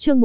Chương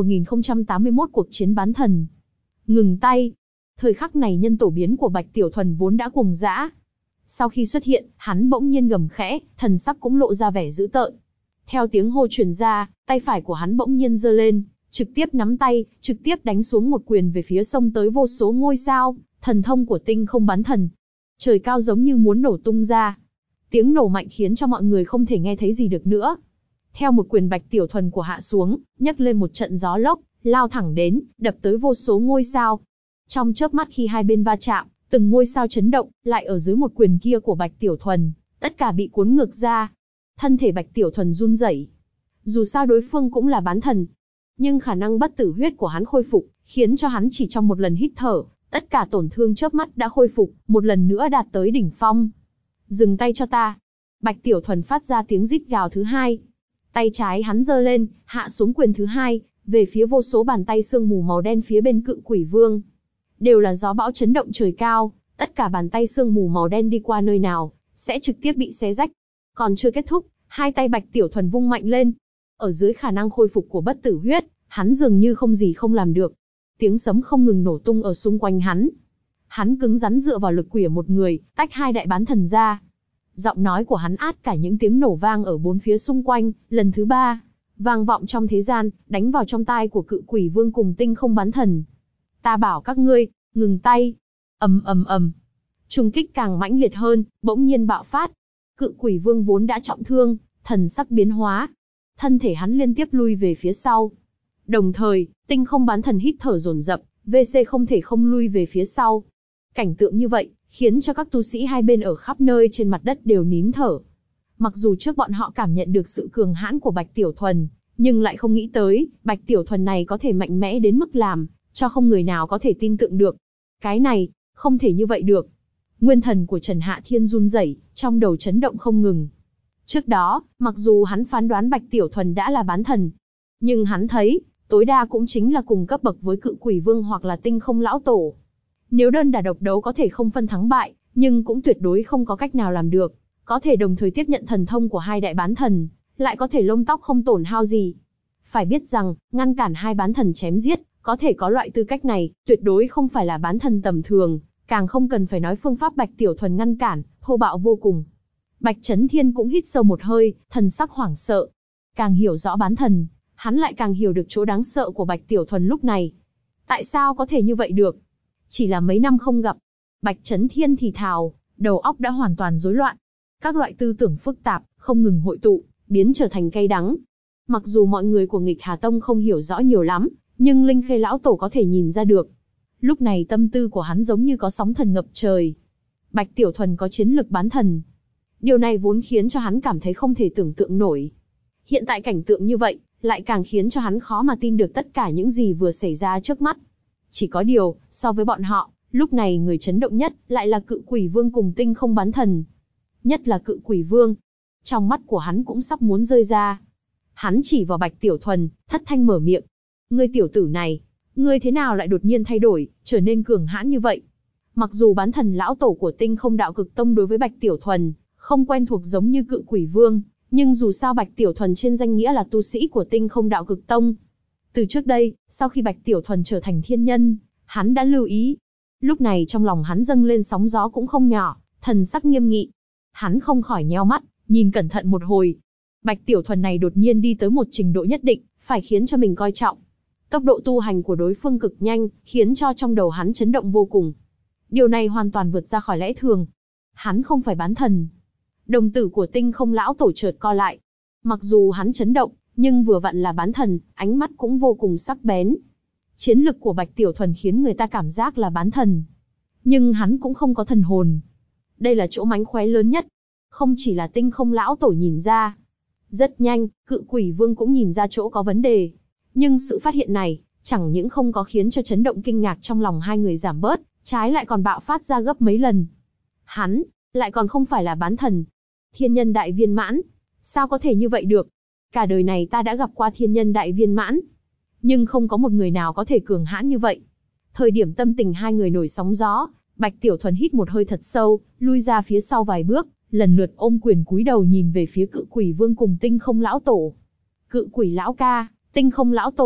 1081 Cuộc chiến bán thần. Ngừng tay. Thời khắc này nhân tổ biến của Bạch Tiểu Thuần vốn đã cuồng dã. Sau khi xuất hiện, hắn bỗng nhiên gầm khẽ, thần sắc cũng lộ ra vẻ dữ tợn. Theo tiếng hô truyền ra, tay phải của hắn bỗng nhiên giơ lên, trực tiếp nắm tay, trực tiếp đánh xuống một quyền về phía sông tới vô số ngôi sao, thần thông của tinh không bán thần. Trời cao giống như muốn nổ tung ra. Tiếng nổ mạnh khiến cho mọi người không thể nghe thấy gì được nữa. Theo một quyền Bạch Tiểu Thuần của hạ xuống, nhấc lên một trận gió lốc, lao thẳng đến, đập tới vô số ngôi sao. Trong chớp mắt khi hai bên va chạm, từng ngôi sao chấn động, lại ở dưới một quyền kia của Bạch Tiểu Thuần, tất cả bị cuốn ngược ra. Thân thể Bạch Tiểu Thuần run rẩy. Dù sao đối phương cũng là bán thần, nhưng khả năng bất tử huyết của hắn khôi phục, khiến cho hắn chỉ trong một lần hít thở, tất cả tổn thương chớp mắt đã khôi phục, một lần nữa đạt tới đỉnh phong. Dừng tay cho ta. Bạch Tiểu Thuần phát ra tiếng rít gào thứ hai. Tay trái hắn giơ lên, hạ xuống quyền thứ hai, về phía vô số bàn tay sương mù màu đen phía bên Cự Quỷ Vương. Đều là gió bão chấn động trời cao, tất cả bàn tay sương mù màu đen đi qua nơi nào, sẽ trực tiếp bị xé rách. Còn chưa kết thúc, hai tay Bạch Tiểu Thuần vung mạnh lên. Ở dưới khả năng khôi phục của bất tử huyết, hắn dường như không gì không làm được. Tiếng sấm không ngừng nổ tung ở xung quanh hắn. Hắn cứng rắn dựa vào lực quỷ một người, tách hai đại bán thần ra. Giọng nói của hắn át cả những tiếng nổ vang ở bốn phía xung quanh, lần thứ ba, vang vọng trong thế gian, đánh vào trong tai của Cự Quỷ Vương cùng tinh không bán thần. Ta bảo các ngươi, ngừng tay. Ầm ầm ầm. Trùng kích càng mãnh liệt hơn, bỗng nhiên bạo phát. Cự Quỷ Vương vốn đã trọng thương, thần sắc biến hóa. Thân thể hắn liên tiếp lui về phía sau. Đồng thời, tinh không bán thần hít thở dồn dập, VC không thể không lui về phía sau. Cảnh tượng như vậy, khiến cho các tu sĩ hai bên ở khắp nơi trên mặt đất đều nín thở. Mặc dù trước bọn họ cảm nhận được sự cường hãn của Bạch Tiểu Thuần, nhưng lại không nghĩ tới, Bạch Tiểu Thuần này có thể mạnh mẽ đến mức làm cho không người nào có thể tin tưởng được. Cái này, không thể như vậy được. Nguyên thần của Trần Hạ Thiên run rẩy, trong đầu chấn động không ngừng. Trước đó, mặc dù hắn phán đoán Bạch Tiểu Thuần đã là bán thần, nhưng hắn thấy, tối đa cũng chính là cùng cấp bậc với Cự Quỷ Vương hoặc là Tinh Không Lão Tổ. Nếu đơn đả độc đấu có thể không phân thắng bại, nhưng cũng tuyệt đối không có cách nào làm được. Có thể đồng thời tiếp nhận thần thông của hai đại bán thần, lại có thể lông tóc không tổn hao gì. Phải biết rằng, ngăn cản hai bán thần chém giết, có thể có loại tư cách này, tuyệt đối không phải là bán thần tầm thường, càng không cần phải nói phương pháp Bạch Tiểu Thuần ngăn cản, thô bạo vô cùng. Bạch Chấn Thiên cũng hít sâu một hơi, thần sắc hoảng sợ. Càng hiểu rõ bán thần, hắn lại càng hiểu được chỗ đáng sợ của Bạch Tiểu Thuần lúc này. Tại sao có thể như vậy được? Chỉ là mấy năm không gặp. Bạch Chấn Thiên thì thào, đầu óc đã hoàn toàn rối loạn. Các loại tư tưởng phức tạp, không ngừng hội tụ, biến trở thành cay đắng. Mặc dù mọi người của Nghịch Hà Tông không hiểu rõ nhiều lắm, nhưng Linh Khê Lão Tổ có thể nhìn ra được. Lúc này tâm tư của hắn giống như có sóng thần ngập trời. Bạch Tiểu Thuần có chiến lực bán thần. Điều này vốn khiến cho hắn cảm thấy không thể tưởng tượng nổi. Hiện tại cảnh tượng như vậy, lại càng khiến cho hắn khó mà tin được tất cả những gì vừa xảy ra trước mắt. Chỉ có điều, so với bọn họ, lúc này người chấn động nhất lại là Cự Quỷ Vương cùng Tinh Không bán thần. Nhất là Cự Quỷ Vương. Trong mắt của hắn cũng sắp muốn rơi ra. Hắn chỉ vào Bạch Tiểu Thuần, thất thanh mở miệng. Ngươi tiểu tử này, ngươi thế nào lại đột nhiên thay đổi, trở nên cường hãn như vậy? Mặc dù bán thần lão tổ của Tinh Không Đạo Cực Tông đối với Bạch Tiểu Thuần không quen thuộc giống như Cự Quỷ Vương, nhưng dù sao Bạch Tiểu Thuần trên danh nghĩa là tu sĩ của Tinh Không Đạo Cực Tông. Từ trước đây, sau khi Bạch Tiểu Thuần trở thành thiên nhân, hắn đã lưu ý. Lúc này trong lòng hắn dâng lên sóng gió cũng không nhỏ, thần sắc nghiêm nghị. Hắn không khỏi nheo mắt, nhìn cẩn thận một hồi. Bạch Tiểu Thuần này đột nhiên đi tới một trình độ nhất định, phải khiến cho mình coi trọng. Tốc độ tu hành của đối phương cực nhanh, khiến cho trong đầu hắn chấn động vô cùng. Điều này hoàn toàn vượt ra khỏi lẽ thường. Hắn không phải bán thần. Đồng tử của Tinh Không Lão Tổ chợt co lại. Mặc dù hắn chấn động, nhưng vừa vặn là bán thần, ánh mắt cũng vô cùng sắc bén. Chiến lực của Bạch Tiểu Thuần khiến người ta cảm giác là bán thần. Nhưng hắn cũng không có thần hồn. Đây là chỗ mánh khóe lớn nhất. Không chỉ là Tinh Không Lão Tổ nhìn ra. Rất nhanh, Cự Quỷ Vương cũng nhìn ra chỗ có vấn đề. Nhưng sự phát hiện này, chẳng những không có khiến cho chấn động kinh ngạc trong lòng hai người giảm bớt, trái lại còn bạo phát ra gấp mấy lần. Hắn, lại còn không phải là bán thần. Thiên nhân đại viên mãn. Sao có thể như vậy được? Cả đời này ta đã gặp qua thiên nhân đại viên mãn. Nhưng không có một người nào có thể cường hãn như vậy. Thời điểm tâm tình hai người nổi sóng gió, Bạch Tiểu Thuần hít một hơi thật sâu, lui ra phía sau vài bước, lần lượt ôm quyền cúi đầu nhìn về phía Cự Quỷ Vương cùng Tinh Không Lão Tổ. Cự Quỷ Lão ca, Tinh Không Lão Tổ,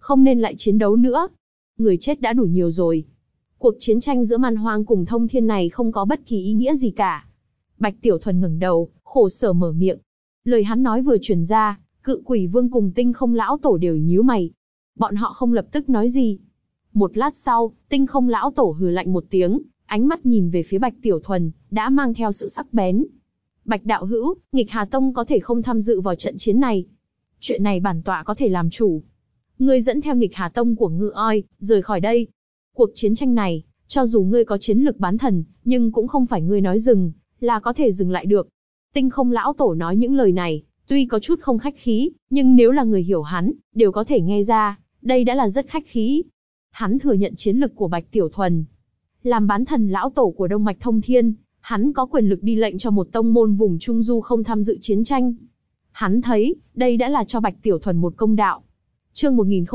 không nên lại chiến đấu nữa. Người chết đã đủ nhiều rồi. Cuộc chiến tranh giữa Man Hoang cùng Thông Thiên này không có bất kỳ ý nghĩa gì cả. Bạch Tiểu Thuần ngẩng đầu, khổ sở mở miệng. Lời hắn nói vừa truyền ra, Cự Quỷ Vương cùng Tinh Không Lão Tổ đều nhíu mày. Bọn họ không lập tức nói gì. Một lát sau, Tinh Không Lão Tổ hừ lạnh một tiếng, ánh mắt nhìn về phía Bạch Tiểu Thuần, đã mang theo sự sắc bén. Bạch đạo hữu, Nghịch Hà Tông có thể không tham dự vào trận chiến này. Chuyện này bản tọa có thể làm chủ. Ngươi dẫn theo Nghịch Hà Tông của Ngự Oi, rời khỏi đây. Cuộc chiến tranh này, cho dù ngươi có chiến lực bán thần, nhưng cũng không phải ngươi nói dừng, là có thể dừng lại được. Tinh Không Lão Tổ nói những lời này, tuy có chút không khách khí, nhưng nếu là người hiểu hắn, đều có thể nghe ra, đây đã là rất khách khí. Hắn thừa nhận chiến lực của Bạch Tiểu Thuần. Làm bán thần lão tổ của Đông Mạch Thông Thiên, hắn có quyền lực đi lệnh cho một tông môn vùng Trung Du không tham dự chiến tranh. Hắn thấy, đây đã là cho Bạch Tiểu Thuần một công đạo. Chương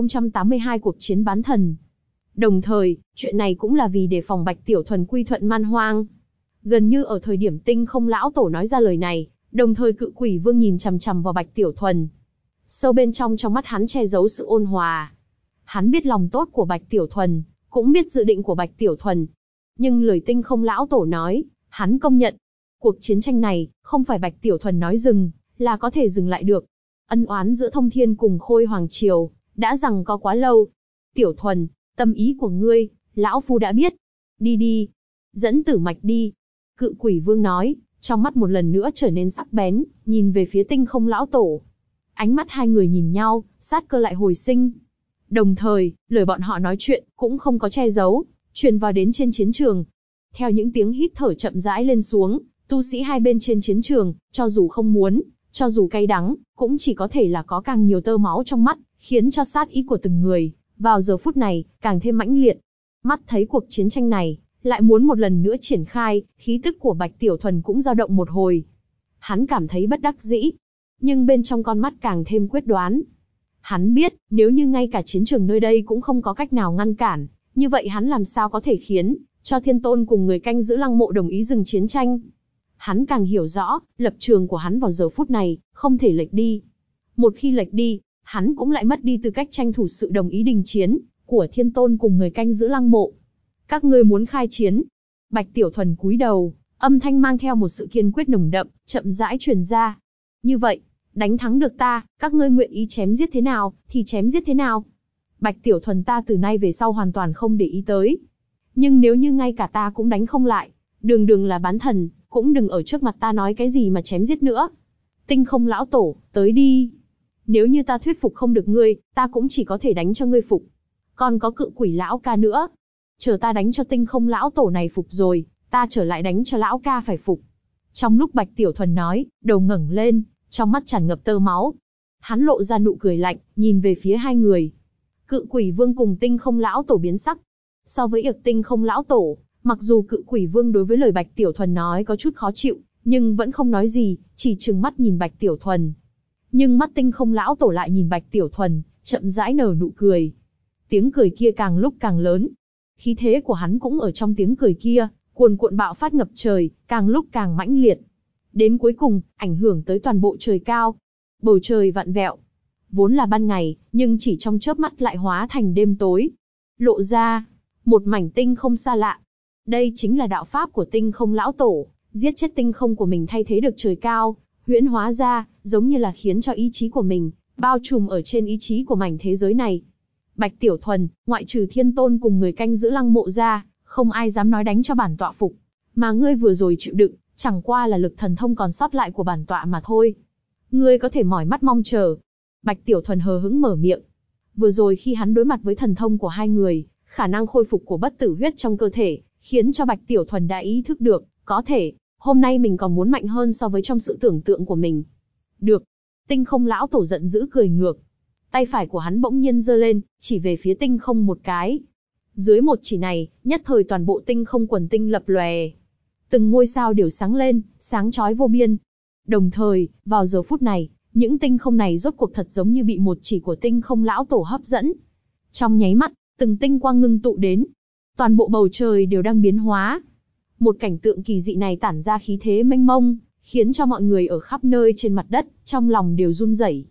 1082 cuộc chiến bán thần. Đồng thời, chuyện này cũng là vì đề phòng Bạch Tiểu Thuần quy thuận Man Hoang. Gần như ở thời điểm Tinh Không Lão Tổ nói ra lời này, đồng thời Cự Quỷ Vương nhìn chằm chằm vào Bạch Tiểu Thuần. Sâu bên trong mắt hắn che giấu sự ôn hòa. Hắn biết lòng tốt của Bạch Tiểu Thuần, cũng biết dự định của Bạch Tiểu Thuần. Nhưng lời Tinh Không Lão Tổ nói, hắn công nhận. Cuộc chiến tranh này, không phải Bạch Tiểu Thuần nói dừng, là có thể dừng lại được. Ân oán giữa Thông Thiên cùng Khôi Hoàng Triều, đã giằng co quá lâu. Tiểu Thuần, tâm ý của ngươi, lão phu đã biết. Đi đi. Dẫn Tử Mạch đi. Cự Quỷ Vương nói, trong mắt một lần nữa trở nên sắc bén, nhìn về phía Tinh Không Lão Tổ. Ánh mắt hai người nhìn nhau, sát cơ lại hồi sinh. Đồng thời, lời bọn họ nói chuyện, cũng không có che giấu, truyền vào đến trên chiến trường. Theo những tiếng hít thở chậm rãi lên xuống, tu sĩ hai bên trên chiến trường, cho dù không muốn, cho dù cay đắng, cũng chỉ có thể là có càng nhiều tơ máu trong mắt, khiến cho sát ý của từng người, vào giờ phút này, càng thêm mãnh liệt. Mắt thấy cuộc chiến tranh này, lại muốn một lần nữa triển khai, khí tức của Bạch Tiểu Thuần cũng dao động một hồi. Hắn cảm thấy bất đắc dĩ, nhưng bên trong con mắt càng thêm quyết đoán. Hắn biết, nếu như ngay cả chiến trường nơi đây cũng không có cách nào ngăn cản, như vậy hắn làm sao có thể khiến cho Thiên Tôn cùng người canh giữ lăng mộ đồng ý dừng chiến tranh. Hắn càng hiểu rõ, lập trường của hắn vào giờ phút này, không thể lệch đi. Một khi lệch đi, hắn cũng lại mất đi tư cách tranh thủ sự đồng ý đình chiến của Thiên Tôn cùng người canh giữ lăng mộ. Các ngươi muốn khai chiến? Bạch Tiểu Thuần cúi đầu, âm thanh mang theo một sự kiên quyết nồng đậm, chậm rãi truyền ra. Như vậy, đánh thắng được ta, các ngươi nguyện ý chém giết thế nào, thì chém giết thế nào. Bạch Tiểu Thuần ta từ nay về sau hoàn toàn không để ý tới. Nhưng nếu như ngay cả ta cũng đánh không lại, đường đường là bán thần, cũng đừng ở trước mặt ta nói cái gì mà chém giết nữa. Tinh Không Lão Tổ, tới đi. Nếu như ta thuyết phục không được ngươi, ta cũng chỉ có thể đánh cho ngươi phục. Còn có Cự Quỷ Lão ca nữa. Chờ ta đánh cho Tinh Không Lão Tổ này phục rồi, ta trở lại đánh cho Lão ca phải phục. Trong lúc Bạch Tiểu Thuần nói, đầu ngẩng lên, trong mắt tràn ngập tơ máu. Hắn lộ ra nụ cười lạnh, nhìn về phía hai người. Cự Quỷ Vương cùng Tinh Không Lão Tổ biến sắc. So với việc Tinh Không Lão Tổ, mặc dù Cự Quỷ Vương đối với lời Bạch Tiểu Thuần nói có chút khó chịu, nhưng vẫn không nói gì, chỉ trừng mắt nhìn Bạch Tiểu Thuần. Nhưng mắt Tinh Không Lão Tổ lại nhìn Bạch Tiểu Thuần, chậm rãi nở nụ cười. Tiếng cười kia càng lúc càng lớn. Khí thế của hắn cũng ở trong tiếng cười kia, cuồn cuộn bạo phát ngập trời, càng lúc càng mãnh liệt. Đến cuối cùng, ảnh hưởng tới toàn bộ trời cao. Bầu trời vặn vẹo. Vốn là ban ngày, nhưng chỉ trong chớp mắt lại hóa thành đêm tối. Lộ ra một mảnh tinh không xa lạ. Đây chính là đạo pháp của Tinh Không Lão Tổ, giết chết tinh không của mình thay thế được trời cao, huyễn hóa ra, giống như là khiến cho ý chí của mình bao trùm ở trên ý chí của mảnh thế giới này. Bạch Tiểu Thuần, ngoại trừ Thiên Tôn cùng người canh giữ lăng mộ ra, không ai dám nói đánh cho bản tọa phục. Mà ngươi vừa rồi chịu đựng, chẳng qua là lực thần thông còn sót lại của bản tọa mà thôi. Ngươi có thể mỏi mắt mong chờ. Bạch Tiểu Thuần hờ hững mở miệng. Vừa rồi khi hắn đối mặt với thần thông của hai người, khả năng khôi phục của bất tử huyết trong cơ thể, khiến cho Bạch Tiểu Thuần đã ý thức được, có thể, hôm nay mình còn muốn mạnh hơn so với trong sự tưởng tượng của mình. Được. Tinh Không Lão Tổ giận dữ cười ngược. Tay phải của hắn bỗng nhiên giơ lên, chỉ về phía tinh không một cái. Dưới một chỉ này, nhất thời toàn bộ tinh không quần tinh lập lòe. Từng ngôi sao đều sáng lên, sáng chói vô biên. Đồng thời, vào giờ phút này, những tinh không này rốt cuộc thật giống như bị một chỉ của Tinh Không Lão Tổ hấp dẫn. Trong nháy mắt, từng tinh quang ngưng tụ đến. Toàn bộ bầu trời đều đang biến hóa. Một cảnh tượng kỳ dị này tản ra khí thế mênh mông, khiến cho mọi người ở khắp nơi trên mặt đất, trong lòng đều run rẩy.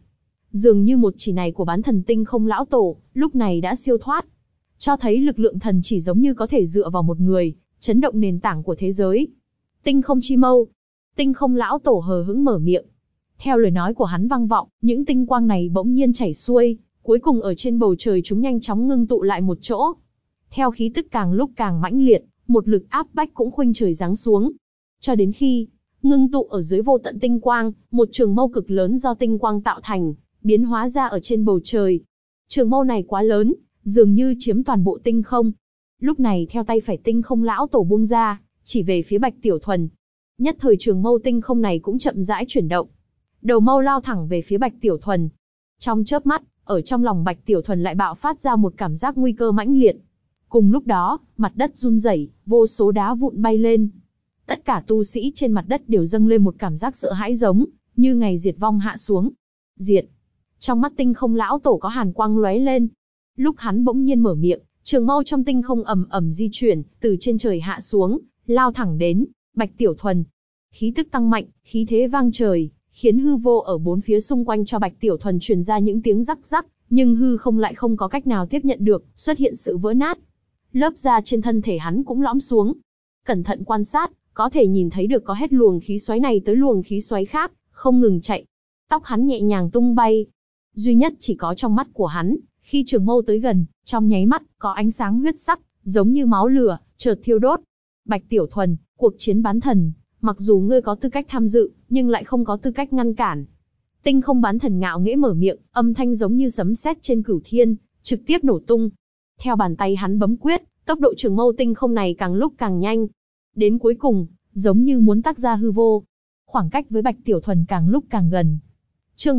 Dường như một chỉ này của bán thần tinh không lão tổ, lúc này đã siêu thoát. Cho thấy lực lượng thần chỉ giống như có thể dựa vào một người, chấn động nền tảng của thế giới. Tinh không chi mâu. Tinh không lão tổ hờ hững mở miệng. Theo lời nói của hắn vang vọng, những tinh quang này bỗng nhiên chảy xuôi, cuối cùng ở trên bầu trời chúng nhanh chóng ngưng tụ lại một chỗ. Theo khí tức càng lúc càng mãnh liệt, một lực áp bách cũng khuynh trời giáng xuống. Cho đến khi ngưng tụ ở dưới vô tận tinh quang, một trường mâu cực lớn do tinh quang tạo thành, biến hóa ra ở trên bầu trời. Trường mâu này quá lớn, dường như chiếm toàn bộ tinh không. Lúc này theo tay phải tinh không lão tổ buông ra, chỉ về phía Bạch Tiểu Thuần. Nhất thời trường mâu tinh không này cũng chậm rãi chuyển động. Đầu mâu lao thẳng về phía Bạch Tiểu Thuần. Trong chớp mắt, ở trong lòng Bạch Tiểu Thuần lại bạo phát ra một cảm giác nguy cơ mãnh liệt. Cùng lúc đó, mặt đất run rẩy, vô số đá vụn bay lên. Tất cả tu sĩ trên mặt đất đều dâng lên một cảm giác sợ hãi giống như ngày diệt vong hạ xuống. Diệt. Trong mắt tinh không lão tổ có hàn quang lóe lên. Lúc hắn bỗng nhiên mở miệng, trường mâu trong tinh không ầm ầm di chuyển, từ trên trời hạ xuống, lao thẳng đến Bạch Tiểu Thuần. Khí tức tăng mạnh, khí thế vang trời, khiến hư vô ở bốn phía xung quanh cho Bạch Tiểu Thuần truyền ra những tiếng rắc rắc, nhưng hư không lại không có cách nào tiếp nhận được, xuất hiện sự vỡ nát. Lớp da trên thân thể hắn cũng lõm xuống. Cẩn thận quan sát, có thể nhìn thấy được có hết luồng khí xoáy này tới luồng khí xoáy khác, không ngừng chạy. Tóc hắn nhẹ nhàng tung bay. Duy nhất chỉ có trong mắt của hắn, khi trường mâu tới gần, trong nháy mắt, có ánh sáng huyết sắc, giống như máu lửa, chợt thiêu đốt. Bạch Tiểu Thuần, cuộc chiến bán thần, mặc dù ngươi có tư cách tham dự, nhưng lại không có tư cách ngăn cản. Tinh không bán thần ngạo nghễ mở miệng, âm thanh giống như sấm sét trên cửu thiên, trực tiếp nổ tung. Theo bàn tay hắn bấm quyết, tốc độ trường mâu tinh không này càng lúc càng nhanh. Đến cuối cùng, giống như muốn tách ra hư vô. Khoảng cách với Bạch Tiểu Thuần càng lúc càng gần. Chương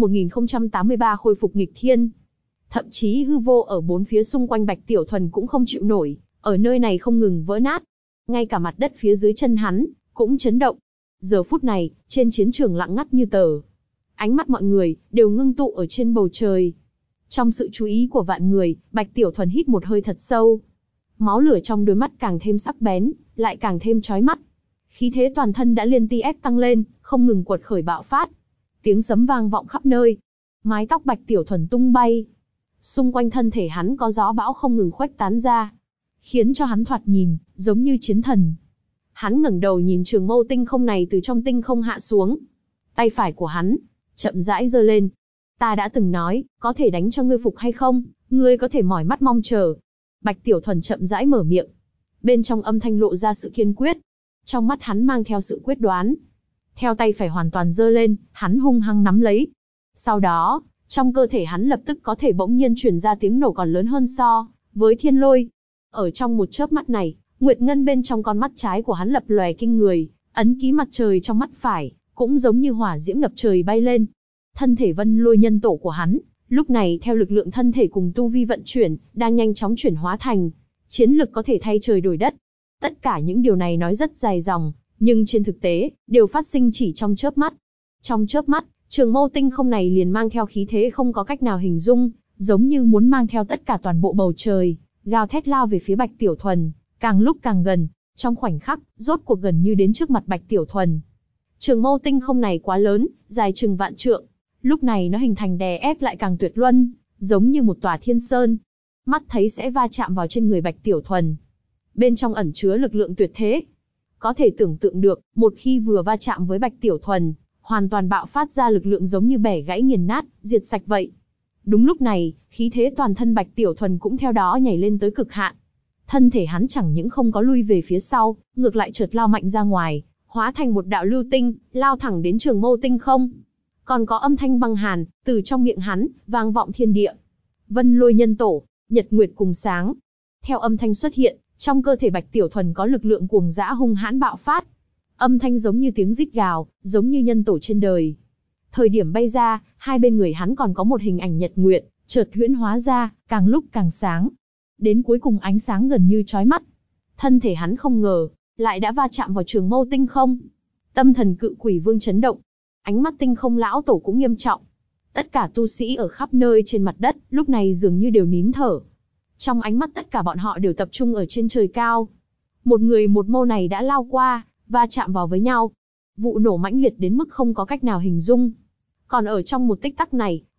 1083 khôi phục nghịch thiên. Thậm chí hư vô ở bốn phía xung quanh Bạch Tiểu Thuần cũng không chịu nổi, ở nơi này không ngừng vỡ nát. Ngay cả mặt đất phía dưới chân hắn cũng chấn động. Giờ phút này, trên chiến trường lặng ngắt như tờ. Ánh mắt mọi người đều ngưng tụ ở trên bầu trời. Trong sự chú ý của vạn người, Bạch Tiểu Thuần hít một hơi thật sâu. Máu lửa trong đôi mắt càng thêm sắc bén, lại càng thêm chói mắt. Khí thế toàn thân đã liên tiếp tăng lên, không ngừng quật khởi bạo phát. Tiếng sấm vang vọng khắp nơi. Mái tóc Bạch Tiểu Thuần tung bay. Xung quanh thân thể hắn có gió bão không ngừng khuếch tán ra, khiến cho hắn thoạt nhìn giống như chiến thần. Hắn ngẩng đầu nhìn trường mâu tinh không này từ trong tinh không hạ xuống. Tay phải của hắn chậm rãi giơ lên. Ta đã từng nói, có thể đánh cho ngươi phục hay không, ngươi có thể mỏi mắt mong chờ. Bạch Tiểu Thuần chậm rãi mở miệng. Bên trong âm thanh lộ ra sự kiên quyết. Trong mắt hắn mang theo sự quyết đoán. Theo tay phải hoàn toàn giơ lên, hắn hung hăng nắm lấy. Sau đó, trong cơ thể hắn lập tức có thể bỗng nhiên truyền ra tiếng nổ còn lớn hơn so với thiên lôi. Ở trong một chớp mắt này, nguyệt ngân bên trong con mắt trái của hắn lập lòe kinh người, ấn ký mặt trời trong mắt phải cũng giống như hỏa diễm ngập trời bay lên. Thân thể Vân Lôi nhân tổ của hắn, lúc này theo lực lượng thân thể cùng tu vi vận chuyển, đang nhanh chóng chuyển hóa thành chiến lực có thể thay trời đổi đất. Tất cả những điều này nói rất dài dòng, nhưng trên thực tế, đều phát sinh chỉ trong chớp mắt. Trong chớp mắt, trường mâu tinh không này liền mang theo khí thế không có cách nào hình dung, giống như muốn mang theo tất cả toàn bộ bầu trời, gào thét lao về phía Bạch Tiểu Thuần, càng lúc càng gần, trong khoảnh khắc, rốt cuộc gần như đến trước mặt Bạch Tiểu Thuần. Trường mâu tinh không này quá lớn, dài chừng vạn trượng, lúc này nó hình thành đè ép lại càng tuyệt luân, giống như một tòa thiên sơn. Mắt thấy sẽ va chạm vào trên người Bạch Tiểu Thuần. Bên trong ẩn chứa lực lượng tuyệt thế. Có thể tưởng tượng được, một khi vừa va chạm với Bạch Tiểu Thuần, hoàn toàn bạo phát ra lực lượng giống như bẻ gãy nghiền nát, diệt sạch vậy. Đúng lúc này, khí thế toàn thân Bạch Tiểu Thuần cũng theo đó nhảy lên tới cực hạn. Thân thể hắn chẳng những không có lui về phía sau, ngược lại chợt lao mạnh ra ngoài, hóa thành một đạo lưu tinh, lao thẳng đến trường mâu tinh không. Còn có âm thanh băng hàn, từ trong miệng hắn, vang vọng thiên địa. Vân Lôi nhân tổ, nhật nguyệt cùng sáng. Theo âm thanh xuất hiện, trong cơ thể Bạch Tiểu Thuần có lực lượng cuồng dã hung hãn bạo phát. Âm thanh giống như tiếng rít gào, giống như nhân tổ trên đời. Thời điểm bay ra, hai bên người hắn còn có một hình ảnh nhật nguyệt, chợt huyễn hóa ra, càng lúc càng sáng. Đến cuối cùng ánh sáng gần như chói mắt. Thân thể hắn không ngờ, lại đã va chạm vào trường mâu tinh không. Tâm thần cự quỷ vương chấn động. Ánh mắt tinh không lão tổ cũng nghiêm trọng. Tất cả tu sĩ ở khắp nơi trên mặt đất, lúc này dường như đều nín thở. Trong ánh mắt tất cả bọn họ đều tập trung ở trên trời cao. Một người một mâu này đã lao qua, va chạm vào với nhau. Vụ nổ mãnh liệt đến mức không có cách nào hình dung. Còn ở trong một tích tắc này,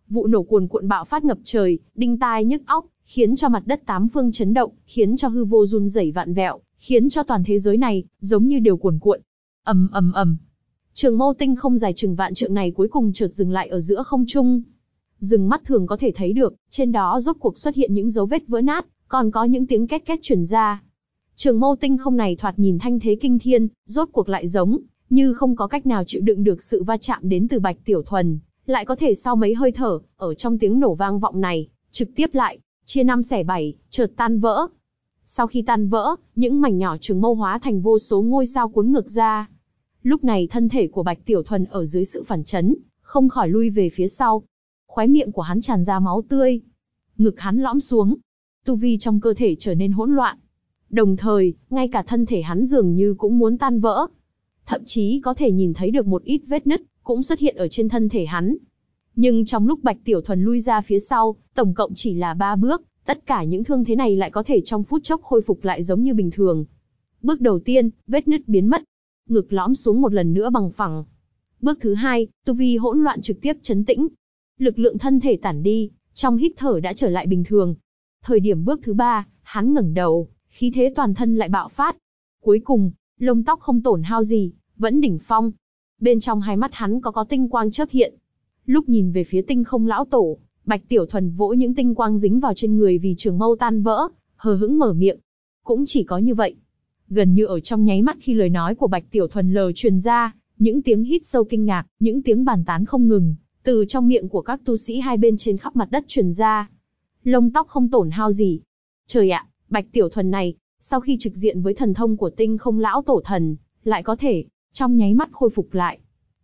vụ nổ cuồn cuộn bạo phát ngập trời, đinh tai nhức óc, khiến cho mặt đất tám phương chấn động, khiến cho hư vô run rẩy vạn vẹo, khiến cho toàn thế giới này giống như đều cuồn cuộn. Ầm ầm ầm. Trường mâu tinh không dài chừng vạn trượng này cuối cùng chợt dừng lại ở giữa không trung. Dừng mắt thường có thể thấy được, trên đó rốt cuộc xuất hiện những dấu vết vỡ nát, còn có những tiếng két két truyền ra. Trường mâu tinh không này thoạt nhìn thanh thế kinh thiên, rốt cuộc lại giống như không có cách nào chịu đựng được sự va chạm đến từ Bạch Tiểu Thuần, lại có thể sau mấy hơi thở, ở trong tiếng nổ vang vọng này, trực tiếp lại chia năm xẻ bảy, chợt tan vỡ. Sau khi tan vỡ, những mảnh nhỏ trường mâu hóa thành vô số ngôi sao cuốn ngược ra. Lúc này thân thể của Bạch Tiểu Thuần ở dưới sự phản chấn, không khỏi lui về phía sau. Khóe miệng của hắn tràn ra máu tươi, ngực hắn lõm xuống, tu vi trong cơ thể trở nên hỗn loạn. Đồng thời, ngay cả thân thể hắn dường như cũng muốn tan vỡ. Thậm chí có thể nhìn thấy được một ít vết nứt cũng xuất hiện ở trên thân thể hắn. Nhưng trong lúc Bạch Tiểu Thuần lui ra phía sau, tổng cộng chỉ là 3 bước, tất cả những thương thế này lại có thể trong phút chốc khôi phục lại giống như bình thường. Bước đầu tiên, vết nứt biến mất, ngực lõm xuống một lần nữa bằng phẳng. Bước thứ hai, tu vi hỗn loạn trực tiếp trấn tĩnh. Lực lượng thân thể tản đi, trong hít thở đã trở lại bình thường. Thời điểm bước thứ ba, hắn ngẩng đầu, khí thế toàn thân lại bạo phát. Cuối cùng, lông tóc không tổn hao gì, vẫn đỉnh phong. Bên trong hai mắt hắn có tinh quang chớp hiện. Lúc nhìn về phía tinh không lão tổ, Bạch Tiểu Thuần vỗ những tinh quang dính vào trên người vì trường mâu tan vỡ, hờ hững mở miệng. Cũng chỉ có như vậy. Gần như ở trong nháy mắt khi lời nói của Bạch Tiểu Thuần lờ truyền ra, những tiếng hít sâu kinh ngạc, những tiếng bàn tán không ngừng, từ trong miệng của các tu sĩ hai bên trên khắp mặt đất truyền ra. Lông tóc không tổn hao gì. Trời ạ, Bạch Tiểu Thuần này, sau khi trực diện với thần thông của tinh không lão tổ thần, lại có thể, trong nháy mắt khôi phục lại.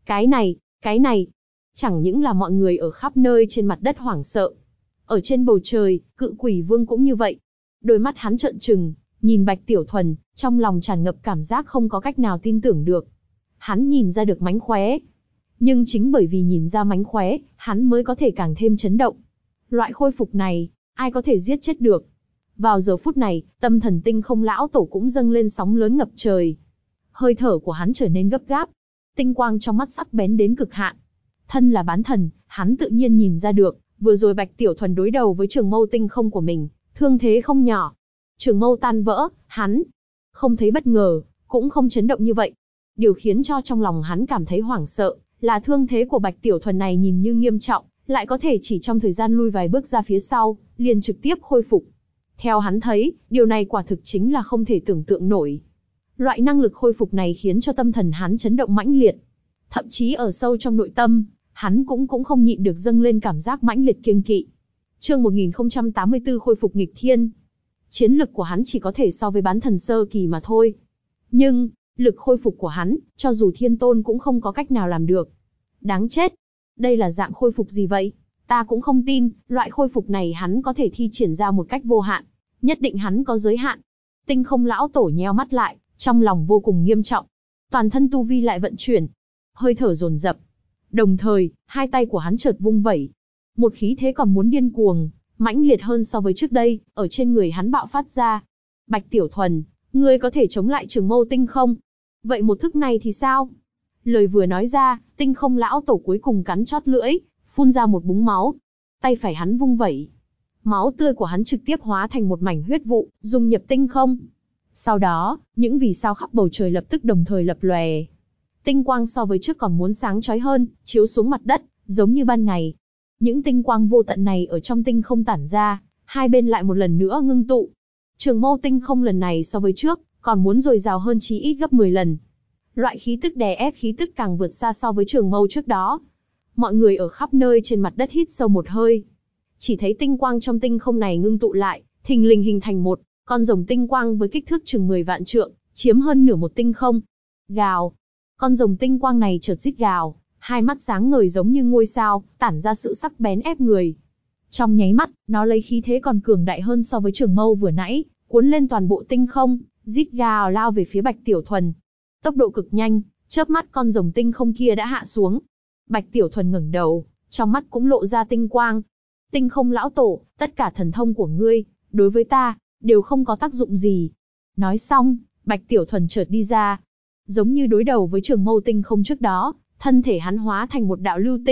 Cái này, chẳng những là mọi người ở khắp nơi trên mặt đất hoảng sợ. Ở trên bầu trời, Cự Quỷ Vương cũng như vậy. Đôi mắt hắn trợn trừng, nhìn Bạch Tiểu Thuần, trong lòng tràn ngập cảm giác không có cách nào tin tưởng được. Hắn nhìn ra được mánh khóe. Nhưng chính bởi vì nhìn ra mánh khóe, hắn mới có thể càng thêm chấn động. Loại khôi phục này, ai có thể giết chết được. Vào giờ phút này, tâm thần tinh không lão tổ cũng dâng lên sóng lớn ngập trời. Hơi thở của hắn trở nên gấp gáp. Tinh quang trong mắt sắc bén đến cực hạn. Thân là bán thần, hắn tự nhiên nhìn ra được, vừa rồi Bạch Tiểu Thuần đối đầu với trường mâu tinh không của mình, thương thế không nhỏ. Trường mâu tan vỡ, hắn không thấy bất ngờ, cũng không chấn động như vậy. Điều khiến cho trong lòng hắn cảm thấy hoảng sợ, là thương thế của Bạch Tiểu Thuần này nhìn như nghiêm trọng, lại có thể chỉ trong thời gian lui vài bước ra phía sau, liền trực tiếp khôi phục. Theo hắn thấy, điều này quả thực chính là không thể tưởng tượng nổi. Loại năng lực khôi phục này khiến cho tâm thần hắn chấn động mãnh liệt. Thậm chí ở sâu trong nội tâm, hắn cũng không nhịn được dâng lên cảm giác mãnh liệt kiêng kỵ. Chương 1084 khôi phục nghịch thiên. Chiến lực của hắn chỉ có thể so với bán thần sơ kỳ mà thôi. Nhưng, lực khôi phục của hắn, cho dù thiên tôn cũng không có cách nào làm được. Đáng chết! Đây là dạng khôi phục gì vậy? Ta cũng không tin, loại khôi phục này hắn có thể thi triển ra một cách vô hạn. Nhất định hắn có giới hạn. Tinh không lão tổ nheo mắt lại, trong lòng vô cùng nghiêm trọng. Toàn thân tu vi lại vận chuyển. Hơi thở dồn dập. Đồng thời, hai tay của hắn chợt vung vẩy. Một khí thế còn muốn điên cuồng, mãnh liệt hơn so với trước đây, ở trên người hắn bạo phát ra. Bạch Tiểu Thuần, ngươi có thể chống lại trường mâu tinh không? Vậy một thức này thì sao? Lời vừa nói ra, tinh không lão tổ cuối cùng cắn chót lưỡi, phun ra một búng máu. Tay phải hắn vung vẩy. Máu tươi của hắn trực tiếp hóa thành một mảnh huyết vụ, dung nhập tinh không. Sau đó, những vì sao khắp bầu trời lập tức đồng thời lập lòe. Tinh quang so với trước còn muốn sáng chói hơn, chiếu xuống mặt đất, giống như ban ngày. Những tinh quang vô tận này ở trong tinh không tản ra, hai bên lại một lần nữa ngưng tụ. Trường mâu tinh không lần này so với trước, còn muốn dồi dào hơn chí ít gấp 10 lần. Loại khí tức đè ép khí tức càng vượt xa so với trường mâu trước đó. Mọi người ở khắp nơi trên mặt đất hít sâu một hơi. Chỉ thấy tinh quang trong tinh không này ngưng tụ lại, thình lình hình thành một con rồng tinh quang với kích thước chừng 10 vạn trượng, chiếm hơn nửa một tinh không. Gào! Con rồng tinh quang này chợt rít gào, hai mắt sáng ngời giống như ngôi sao, tản ra sự sắc bén ép người. Trong nháy mắt, nó lấy khí thế còn cường đại hơn so với trường mâu vừa nãy, cuốn lên toàn bộ tinh không, rít gào lao về phía Bạch Tiểu Thuần. Tốc độ cực nhanh, chớp mắt con rồng tinh không kia đã hạ xuống. Bạch Tiểu Thuần ngẩng đầu, trong mắt cũng lộ ra tinh quang. Tinh không lão tổ, tất cả thần thông của ngươi, đối với ta, đều không có tác dụng gì. Nói xong, Bạch Tiểu Thuần chợt đi ra. Giống như đối đầu với trường mâu tinh không trước đó, thân thể hắn hóa thành một đạo lưu tinh,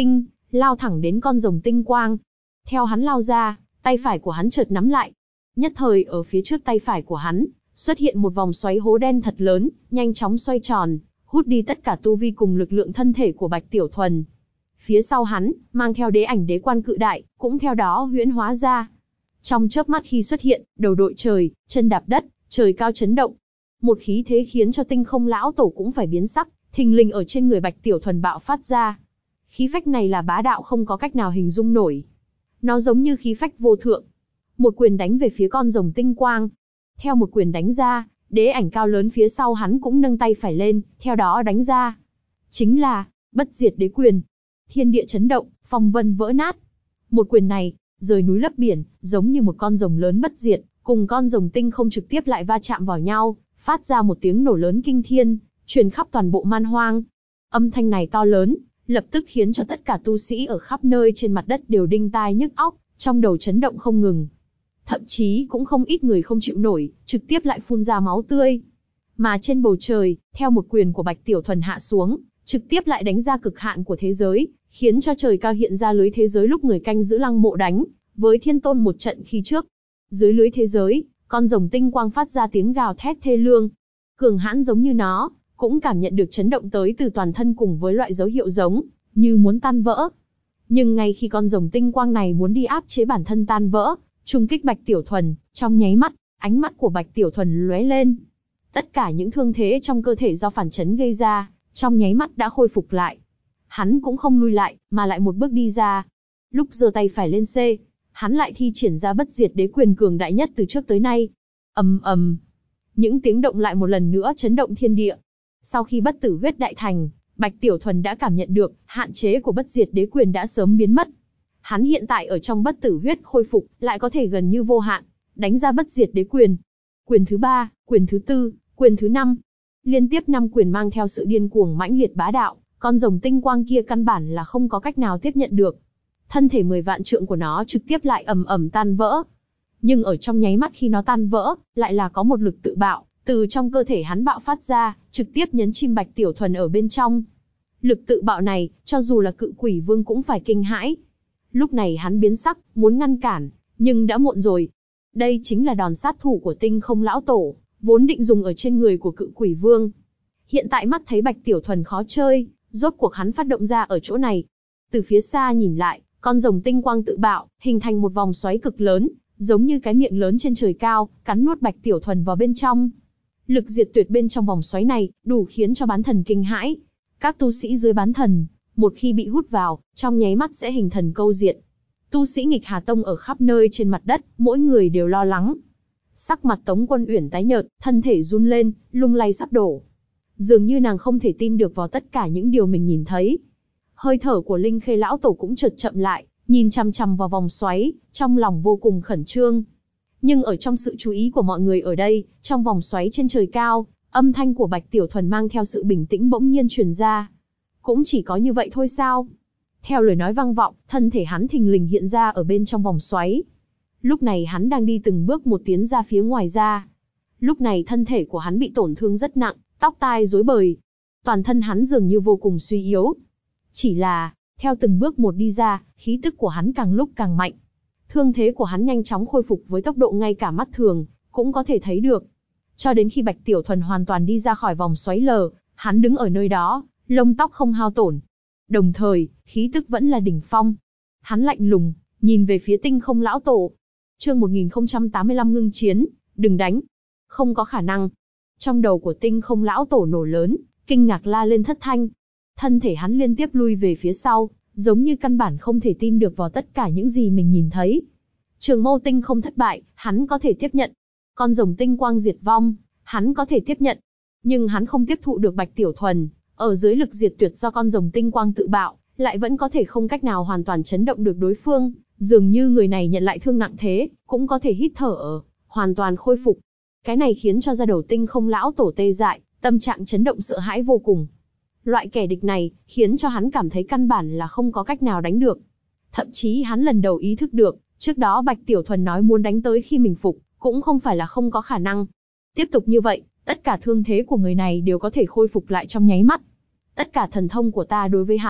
lao thẳng đến con rồng tinh quang. Theo hắn lao ra, tay phải của hắn chợt nắm lại. Nhất thời ở phía trước tay phải của hắn, xuất hiện một vòng xoáy hố đen thật lớn, nhanh chóng xoay tròn, hút đi tất cả tu vi cùng lực lượng thân thể của Bạch Tiểu Thuần. Phía sau hắn, mang theo đế ảnh đế quan cự đại, cũng theo đó huyễn hóa ra. Trong chớp mắt khi xuất hiện, đầu đội trời, chân đạp đất, trời cao chấn động. Một khí thế khiến cho Tinh Không lão tổ cũng phải biến sắc, thình lình ở trên người Bạch Tiểu Thuần bạo phát ra. Khí phách này là bá đạo không có cách nào hình dung nổi. Nó giống như khí phách vô thượng. Một quyền đánh về phía con rồng tinh quang. Theo một quyền đánh ra, đế ảnh cao lớn phía sau hắn cũng nâng tay phải lên, theo đó đánh ra. Chính là bất diệt đế quyền. Thiên địa chấn động, phong vân vỡ nát. Một quyền này, rời núi lấp biển, giống như một con rồng lớn bất diệt, cùng con rồng tinh không trực tiếp lại va chạm vào nhau, phát ra một tiếng nổ lớn kinh thiên, truyền khắp toàn bộ man hoang. Âm thanh này to lớn, lập tức khiến cho tất cả tu sĩ ở khắp nơi trên mặt đất đều đinh tai nhức óc, trong đầu chấn động không ngừng. Thậm chí cũng không ít người không chịu nổi, trực tiếp lại phun ra máu tươi. Mà trên bầu trời, theo một quyền của Bạch Tiểu Thuần hạ xuống, trực tiếp lại đánh ra cực hạn của thế giới, khiến cho trời cao hiện ra lưới thế giới lúc người canh giữ lăng mộ đánh với thiên tôn một trận khi trước. Dưới lưới thế giới, con rồng tinh quang phát ra tiếng gào thét thê lương. Cường hãn giống như nó, cũng cảm nhận được chấn động tới từ toàn thân cùng với loại dấu hiệu giống như muốn tan vỡ. Nhưng ngay khi con rồng tinh quang này muốn đi áp chế bản thân tan vỡ, trùng kích Bạch Tiểu Thuần, trong nháy mắt, ánh mắt của Bạch Tiểu Thuần lóe lên. Tất cả những thương thế trong cơ thể do phản chấn gây ra, trong nháy mắt đã khôi phục lại. Hắn cũng không lui lại, mà lại một bước đi ra. Lúc giơ tay phải lên C, hắn lại thi triển ra bất diệt đế quyền cường đại nhất từ trước tới nay. Ầm ầm, những tiếng động lại một lần nữa chấn động thiên địa. Sau khi bất tử huyết đại thành, Bạch Tiểu Thuần đã cảm nhận được hạn chế của bất diệt đế quyền đã sớm biến mất. Hắn hiện tại ở trong bất tử huyết khôi phục, lại có thể gần như vô hạn đánh ra bất diệt đế quyền. Quyền thứ 3, quyền thứ 4, quyền thứ 5. Liên tiếp 5 quyền mang theo sự điên cuồng mãnh liệt bá đạo, con rồng tinh quang kia căn bản là không có cách nào tiếp nhận được. Thân thể 10 vạn trượng của nó trực tiếp lại ầm ầm tan vỡ. Nhưng ở trong nháy mắt khi nó tan vỡ, lại là có một lực tự bạo từ trong cơ thể hắn bạo phát ra, trực tiếp nhấn chìm Bạch Tiểu Thuần ở bên trong. Lực tự bạo này, cho dù là Cự Quỷ Vương cũng phải kinh hãi. Lúc này hắn biến sắc, muốn ngăn cản, nhưng đã muộn rồi. Đây chính là đòn sát thủ của Tinh Không lão tổ, vốn định dùng ở trên người của Cự Quỷ Vương. Hiện tại mắt thấy Bạch Tiểu Thuần khó chơi, rốt cuộc hắn phát động ra ở chỗ này. Từ phía xa nhìn lại, con rồng tinh quang tự bạo, hình thành một vòng xoáy cực lớn, giống như cái miệng lớn trên trời cao, cắn nuốt Bạch Tiểu Thuần vào bên trong. Lực diệt tuyệt bên trong vòng xoáy này, đủ khiến cho bán thần kinh hãi. Các tu sĩ dưới bán thần, một khi bị hút vào, trong nháy mắt sẽ hình thần câu diệt. Tu sĩ nghịch Hà Tông ở khắp nơi trên mặt đất, mỗi người đều lo lắng. Sắc mặt Tống Quân Uyển tái nhợt, thân thể run lên, lung lay sắp đổ. Dường như nàng không thể tin được vào tất cả những điều mình nhìn thấy. Hơi thở của Linh Khê lão tổ cũng chợt chậm lại, nhìn chằm chằm vào vòng xoáy, trong lòng vô cùng khẩn trương. Nhưng ở trong sự chú ý của mọi người ở đây, trong vòng xoáy trên trời cao, âm thanh của Bạch Tiểu Thuần mang theo sự bình tĩnh bỗng nhiên truyền ra. Cũng chỉ có như vậy thôi sao? Theo lời nói vang vọng, thân thể hắn thình lình hiện ra ở bên trong vòng xoáy. Lúc này hắn đang đi từng bước một tiến ra phía ngoài ra. Lúc này thân thể của hắn bị tổn thương rất nặng, tóc tai rối bời. Toàn thân hắn dường như vô cùng suy yếu. Chỉ là, theo từng bước một đi ra, khí tức của hắn càng lúc càng mạnh. Thương thế của hắn nhanh chóng khôi phục với tốc độ ngay cả mắt thường cũng có thể thấy được. Cho đến khi Bạch Tiểu Thuần hoàn toàn đi ra khỏi vòng xoáy lờ, hắn đứng ở nơi đó, lông tóc không hao tổn. Đồng thời, khí tức vẫn là đỉnh phong. Hắn lạnh lùng, nhìn về phía Tinh Không lão tổ. Chương 1085 ngưng chiến, đừng đánh. Không có khả năng. Trong đầu của Tinh Không lão tổ nổ lớn, kinh ngạc la lên thất thanh. Thân thể hắn liên tiếp lui về phía sau, giống như căn bản không thể tin được vào tất cả những gì mình nhìn thấy. Trường Mâu Tinh Không thất bại, hắn có thể tiếp nhận. Con rồng tinh quang diệt vong, hắn có thể tiếp nhận. Nhưng hắn không tiếp thụ được Bạch Tiểu Thuần, ở dưới lực diệt tuyệt do con rồng tinh quang tự bạo, lại vẫn có thể không cách nào hoàn toàn chấn động được đối phương. Dường như người này nhận lại thương nặng thế, cũng có thể hít thở, hoàn toàn khôi phục. Cái này khiến cho da đầu Tinh Không lão tổ tê dại, tâm trạng chấn động sợ hãi vô cùng. Loại kẻ địch này, khiến cho hắn cảm thấy căn bản là không có cách nào đánh được. Thậm chí hắn lần đầu ý thức được, trước đó Bạch Tiểu Thuần nói muốn đánh tới khi mình phục, cũng không phải là không có khả năng. Tiếp tục như vậy, tất cả thương thế của người này đều có thể khôi phục lại trong nháy mắt. Tất cả thần thông của ta đối với hắn,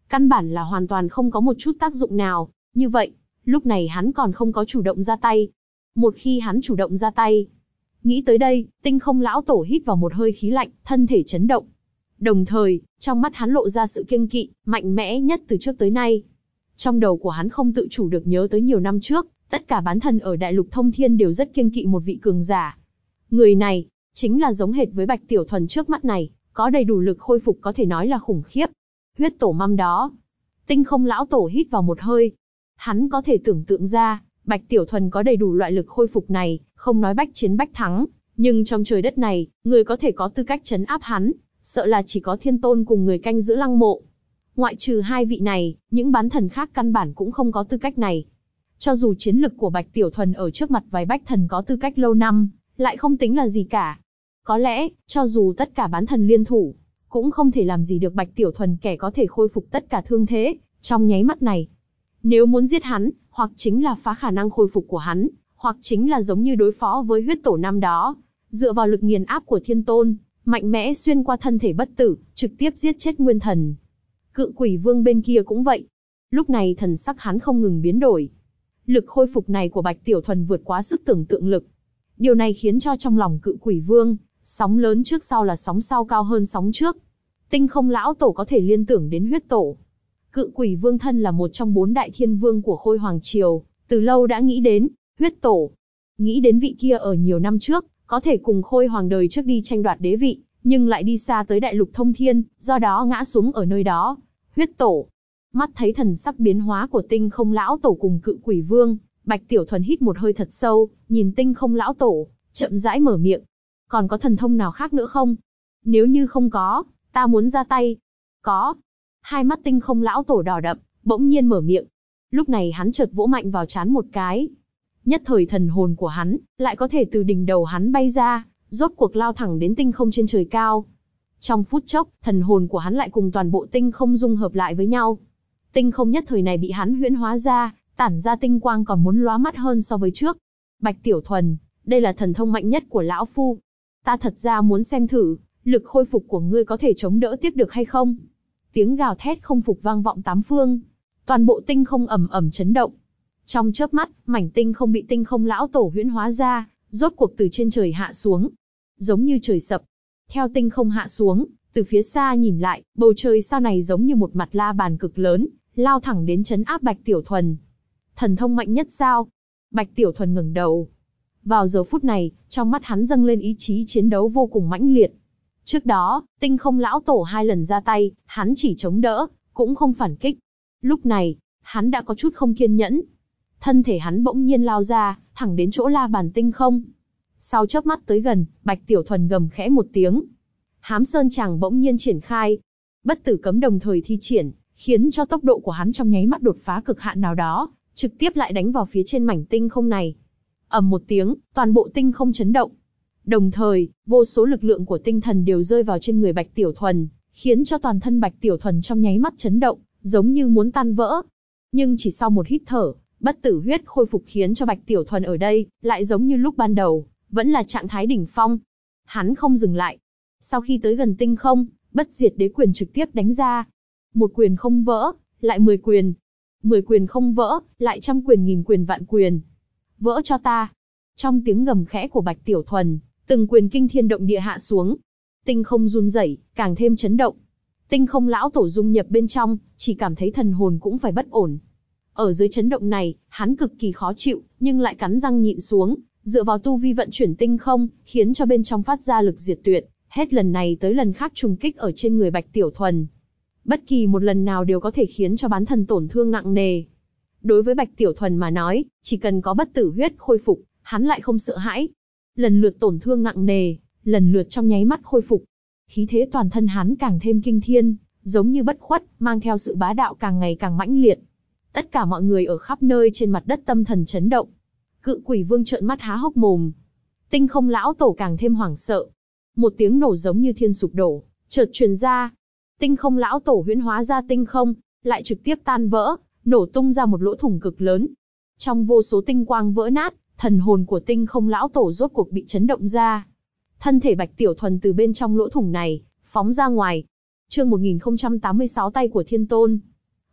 Căn bản là hoàn toàn không có một chút tác dụng nào. Như vậy, lúc này hắn còn không có chủ động ra tay. Một khi hắn chủ động ra tay, nghĩ tới đây, Tinh Không lão tổ hít vào một hơi khí lạnh, thân thể chấn động. Đồng thời, trong mắt hắn lộ ra sự kiêng kỵ, mạnh mẽ nhất từ trước tới nay. Trong đầu của hắn không tự chủ được nhớ tới nhiều năm trước, tất cả bán thần ở Đại Lục Thông Thiên đều rất kiêng kỵ một vị cường giả. Người này, chính là giống hệt với Bạch Tiểu Thuần trước mắt này, có đầy đủ lực khôi phục có thể nói là khủng khiếp. Huyết tổ măm đó. Tinh Không lão tổ hít vào một hơi. Hắn có thể tưởng tượng ra, Bạch Tiểu Thuần có đầy đủ loại lực khôi phục này, không nói bách chiến bách thắng, nhưng trong trời đất này, người có thể có tư cách trấn áp hắn, sợ là chỉ có Thiên Tôn cùng người canh giữ lăng mộ. Ngoại trừ hai vị này, những bán thần khác căn bản cũng không có tư cách này. Cho dù chiến lực của Bạch Tiểu Thuần ở trước mặt vài bách thần có tư cách lâu năm, lại không tính là gì cả. Có lẽ, cho dù tất cả bán thần liên thủ, cũng không thể làm gì được Bạch Tiểu Thuần kẻ có thể khôi phục tất cả thương thế, trong nháy mắt này. Nếu muốn giết hắn, hoặc chính là phá khả năng khôi phục của hắn, hoặc chính là giống như đối phó với huyết tổ năm đó, dựa vào lực nghiền áp của Thiên Tôn, mạnh mẽ xuyên qua thân thể bất tử, trực tiếp giết chết nguyên thần. Cự Quỷ Vương bên kia cũng vậy. Lúc này thần sắc hắn không ngừng biến đổi. Lực khôi phục này của Bạch Tiểu Thuần vượt quá sức tưởng tượng lực. Điều này khiến cho trong lòng Cự Quỷ Vương, sóng lớn trước sau là sóng sau cao hơn sóng trước. Tinh Không lão tổ có thể liên tưởng đến huyết tổ. Cự Quỷ Vương thân là một trong 4 đại thiên vương của Khôi Hoàng Triều, từ lâu đã nghĩ đến huyết tổ. Nghĩ đến vị kia ở nhiều năm trước, có thể cùng Khôi Hoàng đời trước đi tranh đoạt đế vị, nhưng lại đi xa tới Đại Lục Thông Thiên, do đó ngã xuống ở nơi đó. Huyết tổ. Mắt thấy thần sắc biến hóa của Tinh Không lão tổ cùng Cự Quỷ Vương, Bạch Tiểu Thuần hít một hơi thật sâu, nhìn Tinh Không lão tổ, chậm rãi mở miệng. Còn có thần thông nào khác nữa không? Nếu như không có, ta muốn ra tay. Có. Hai mắt Tinh Không lão tổ đỏ đậm, bỗng nhiên mở miệng. Lúc này hắn chợt vỗ mạnh vào trán một cái. Nhất thời thần hồn của hắn, lại có thể từ đỉnh đầu hắn bay ra, rốt cuộc lao thẳng đến tinh không trên trời cao. Trong phút chốc, thần hồn của hắn lại cùng toàn bộ tinh không dung hợp lại với nhau. Tinh không nhất thời này bị hắn huyễn hóa ra, tản ra tinh quang còn muốn lóa mắt hơn so với trước. Bạch Tiểu Thuần, đây là thần thông mạnh nhất của lão phu. Ta thật ra muốn xem thử, lực khôi phục của ngươi có thể chống đỡ tiếp được hay không? Tiếng gào thét không phục vang vọng tám phương. Toàn bộ tinh không ầm ầm chấn động. Trong chớp mắt, mảnh tinh không bị Tinh Không lão tổ huyễn hóa ra, rốt cuộc từ trên trời hạ xuống. Giống như trời sập. Theo tinh không hạ xuống, từ phía xa nhìn lại, bầu trời sau này giống như một mặt la bàn cực lớn, lao thẳng đến trấn áp Bạch Tiểu Thuần. Thần thông mạnh nhất sao? Bạch Tiểu Thuần ngẩng đầu. Vào giờ phút này, trong mắt hắn dâng lên ý chí chiến đấu vô cùng mãnh liệt. Trước đó, Tinh Không lão tổ 2 lần ra tay, hắn chỉ chống đỡ, cũng không phản kích. Lúc này, hắn đã có chút không kiên nhẫn. Thân thể hắn bỗng nhiên lao ra, thẳng đến chỗ la bàn tinh không. Sau chớp mắt tới gần, Bạch Tiểu Thuần gầm khẽ một tiếng. Hám Sơn Tràng bỗng nhiên triển khai. Bất tử cấm đồng thời thi triển, khiến cho tốc độ của hắn trong nháy mắt đột phá cực hạn nào đó, trực tiếp lại đánh vào phía trên mảnh tinh không này. Ầm một tiếng, toàn bộ tinh không chấn động. Đồng thời, vô số lực lượng của tinh thần đều rơi vào trên người Bạch Tiểu Thuần, khiến cho toàn thân Bạch Tiểu Thuần trong nháy mắt chấn động, giống như muốn tan vỡ. Nhưng chỉ sau một hít thở, bất tử huyết khôi phục khiến cho Bạch Tiểu Thuần ở đây, lại giống như lúc ban đầu, vẫn là trạng thái đỉnh phong. Hắn không dừng lại. Sau khi tới gần tinh không, bất diệt đế quyền trực tiếp đánh ra. Một quyền không vỡ, lại 10 quyền. 10 quyền không vỡ, lại trăm quyền nghìn quyền vạn quyền. Vỡ cho ta. Trong tiếng gầm khẽ của Bạch Tiểu Thuần, từng quyền kinh thiên động địa hạ xuống. Tinh không run rẩy, càng thêm chấn động. Tinh Không lão tổ dung nhập bên trong, chỉ cảm thấy thần hồn cũng phải bất ổn. Ở dưới chấn động này, hắn cực kỳ khó chịu, nhưng lại cắn răng nhịn xuống, dựa vào tu vi vận chuyển tinh không, khiến cho bên trong phát ra lực diệt tuyệt, hết lần này tới lần khác trùng kích ở trên người Bạch Tiểu Thuần. Bất kỳ một lần nào đều có thể khiến cho bán thần tổn thương nặng nề. Đối với Bạch Tiểu Thuần mà nói, chỉ cần có bất tử huyết khôi phục, hắn lại không sợ hãi. Lần lượt tổn thương nặng nề, lần lượt trong nháy mắt khôi phục. Khí thế toàn thân hắn càng thêm kinh thiên, giống như bất khuất, mang theo sự bá đạo càng ngày càng mãnh liệt. Tất cả mọi người ở khắp nơi trên mặt đất tâm thần chấn động. Cự Quỷ Vương trợn mắt há hốc mồm. Tinh Không lão tổ càng thêm hoảng sợ. Một tiếng nổ giống như thiên sụp đổ, chợt truyền ra. Tinh Không lão tổ huyễn hóa ra tinh không, lại trực tiếp tan vỡ, nổ tung ra một lỗ thủng cực lớn. Trong vô số tinh quang vỡ nát, thần hồn của Tinh Không lão tổ rốt cuộc bị chấn động ra. Thân thể Bạch Tiểu Thuần từ bên trong lỗ thủng này phóng ra ngoài. Chương 1086 tay của Thiên Tôn.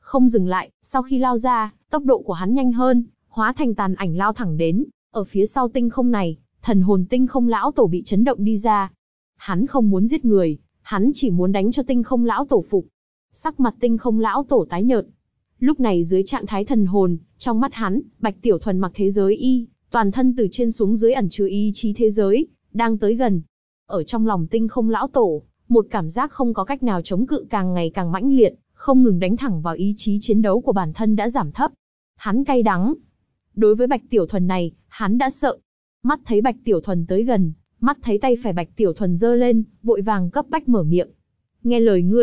không dừng lại, sau khi lao ra, tốc độ của hắn nhanh hơn, hóa thành tàn ảnh lao thẳng đến. Ở phía sau tinh không này, thần hồn tinh không lão tổ bị chấn động đi ra. Hắn không muốn giết người, hắn chỉ muốn đánh cho tinh không lão tổ phục. Sắc mặt tinh không lão tổ tái nhợt. Lúc này dưới trạng thái thần hồn, trong mắt hắn, Bạch Tiểu Thuần mặc thế giới y, toàn thân từ trên xuống dưới ẩn chứa ý chí thế giới, đang tới gần. Ở trong lòng tinh không lão tổ, một cảm giác không có cách nào chống cự càng ngày càng mãnh liệt, không ngừng đánh thẳng vào ý chí chiến đấu của bản thân đã giảm thấp. Hắn cay đắng. Đối với Bạch Tiểu Thuần này, hắn đã sợ. Mắt thấy Bạch Tiểu Thuần tới gần, mắt thấy tay phải Bạch Tiểu Thuần giơ lên, vội vàng cấp bách mở miệng. Nghe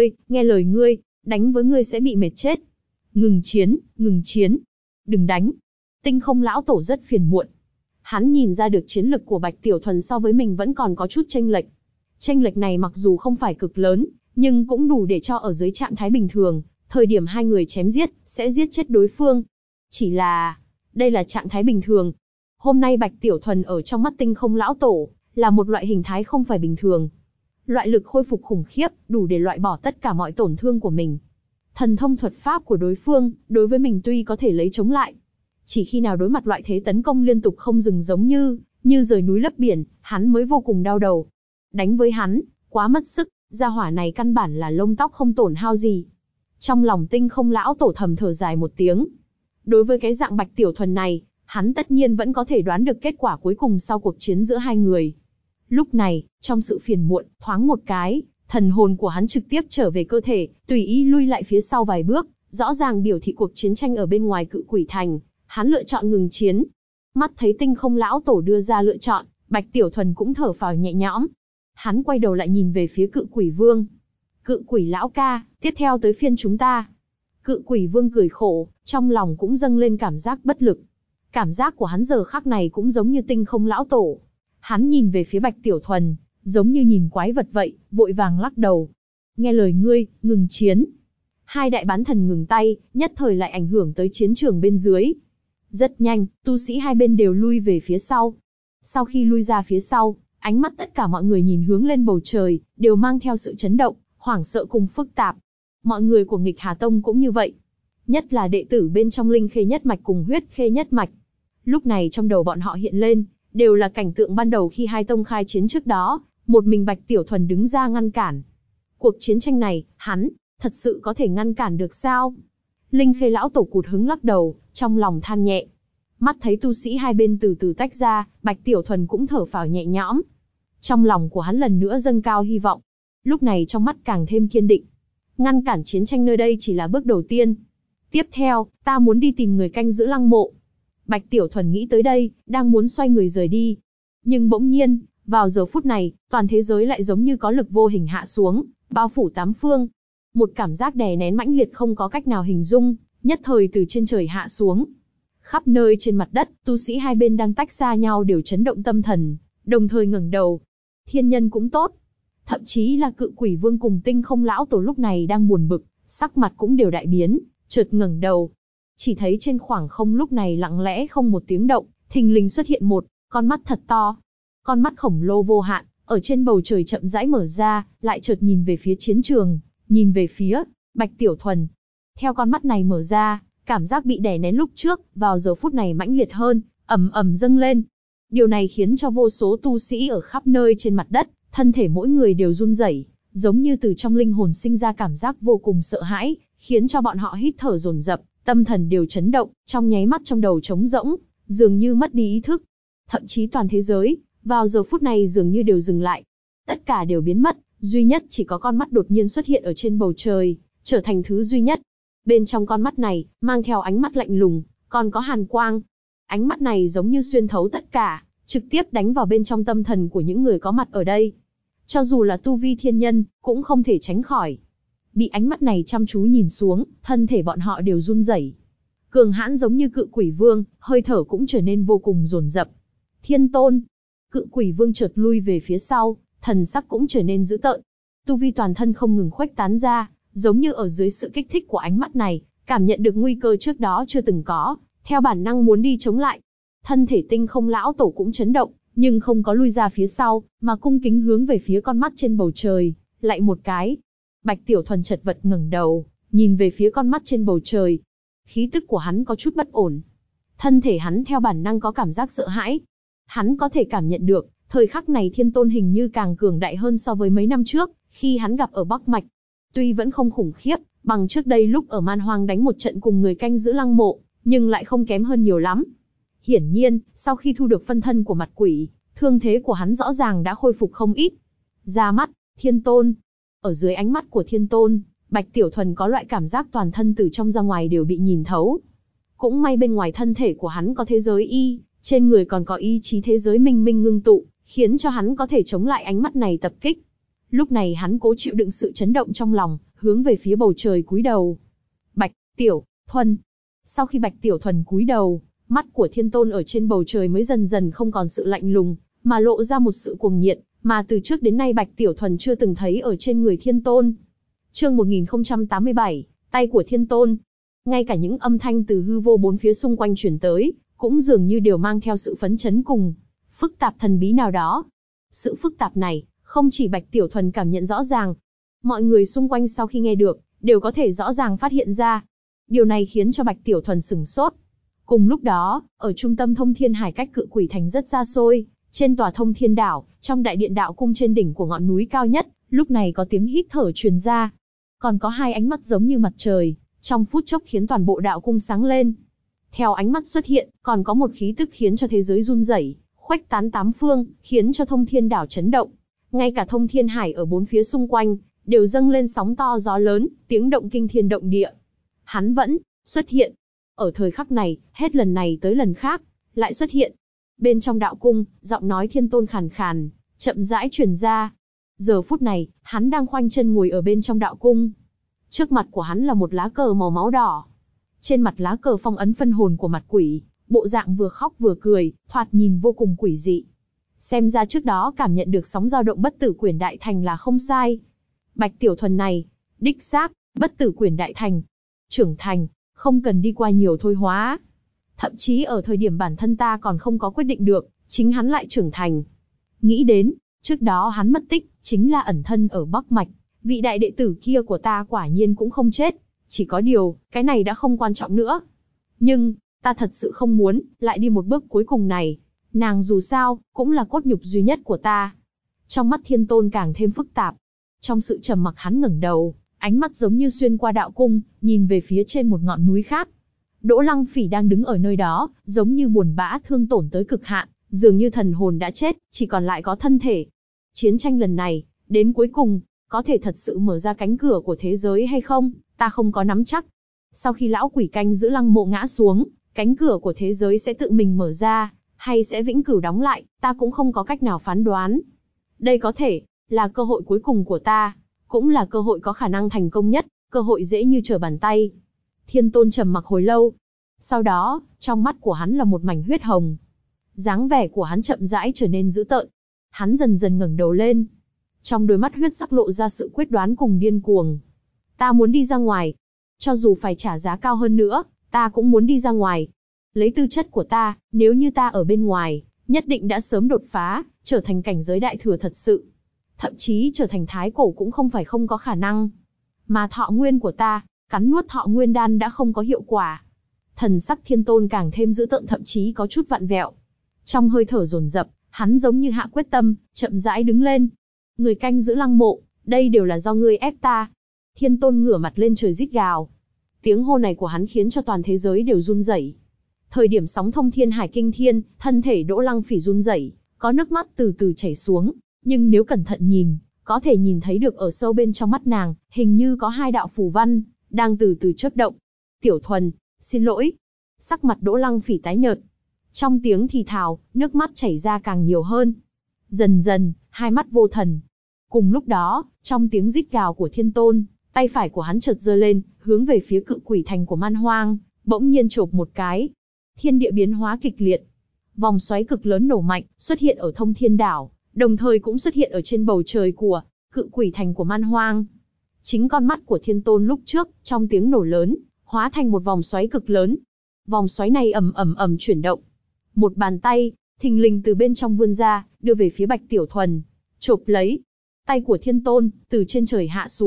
lời ngươi, đánh với ngươi sẽ bị mệt chết. Ngừng chiến, đừng đánh. Tinh không lão tổ rất phiền muộn. Hắn nhìn ra được chiến lực của Bạch Tiểu Thuần so với mình vẫn còn có chút chênh lệch. Chênh lệch này mặc dù không phải cực lớn, nhưng cũng đủ để cho ở dưới trạng thái bình thường, thời điểm hai người chém giết, sẽ giết chết đối phương. Chỉ là, đây là trạng thái bình thường. Hôm nay Bạch Tiểu Thuần ở trong mắt tinh không lão tổ, là một loại hình thái không phải bình thường. Loại lực khôi phục khủng khiếp, đủ để loại bỏ tất cả mọi tổn thương của mình. Thần thông thuật pháp của đối phương, đối với mình tuy có thể lấy chống lại. Chỉ khi nào đối mặt loại thế tấn công liên tục không dừng giống như rời núi lấp biển, hắn mới vô cùng đau đầu. Đánh với hắn, quá mất sức, gia hỏa này căn bản là lông tóc không tổn hao gì. Trong lòng tinh không lão tổ thầm thở dài một tiếng. Đối với cái dạng Bạch Tiểu Thuần này, hắn tất nhiên vẫn có thể đoán được kết quả cuối cùng sau cuộc chiến giữa hai người. Lúc này, trong sự phiền muộn, thoáng một cái, thần hồn của hắn trực tiếp trở về cơ thể, tùy ý lui lại phía sau vài bước, rõ ràng biểu thị cuộc chiến tranh ở bên ngoài Cự Quỷ Thành, hắn lựa chọn ngừng chiến. Mắt thấy tinh không lão tổ đưa ra lựa chọn, Bạch Tiểu Thuần cũng thở phào nhẹ nhõm. Hắn quay đầu lại nhìn về phía Cự Quỷ Vương. Cự Quỷ lão ca, tiếp theo tới phiên chúng ta. Cự Quỷ Vương cười khổ, trong lòng cũng dâng lên cảm giác bất lực. Cảm giác của hắn giờ khắc này cũng giống như tinh không lão tổ. Hắn nhìn về phía Bạch Tiểu Thuần, giống như nhìn quái vật vậy, vội vàng lắc đầu. Nghe lời ngươi, ngừng chiến. Hai đại bán thần ngừng tay, nhất thời lại ảnh hưởng tới chiến trường bên dưới. Rất nhanh, tu sĩ hai bên đều lui về phía sau. Sau khi lui ra phía sau, ánh mắt tất cả mọi người nhìn hướng lên bầu trời, đều mang theo sự chấn động, hoảng sợ cùng phức tạp. Mọi người của Nghịch Hà Tông cũng như vậy. Nhất là đệ tử bên trong Linh Khê Nhất Mạch cùng Huyết Khê Nhất Mạch. Lúc này trong đầu bọn họ hiện lên, đều là cảnh tượng ban đầu khi hai tông khai chiến trước đó, một mình Bạch Tiểu Thuần đứng ra ngăn cản. Cuộc chiến tranh này, hắn, thật sự có thể ngăn cản được sao? Linh Khê lão tổ cụt hứng lắc đầu, trong lòng than nhẹ. Mắt thấy tu sĩ hai bên từ từ tách ra, Bạch Tiểu Thuần cũng thở phào nhẹ nhõm. Trong lòng của hắn lần nữa dâng cao hy vọng. Lúc này trong mắt càng thêm kiên định. Ngăn cản chiến tranh nơi đây chỉ là bước đầu tiên. Tiếp theo, ta muốn đi tìm người canh giữ lăng mộ. Bạch Tiểu Thuần nghĩ tới đây, đang muốn xoay người rời đi. Nhưng bỗng nhiên, vào giờ phút này, toàn thế giới lại giống như có lực vô hình hạ xuống, bao phủ tám phương. Một cảm giác đè nén mãnh liệt không có cách nào hình dung, nhất thời từ trên trời hạ xuống. Khắp nơi trên mặt đất, tu sĩ hai bên đang tách xa nhau đều chấn động tâm thần, đồng thời ngẩng đầu. Thiên nhân cũng tốt. Thậm chí là Cự Quỷ Vương cùng tinh không lão tổ lúc này đang buồn bực, sắc mặt cũng đều đại biến, chợt ngẩng đầu. Chỉ thấy trên khoảng không lúc này lặng lẽ không một tiếng động, thình lình xuất hiện một con mắt thật to. Con mắt khổng lồ vô hạn, ở trên bầu trời chậm rãi mở ra, lại chợt nhìn về phía chiến trường, nhìn về phía Bạch Tiểu Thuần. Theo con mắt này mở ra, cảm giác bị đè nén lúc trước, vào giờ phút này mãnh liệt hơn, ầm ầm dâng lên. Điều này khiến cho vô số tu sĩ ở khắp nơi trên mặt đất, thân thể mỗi người đều run rẩy, giống như từ trong linh hồn sinh ra cảm giác vô cùng sợ hãi, khiến cho bọn họ hít thở dồn dập, tâm thần đều chấn động, trong nháy mắt trong đầu trống rỗng, dường như mất đi ý thức. Thậm chí toàn thế giới, vào giờ phút này dường như đều dừng lại. Tất cả đều biến mất, duy nhất chỉ có con mắt đột nhiên xuất hiện ở trên bầu trời, trở thành thứ duy nhất. Bên trong con mắt này, mang theo ánh mắt lạnh lùng, còn có hàn quang. Ánh mắt này giống như xuyên thấu tất cả, trực tiếp đánh vào bên trong tâm thần của những người có mặt ở đây. Cho dù là tu vi thiên nhân, cũng không thể tránh khỏi. Bị ánh mắt này chăm chú nhìn xuống, thân thể bọn họ đều run rẩy. Cường hãn giống như Cự Quỷ Vương, hơi thở cũng trở nên vô cùng dồn dập. Thiên Tôn. Cự Quỷ Vương chợt lui về phía sau, thần sắc cũng trở nên dữ tợn. Tu vi toàn thân không ngừng khuếch tán ra, giống như ở dưới sự kích thích của ánh mắt này, cảm nhận được nguy cơ trước đó chưa từng có, theo bản năng muốn đi chống lại. Thân thể tinh không lão tổ cũng chấn động, nhưng không có lui ra phía sau, mà cung kính hướng về phía con mắt trên bầu trời, lại một cái. Bạch Tiểu Thuần chật vật ngẩng đầu, nhìn về phía con mắt trên bầu trời. Khí tức của hắn có chút bất ổn. Thân thể hắn theo bản năng có cảm giác sợ hãi. Hắn có thể cảm nhận được, thời khắc này Thiên Tôn hình như càng cường đại hơn so với mấy năm trước, khi hắn gặp ở Bắc Mạch. Tuy vẫn không khủng khiếp, bằng trước đây lúc ở Man Hoang đánh một trận cùng người canh giữ lăng mộ, nhưng lại không kém hơn nhiều lắm. Hiển nhiên, sau khi thu được phân thân của mặt quỷ, thương thế của hắn rõ ràng đã khôi phục không ít. Ra mắt, Thiên Tôn. Ở dưới ánh mắt của Thiên Tôn, Bạch Tiểu Thuần có loại cảm giác toàn thân từ trong ra ngoài đều bị nhìn thấu. Cũng may bên ngoài thân thể của hắn có thế giới y, trên người còn có ý chí thế giới minh minh ngưng tụ, khiến cho hắn có thể chống lại ánh mắt này tập kích. Lúc này hắn cố chịu đựng sự chấn động trong lòng, hướng về phía bầu trời cúi đầu. Bạch Tiểu Thuần. Sau khi Bạch Tiểu Thuần cúi đầu, mắt của Thiên Tôn ở trên bầu trời mới dần dần không còn sự lạnh lùng, mà lộ ra một sự cuồng nhiệt, mà từ trước đến nay Bạch Tiểu Thuần chưa từng thấy ở trên người Thiên Tôn. Chương 1087, tay của Thiên Tôn. Ngay cả những âm thanh từ hư vô bốn phía xung quanh truyền tới, cũng dường như đều mang theo sự phấn chấn cùng phức tạp thần bí nào đó. Sự phức tạp này, không chỉ Bạch Tiểu Thuần cảm nhận rõ ràng, mọi người xung quanh sau khi nghe được, đều có thể rõ ràng phát hiện ra. Điều này khiến cho Bạch Tiểu Thuần sửng sốt. Cùng lúc đó, ở trung tâm Thông Thiên Hải cách Cự Quỷ Thành rất xa xôi, trên tòa Thông Thiên Đảo, trong đại điện đạo cung trên đỉnh của ngọn núi cao nhất, lúc này có tiếng hít thở truyền ra. Còn có hai ánh mắt giống như mặt trời, trong phút chốc khiến toàn bộ đạo cung sáng lên. Theo ánh mắt xuất hiện, còn có một khí tức khiến cho thế giới run rẩy, khuếch tán tám phương, khiến cho Thông Thiên Đảo chấn động. Ngay cả Thông Thiên Hải ở bốn phía xung quanh, đều dâng lên sóng to gió lớn, tiếng động kinh thiên động địa. Hắn vẫn xuất hiện. Ở thời khắc này, hết lần này tới lần khác, lại xuất hiện. Bên trong đạo cung, giọng nói Thiên Tôn khàn khàn, chậm rãi truyền ra. Giờ phút này, hắn đang khoanh chân ngồi ở bên trong đạo cung. Trước mặt của hắn là một lá cờ màu máu đỏ. Trên mặt lá cờ phong ấn phân hồn của mặt quỷ, bộ dạng vừa khóc vừa cười, thoạt nhìn vô cùng quỷ dị. Xem ra trước đó cảm nhận được sóng dao động bất tử quyển đại thành là không sai. Bạch Tiểu Thuần này, đích xác, bất tử quyển đại thành. Trưởng thành, không cần đi qua nhiều thôi hóa. Thậm chí ở thời điểm bản thân ta còn không có quyết định được, chính hắn lại trưởng thành. Nghĩ đến, trước đó hắn mất tích, chính là ẩn thân ở Bắc Mạch. Vị đại đệ tử kia của ta quả nhiên cũng không chết. Chỉ có điều, cái này đã không quan trọng nữa. Nhưng, ta thật sự không muốn, lại đi một bước cuối cùng này. Nàng dù sao, cũng là cốt nhục duy nhất của ta. Trong mắt Thiên Tôn càng thêm phức tạp. Trong sự trầm mặc hắn ngẩng đầu, ánh mắt giống như xuyên qua đạo cung, nhìn về phía trên một ngọn núi khác. Đỗ Lăng Phỉ đang đứng ở nơi đó, giống như buồn bã thương tổn tới cực hạn, dường như thần hồn đã chết, chỉ còn lại có thân thể. Chiến tranh lần này, đến cuối cùng, có thể thật sự mở ra cánh cửa của thế giới hay không, ta không có nắm chắc. Sau khi lão quỷ canh giữ lăng mộ ngã xuống, cánh cửa của thế giới sẽ tự mình mở ra, hay sẽ vĩnh cửu đóng lại, ta cũng không có cách nào phán đoán. Đây có thể là cơ hội cuối cùng của ta, cũng là cơ hội có khả năng thành công nhất, cơ hội dễ như trở bàn tay. Thiên Tôn trầm mặc hồi lâu. Sau đó, trong mắt của hắn là một mảnh huyết hồng. Dáng vẻ của hắn chậm rãi trở nên dữ tợn. Hắn dần dần ngẩng đầu lên. Trong đôi mắt huyết sắc lộ ra sự quyết đoán cùng điên cuồng. Ta muốn đi ra ngoài. Cho dù phải trả giá cao hơn nữa, ta cũng muốn đi ra ngoài. Lấy tư chất của ta, nếu như ta ở bên ngoài, nhất định đã sớm đột phá, trở thành cảnh giới đại thừa thật sự. Thậm chí trở thành thái cổ cũng không phải không có khả năng. Mà thọ nguyên của ta, cắn nuốt thọ nguyên đan đã không có hiệu quả. Thần sắc Thiên Tôn càng thêm dữ tợn, thậm chí có chút vặn vẹo. Trong hơi thở dồn dập, hắn giống như hạ quyết tâm, chậm rãi đứng lên. Người canh giữ lăng mộ, đây đều là do ngươi ép ta. Thiên Tôn ngửa mặt lên trời rít gào. Tiếng hô này của hắn khiến cho toàn thế giới đều run rẩy. Thời điểm sóng Thông Thiên Hải kinh thiên, thân thể Đỗ Lăng Phỉ run rẩy, có nước mắt từ từ chảy xuống. Nhưng nếu cẩn thận nhìn, có thể nhìn thấy được ở sâu bên trong mắt nàng, hình như có hai đạo phù văn, đang từ từ chớp động. Tiểu Thuần, xin lỗi. Sắc mặt Đỗ Lăng Phỉ tái nhợt. Trong tiếng thì thào, nước mắt chảy ra càng nhiều hơn. Dần dần, hai mắt vô thần. Cùng lúc đó, trong tiếng rít gào của Thiên Tôn, tay phải của hắn chợt giơ lên, hướng về phía Cự Quỷ Thành của Man Hoang, bỗng nhiên chộp một cái. Thiên địa biến hóa kịch liệt. Vòng xoáy cực lớn nổ mạnh, xuất hiện ở Thông Thiên Đảo, đồng thời cũng xuất hiện ở trên bầu trời của Cự Quỷ Thành của Man Hoang. Chính con mắt của Thiên Tôn lúc trước, trong tiếng nổ lớn, hóa thành một vòng xoáy cực lớn. Vòng xoáy này ầm ầm ầm chuyển động. Một bàn tay, thình lình từ bên trong vươn ra, đưa về phía Bạch Tiểu Thuần, chộp lấy. Tay của Thiên Tôn, từ trên trời hạ xuống,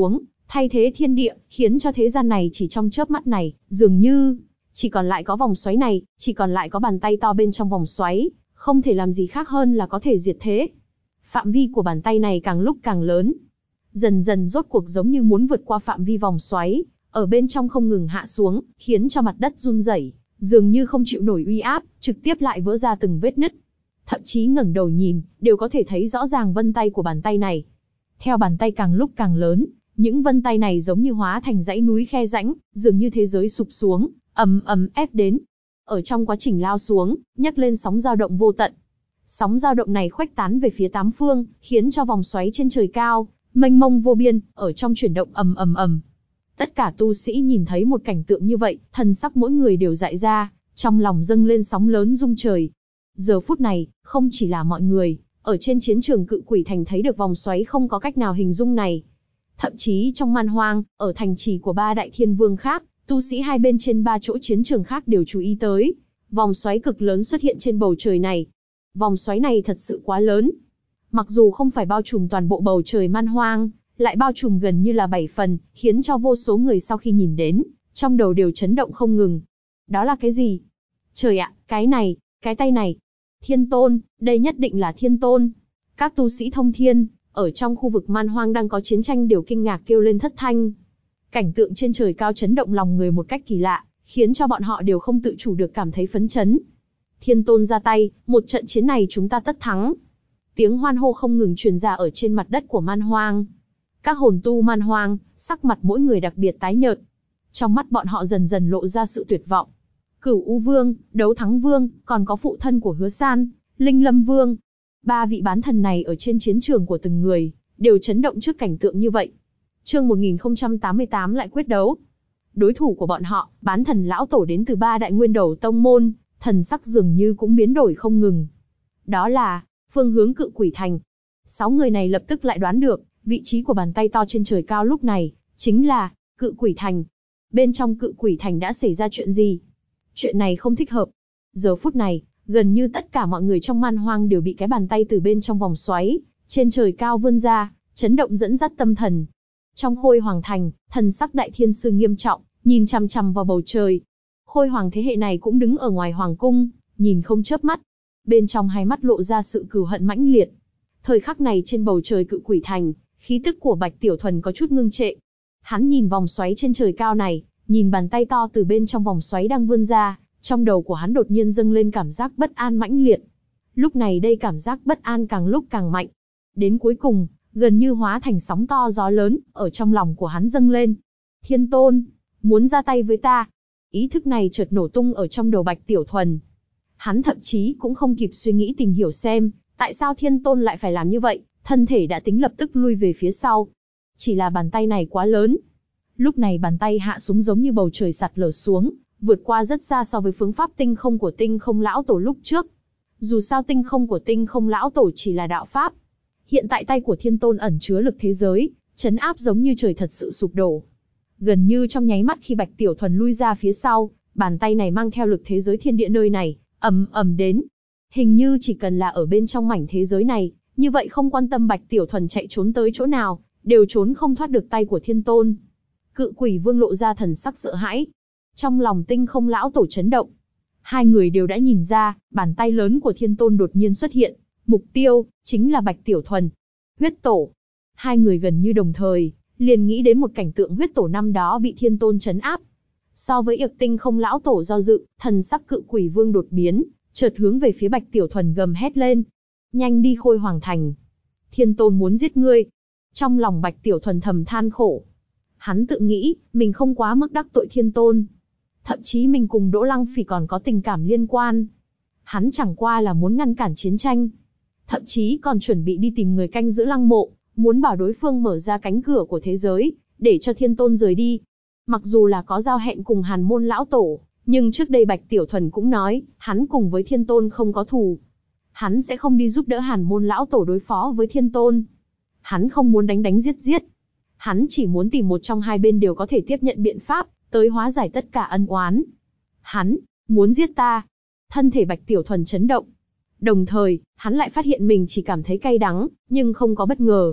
thay thế thiên địa, khiến cho thế gian này chỉ trong chớp mắt này, dường như chỉ còn lại có vòng xoáy này, chỉ còn lại có bàn tay to bên trong vòng xoáy, không thể làm gì khác hơn là có thể diệt thế. Phạm vi của bàn tay này càng lúc càng lớn, dần dần rốt cuộc giống như muốn vượt qua phạm vi vòng xoáy, ở bên trong không ngừng hạ xuống, khiến cho mặt đất run rẩy, dường như không chịu nổi uy áp, trực tiếp lại vỡ ra từng vết nứt. Thậm chí ngẩng đầu nhìn, đều có thể thấy rõ ràng vân tay của bàn tay này. Theo bàn tay càng lúc càng lớn, những vân tay này giống như hóa thành dãy núi khe rãnh, dường như thế giới sụp xuống, ầm ầm ép đến. Ở trong quá trình lao xuống, nhấc lên sóng dao động vô tận. Sóng dao động này khuếch tán về phía tám phương, khiến cho vòng xoáy trên trời cao, mênh mông vô biên, ở trong chuyển động ầm ầm ầm. Tất cả tu sĩ nhìn thấy một cảnh tượng như vậy, thần sắc mỗi người đều dại ra, trong lòng dâng lên sóng lớn rung trời. Giờ phút này, không chỉ là mọi người, ở trên chiến trường Cự Quỷ Thành thấy được vòng xoáy không có cách nào hình dung này. Thậm chí trong Man Hoang, ở thành trì của ba đại thiên vương khác, tu sĩ hai bên trên ba chỗ chiến trường khác đều chú ý tới. Vòng xoáy cực lớn xuất hiện trên bầu trời này. Vòng xoáy này thật sự quá lớn. Mặc dù không phải bao trùm toàn bộ bầu trời Man Hoang, lại bao trùm gần như là 7 phần, khiến cho vô số người sau khi nhìn đến, trong đầu đều chấn động không ngừng. Đó là cái gì? Trời ạ, cái này, cái tay này. Thiên Tôn, đây nhất định là Thiên Tôn. Các tu sĩ thông thiên, ở trong khu vực Man Hoang đang có chiến tranh đều kinh ngạc kêu lên thất thanh. Cảnh tượng trên trời cao chấn động lòng người một cách kỳ lạ, khiến cho bọn họ đều không tự chủ được cảm thấy phấn chấn. Thiên Tôn ra tay, một trận chiến này chúng ta tất thắng. Tiếng hoan hô không ngừng truyền ra ở trên mặt đất của Man Hoang. Các hồn tu Man Hoang, sắc mặt mỗi người đặc biệt tái nhợt. Trong mắt bọn họ dần dần lộ ra sự tuyệt vọng. Cửu U Vương, Đấu Thắng Vương, còn có phụ thân của Hứa San, Linh Lâm Vương. Ba vị bán thần này ở trên chiến trường của từng người, đều chấn động trước cảnh tượng như vậy. Chương 1088 lại quyết đấu. Đối thủ của bọn họ, bán thần lão tổ đến từ ba đại nguyên đầu tông môn, thần sắc dường như cũng biến đổi không ngừng. Đó là phương hướng Cự Quỷ Thành. 6 người này lập tức lại đoán được, vị trí của bàn tay to trên trời cao lúc này, chính là Cự Quỷ Thành. Bên trong Cự Quỷ Thành đã xảy ra chuyện gì? Chuyện này không thích hợp. Giờ phút này, gần như tất cả mọi người trong Man Hoang đều bị cái bàn tay từ bên trong vòng xoáy, trên trời cao vươn ra, chấn động dẫn dắt tâm thần. Trong Khôi Hoàng Thành, thần sắc Đại Thiên Sư nghiêm trọng, nhìn chằm chằm vào bầu trời. Khôi Hoàng thế hệ này cũng đứng ở ngoài Hoàng Cung, nhìn không chớp mắt. Bên trong hai mắt lộ ra sự cừu hận mãnh liệt. Thời khắc này trên bầu trời Cự Quỷ Thành, khí tức của Bạch Tiểu Thuần có chút ngưng trệ. Hắn nhìn vòng xoáy trên trời cao này, nhìn bàn tay to từ bên trong vòng xoáy đang vươn ra, trong đầu của hắn đột nhiên dâng lên cảm giác bất an mãnh liệt. Lúc này đây cảm giác bất an càng lúc càng mạnh. Đến cuối cùng, gần như hóa thành sóng to gió lớn, ở trong lòng của hắn dâng lên. Thiên Tôn, muốn ra tay với ta. Ý thức này chợt nổ tung ở trong đầu Bạch Tiểu Thuần. Hắn thậm chí cũng không kịp suy nghĩ tìm hiểu xem, tại sao Thiên Tôn lại phải làm như vậy, thân thể đã tính lập tức lui về phía sau. Chỉ là bàn tay này quá lớn. Lúc này bàn tay hạ xuống giống như bầu trời sạt lở xuống, vượt qua rất xa so với phương pháp tinh không của Tinh Không lão tổ lúc trước. Dù sao tinh không của Tinh Không lão tổ chỉ là đạo pháp. Hiện tại tay của Thiên Tôn ẩn chứa lực thế giới, chấn áp giống như trời thật sự sụp đổ. Gần như trong nháy mắt khi Bạch Tiểu Thuần lui ra phía sau, bàn tay này mang theo lực thế giới thiên địa nơi này, ầm ầm đến. Hình như chỉ cần là ở bên trong mảnh thế giới này, như vậy không quan tâm Bạch Tiểu Thuần chạy trốn tới chỗ nào, đều trốn không thoát được tay của Thiên Tôn. Cự Quỷ Vương lộ ra thần sắc sợ hãi. Trong lòng Tinh Không lão tổ chấn động. Hai người đều đã nhìn ra, bàn tay lớn của Thiên Tôn đột nhiên xuất hiện. Mục tiêu, chính là Bạch Tiểu Thuần. Huyết Tổ. Hai người gần như đồng thời, liền nghĩ đến một cảnh tượng Huyết Tổ năm đó bị Thiên Tôn trấn áp. So với Yực Tinh Không lão tổ do dự, thần sắc Cự Quỷ Vương đột biến, chợt hướng về phía Bạch Tiểu Thuần gầm hét lên. Nhanh đi Khôi Hoàng Thành. Thiên Tôn muốn giết ngươi. Trong lòng Bạch Tiểu Thuần thầm than khổ. Hắn tự nghĩ, mình không quá mức đắc tội Thiên Tôn. Thậm chí mình cùng Đỗ Lăng Phỉ còn có tình cảm liên quan. Hắn chẳng qua là muốn ngăn cản chiến tranh. Thậm chí còn chuẩn bị đi tìm người canh giữ lăng mộ, muốn bảo đối phương mở ra cánh cửa của thế giới, để cho Thiên Tôn rời đi. Mặc dù là có giao hẹn cùng Hàn Môn lão tổ, nhưng trước đây Bạch Tiểu Thuần cũng nói, hắn cùng với Thiên Tôn không có thù. Hắn sẽ không đi giúp đỡ Hàn Môn lão tổ đối phó với Thiên Tôn. Hắn không muốn đánh đánh giết giết. Hắn chỉ muốn tìm một trong hai bên đều có thể tiếp nhận biện pháp, tới hóa giải tất cả ân oán. Hắn muốn giết ta. Thân thể Bạch Tiểu Thuần chấn động. Đồng thời, hắn lại phát hiện mình chỉ cảm thấy cay đắng, nhưng không có bất ngờ.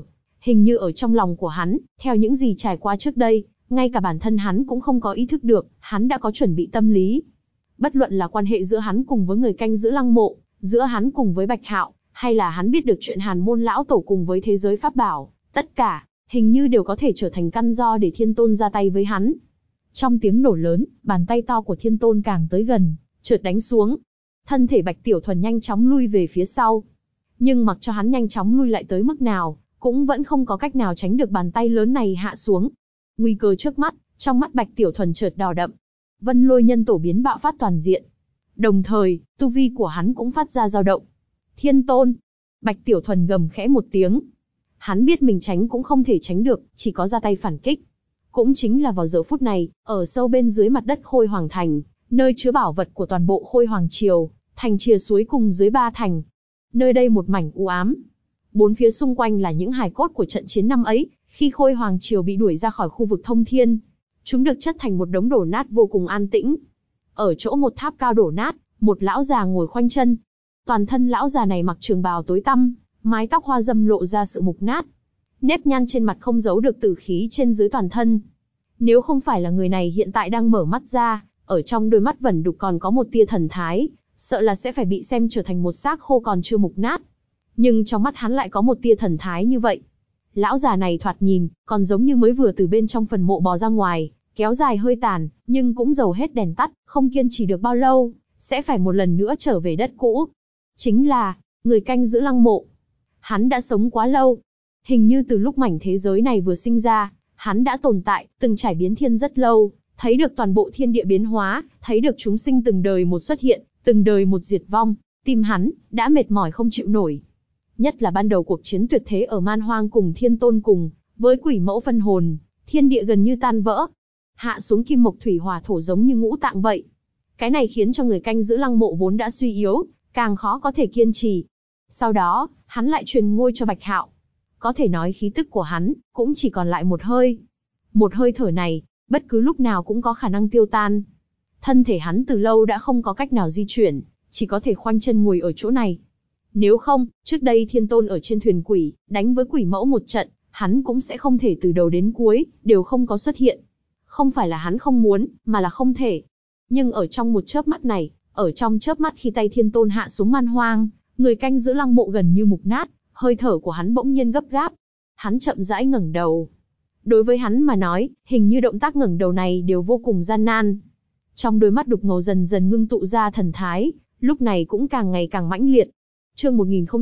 Hình như ở trong lòng của hắn, theo những gì trải qua trước đây, ngay cả bản thân hắn cũng không có ý thức được, hắn đã có chuẩn bị tâm lý. Bất luận là quan hệ giữa hắn cùng với người canh giữ lăng mộ, giữa hắn cùng với Bạch Hạo, hay là hắn biết được chuyện Hàn Môn lão tổ cùng với thế giới pháp bảo, tất cả, hình như đều có thể trở thành căn do để Thiên Tôn ra tay với hắn. Trong tiếng nổ lớn, bàn tay to của Thiên Tôn càng tới gần, chợt đánh xuống. Thân thể Bạch Tiểu Thuần nhanh chóng lui về phía sau. Nhưng mặc cho hắn nhanh chóng lui lại tới mức nào, cũng vẫn không có cách nào tránh được bàn tay lớn này hạ xuống. Nguy cơ trước mắt, trong mắt Bạch Tiểu Thuần chợt đỏ đậm. Vân Lôi Nhân Tổ biến bạo phát toàn diện. Đồng thời, tu vi của hắn cũng phát ra dao động. Thiên Tôn! Bạch Tiểu Thuần gầm khẽ một tiếng. Hắn biết mình tránh cũng không thể tránh được, chỉ có ra tay phản kích. Cũng chính là vào giờ phút này, ở sâu bên dưới mặt đất Khôi Hoàng Thành, nơi chứa bảo vật của toàn bộ Khôi Hoàng Triều, thành chìa suối cùng dưới ba thành. Nơi đây một mảnh u ám. Bốn phía xung quanh là những hài cốt của trận chiến năm ấy, khi Khôi Hoàng Triều bị đuổi ra khỏi khu vực thông thiên. Chúng được chất thành một đống đổ nát vô cùng an tĩnh. Ở chỗ một tháp cao đổ nát, một lão già ngồi khoanh chân. Toàn thân lão già này mặc trường bào tối tăm, mái tóc hoa dâm lộ ra sự mục nát. Nếp nhăn trên mặt không giấu được tử khí trên dưới toàn thân. Nếu không phải là người này hiện tại đang mở mắt ra, ở trong đôi mắt vẩn đục còn có một tia thần thái, sợ là sẽ phải bị xem trở thành một xác khô còn chưa mục nát. Nhưng trong mắt hắn lại có một tia thần thái như vậy. Lão già này thoạt nhìn, còn giống như mới vừa từ bên trong phần mộ bò ra ngoài, kéo dài hơi tàn, nhưng cũng dầu hết đèn tắt, không kiên trì được bao lâu, sẽ phải một lần nữa trở về đất cũ. Chính là, người canh giữ lăng mộ. Hắn đã sống quá lâu. Hình như từ lúc mảnh thế giới này vừa sinh ra, hắn đã tồn tại, từng trải biến thiên rất lâu, thấy được toàn bộ thiên địa biến hóa, thấy được chúng sinh từng đời một xuất hiện, từng đời một diệt vong, tim hắn đã mệt mỏi không chịu nổi. Nhất là ban đầu cuộc chiến tuyệt thế ở Man Hoang cùng Thiên Tôn cùng với Quỷ Mẫu phân hồn, thiên địa gần như tan vỡ. Hạ xuống kim mộc thủy hỏa thổ giống như ngũ tạng vậy. Cái này khiến cho người canh giữ lăng mộ vốn đã suy yếu, càng khó có thể kiên trì. Sau đó, hắn lại truyền ngôi cho Bạch Hạo. Có thể nói khí tức của hắn cũng chỉ còn lại một hơi. Một hơi thở này, bất cứ lúc nào cũng có khả năng tiêu tan. Thân thể hắn từ lâu đã không có cách nào di chuyển, chỉ có thể khoanh chân ngồi ở chỗ này. Nếu không, trước đây Thiên Tôn ở trên thuyền quỷ, đánh với Quỷ Mẫu một trận, hắn cũng sẽ không thể từ đầu đến cuối, đều không có xuất hiện. Không phải là hắn không muốn, mà là không thể. Nhưng ở trong một chớp mắt này, ở trong chớp mắt khi tay Thiên Tôn hạ xuống Man Hoang, người canh giữ lăng mộ gần như mục nát, hơi thở của hắn bỗng nhiên gấp gáp. Hắn chậm rãi ngẩng đầu. Đối với hắn mà nói, hình như động tác ngẩng đầu này đều vô cùng gian nan. Trong đôi mắt đục ngầu dần dần ngưng tụ ra thần thái, lúc này cũng càng ngày càng mãnh liệt. Chương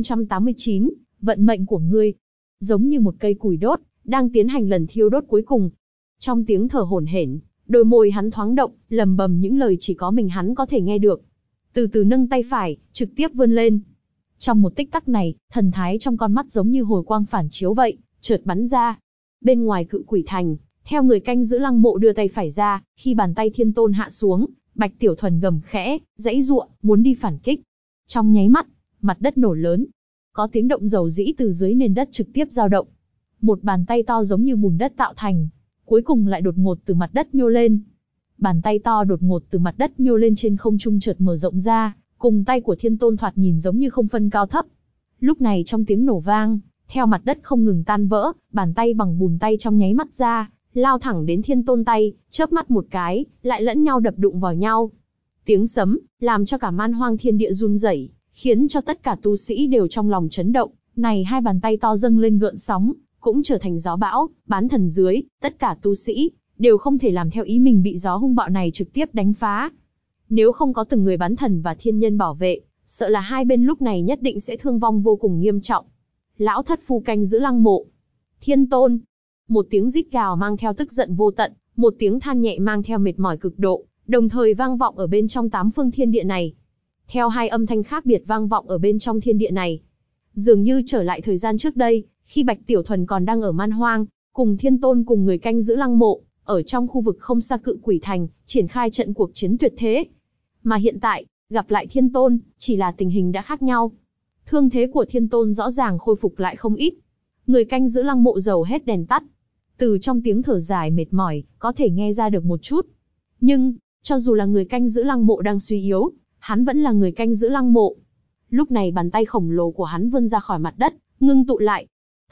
1089, vận mệnh của ngươi. Giống như một cây củi đốt, đang tiến hành lần thiêu đốt cuối cùng. Trong tiếng thở hổn hển, đôi môi hắn thoáng động, lầm bầm những lời chỉ có mình hắn có thể nghe được. Từ từ nâng tay phải, trực tiếp vươn lên. Trong một tích tắc này, thần thái trong con mắt giống như hồi quang phản chiếu vậy, chợt bắn ra. Bên ngoài Cự Quỷ Thành, theo người canh giữ lăng mộ đưa tay phải ra, khi bàn tay Thiên Tôn hạ xuống, Bạch Tiểu Thuần gầm khẽ, giãy giụa, muốn đi phản kích. Trong nháy mắt, mặt đất nổ lớn. Có tiếng động dầu dĩ từ dưới nền đất trực tiếp dao động. Một bàn tay to giống như bùn đất tạo thành, cuối cùng lại đột ngột từ mặt đất nhô lên. Bàn tay to đột ngột từ mặt đất nhô lên trên không trung chợt mở rộng ra, cùng tay của Thiên Tôn thoạt nhìn giống như không phân cao thấp. Lúc này trong tiếng nổ vang, theo mặt đất không ngừng tan vỡ, bàn tay bằng bùn tay trong nháy mắt ra, lao thẳng đến Thiên Tôn tay, chớp mắt một cái, lại lẫn nhau đập đụng vào nhau. Tiếng sấm, làm cho cả Man Hoang thiên địa run rẩy, khiến cho tất cả tu sĩ đều trong lòng chấn động. Này hai bàn tay to dâng lên gợn sóng, cũng trở thành gió bão, bán thần dưới, tất cả tu sĩ đều không thể làm theo ý mình bị gió hung bạo này trực tiếp đánh phá. Nếu không có từng người bán thần và thiên nhân bảo vệ, sợ là hai bên lúc này nhất định sẽ thương vong vô cùng nghiêm trọng. Lão thất phu canh giữ lăng mộ. Thiên Tôn. Một tiếng rít gào mang theo tức giận vô tận, một tiếng than nhẹ mang theo mệt mỏi cực độ, đồng thời vang vọng ở bên trong tám phương thiên địa này. Theo hai âm thanh khác biệt vang vọng ở bên trong thiên địa này. Dường như trở lại thời gian trước đây, khi Bạch Tiểu Thuần còn đang ở Man Hoang, cùng Thiên Tôn cùng người canh giữ lăng mộ, ở trong khu vực không xa Cự Quỷ Thành, triển khai trận cuộc chiến tuyệt thế. Mà hiện tại, gặp lại Thiên Tôn, chỉ là tình hình đã khác nhau. Thương thế của Thiên Tôn rõ ràng khôi phục lại không ít. Người canh giữ lăng mộ dầu hết đèn tắt. Từ trong tiếng thở dài mệt mỏi, có thể nghe ra được một chút. Nhưng, cho dù là người canh giữ lăng mộ đang suy yếu, hắn vẫn là người canh giữ lăng mộ. Lúc này bàn tay khổng lồ của hắn vươn ra khỏi mặt đất, ngưng tụ lại.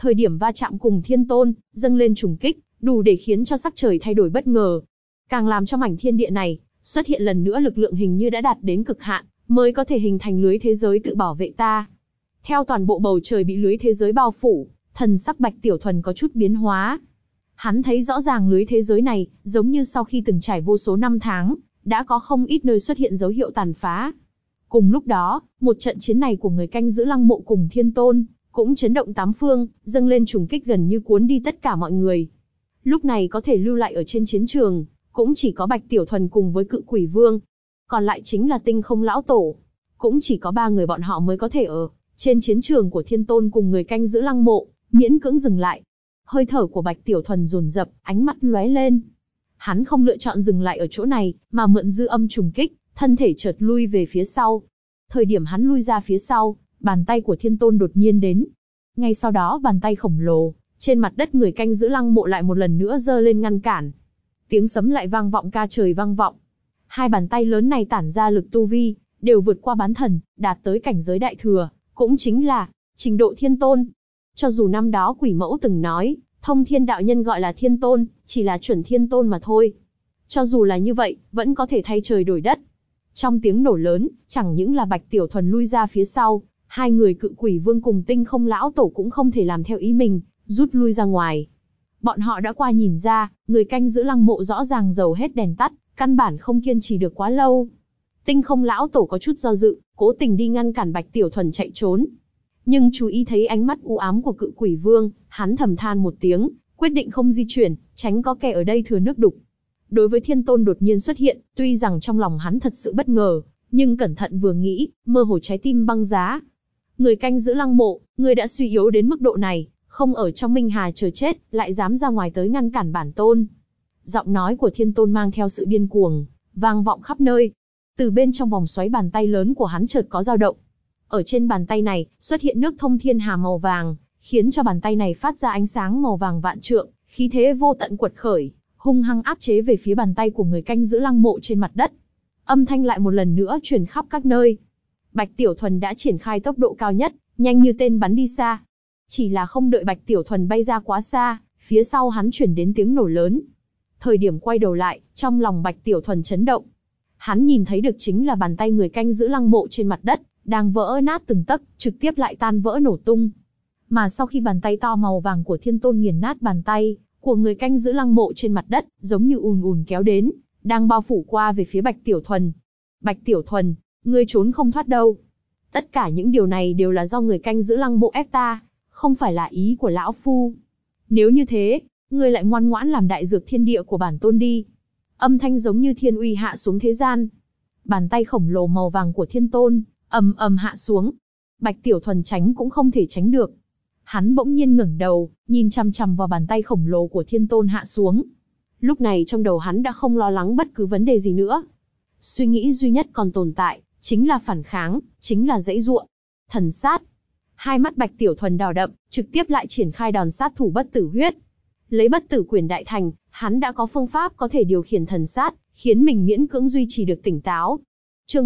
Thời điểm va chạm cùng Thiên Tôn, dâng lên trùng kích, đủ để khiến cho sắc trời thay đổi bất ngờ. Càng làm cho mảnh thiên địa này, xuất hiện lần nữa lực lượng hình như đã đạt đến cực hạn, mới có thể hình thành lưới thế giới tự bảo vệ ta. Theo toàn bộ bầu trời bị lưới thế giới bao phủ, thần sắc Bạch Tiểu Thuần có chút biến hóa. Hắn thấy rõ ràng lưới thế giới này, giống như sau khi từng trải vô số năm tháng, đã có không ít nơi xuất hiện dấu hiệu tàn phá. Cùng lúc đó, một trận chiến này của người canh giữ lăng mộ cùng Thiên Tôn, cũng chấn động tám phương, dâng lên trùng kích gần như cuốn đi tất cả mọi người. Lúc này có thể lưu lại ở trên chiến trường, cũng chỉ có Bạch Tiểu Thuần cùng với Cự Quỷ Vương. Còn lại chính là Tinh Không Lão Tổ. Cũng chỉ có 3 người bọn họ mới có thể ở trên chiến trường của Thiên Tôn cùng người canh giữ lăng mộ, miễn cưỡng dừng lại. Hơi thở của Bạch Tiểu Thuần dồn dập, ánh mắt lóe lên. Hắn không lựa chọn dừng lại ở chỗ này, mà mượn dư âm trùng kích, thân thể chợt lui về phía sau. Thời điểm hắn lui ra phía sau, bàn tay của Thiên Tôn đột nhiên đến. Ngay sau đó bàn tay khổng lồ, trên mặt đất người canh giữ lăng mộ lại một lần nữa giơ lên ngăn cản. Tiếng sấm lại vang vọng ca trời vang vọng. Hai bàn tay lớn này tản ra lực tu vi, đều vượt qua bán thần, đạt tới cảnh giới đại thừa, cũng chính là trình độ Thiên Tôn. Cho dù năm đó Quỷ Mẫu từng nói, Thông Thiên đạo nhân gọi là Thiên Tôn, chỉ là chuẩn Thiên Tôn mà thôi. Cho dù là như vậy, vẫn có thể thay trời đổi đất. Trong tiếng nổ lớn, chẳng những là Bạch Tiểu Thuần lui ra phía sau, hai người Cự Quỷ Vương cùng Tinh Không Lão Tổ cũng không thể làm theo ý mình, rút lui ra ngoài. Bọn họ đã qua nhìn ra, người canh giữ lăng mộ rõ ràng dầu hết đèn tắt, căn bản không kiên trì được quá lâu. Tinh Không Lão Tổ có chút do dự, cố tình đi ngăn cản Bạch Tiểu Thuần chạy trốn. Nhưng chú ý thấy ánh mắt u ám của Cự Quỷ Vương, hắn thầm than một tiếng, quyết định không di chuyển, tránh có kẻ ở đây thừa nước đục. Đối với Thiên Tôn đột nhiên xuất hiện, tuy rằng trong lòng hắn thật sự bất ngờ, nhưng cẩn thận vừa nghĩ, mơ hồ trái tim băng giá. Người canh giữ lăng mộ, người đã suy yếu đến mức độ này, không ở trong Minh Hà chờ chết, lại dám ra ngoài tới ngăn cản bản tôn. Giọng nói của Thiên Tôn mang theo sự điên cuồng, vang vọng khắp nơi. Từ bên trong vòng xoáy bàn tay lớn của hắn chợt có dao động. Ở trên bàn tay này, xuất hiện nước thông thiên hà màu vàng, khiến cho bàn tay này phát ra ánh sáng màu vàng vạn trượng, khí thế vô tận quật khởi, hung hăng áp chế về phía bàn tay của người canh giữ lăng mộ trên mặt đất. Âm thanh lại một lần nữa truyền khắp các nơi. Bạch Tiểu Thuần đã triển khai tốc độ cao nhất, nhanh như tên bắn đi xa. Chỉ là không đợi Bạch Tiểu Thuần bay ra quá xa, phía sau hắn chuyển đến tiếng nổ lớn. Thời điểm quay đầu lại, trong lòng Bạch Tiểu Thuần chấn động. Hắn nhìn thấy được chính là bàn tay người canh giữ lăng mộ trên mặt đất, đang vỡ nát từng tấc, trực tiếp lại tan vỡ nổ tung. Mà sau khi bàn tay to màu vàng của Thiên Tôn nghiền nát bàn tay của người canh giữ lăng mộ trên mặt đất, giống như ùn ùn kéo đến, đang bao phủ qua về phía Bạch Tiểu Thuần. Bạch Tiểu Thuần, ngươi trốn không thoát đâu. Tất cả những điều này đều là do người canh giữ lăng mộ ép ta, không phải là ý của lão phu. Nếu như thế, ngươi lại ngoan ngoãn làm đại dược thiên địa của bản tôn đi. Âm thanh giống như thiên uy hạ xuống thế gian. Bàn tay khổng lồ màu vàng của Thiên Tôn ầm ầm hạ xuống. Bạch Tiểu Thuần tránh cũng không thể tránh được. Hắn bỗng nhiên ngẩng đầu, nhìn chằm chằm vào bàn tay khổng lồ của Thiên Tôn hạ xuống. Lúc này trong đầu hắn đã không lo lắng bất cứ vấn đề gì nữa. Suy nghĩ duy nhất còn tồn tại, chính là phản kháng, chính là giãy giụa. Thần sát. Hai mắt Bạch Tiểu Thuần đỏ đậm, trực tiếp lại triển khai đòn sát thủ bất tử huyết. Lấy bất tử quyền đại thành, hắn đã có phương pháp có thể điều khiển thần sát, khiến mình miễn cưỡng duy trì được tỉnh táo. Chương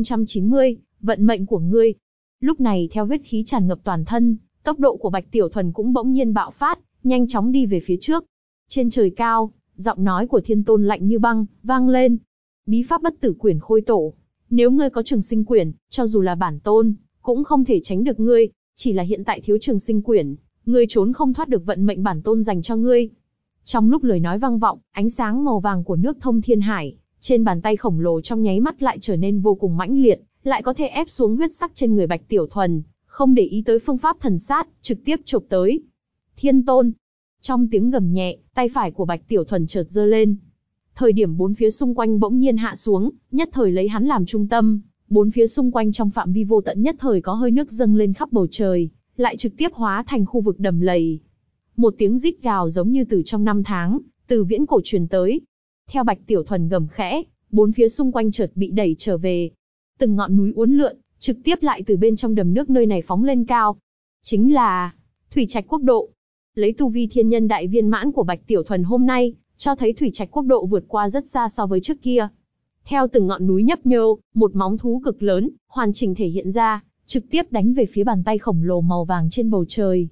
1090, vận mệnh của ngươi. Lúc này theo huyết khí tràn ngập toàn thân, tốc độ của Bạch Tiểu Thuần cũng bỗng nhiên bạo phát, nhanh chóng đi về phía trước. Trên trời cao, giọng nói của Thiên Tôn lạnh như băng, vang lên. Bí pháp bất tử quyển khôi tổ. Nếu ngươi có trường sinh quyển, cho dù là bản tôn, cũng không thể tránh được ngươi, chỉ là hiện tại thiếu trường sinh quyển, ngươi trốn không thoát được vận mệnh bản tôn dành cho ngươi. Trong lúc lời nói vang vọng, ánh sáng màu vàng của nước thông thiên hải, trên bàn tay khổng lồ trong nháy mắt lại trở nên vô cùng mãnh liệt, lại có thể ép xuống huyết sắc trên người Bạch Tiểu Thuần, không để ý tới phương pháp thần sát, trực tiếp chộp tới. Thiên Tôn. Trong tiếng gầm nhẹ, tay phải của Bạch Tiểu Thuần chợt giơ lên. Thời điểm bốn phía xung quanh bỗng nhiên hạ xuống, nhất thời lấy hắn làm trung tâm, bốn phía xung quanh trong phạm vi vô tận nhất thời có hơi nước dâng lên khắp bầu trời, lại trực tiếp hóa thành khu vực đầm lầy. Một tiếng rít gào giống như từ trong năm tháng, từ viễn cổ truyền tới. Theo Bạch Tiểu Thuần gầm khẽ, bốn phía xung quanh chợt bị đẩy trở về. Từng ngọn núi uốn lượn, trực tiếp lại từ bên trong đầm nước nơi này phóng lên cao. Chính là Thủy Trạch Quốc độ. Lấy tu vi thiên nhân đại viên mãn của Bạch Tiểu Thuần hôm nay, cho thấy Thủy Trạch Quốc độ vượt qua rất xa so với trước kia. Theo từng ngọn núi nhấp nhô, một móng thú cực lớn, hoàn chỉnh thể hiện ra, trực tiếp đánh về phía bàn tay khổng lồ màu vàng trên bầu trời.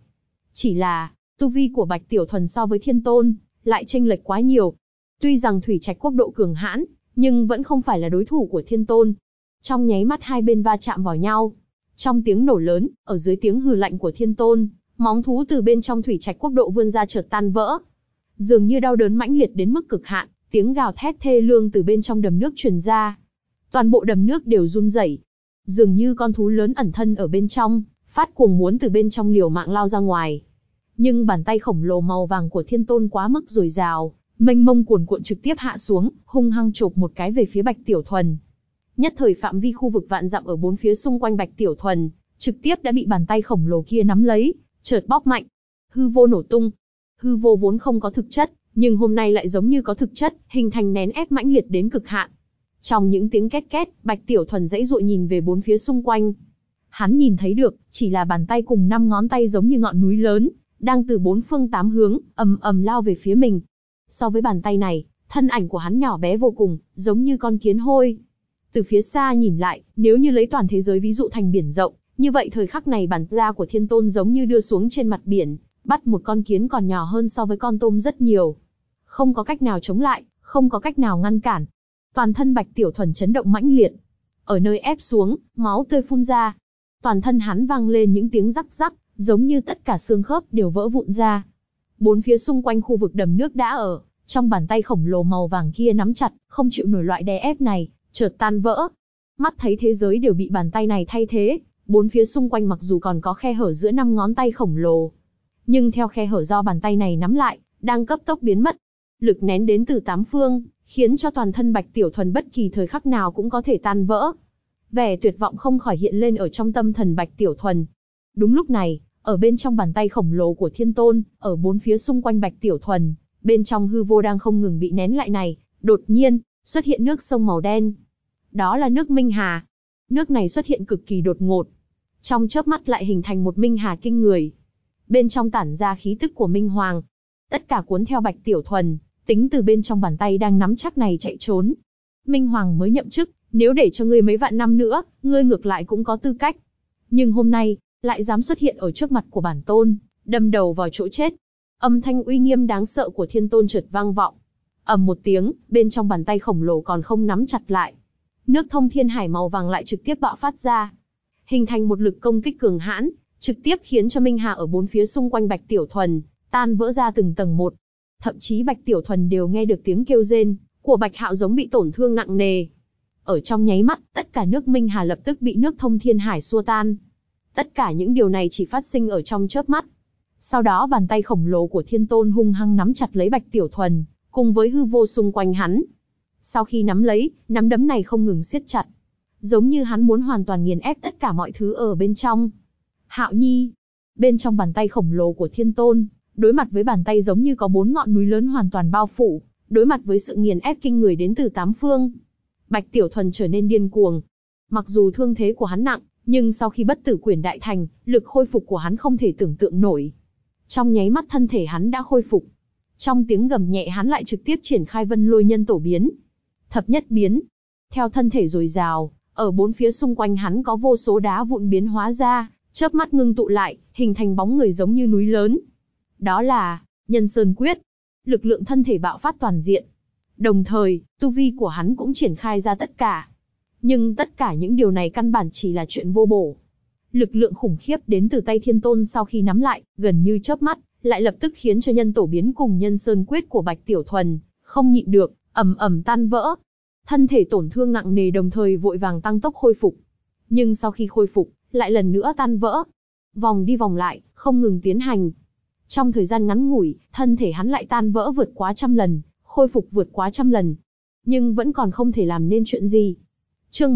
Chỉ là, tu vi của Bạch Tiểu Thuần so với Thiên Tôn, lại chênh lệch quá nhiều. Tuy rằng thủy trạch quốc độ cường hãn, nhưng vẫn không phải là đối thủ của Thiên Tôn. Trong nháy mắt hai bên va chạm vào nhau. Trong tiếng nổ lớn, ở dưới tiếng hừ lạnh của Thiên Tôn, móng thú từ bên trong thủy trạch quốc độ vươn ra chợt tan vỡ. Dường như đau đớn mãnh liệt đến mức cực hạn, tiếng gào thét thê lương từ bên trong đầm nước truyền ra. Toàn bộ đầm nước đều run rẩy. Dường như con thú lớn ẩn thân ở bên trong, phát cuồng muốn từ bên trong liều mạng lao ra ngoài. Nhưng bàn tay khổng lồ màu vàng của Thiên Tôn quá mức dồi dào, mênh mông cuồn cuộn trực tiếp hạ xuống, hung hăng chộp một cái về phía Bạch Tiểu Thuần. Nhất thời phạm vi khu vực vạn dặm ở bốn phía xung quanh Bạch Tiểu Thuần, trực tiếp đã bị bàn tay khổng lồ kia nắm lấy, chợt bóp mạnh. Hư vô nổ tung. Hư vô vốn không có thực chất, nhưng hôm nay lại giống như có thực chất, hình thành nén ép mãnh liệt đến cực hạn. Trong những tiếng két két, Bạch Tiểu Thuần giãy giụa nhìn về bốn phía xung quanh. Hắn nhìn thấy được, chỉ là bàn tay cùng 5 ngón tay giống như ngọn núi lớn, đang từ bốn phương tám hướng, ầm ầm lao về phía mình. So với bàn tay này, thân ảnh của hắn nhỏ bé vô cùng, giống như con kiến hôi. Từ phía xa nhìn lại, nếu như lấy toàn thế giới ví dụ thành biển rộng, như vậy thời khắc này bàn tay của Thiên Tôn giống như đưa xuống trên mặt biển, bắt một con kiến còn nhỏ hơn so với con tôm rất nhiều. Không có cách nào chống lại, không có cách nào ngăn cản. Toàn thân Bạch Tiểu Thuần chấn động mãnh liệt. Ở nơi ép xuống, máu tươi phun ra. Toàn thân hắn vang lên những tiếng rắc rắc, giống như tất cả xương khớp đều vỡ vụn ra. Bốn phía xung quanh khu vực đầm nước đã ở, trong bàn tay khổng lồ màu vàng kia nắm chặt, không chịu nổi loại đè ép này, chợt tan vỡ. Mắt thấy thế giới đều bị bàn tay này thay thế, bốn phía xung quanh mặc dù còn có khe hở giữa 5 ngón tay khổng lồ, nhưng theo khe hở do bàn tay này nắm lại, đang cấp tốc biến mất. Lực nén đến từ 8 phương, khiến cho toàn thân Bạch Tiểu Thuần bất kỳ thời khắc nào cũng có thể tan vỡ. Vẻ tuyệt vọng không khỏi hiện lên ở trong tâm thần Bạch Tiểu Thuần. Đúng lúc này, ở bên trong bàn tay khổng lồ của Thiên Tôn, ở bốn phía xung quanh Bạch Tiểu Thuần, bên trong hư vô đang không ngừng bị nén lại này, đột nhiên, xuất hiện nước sông màu đen. Đó là nước Minh Hà. Nước này xuất hiện cực kỳ đột ngột. Trong chớp mắt lại hình thành một Minh Hà kinh người. Bên trong tản ra khí tức của Minh Hoàng. Tất cả cuốn theo Bạch Tiểu Thuần, tính từ bên trong bàn tay đang nắm chắc này chạy trốn. Minh Hoàng mới nhậm chức, nếu để cho ngươi mấy vạn năm nữa, ngươi ngược lại cũng có tư cách. Nhưng hôm nay, lại dám xuất hiện ở trước mặt của bản tôn, đâm đầu vào chỗ chết. Âm thanh uy nghiêm đáng sợ của Thiên Tôn chợt vang vọng. Ầm một tiếng, bên trong bàn tay khổng lồ còn không nắm chặt lại. Nước thông thiên hải màu vàng lại trực tiếp bạo phát ra. Hình thành một lực công kích cường hãn, trực tiếp khiến cho Minh Hà ở bốn phía xung quanh Bạch Tiểu Thuần, tan vỡ ra từng tầng một. Thậm chí Bạch Tiểu Thuần đều nghe được tiếng kêu rên của Bạch Hạo giống bị tổn thương nặng nề. Ở trong nháy mắt, tất cả nước Minh Hà lập tức bị nước thông thiên hải xua tan. Tất cả những điều này chỉ phát sinh ở trong chớp mắt. Sau đó bàn tay khổng lồ của Thiên Tôn hung hăng nắm chặt lấy Bạch Tiểu Thuần, cùng với hư vô xung quanh hắn. Sau khi nắm lấy, nắm đấm này không ngừng siết chặt. Giống như hắn muốn hoàn toàn nghiền ép tất cả mọi thứ ở bên trong. Hạo Nhi, bên trong bàn tay khổng lồ của Thiên Tôn, đối mặt với bàn tay giống như có 4 ngọn núi lớn hoàn toàn bao phủ, đối mặt với sự nghiền ép kinh người đến từ 8 phương. Bạch Tiểu Thuần trở nên điên cuồng. Mặc dù thương thế của hắn nặng, nhưng sau khi bất tử quyển đại thành, lực khôi phục của hắn không thể tưởng tượng nổi. Trong nháy mắt thân thể hắn đã khôi phục. Trong tiếng gầm nhẹ hắn lại trực tiếp triển khai Vân Lôi Nhân Tổ biến. Thập nhất biến. Theo thân thể dồi dào, ở bốn phía xung quanh hắn có vô số đá vụn biến hóa ra, chớp mắt ngưng tụ lại, hình thành bóng người giống như núi lớn. Đó là Nhân Sơn Quyết. Lực lượng thân thể bạo phát toàn diện. Đồng thời, tu vi của hắn cũng triển khai ra tất cả. Nhưng tất cả những điều này căn bản chỉ là chuyện vô bổ. Lực lượng khủng khiếp đến từ tay Thiên Tôn sau khi nắm lại, gần như chớp mắt, lại lập tức khiến cho Nhân Tổ biến cùng Nhân Sơn Quyết của Bạch Tiểu Thuần không nhịn được, ầm ầm tan vỡ. Thân thể tổn thương nặng nề đồng thời vội vàng tăng tốc khôi phục. Nhưng sau khi khôi phục, lại lần nữa tan vỡ. Vòng đi vòng lại, không ngừng tiến hành. Trong thời gian ngắn ngủi, thân thể hắn lại tan vỡ vượt quá 100 lần, khôi phục vượt quá 100 lần. Nhưng vẫn còn không thể làm nên chuyện gì. Chương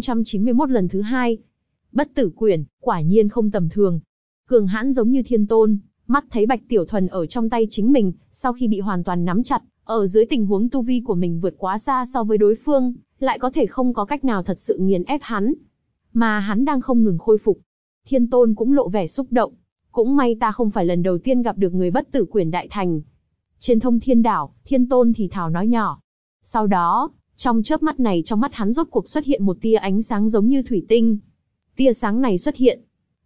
1091 lần thứ 2. Bất tử quyển, quả nhiên không tầm thường. Cường hãn giống như Thiên Tôn, mắt thấy Bạch Tiểu Thuần ở trong tay chính mình, sau khi bị hoàn toàn nắm chặt, ở dưới tình huống tu vi của mình vượt quá xa so với đối phương, lại có thể không có cách nào thật sự nghiền ép hắn. Mà hắn đang không ngừng khôi phục. Thiên Tôn cũng lộ vẻ xúc động. Cũng may ta không phải lần đầu tiên gặp được người bất tử quyển đại thành. Trên Thông Thiên Đảo, Thiên Tôn thì thào nói nhỏ. Sau đó, trong chớp mắt này trong mắt hắn rốt cuộc xuất hiện một tia ánh sáng giống như thủy tinh. Tia sáng này xuất hiện.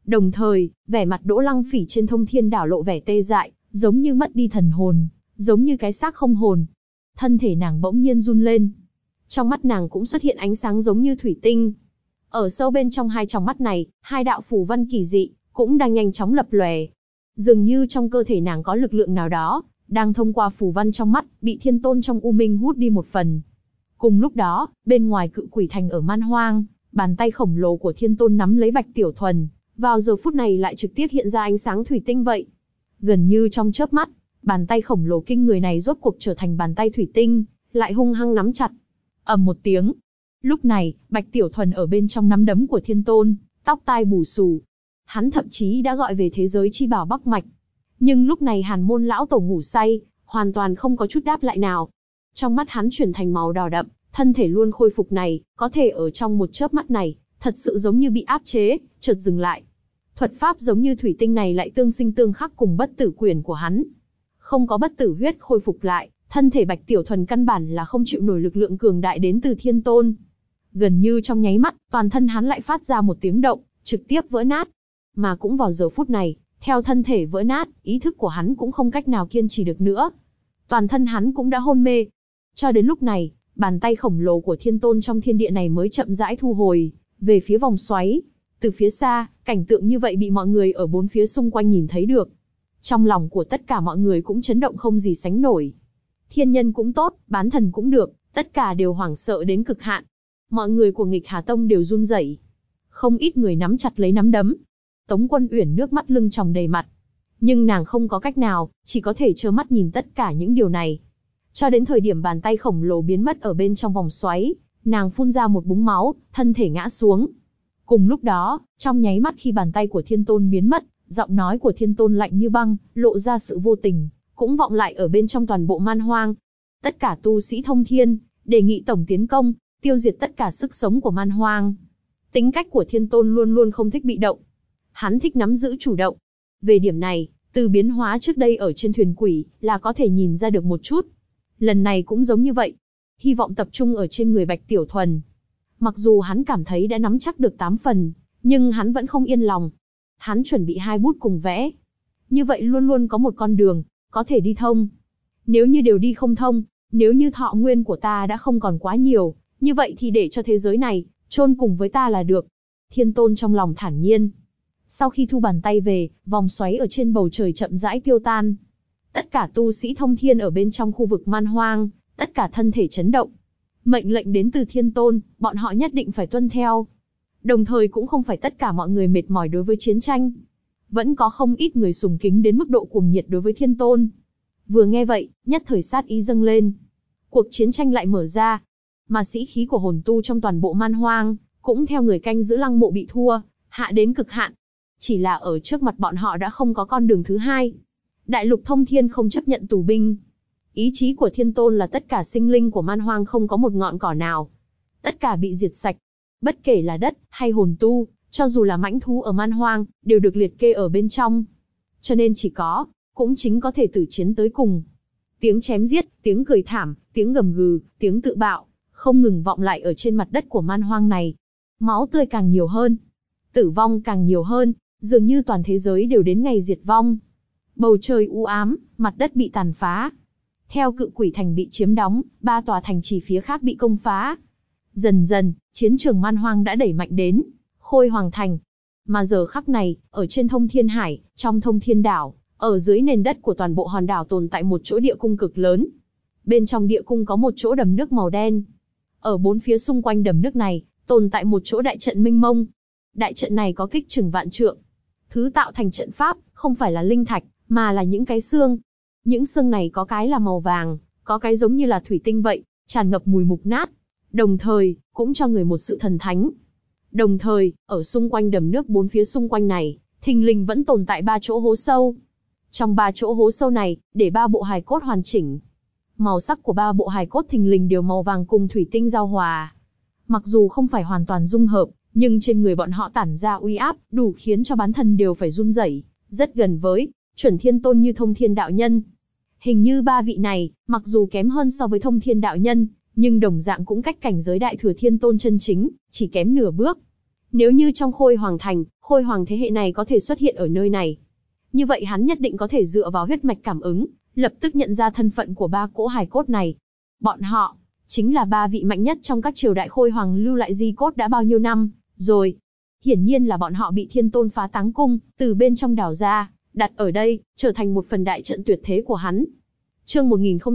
Đồng thời, vẻ mặt Đỗ Lăng Phỉ trên Thông Thiên Đảo lộ vẻ tê dại, giống như mất đi thần hồn, giống như cái xác không hồn. Thân thể nàng bỗng nhiên run lên. Trong mắt nàng cũng xuất hiện ánh sáng giống như thủy tinh. Ở sâu bên trong hai tròng mắt này, hai đạo phù văn kỳ dị cũng đang nhanh chóng lập lòe. Dường như trong cơ thể nàng có lực lượng nào đó, đang thông qua phù văn trong mắt, bị Thiên Tôn trong U Minh hút đi một phần. Cùng lúc đó, bên ngoài Cự Quỷ Thành ở Man Hoang, bàn tay khổng lồ của Thiên Tôn nắm lấy Bạch Tiểu Thuần, vào giờ phút này lại trực tiếp hiện ra ánh sáng thủy tinh vậy. Gần như trong chớp mắt, bàn tay khổng lồ kinh người này rốt cuộc trở thành bàn tay thủy tinh, lại hung hăng nắm chặt. Ầm một tiếng. Lúc này, Bạch Tiểu Thuần ở bên trong nắm đấm của Thiên Tôn, tóc tai bù xù. Hắn thậm chí đã gọi về thế giới chi bảo Bắc Mạch. Nhưng lúc này Hàn Môn lão tổ ngủ say, hoàn toàn không có chút đáp lại nào. Trong mắt hắn chuyển thành màu đỏ đậm, thân thể luôn khôi phục này, có thể ở trong một chớp mắt này, thật sự giống như bị áp chế, chợt dừng lại. Thuật pháp giống như thủy tinh này lại tương sinh tương khắc cùng bất tử quyền của hắn. Không có bất tử huyết khôi phục lại, thân thể Bạch Tiểu Thuần căn bản là không chịu nổi lực lượng cường đại đến từ Thiên Tôn. Gần như trong nháy mắt, toàn thân hắn lại phát ra một tiếng động, trực tiếp vỡ nát. Mà cũng vào giờ phút này, theo thân thể vỡ nát, ý thức của hắn cũng không cách nào kiên trì được nữa. Toàn thân hắn cũng đã hôn mê. Cho đến lúc này, bàn tay khổng lồ của Thiên Tôn trong thiên địa này mới chậm rãi thu hồi, về phía vòng xoáy. Từ phía xa, cảnh tượng như vậy bị mọi người ở bốn phía xung quanh nhìn thấy được. Trong lòng của tất cả mọi người cũng chấn động không gì sánh nổi. Thiên nhân cũng tốt, bán thần cũng được, tất cả đều hoảng sợ đến cực hạn. Mọi người của Nghịch Hà Tông đều run rẩy. Không ít người nắm chặt lấy nắm đấm. Tống Quân Uyển nước mắt lưng tròng đầy mặt. Nhưng nàng không có cách nào, chỉ có thể trơ mắt nhìn tất cả những điều này. Cho đến thời điểm bàn tay khổng lồ biến mất ở bên trong vòng xoáy, nàng phun ra một búng máu, thân thể ngã xuống. Cùng lúc đó, trong nháy mắt khi bàn tay của Thiên Tôn biến mất, giọng nói của Thiên Tôn lạnh như băng, lộ ra sự vô tình, cũng vọng lại ở bên trong toàn bộ Man Hoang. Tất cả tu sĩ Thông Thiên, đề nghị tổng tiến công, tiêu diệt tất cả sức sống của Man Hoang. Tính cách của Thiên Tôn luôn luôn không thích bị động. Hắn thích nắm giữ chủ động. Về điểm này, từ biến hóa trước đây ở trên thuyền quỷ, là có thể nhìn ra được một chút. Lần này cũng giống như vậy. Hy vọng tập trung ở trên người Bạch Tiểu Thuần. Mặc dù hắn cảm thấy đã nắm chắc được 8 phần, nhưng hắn vẫn không yên lòng. Hắn chuẩn bị 2 bút cùng vẽ. Như vậy luôn luôn có một con đường, có thể đi thông. Nếu như đều đi không thông, nếu như thọ nguyên của ta đã không còn quá nhiều, như vậy thì để cho thế giới này, chôn cùng với ta là được. Thiên Tôn trong lòng thản nhiên. Sau khi thu bàn tay về, vòng xoáy ở trên bầu trời chậm rãi tiêu tan. Tất cả tu sĩ Thông Thiên ở bên trong khu vực Man Hoang, tất cả thân thể chấn động. Mệnh lệnh đến từ Thiên Tôn, bọn họ nhất định phải tuân theo. Đồng thời cũng không phải tất cả mọi người mệt mỏi đối với chiến tranh. Vẫn có không ít người sùng kính đến mức độ cuồng nhiệt đối với Thiên Tôn. Vừa nghe vậy, nhất thời sát ý dâng lên. Cuộc chiến tranh lại mở ra. Mà sĩ khí của hồn tu trong toàn bộ Man Hoang, cũng theo người canh giữ lăng mộ bị thua, hạ đến cực hạn. Chỉ là ở trước mặt bọn họ đã không có con đường thứ hai. Đại lục Thông Thiên không chấp nhận tù binh. Ý chí của Thiên Tôn là tất cả sinh linh của Man Hoang không có một ngọn cỏ nào. Tất cả bị diệt sạch. Bất kể là đất hay hồn tu, cho dù là mãnh thú ở Man Hoang, đều được liệt kê ở bên trong. Cho nên chỉ có, cũng chính có thể tử chiến tới cùng. Tiếng chém giết, tiếng cười thảm, tiếng gầm gừ, tiếng tự bạo, không ngừng vọng lại ở trên mặt đất của Man Hoang này. Máu tươi càng nhiều hơn, tử vong càng nhiều hơn, dường như toàn thế giới đều đến ngày diệt vong. Bầu trời u ám, mặt đất bị tàn phá. Theo Cự Quỷ Thành bị chiếm đóng, 3 tòa thành trì phía khác bị công phá. Dần dần, chiến trường Man Hoang đã đẩy mạnh đến Khôi Hoàng Thành. Mà giờ khắc này, ở trên Thông Thiên Hải, trong Thông Thiên Đảo, ở dưới nền đất của toàn bộ hòn đảo tồn tại một chỗ địa cung cực lớn. Bên trong địa cung có một chỗ đầm nước màu đen. Ở bốn phía xung quanh đầm nước này, tồn tại một chỗ đại trận mênh mông. Đại trận này có kích chừng vạn trượng. Thứ tạo thành trận pháp, không phải là linh thạch, mà là những cái xương. Những xương này có cái là màu vàng, có cái giống như là thủy tinh vậy, tràn ngập mùi mục nát. Đồng thời, cũng cho người một sự thần thánh. Đồng thời, ở xung quanh đầm nước bốn phía xung quanh này, thình lình vẫn tồn tại 3 chỗ hố sâu. Trong 3 chỗ hố sâu này, để 3 bộ hài cốt hoàn chỉnh. Màu sắc của 3 bộ hài cốt thình lình đều màu vàng cùng thủy tinh giao hòa. Mặc dù không phải hoàn toàn dung hợp, nhưng trên người bọn họ tản ra uy áp, đủ khiến cho bán thần đều phải run rẩy, rất gần với chuẩn Thiên Tôn như Thông Thiên đạo nhân. Hình như 3 vị này, mặc dù kém hơn so với Thông Thiên đạo nhân, nhưng đồng dạng cũng cách cảnh giới Đại Thừa Thiên Tôn chân chính, chỉ kém nửa bước. Nếu như trong Khôi Hoàng Thành, Khôi Hoàng thế hệ này có thể xuất hiện ở nơi này, như vậy hắn nhất định có thể dựa vào huyết mạch cảm ứng, lập tức nhận ra thân phận của ba cỗ hài cốt này. Bọn họ chính là ba vị mạnh nhất trong các triều đại Khôi Hoàng lưu lại di cốt đã bao nhiêu năm rồi. Hiển nhiên là bọn họ bị Thiên Tôn phá táng cung, từ bên trong đào ra, đặt ở đây, trở thành một phần đại trận tuyệt thế của hắn. Chương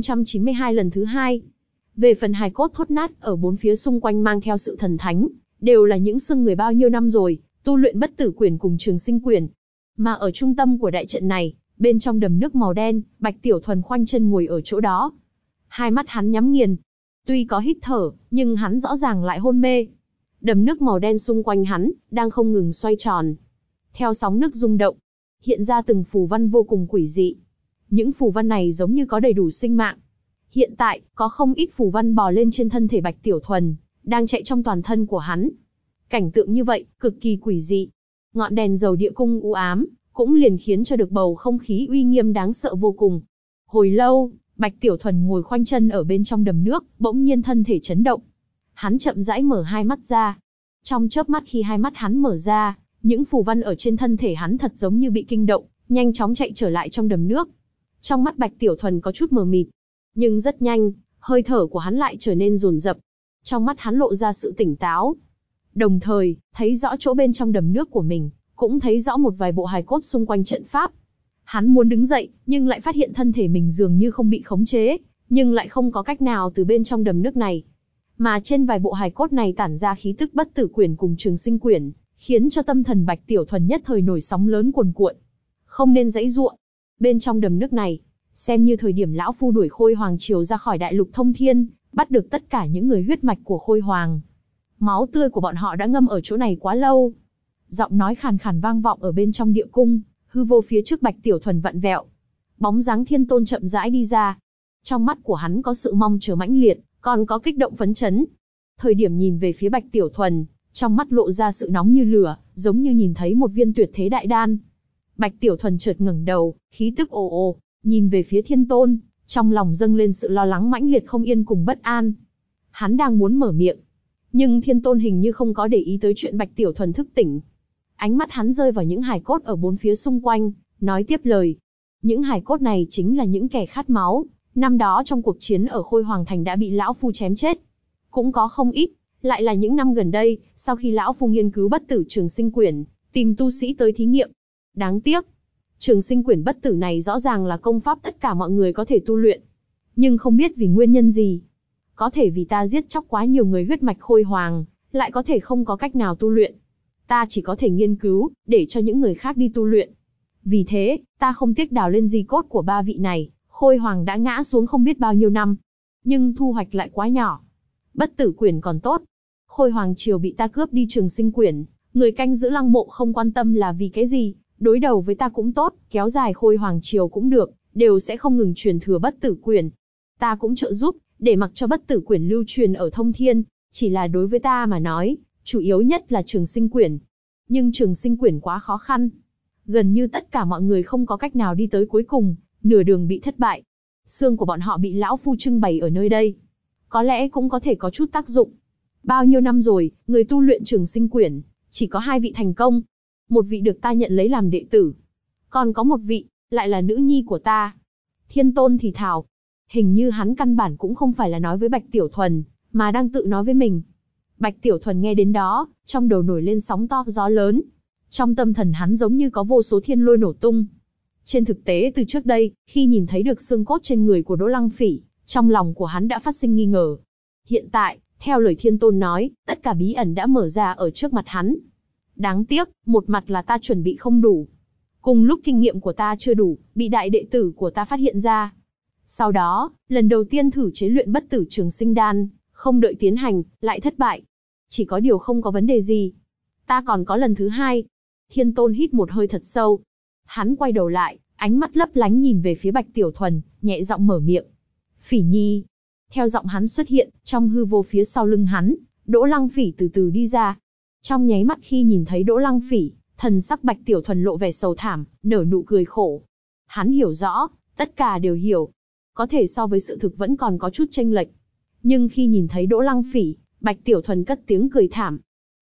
1092 lần thứ 2. Về phần hài cốt thốt nát ở bốn phía xung quanh mang theo sự thần thánh, đều là những xương người bao nhiêu năm rồi, tu luyện bất tử quyển cùng trường sinh quyển. Mà ở trung tâm của đại trận này, bên trong đầm nước màu đen, Bạch Tiểu Thuần khoanh chân ngồi ở chỗ đó. Hai mắt hắn nhắm nghiền. Tuy có hít thở, nhưng hắn rõ ràng lại hôn mê. Đầm nước màu đen xung quanh hắn, đang không ngừng xoay tròn. Theo sóng nước rung động, hiện ra từng phù văn vô cùng quỷ dị. Những phù văn này giống như có đầy đủ sinh mạng. Hiện tại, có không ít phù văn bò lên trên thân thể Bạch Tiểu Thuần, đang chạy trong toàn thân của hắn. Cảnh tượng như vậy, cực kỳ quỷ dị. Ngọn đèn dầu địa cung u ám, cũng liền khiến cho được bầu không khí uy nghiêm đáng sợ vô cùng. Hồi lâu, Bạch Tiểu Thuần ngồi khoanh chân ở bên trong đầm nước, bỗng nhiên thân thể chấn động. Hắn chậm rãi mở hai mắt ra. Trong chớp mắt khi hai mắt hắn mở ra, những phù văn ở trên thân thể hắn thật giống như bị kinh động, nhanh chóng chạy trở lại trong đầm nước. Trong mắt Bạch Tiểu Thuần có chút mờ mịt, nhưng rất nhanh, hơi thở của hắn lại trở nên dồn dập. Trong mắt hắn lộ ra sự tỉnh táo. Đồng thời, thấy rõ chỗ bên trong đầm nước của mình, cũng thấy rõ một vài bộ hài cốt xung quanh trận pháp. Hắn muốn đứng dậy, nhưng lại phát hiện thân thể mình dường như không bị khống chế, nhưng lại không có cách nào từ bên trong đầm nước này. Mà trên vài bộ hài cốt này tản ra khí tức bất tử quyển cùng trường sinh quyển, khiến cho tâm thần Bạch Tiểu Thuần nhất thời nổi sóng lớn cuồn cuộn. Không nên giãy giụa. Bên trong đầm nước này, xem như thời điểm lão phu đuổi Khôi Hoàng triều ra khỏi đại lục thông thiên, bắt được tất cả những người huyết mạch của Khôi Hoàng. Máu tươi của bọn họ đã ngâm ở chỗ này quá lâu. Giọng nói khàn khàn vang vọng ở bên trong địa cung, hư vô phía trước Bạch Tiểu Thuần vặn vẹo. Bóng dáng Thiên Tôn chậm rãi đi ra. Trong mắt của hắn có sự mong chờ mãnh liệt, còn có kích động phấn chấn. Thời điểm nhìn về phía Bạch Tiểu Thuần, trong mắt lộ ra sự nóng như lửa, giống như nhìn thấy một viên tuyệt thế đại đan. Bạch Tiểu Thuần chợt ngẩng đầu, khí tức ồ ồ, nhìn về phía Thiên Tôn, trong lòng dâng lên sự lo lắng mãnh liệt không yên cùng bất an. Hắn đang muốn mở miệng, nhưng Thiên Tôn hình như không có để ý tới chuyện Bạch Tiểu Thuần thức tỉnh. Ánh mắt hắn rơi vào những hài cốt ở bốn phía xung quanh, nói tiếp lời. Những hài cốt này chính là những kẻ khát máu, năm đó trong cuộc chiến ở Khôi Hoàng Thành đã bị lão phu chém chết. Cũng có không ít, lại là những năm gần đây, sau khi lão phu nghiên cứu bất tử trường sinh quyển, tìm tu sĩ tới thí nghiệm. Đáng tiếc, trường sinh quyển bất tử này rõ ràng là công pháp tất cả mọi người có thể tu luyện. Nhưng không biết vì nguyên nhân gì. Có thể vì ta giết chóc quá nhiều người huyết mạch Khôi Hoàng, lại có thể không có cách nào tu luyện. Ta chỉ có thể nghiên cứu, để cho những người khác đi tu luyện. Vì thế, ta không tiếc đào lên di cốt của ba vị này, Khôi Hoàng đã ngã xuống không biết bao nhiêu năm. Nhưng thu hoạch lại quá nhỏ. Bất tử quyển còn tốt. Khôi Hoàng triều bị ta cướp đi trường sinh quyển, người canh giữ lăng mộ không quan tâm là vì cái gì, đối đầu với ta cũng tốt, kéo dài Khôi Hoàng triều cũng được, đều sẽ không ngừng truyền thừa bất tử quyển. Ta cũng trợ giúp, để mặc cho bất tử quyển lưu truyền ở thông thiên, chỉ là đối với ta mà nói, chủ yếu nhất là trường sinh quyển. Nhưng trường sinh quyển quá khó khăn. Gần như tất cả mọi người không có cách nào đi tới cuối cùng, nửa đường bị thất bại. Xương của bọn họ bị lão phu trưng bày ở nơi đây. Có lẽ cũng có thể có chút tác dụng. Bao nhiêu năm rồi, người tu luyện trường sinh quyển, chỉ có 2 vị thành công. Một vị được ta nhận lấy làm đệ tử. Còn có một vị, lại là nữ nhi của ta. Thiên Tôn thì thào. Hình như hắn căn bản cũng không phải là nói với Bạch Tiểu Thuần, mà đang tự nói với mình. Bạch Tiểu Thuần nghe đến đó, trong đầu nổi lên sóng to gió lớn. Trong tâm thần hắn giống như có vô số thiên lôi nổ tung. Trên thực tế từ trước đây, khi nhìn thấy được xương cốt trên người của Đỗ Lăng Phỉ, trong lòng của hắn đã phát sinh nghi ngờ. Hiện tại, theo lời Thiên Tôn nói, tất cả bí ẩn đã mở ra ở trước mặt hắn. Đáng tiếc, một mặt là ta chuẩn bị không đủ. Cùng lúc kinh nghiệm của ta chưa đủ, bị đại đệ tử của ta phát hiện ra. Sau đó, lần đầu tiên thử chế luyện bất tử trường sinh đan, không đợi tiến hành, lại thất bại. Chỉ có điều không có vấn đề gì. Ta còn có lần thứ 2. Thiên Tôn hít một hơi thật sâu. Hắn quay đầu lại, ánh mắt lấp lánh nhìn về phía Bạch Tiểu Thuần, nhẹ giọng mở miệng. Phỉ Nhi. Theo giọng hắn xuất hiện, trong hư vô phía sau lưng hắn, Đỗ Lăng Phỉ từ từ đi ra. Trong nháy mắt khi nhìn thấy Đỗ Lăng Phỉ, thần sắc Bạch Tiểu Thuần lộ vẻ sầu thảm, nở nụ cười khổ. Hắn hiểu rõ, tất cả đều hiểu. Có thể so với sự thực vẫn còn có chút chênh lệch. Nhưng khi nhìn thấy Đỗ Lăng Phỉ, Bạch Tiểu Thuần cất tiếng cười thảm.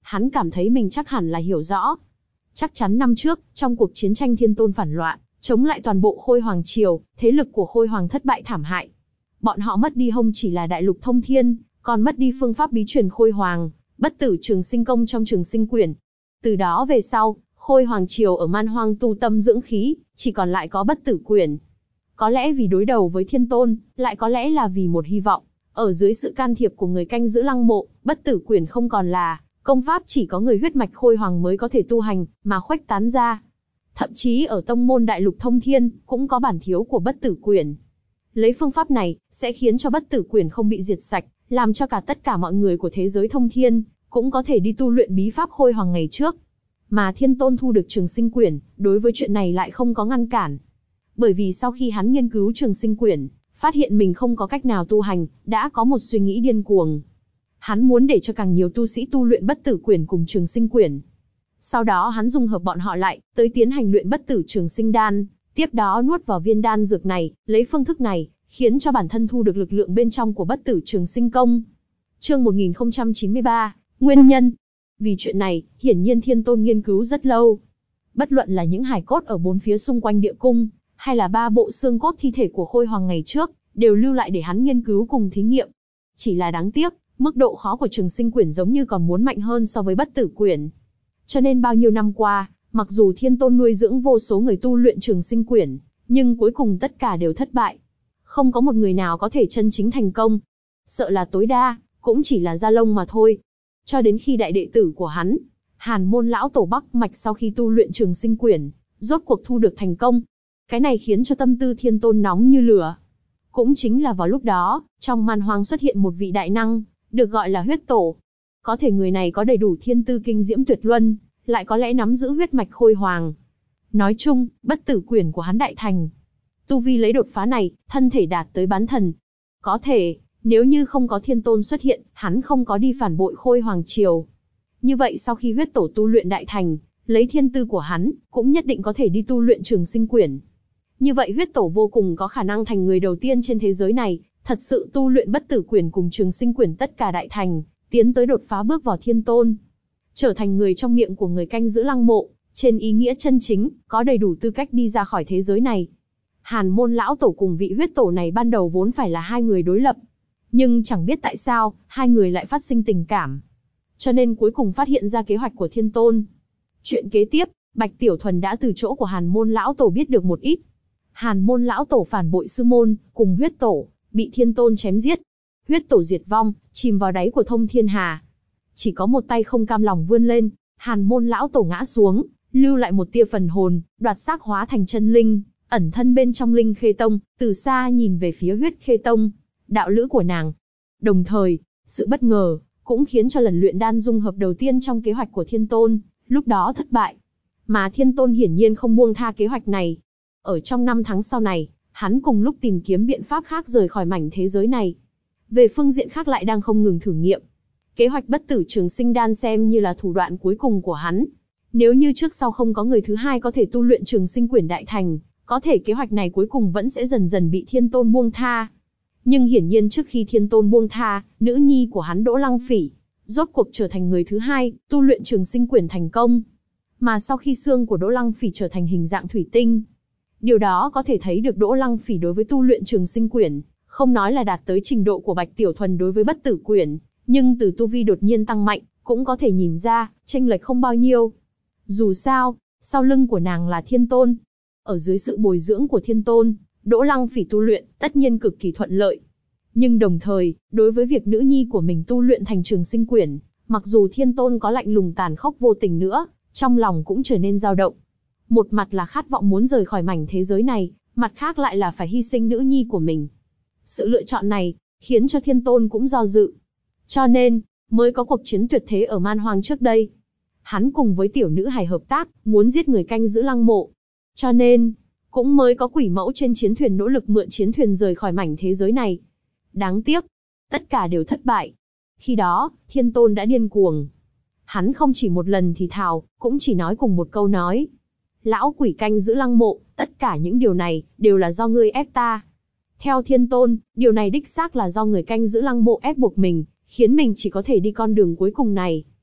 hắn cảm thấy mình chắc hẳn là hiểu rõ. Chắc chắn năm trước, trong cuộc chiến tranh Thiên Tôn phản loạn, chống lại toàn bộ Khôi Hoàng Triều, thế lực của Khôi Hoàng thất bại thảm hại. Bọn họ mất đi không chỉ là đại lục thông thiên, còn mất đi phương pháp bí truyền Khôi Hoàng, bất tử trường sinh công trong trường sinh quyển. Từ đó về sau, Khôi Hoàng Triều ở Man Hoang tu tâm dưỡng khí, chỉ còn lại có bất tử quyển. Có lẽ vì đối đầu với Thiên Tôn, lại có lẽ là vì một hy vọng. Ở dưới sự can thiệp của người canh giữ lăng mộ, bất tử quyển không còn là công pháp chỉ có người huyết mạch Khôi Hoàng mới có thể tu hành, mà khuếch tán ra. Thậm chí ở tông môn đại lục thông thiên, cũng có bản thiếu của bất tử quyển. Lấy phương pháp này, sẽ khiến cho bất tử quyển không bị diệt sạch, làm cho tất cả mọi người của thế giới thông thiên, cũng có thể đi tu luyện bí pháp Khôi Hoàng ngày trước. Mà Thiên Tôn thu được trường sinh quyển, đối với chuyện này lại không có ngăn cản. Bởi vì sau khi hắn nghiên cứu trường sinh quyển, phát hiện mình không có cách nào tu hành, đã có một suy nghĩ điên cuồng. Hắn muốn để cho càng nhiều tu sĩ tu luyện bất tử quyển cùng trường sinh quyển. Sau đó hắn dung hợp bọn họ lại, tới tiến hành luyện bất tử trường sinh đan, tiếp đó nuốt vào viên đan dược này, lấy phương thức này, khiến cho bản thân thu được lực lượng bên trong của bất tử trường sinh công. Chương 1093, Nguyên nhân. Vì chuyện này, hiển nhiên Thiên Tôn nghiên cứu rất lâu. Bất luận là những hài cốt ở bốn phía xung quanh địa cung, hay là 3 bộ xương cốt thi thể của Khôi Hoàng ngày trước, đều lưu lại để hắn nghiên cứu cùng thí nghiệm. Chỉ là đáng tiếc, mức độ khó của trường sinh quyển giống như còn muốn mạnh hơn so với bất tử quyển. Cho nên bao nhiêu năm qua, mặc dù Thiên Tôn nuôi dưỡng vô số người tu luyện trường sinh quyển, nhưng cuối cùng tất cả đều thất bại. Không có một người nào có thể chân chính thành công. Sợ là tối đa, cũng chỉ là da lông mà thôi. Cho đến khi đại đệ tử của hắn, Hàn Môn lão tổ Bắc Mạch sau khi tu luyện trường sinh quyển, rốt cuộc thu được thành công. Cái này khiến cho tâm tư Thiên Tôn nóng như lửa. Cũng chính là vào lúc đó, trong Man Hoang xuất hiện một vị đại năng, được gọi là huyết tổ. Có thể người này có đầy đủ thiên tư kinh diễm tuyệt luân, lại có lẽ nắm giữ huyết mạch Khôi Hoàng. Nói chung, bất tử quyển của hắn đại thành. Tu vi lấy đột phá này, thân thể đạt tới bán thần. Có thể, nếu như không có Thiên Tôn xuất hiện, hắn không có đi phản bội Khôi Hoàng Triều. Như vậy sau khi huyết tổ tu luyện đại thành, lấy thiên tư của hắn, cũng nhất định có thể đi tu luyện trường sinh quyển. Như vậy huyết tổ vô cùng có khả năng thành người đầu tiên trên thế giới này, thật sự tu luyện bất tử quyển cùng trường sinh quyển tất cả đại thành, tiến tới đột phá bước vào Thiên Tôn. Trở thành người trong miệng của người canh giữ lăng mộ, trên ý nghĩa chân chính, có đầy đủ tư cách đi ra khỏi thế giới này. Hàn Môn lão tổ cùng vị huyết tổ này ban đầu vốn phải là hai người đối lập. Nhưng chẳng biết tại sao, hai người lại phát sinh tình cảm. Cho nên cuối cùng phát hiện ra kế hoạch của Thiên Tôn. Chuyện kế tiếp, Bạch Tiểu Thuần đã từ chỗ của Hàn Môn lão tổ biết được một ít. Hàn Môn lão tổ phản bội sư môn, cùng huyết tổ, bị Thiên Tôn chém giết. Huyết tổ diệt vong, chìm vào đáy của thông thiên hà. Chỉ có một tay không cam lòng vươn lên, Hàn Môn lão tổ ngã xuống, lưu lại một tia phần hồn, đoạt xác hóa thành chân linh, ẩn thân bên trong Linh Khê Tông, từ xa nhìn về phía Huyết Khê Tông, đạo lữ của nàng. Đồng thời, sự bất ngờ cũng khiến cho lần luyện đan dung hợp đầu tiên trong kế hoạch của Thiên Tôn, lúc đó thất bại. Mà Thiên Tôn hiển nhiên không buông tha kế hoạch này. Ở trong 5 tháng sau này, hắn cùng lúc tìm kiếm biện pháp khác rời khỏi mảnh thế giới này. Về phương diện khác lại đang không ngừng thử nghiệm. Kế hoạch bất tử trường sinh đan xem như là thủ đoạn cuối cùng của hắn. Nếu như trước sau không có người thứ hai có thể tu luyện trường sinh quyển đại thành, có thể kế hoạch này cuối cùng vẫn sẽ dần dần bị Thiên Tôn buông tha. Nhưng hiển nhiên trước khi Thiên Tôn buông tha, nữ nhi của hắn Đỗ Lăng Phỉ, rốt cuộc trở thành người thứ hai, tu luyện trường sinh quyển thành công. Mà sau khi xương của Đỗ Lăng Phỉ trở thành hình dạng thủy tinh, điều đó có thể thấy được Đỗ Lăng Phỉ đối với tu luyện trường sinh quyển, không nói là đạt tới trình độ của Bạch Tiểu Thuần đối với bất tử quyển, nhưng từ tu vi đột nhiên tăng mạnh, cũng có thể nhìn ra, chênh lệch không bao nhiêu. Dù sao, sau lưng của nàng là Thiên Tôn. Ở dưới sự bồi dưỡng của Thiên Tôn, Đỗ Lăng Phỉ tu luyện, tất nhiên cực kỳ thuận lợi. Nhưng đồng thời, đối với việc nữ nhi của mình tu luyện thành trường sinh quyển, mặc dù Thiên Tôn có lạnh lùng tàn khốc vô tình nữa, trong lòng cũng trở nên dao động. Một mặt là khát vọng muốn rời khỏi mảnh thế giới này, mặt khác lại là phải hy sinh nữ nhi của mình. Sự lựa chọn này, khiến cho Thiên Tôn cũng do dự. Cho nên, mới có cuộc chiến tuyệt thế ở Man Hoang trước đây. Hắn cùng với tiểu nữ hài hợp tác, muốn giết người canh giữ lăng mộ. Cho nên, cũng mới có quỷ mẫu trên chiến thuyền nỗ lực mượn chiến thuyền rời khỏi mảnh thế giới này. Đáng tiếc, tất cả đều thất bại. Khi đó, Thiên Tôn đã điên cuồng. Hắn không chỉ một lần thì thào, cũng chỉ nói cùng một câu nói. Lão quỷ canh giữ lăng mộ, tất cả những điều này, đều là do ngươi ép ta. Theo Thiên Tôn, điều này đích xác là do người canh giữ lăng mộ ép buộc mình, khiến mình chỉ có thể đi con đường cuối cùng này.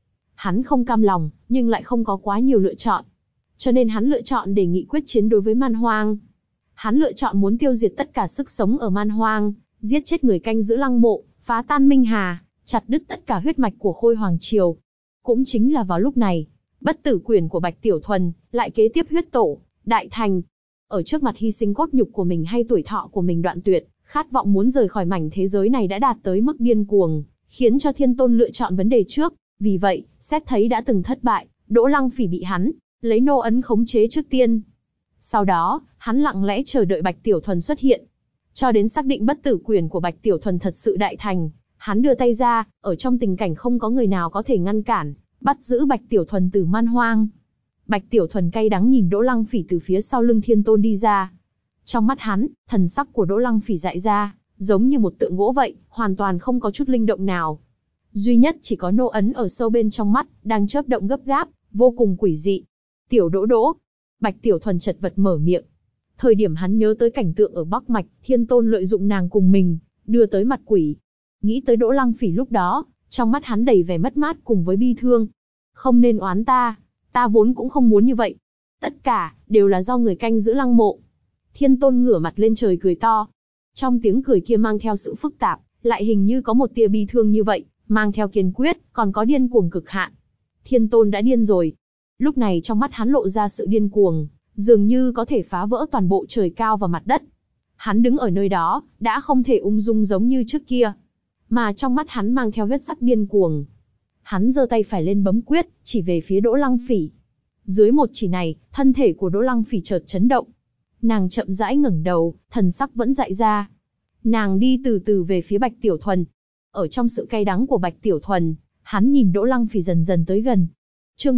Hắn không cam lòng, nhưng lại không có quá nhiều lựa chọn. Cho nên hắn lựa chọn đề nghị quyết chiến đối với Man Hoang. Hắn lựa chọn muốn tiêu diệt tất cả sức sống ở Man Hoang, giết chết người canh giữ lăng mộ, phá tan Minh Hà, chặt đứt tất cả huyết mạch của Khôi Hoàng Triều. Cũng chính là vào lúc này, bất tử quyền của Bạch Tiểu Thuần lại kế tiếp huyết tổ, đại thành. Ở trước mặt hy sinh cốt nhục của mình hay tuổi thọ của mình đoạn tuyệt, khát vọng muốn rời khỏi mảnh thế giới này đã đạt tới mức điên cuồng, khiến cho Thiên Tôn lựa chọn vấn đề trước. Vì vậy, xét thấy đã từng thất bại, Đỗ Lăng Phỉ bị hắn lấy nô ấn khống chế trước tiên. Sau đó, hắn lặng lẽ chờ đợi Bạch Tiểu Thuần xuất hiện. Cho đến xác định bất tử quyền của Bạch Tiểu Thuần thật sự đại thành, hắn đưa tay ra, ở trong tình cảnh không có người nào có thể ngăn cản, bắt giữ Bạch Tiểu Thuần từ Man Hoang. Bạch Tiểu Thuần cay đắng nhìn Đỗ Lăng Phỉ từ phía sau lưng Thiên Tôn đi ra. Trong mắt hắn, thần sắc của Đỗ Lăng Phỉ dại ra, giống như một tượng gỗ vậy, hoàn toàn không có chút linh động nào. Duy nhất chỉ có nô ấn ở sâu bên trong mắt, đang chớp động gấp gáp, vô cùng quỷ dị. Tiểu Đỗ Đỗ. Bạch Tiểu Thuần chật vật mở miệng. Thời điểm hắn nhớ tới cảnh tượng ở Bắc Mạch, Thiên Tôn lợi dụng nàng cùng mình, đưa tới mặt quỷ. Nghĩ tới Đỗ Lăng Phỉ lúc đó, trong mắt hắn đầy vẻ mất mát cùng với bi thương. Không nên oán ta vốn cũng không muốn như vậy. Tất cả, đều là do người canh giữ lăng mộ. Thiên Tôn ngửa mặt lên trời cười to. Trong tiếng cười kia mang theo sự phức tạp, lại hình như có một tia bi thương như vậy, mang theo kiên quyết, còn có điên cuồng cực hạn. Thiên Tôn đã điên rồi. Lúc này trong mắt hắn lộ ra sự điên cuồng, dường như có thể phá vỡ toàn bộ trời cao và mặt đất. Hắn đứng ở nơi đó, đã không thể ung dung giống như trước kia, mà trong mắt hắn mang theo huyết sắc điên cuồng. Hắn giơ tay phải lên bấm quyết, chỉ về phía Đỗ Lăng Phỉ. Dưới một chỉ này, thân thể của Đỗ Lăng Phỉ chợt chấn động. Nàng chậm rãi ngẩng đầu, thần sắc vẫn dại ra. Nàng đi từ từ về phía Bạch Tiểu Thuần. Ở trong sự cay đắng của Bạch Tiểu Thuần, hắn nhìn Đỗ Lăng Phỉ dần dần tới gần. Chương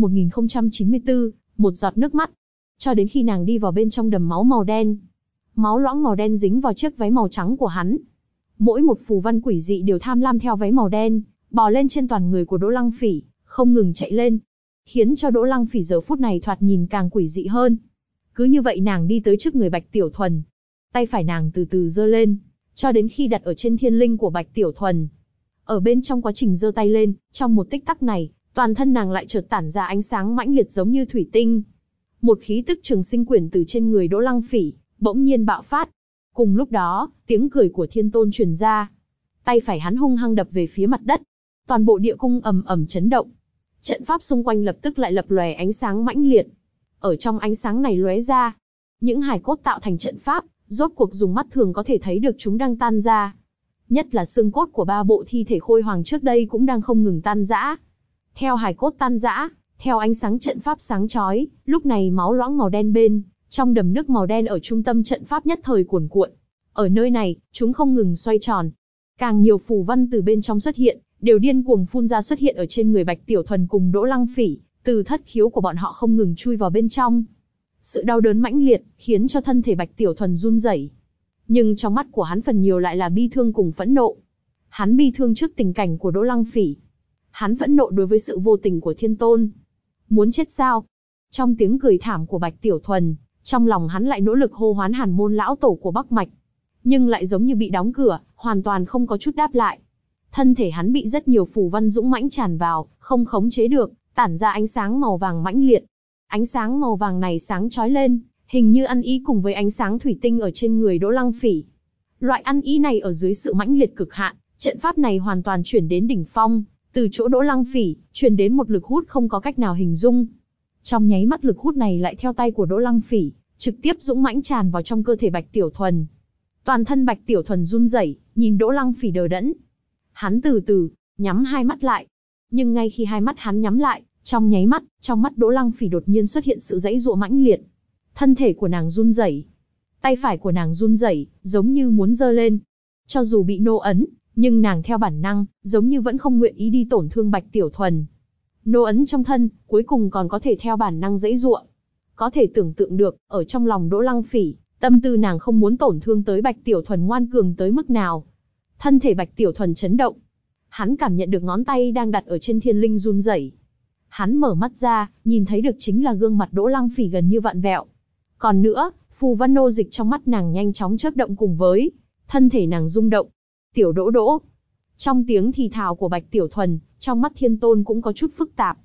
1094, một giọt nước mắt. Cho đến khi nàng đi vào bên trong đầm máu màu đen. Máu loãng màu đen dính vào chiếc váy màu trắng của hắn. Mỗi một phù văn quỷ dị đều tham lam theo váy màu đen, bò lên trên toàn người của Đỗ Lăng Phỉ, không ngừng chạy lên, khiến cho Đỗ Lăng Phỉ giờ phút này thoạt nhìn càng quỷ dị hơn. Cứ như vậy nàng đi tới trước người Bạch Tiểu Thuần. Tay phải nàng từ từ giơ lên, cho đến khi đặt ở trên thiên linh của Bạch Tiểu Thuần. Ở bên trong quá trình giơ tay lên, trong một tích tắc này, toàn thân nàng lại chợt tản ra ánh sáng mãnh liệt giống như thủy tinh. Một khí tức trường sinh quyển từ trên người Đỗ Lăng Phỉ bỗng nhiên bạo phát. Cùng lúc đó, tiếng cười của Thiên Tôn truyền ra. Tay phải hắn hung hăng đập về phía mặt đất. Toàn bộ địa cung ầm ầm chấn động. Trận pháp xung quanh lập tức lại lập lòe ánh sáng mãnh liệt. Ở trong ánh sáng này lóe ra, những hài cốt tạo thành trận pháp, rốt cuộc dùng mắt thường có thể thấy được chúng đang tan ra. Nhất là xương cốt của 3 bộ thi thể Khôi Hoàng trước đây cũng đang không ngừng tan rã. Theo hài cốt tan rã, theo ánh sáng trận pháp sáng chói, lúc này máu loãng màu đen bên trong đầm nước màu đen ở trung tâm trận pháp nhất thời cuồn cuộn. Ở nơi này, chúng không ngừng xoay tròn. Càng nhiều phù văn từ bên trong xuất hiện, đều điên cuồng phun ra xuất hiện ở trên người Bạch Tiểu Thuần cùng Đỗ Lăng Phỉ, từ thất khiếu của bọn họ không ngừng chui vào bên trong. Sự đau đớn mãnh liệt, khiến cho thân thể Bạch Tiểu Thuần run rẩy. Nhưng trong mắt của hắn phần nhiều lại là bi thương cùng phẫn nộ. Hắn bi thương trước tình cảnh của Đỗ Lăng Phỉ. Hắn phẫn nộ đối với sự vô tình của Thiên Tôn. Muốn chết sao? Trong tiếng cười thảm của Bạch Tiểu Thuần, trong lòng hắn lại nỗ lực hô hoán Hàn Môn lão tổ của Bắc Mạch, nhưng lại giống như bị đóng cửa, hoàn toàn không có chút đáp lại. Thân thể hắn bị rất nhiều phù văn dũng mãnh tràn vào, không khống chế được, tản ra ánh sáng màu vàng mãnh liệt. Ánh sáng màu vàng này sáng chói lên, hình như ăn ý cùng với ánh sáng thủy tinh ở trên người Đỗ Lăng Phỉ. Loại ăn ý này ở dưới sự mãnh liệt cực hạn, trận pháp này hoàn toàn chuyển đến đỉnh phong, từ chỗ Đỗ Lăng Phỉ, truyền đến một lực hút không có cách nào hình dung. Trong nháy mắt lực hút này lại theo tay của Đỗ Lăng Phỉ, trực tiếp dũng mãnh tràn vào trong cơ thể Bạch Tiểu Thuần. Toàn thân Bạch Tiểu Thuần run rẩy, nhìn Đỗ Lăng Phỉ đờ đẫn. Hắn từ từ nhắm hai mắt lại, nhưng ngay khi hai mắt hắn nhắm lại, trong nháy mắt, trong mắt Đỗ Lăng Phỉ đột nhiên xuất hiện sự giãy giụa mãnh liệt. Thân thể của nàng run rẩy, tay phải của nàng run rẩy, giống như muốn giơ lên. Cho dù bị nô ấn, nhưng nàng theo bản năng, giống như vẫn không nguyện ý đi tổn thương Bạch Tiểu Thuần. Nô ấn trong thân, cuối cùng còn có thể theo bản năng giãy giụa. Có thể tưởng tượng được, ở trong lòng Đỗ Lăng Phỉ, tâm tư nàng không muốn tổn thương tới Bạch Tiểu Thuần ngoan cường tới mức nào. Thân thể Bạch Tiểu Thuần chấn động. Hắn cảm nhận được ngón tay đang đặt ở trên thiên linh run rẩy. Hắn mở mắt ra, nhìn thấy được chính là gương mặt Đỗ Lăng Phỉ gần như vặn vẹo. Còn nữa, phù văn nô dịch trong mắt nàng nhanh chóng chớp động cùng với thân thể nàng rung động. Tiểu Đỗ Đỗ. Trong tiếng thì thào của Bạch Tiểu Thuần, trong mắt Thiên Tôn cũng có chút phức tạp.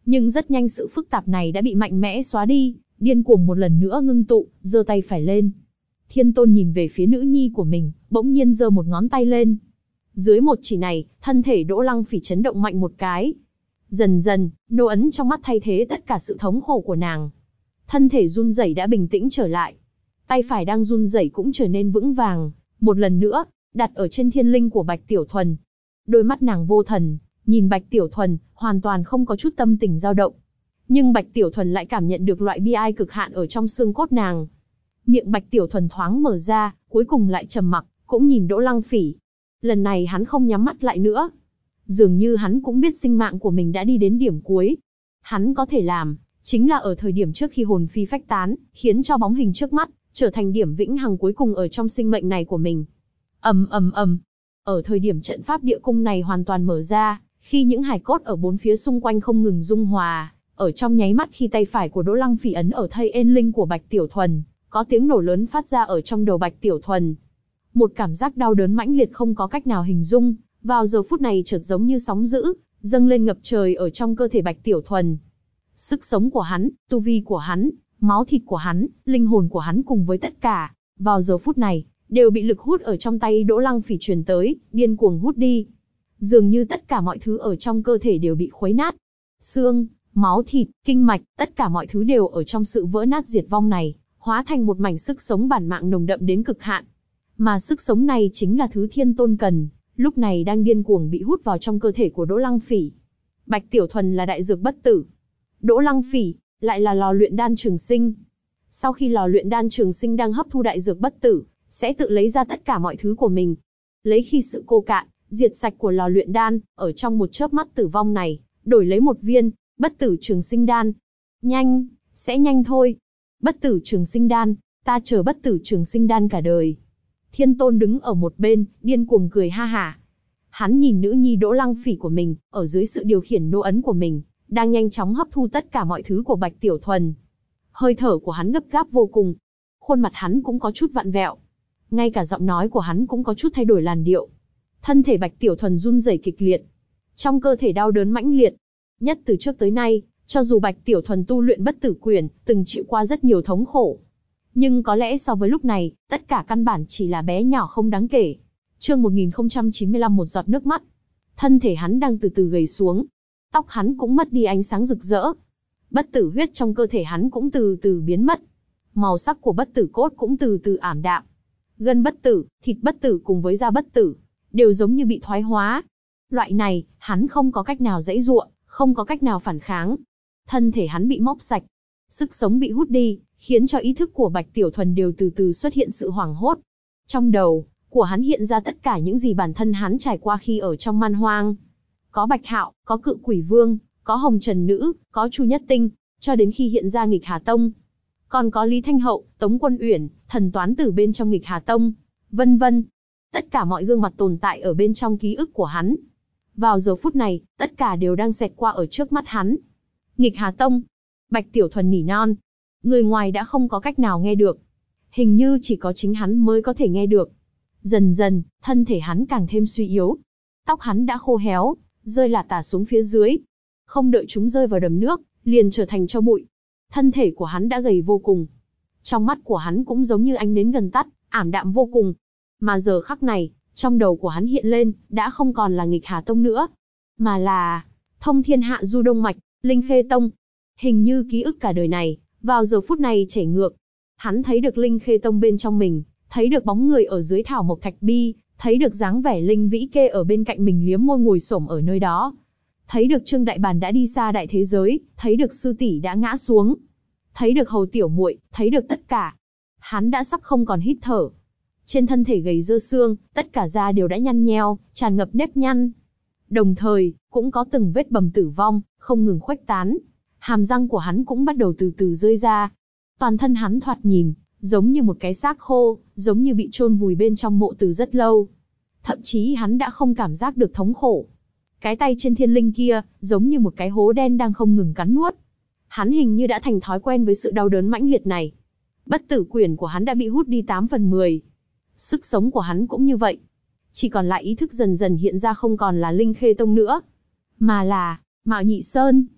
Nhưng rất nhanh sự phức tạp này đã bị mạnh mẽ xóa đi, điên cuồng một lần nữa ngưng tụ, giơ tay phải lên. Thiên Tôn nhìn về phía nữ nhi của mình, bỗng nhiên giơ một ngón tay lên. Dưới một chỉ này, thân thể Đỗ Lăng Phỉ chấn động mạnh một cái. Dần dần, nô ấn trong mắt thay thế tất cả sự thống khổ của nàng. Thân thể run rẩy đã bình tĩnh trở lại. Tay phải đang run rẩy cũng trở nên vững vàng, một lần nữa, đặt ở trên thiên linh của Bạch Tiểu Thuần. Đôi mắt nàng vô thần, nhìn Bạch Tiểu Thuần, hoàn toàn không có chút tâm tình dao động. Nhưng Bạch Tiểu Thuần lại cảm nhận được loại bi ai cực hạn ở trong xương cốt nàng. Miệng Bạch Tiểu Thuần thoáng mở ra, cuối cùng lại trầm mặc, cũng nhìn Đỗ Lăng Phỉ. Lần này hắn không nhắm mắt lại nữa. Dường như hắn cũng biết sinh mạng của mình đã đi đến điểm cuối. Hắn có thể làm, chính là ở thời điểm trước khi hồn phi phách tán, khiến cho bóng hình trước mắt trở thành điểm vĩnh hằng cuối cùng ở trong sinh mệnh này của mình. Ầm ầm ầm. Ở thời điểm trận pháp địa cung này hoàn toàn mở ra, khi những hài cốt ở bốn phía xung quanh không ngừng dung hòa, ở trong nháy mắt khi tay phải của Đỗ Lăng Phỉ ấn ở thây ên linh của Bạch Tiểu Thuần, có tiếng nổ lớn phát ra ở trong đầu Bạch Tiểu Thuần. Một cảm giác đau đớn mãnh liệt không có cách nào hình dung, vào giờ phút này chợt giống như sóng dữ, dâng lên ngập trời ở trong cơ thể Bạch Tiểu Thuần. Sức sống của hắn, tu vi của hắn, máu thịt của hắn, linh hồn của hắn cùng với tất cả, vào giờ phút này, đều bị lực hút ở trong tay Đỗ Lăng Phỉ truyền tới, điên cuồng hút đi. Dường như tất cả mọi thứ ở trong cơ thể đều bị khuấy nát. Xương, máu thịt, kinh mạch, tất cả mọi thứ đều ở trong sự vỡ nát diệt vong này, hóa thành một mảnh sức sống bản mạng nồng đậm đến cực hạn. Mà sức sống này chính là thứ Thiên Tôn cần, lúc này đang điên cuồng bị hút vào trong cơ thể của Đỗ Lăng Phỉ. Bạch Tiểu Thuần là đại dược bất tử. Đỗ Lăng Phỉ lại là lò luyện đan trường sinh. Sau khi lò luyện đan trường sinh đang hấp thu đại dược bất tử, sẽ tự lấy ra tất cả mọi thứ của mình. Lấy khi sự cô cạn, diệt sạch của lò luyện đan, ở trong một chớp mắt tử vong này, đổi lấy một viên bất tử trường sinh đan. Nhanh, sẽ nhanh thôi. Bất tử trường sinh đan, ta chờ bất tử trường sinh đan cả đời. Thiên Tôn đứng ở một bên, điên cuồng cười ha hả. Hắn nhìn nữ nhi Đỗ Lăng Phỉ của mình, ở dưới sự điều khiển nô ấn của mình, đang nhanh chóng hấp thu tất cả mọi thứ của Bạch Tiểu Thuần. Hơi thở của hắn gấp gáp vô cùng. Khuôn mặt hắn cũng có chút vặn vẹo. Ngay cả giọng nói của hắn cũng có chút thay đổi làn điệu. Thân thể Bạch Tiểu Thuần run rẩy kịch liệt. Trong cơ thể đau đớn mãnh liệt. Nhất từ trước tới nay, cho dù Bạch Tiểu Thuần tu luyện bất tử quyền, từng chịu qua rất nhiều thống khổ. Nhưng có lẽ so với lúc này, tất cả căn bản chỉ là bé nhỏ không đáng kể. Chương 1095 một giọt nước mắt. Thân thể hắn đang từ từ gầy xuống. Tóc hắn cũng mất đi ánh sáng rực rỡ. Bất tử huyết trong cơ thể hắn cũng từ từ biến mất. Màu sắc của bất tử cốt cũng từ từ ảm đạm. Gân bất tử, thịt bất tử cùng với da bất tử, đều giống như bị thoái hóa. Loại này, hắn không có cách nào giãy giụa, không có cách nào phản kháng. Thân thể hắn bị móc sạch. Sức sống bị hút đi, khiến cho ý thức của Bạch Tiểu Thuần đều từ từ xuất hiện sự hoảng hốt. Trong đầu của hắn hiện ra tất cả những gì bản thân hắn trải qua khi ở trong man hoang. Có Bạch Hạo, có Cự Quỷ Vương, có Hồng Trần Nữ, có Chu Nhất Tinh, cho đến khi hiện ra Nghịch Hà Tông. Còn có Lý Thanh Hậu, Tống Quân Uyển, Thần Toán Tử bên trong Nghịch Hà Tông, vân vân. Tất cả mọi gương mặt tồn tại ở bên trong ký ức của hắn. Vào giờ phút này, tất cả đều đang xẹt qua ở trước mắt hắn. Nghịch Hà Tông. Bạch Tiểu Thuần nỉ non. Người ngoài đã không có cách nào nghe được. Hình như chỉ có chính hắn mới có thể nghe được. Dần dần, thân thể hắn càng thêm suy yếu. Tóc hắn đã khô héo, rơi lả tả xuống phía dưới. Không đợi chúng rơi vào đầm nước, liền trở thành tro bụi. Thân thể của hắn đã gầy vô cùng. Trong mắt của hắn cũng giống như ánh nến gần tắt, ảm đạm vô cùng. Mà giờ khắc này, trong đầu của hắn hiện lên, đã không còn là Nghịch Hà Tông nữa, mà là Thông Thiên Hạ Du Đông Mạch, Linh Khê Tông. Hình như ký ức cả đời này, vào giờ phút này chảy ngược. Hắn thấy được Linh Khê Tông bên trong mình, thấy được bóng người ở dưới thảo mộc thạch bi, thấy được dáng vẻ Linh Vĩ Kê ở bên cạnh mình liếm môi ngồi xổm ở nơi đó. Thấy được Trương Đại Bàn đã đi xa đại thế giới, thấy được sư tỷ đã ngã xuống. Thấy được Hầu Tiểu Muội, thấy được tất cả. Hắn đã sắp không còn hít thở. Trên thân thể gầy rơ xương, tất cả da đều đã nhăn nheo, tràn ngập nếp nhăn. Đồng thời, cũng có từng vết bầm tử vong, không ngừng khuếch tán. Hàm răng của hắn cũng bắt đầu từ từ rơi ra. Toàn thân hắn thoạt nhìn, giống như một cái xác khô, giống như bị chôn vùi bên trong mộ từ rất lâu. Thậm chí hắn đã không cảm giác được thống khổ. Cái tay trên thiên linh kia, giống như một cái hố đen đang không ngừng cắn nuốt. Hắn hình như đã thành thói quen với sự đau đớn mãnh liệt này. Bất tử quyền của hắn đã bị hút đi 8/10. Sức sống của hắn cũng như vậy. Chỉ còn lại ý thức dần dần hiện ra không còn là Linh Khê Tông nữa, mà là Mạo Nhị Sơn.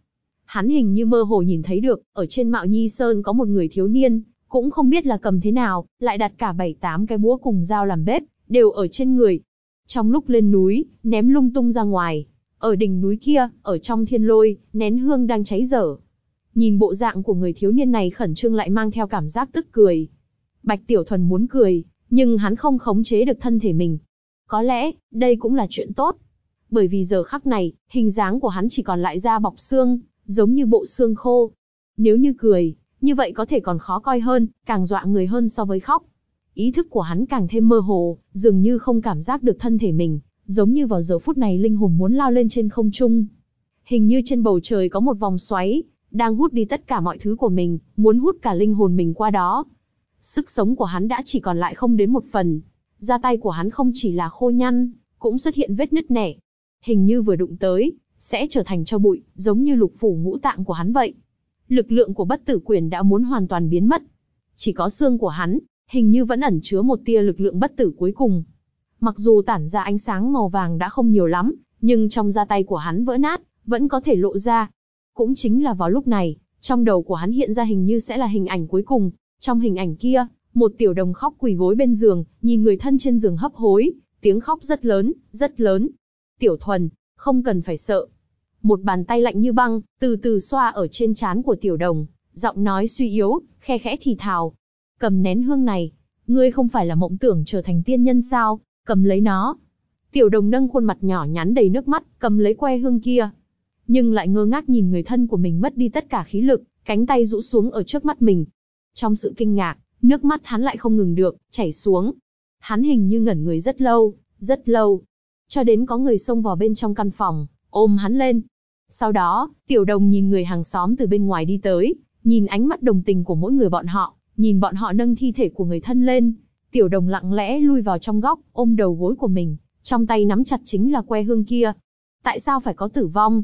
Hắn hình như mơ hồ nhìn thấy được, ở trên Mạo Nhi Sơn có một người thiếu niên, cũng không biết là cầm thế nào, lại đặt cả 7-8 cái búa cùng dao làm bếp, đều ở trên người. Trong lúc lên núi, ném lung tung ra ngoài. Ở đỉnh núi kia, ở trong thiên lôi, nén hương đang cháy dở. Nhìn bộ dạng của người thiếu niên này khẩn trương lại mang theo cảm giác tức cười. Bạch Tiểu Thuần muốn cười, nhưng hắn không khống chế được thân thể mình. Có lẽ, đây cũng là chuyện tốt. Bởi vì giờ khắc này, hình dáng của hắn chỉ còn lại da bọc xương, giống như bộ xương khô. Nếu như cười, như vậy có thể còn khó coi hơn, càng dọa người hơn so với khóc. Ý thức của hắn càng thêm mơ hồ, dường như không cảm giác được thân thể mình, giống như vào giờ phút này linh hồn muốn lao lên trên không trung. Hình như trên bầu trời có một vòng xoáy, đang hút đi tất cả mọi thứ của mình, muốn hút cả linh hồn mình qua đó. Sức sống của hắn đã chỉ còn lại không đến 1/10. Da tay của hắn không chỉ là khô nhăn, cũng xuất hiện vết nứt nẻ. Hình như vừa đụng tới, sẽ trở thành tro bụi, giống như lục phủ ngũ tạng của hắn vậy. Lực lượng của bất tử quyền đã muốn hoàn toàn biến mất. Chỉ có xương của hắn, hình như vẫn ẩn chứa một tia lực lượng bất tử cuối cùng. Mặc dù tản ra ánh sáng màu vàng đã không nhiều lắm, nhưng trong da tay của hắn vỡ nát, vẫn có thể lộ ra. Cũng chính là vào lúc này, trong đầu của hắn hiện ra hình như sẽ là hình ảnh cuối cùng. Trong hình ảnh kia, một tiểu đồng khóc quỳ gối bên giường, nhìn người thân trên giường hấp hối, tiếng khóc rất lớn, rất lớn. Tiểu Thuần, không cần phải sợ. Một bàn tay lạnh như băng, từ từ xoa ở trên trán của tiểu đồng, giọng nói suy yếu, khe khẽ thì thào. Cầm nén hương này, ngươi không phải là mộng tưởng trở thành tiên nhân sao, cầm lấy nó. Tiểu đồng nâng khuôn mặt nhỏ nhắn đầy nước mắt, cầm lấy que hương kia. Nhưng lại ngơ ngác nhìn người thân của mình mất đi tất cả khí lực, cánh tay rũ xuống ở trước mắt mình. Trong sự kinh ngạc, nước mắt hắn lại không ngừng được, chảy xuống. Hắn hình như ngẩn người rất lâu, rất lâu. Cho đến có người xông vào bên trong căn phòng, ôm hắn lên. Sau đó, tiểu đồng nhìn người hàng xóm từ bên ngoài đi tới, nhìn ánh mắt đồng tình của mỗi người bọn họ, nhìn bọn họ nâng thi thể của người thân lên. Tiểu đồng lặng lẽ lui vào trong góc, ôm đầu gối của mình, trong tay nắm chặt chính là que hương kia. Tại sao phải có tử vong?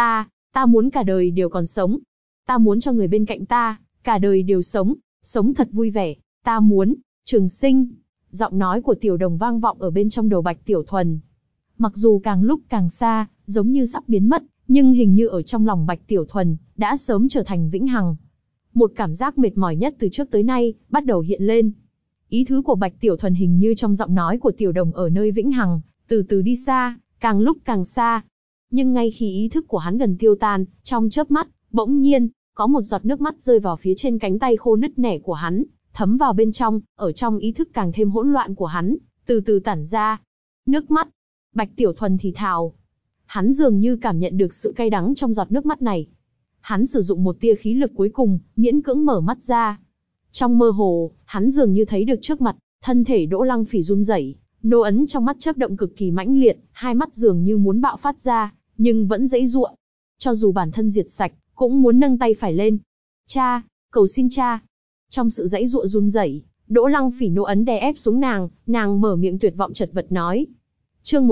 Ta muốn cả đời đều còn sống. Ta muốn cho người bên cạnh ta, cả đời đều sống, sống thật vui vẻ. Ta muốn, trường sinh. Giọng nói của tiểu đồng vang vọng ở bên trong đầu Bạch Tiểu Thuần. Mặc dù càng lúc càng xa, giống như sắp biến mất, nhưng hình như ở trong lòng Bạch Tiểu Thuần, đã sớm trở thành vĩnh hằng. Một cảm giác mệt mỏi nhất từ trước tới nay, bắt đầu hiện lên. Ý thứ của Bạch Tiểu Thuần hình như trong giọng nói của tiểu đồng ở nơi vĩnh hằng, từ từ đi xa, càng lúc càng xa. Nhưng ngay khi ý thức của hắn gần tiêu tan, trong chớp mắt, bỗng nhiên, có một giọt nước mắt rơi vào phía trên cánh tay khô nứt nẻ của hắn, thấm vào bên trong, ở trong ý thức càng thêm hỗn loạn của hắn, từ từ tản ra. Nước mắt. Bạch Tiểu Thuần thì thào. Hắn dường như cảm nhận được sự cay đắng trong giọt nước mắt này. Hắn sử dụng một tia khí lực cuối cùng, miễn cưỡng mở mắt ra. Trong mơ hồ, hắn dường như thấy được trước mặt, thân thể Đỗ Lăng Phỉ run rẩy, nô ấn trong mắt chớp động cực kỳ mãnh liệt, hai mắt dường như muốn bạo phát ra, nhưng vẫn giãy giụa. Cho dù bản thân diệt sạch, cũng muốn nâng tay phải lên. Cha, cầu xin cha. Trong sự giãy giụa run rẩy, Đỗ Lăng Phỉ nô ấn đè ép xuống nàng mở miệng tuyệt vọng chật vật nói. Chương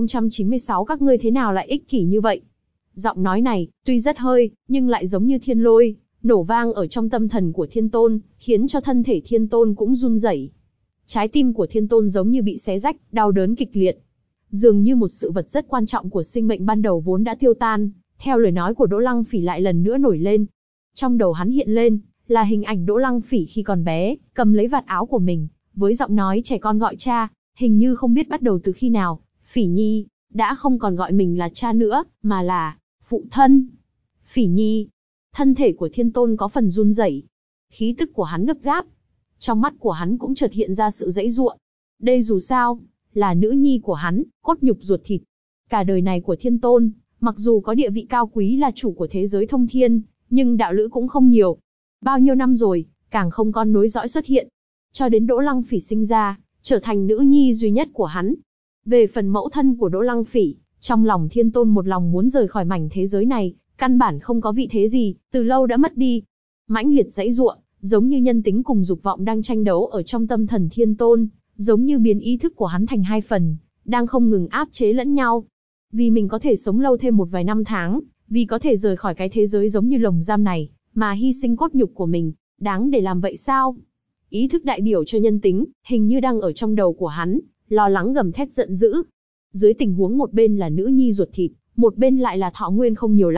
1096 các ngươi thế nào lại ích kỷ như vậy? Giọng nói này, tuy rất hơi, nhưng lại giống như thiên lôi, nổ vang ở trong tâm thần của Thiên Tôn, khiến cho thân thể Thiên Tôn cũng run rẩy. Trái tim của Thiên Tôn giống như bị xé rách, đau đớn kịch liệt. Dường như một sự vật rất quan trọng của sinh mệnh ban đầu vốn đã tiêu tan, theo lời nói của Đỗ Lăng Phỉ lại lần nữa nổi lên. Trong đầu hắn hiện lên, là hình ảnh Đỗ Lăng Phỉ khi còn bé, cầm lấy vạt áo của mình, với giọng nói trẻ con gọi cha, hình như không biết bắt đầu từ khi nào, Phỉ Nhi đã không còn gọi mình là cha nữa, mà là phụ thân. Phỉ Nhi. Thân thể của Thiên Tôn có phần run rẩy, khí tức của hắn gấp gáp. Trong mắt của hắn cũng chợt hiện ra sự giãy giụa. Đây dù sao là nữ nhi của hắn, cốt nhục ruột thịt. Cả đời này của Thiên Tôn, mặc dù có địa vị cao quý là chủ của thế giới thông thiên, nhưng đạo lữ cũng không nhiều. Bao nhiêu năm rồi, càng không con nối dõi xuất hiện. Cho đến Đỗ Lăng Phỉ sinh ra, trở thành nữ nhi duy nhất của hắn. Về phần mẫu thân của Đỗ Lăng Phỉ, trong lòng Thiên Tôn một lòng muốn rời khỏi mảnh thế giới này, căn bản không có vị thế gì, từ lâu đã mất đi. Mãnh liệt giãy giụa, giống như nhân tính cùng dục vọng đang tranh đấu ở trong tâm thần Thiên Tôn, giống như biến ý thức của hắn thành hai phần, đang không ngừng áp chế lẫn nhau. Vì mình có thể sống lâu thêm một vài năm tháng, vì có thể rời khỏi cái thế giới giống như lồng giam này, mà hy sinh cốt nhục của mình, đáng để làm vậy sao? Ý thức đại biểu cho nhân tính, hình như đang ở trong đầu của hắn, lo lắng gầm thét giận dữ. Dưới tình huống một bên là nữ nhi ruột thịt, một bên lại là thọ nguyên không nhiều lắm,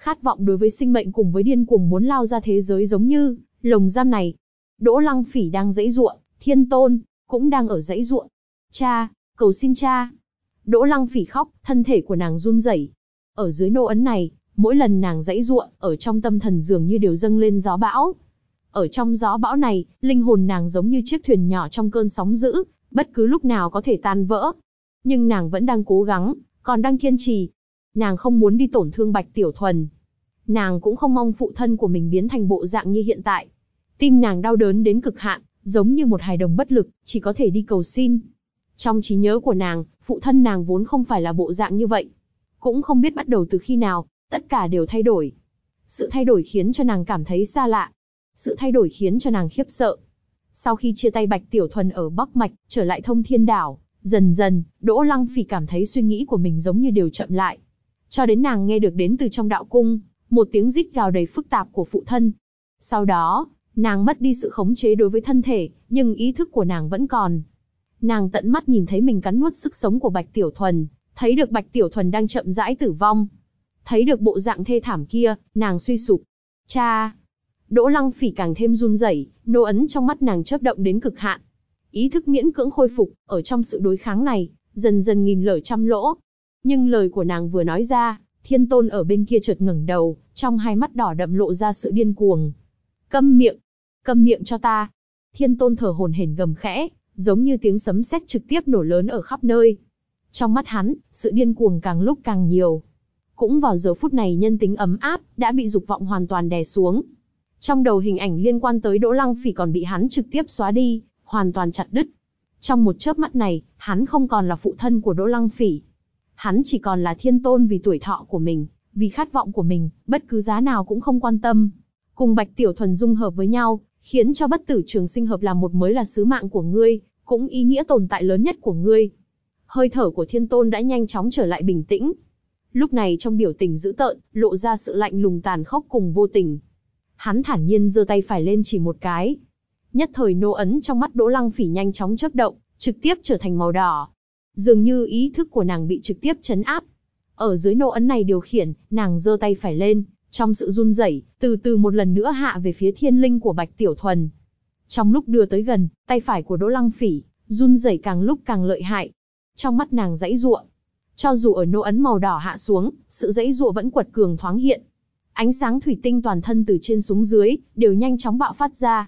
khát vọng đối với sinh mệnh cùng với điên cuồng muốn lao ra thế giới giống như lồng giam này. Đỗ Lăng Phỉ đang giãy giụa, Thiên Tôn cũng đang ở giãy giụa. Cha, cầu xin cha. Đỗ Lăng Phỉ khóc, thân thể của nàng run rẩy. Ở dưới nô ấn này, mỗi lần nàng giãy giụa, ở trong tâm thần dường như đều dâng lên gió bão. Ở trong gió bão này, linh hồn nàng giống như chiếc thuyền nhỏ trong cơn sóng dữ, bất cứ lúc nào có thể tan vỡ. Nhưng nàng vẫn đang cố gắng, còn đang kiên trì. Nàng không muốn đi tổn thương Bạch Tiểu Thuần. Nàng cũng không mong phụ thân của mình biến thành bộ dạng như hiện tại. Tim nàng đau đớn đến cực hạn, giống như một hài đồng bất lực, chỉ có thể đi cầu xin. Trong trí nhớ của nàng, phụ thân nàng vốn không phải là bộ dạng như vậy. Cũng không biết bắt đầu từ khi nào, tất cả đều thay đổi. Sự thay đổi khiến cho nàng cảm thấy xa lạ. Sự thay đổi khiến cho nàng khiếp sợ. Sau khi chia tay Bạch Tiểu Thuần ở Bắc Mạch, trở lại Thông Thiên Đảo, dần dần, Đỗ Lăng Phỉ cảm thấy suy nghĩ của mình giống như đều chậm lại. Cho đến nàng nghe được đến từ trong đạo cung, một tiếng rít gào đầy phức tạp của phụ thân. Sau đó, nàng mất đi sự khống chế đối với thân thể, nhưng ý thức của nàng vẫn còn. Nàng tận mắt nhìn thấy mình cắn nuốt sức sống của Bạch Tiểu Thuần, thấy được Bạch Tiểu Thuần đang chậm rãi tử vong. Thấy được bộ dạng thê thảm kia, nàng suy sụp. Cha! Đỗ Lăng Phỉ càng thêm run rẩy, nô ấn trong mắt nàng chớp động đến cực hạn. Ý thức miễn cưỡng khôi phục, ở trong sự đối kháng này, dần dần nghìn lở trăm lỗ. Nhưng lời của nàng vừa nói ra, Thiên Tôn ở bên kia chợt ngẩng đầu, trong hai mắt đỏ đậm lộ ra sự điên cuồng. Câm miệng! Câm miệng cho ta! Thiên Tôn thở hổn hển gầm khẽ, giống như tiếng sấm sét trực tiếp nổ lớn ở khắp nơi. Trong mắt hắn, sự điên cuồng càng lúc càng nhiều. Cũng vào giờ phút này nhân tính ấm áp, đã bị dục vọng hoàn toàn đè xuống. Trong đầu hình ảnh liên quan tới Đỗ Lăng Phỉ còn bị hắn trực tiếp xóa đi, hoàn toàn chặt đứt. Trong một chớp mắt này, hắn không còn là phụ thân của Đỗ Lăng Phỉ. Hắn chỉ còn là Thiên Tôn vì tuổi thọ của mình, vì khát vọng của mình, bất cứ giá nào cũng không quan tâm. Cùng Bạch Tiểu Thuần dung hợp với nhau, khiến cho bất tử trường sinh hợp làm một mới là sứ mạng của ngươi, cũng ý nghĩa tồn tại lớn nhất của ngươi. Hơi thở của Thiên Tôn đã nhanh chóng trở lại bình tĩnh. Lúc này trong biểu tình dữ tợn, lộ ra sự lạnh lùng tàn khốc cùng vô tình. Hắn thản nhiên giơ tay phải lên chỉ một cái. Nhất thời nô ấn trong mắt Đỗ Lăng Phỉ nhanh chóng chớp động, trực tiếp trở thành màu đỏ. Dường như ý thức của nàng bị trực tiếp trấn áp. Ở dưới nô ấn này điều khiển, nàng giơ tay phải lên, trong sự run rẩy, từ từ một lần nữa hạ về phía thiên linh của Bạch Tiểu Thuần. Trong lúc đưa tới gần, tay phải của Đỗ Lăng Phỉ run rẩy càng lúc càng lợi hại. Trong mắt nàng giãy giụa. Cho dù ở nô ấn màu đỏ hạ xuống, sự giãy giụa vẫn quật cường thoáng hiện. Ánh sáng thủy tinh toàn thân từ trên xuống dưới, đều nhanh chóng bạo phát ra.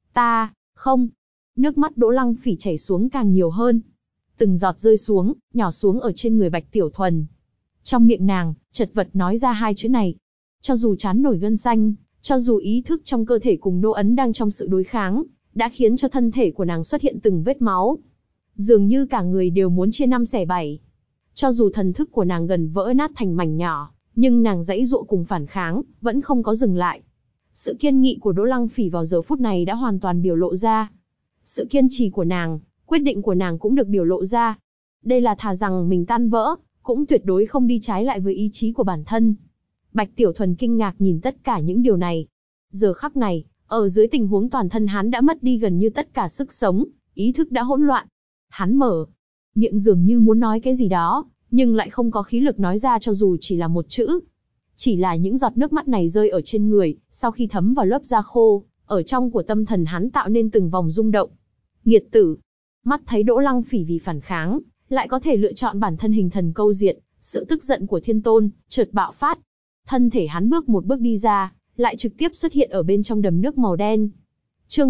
Không. Nước mắt Đỗ Lăng Phỉ chảy xuống càng nhiều hơn. Từng giọt rơi xuống, nhỏ xuống ở trên người Bạch Tiểu Thuần. Trong miệng nàng, chật vật nói ra hai chữ này. Cho dù trán nổi gân xanh, cho dù ý thức trong cơ thể cùng nô ấn đang trong sự đối kháng, đã khiến cho thân thể của nàng xuất hiện từng vết máu. Dường như cả người đều muốn chia năm xẻ bảy. Cho dù thần thức của nàng gần vỡ nát thành mảnh nhỏ, nhưng nàng giãy giụa cùng phản kháng, vẫn không có dừng lại. Sự kiên nghị của Đỗ Lăng Phỉ vào giờ phút này đã hoàn toàn biểu lộ ra. Sự kiên trì của nàng, quyết định của nàng cũng được biểu lộ ra. Đây là thà rằng mình tan vỡ, cũng tuyệt đối không đi trái lại với ý chí của bản thân. Bạch Tiểu Thuần kinh ngạc nhìn tất cả những điều này. Giờ khắc này, ở dưới tình huống toàn thân hắn đã mất đi gần như tất cả sức sống, ý thức đã hỗn loạn. Hắn mở miệng dường như muốn nói cái gì đó, nhưng lại không có khí lực nói ra cho dù chỉ là một chữ. Chỉ là những giọt nước mắt này rơi ở trên người, sau khi thấm vào lớp da khô, ở trong của tâm thần hắn tạo nên từng vòng rung động. Nghiệt tử! Mắt thấy Đỗ Lăng Phỉ vì phản kháng, lại có thể lựa chọn bản thân hình thần câu diệt, sự tức giận của Thiên Tôn chợt bạo phát. Thân thể hắn bước một bước đi ra, lại trực tiếp xuất hiện ở bên trong đầm nước màu đen. Chương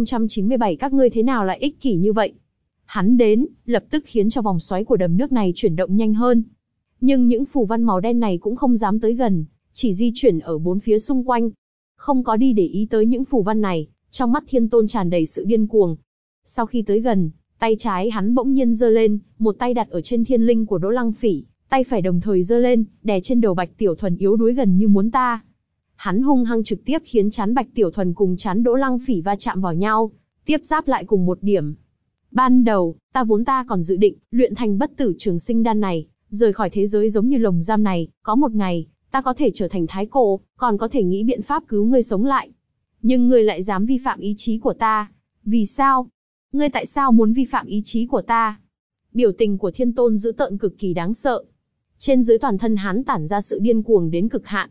1097 các ngươi thế nào lại ích kỷ như vậy? Hắn đến, lập tức khiến cho vòng xoáy của đầm nước này chuyển động nhanh hơn. Nhưng những phù văn màu đen này cũng không dám tới gần, chỉ di chuyển ở bốn phía xung quanh. Không có đi để ý tới những phù văn này, trong mắt Thiên Tôn tràn đầy sự điên cuồng. Sau khi tới gần, tay trái hắn bỗng nhiên giơ lên, một tay đặt ở trên thiên linh của Đỗ Lăng Phỉ, tay phải đồng thời giơ lên, đè trên đầu Bạch Tiểu Thuần yếu đuối gần như muốn ta. Hắn hung hăng trực tiếp khiến trán Bạch Tiểu Thuần cùng trán Đỗ Lăng Phỉ va chạm vào nhau, tiếp giáp lại cùng một điểm. Ban đầu, ta còn dự định luyện thành bất tử trường sinh đan này, rời khỏi thế giới giống như lồng giam này, có một ngày, ta có thể trở thành thái cổ, còn có thể nghĩ biện pháp cứu ngươi sống lại. Nhưng ngươi lại dám vi phạm ý chí của ta. Vì sao? Ngươi tại sao muốn vi phạm ý chí của ta? Biểu tình của Thiên Tôn dữ tợn cực kỳ đáng sợ. Trên dưới toàn thân hắn tản ra sự điên cuồng đến cực hạn.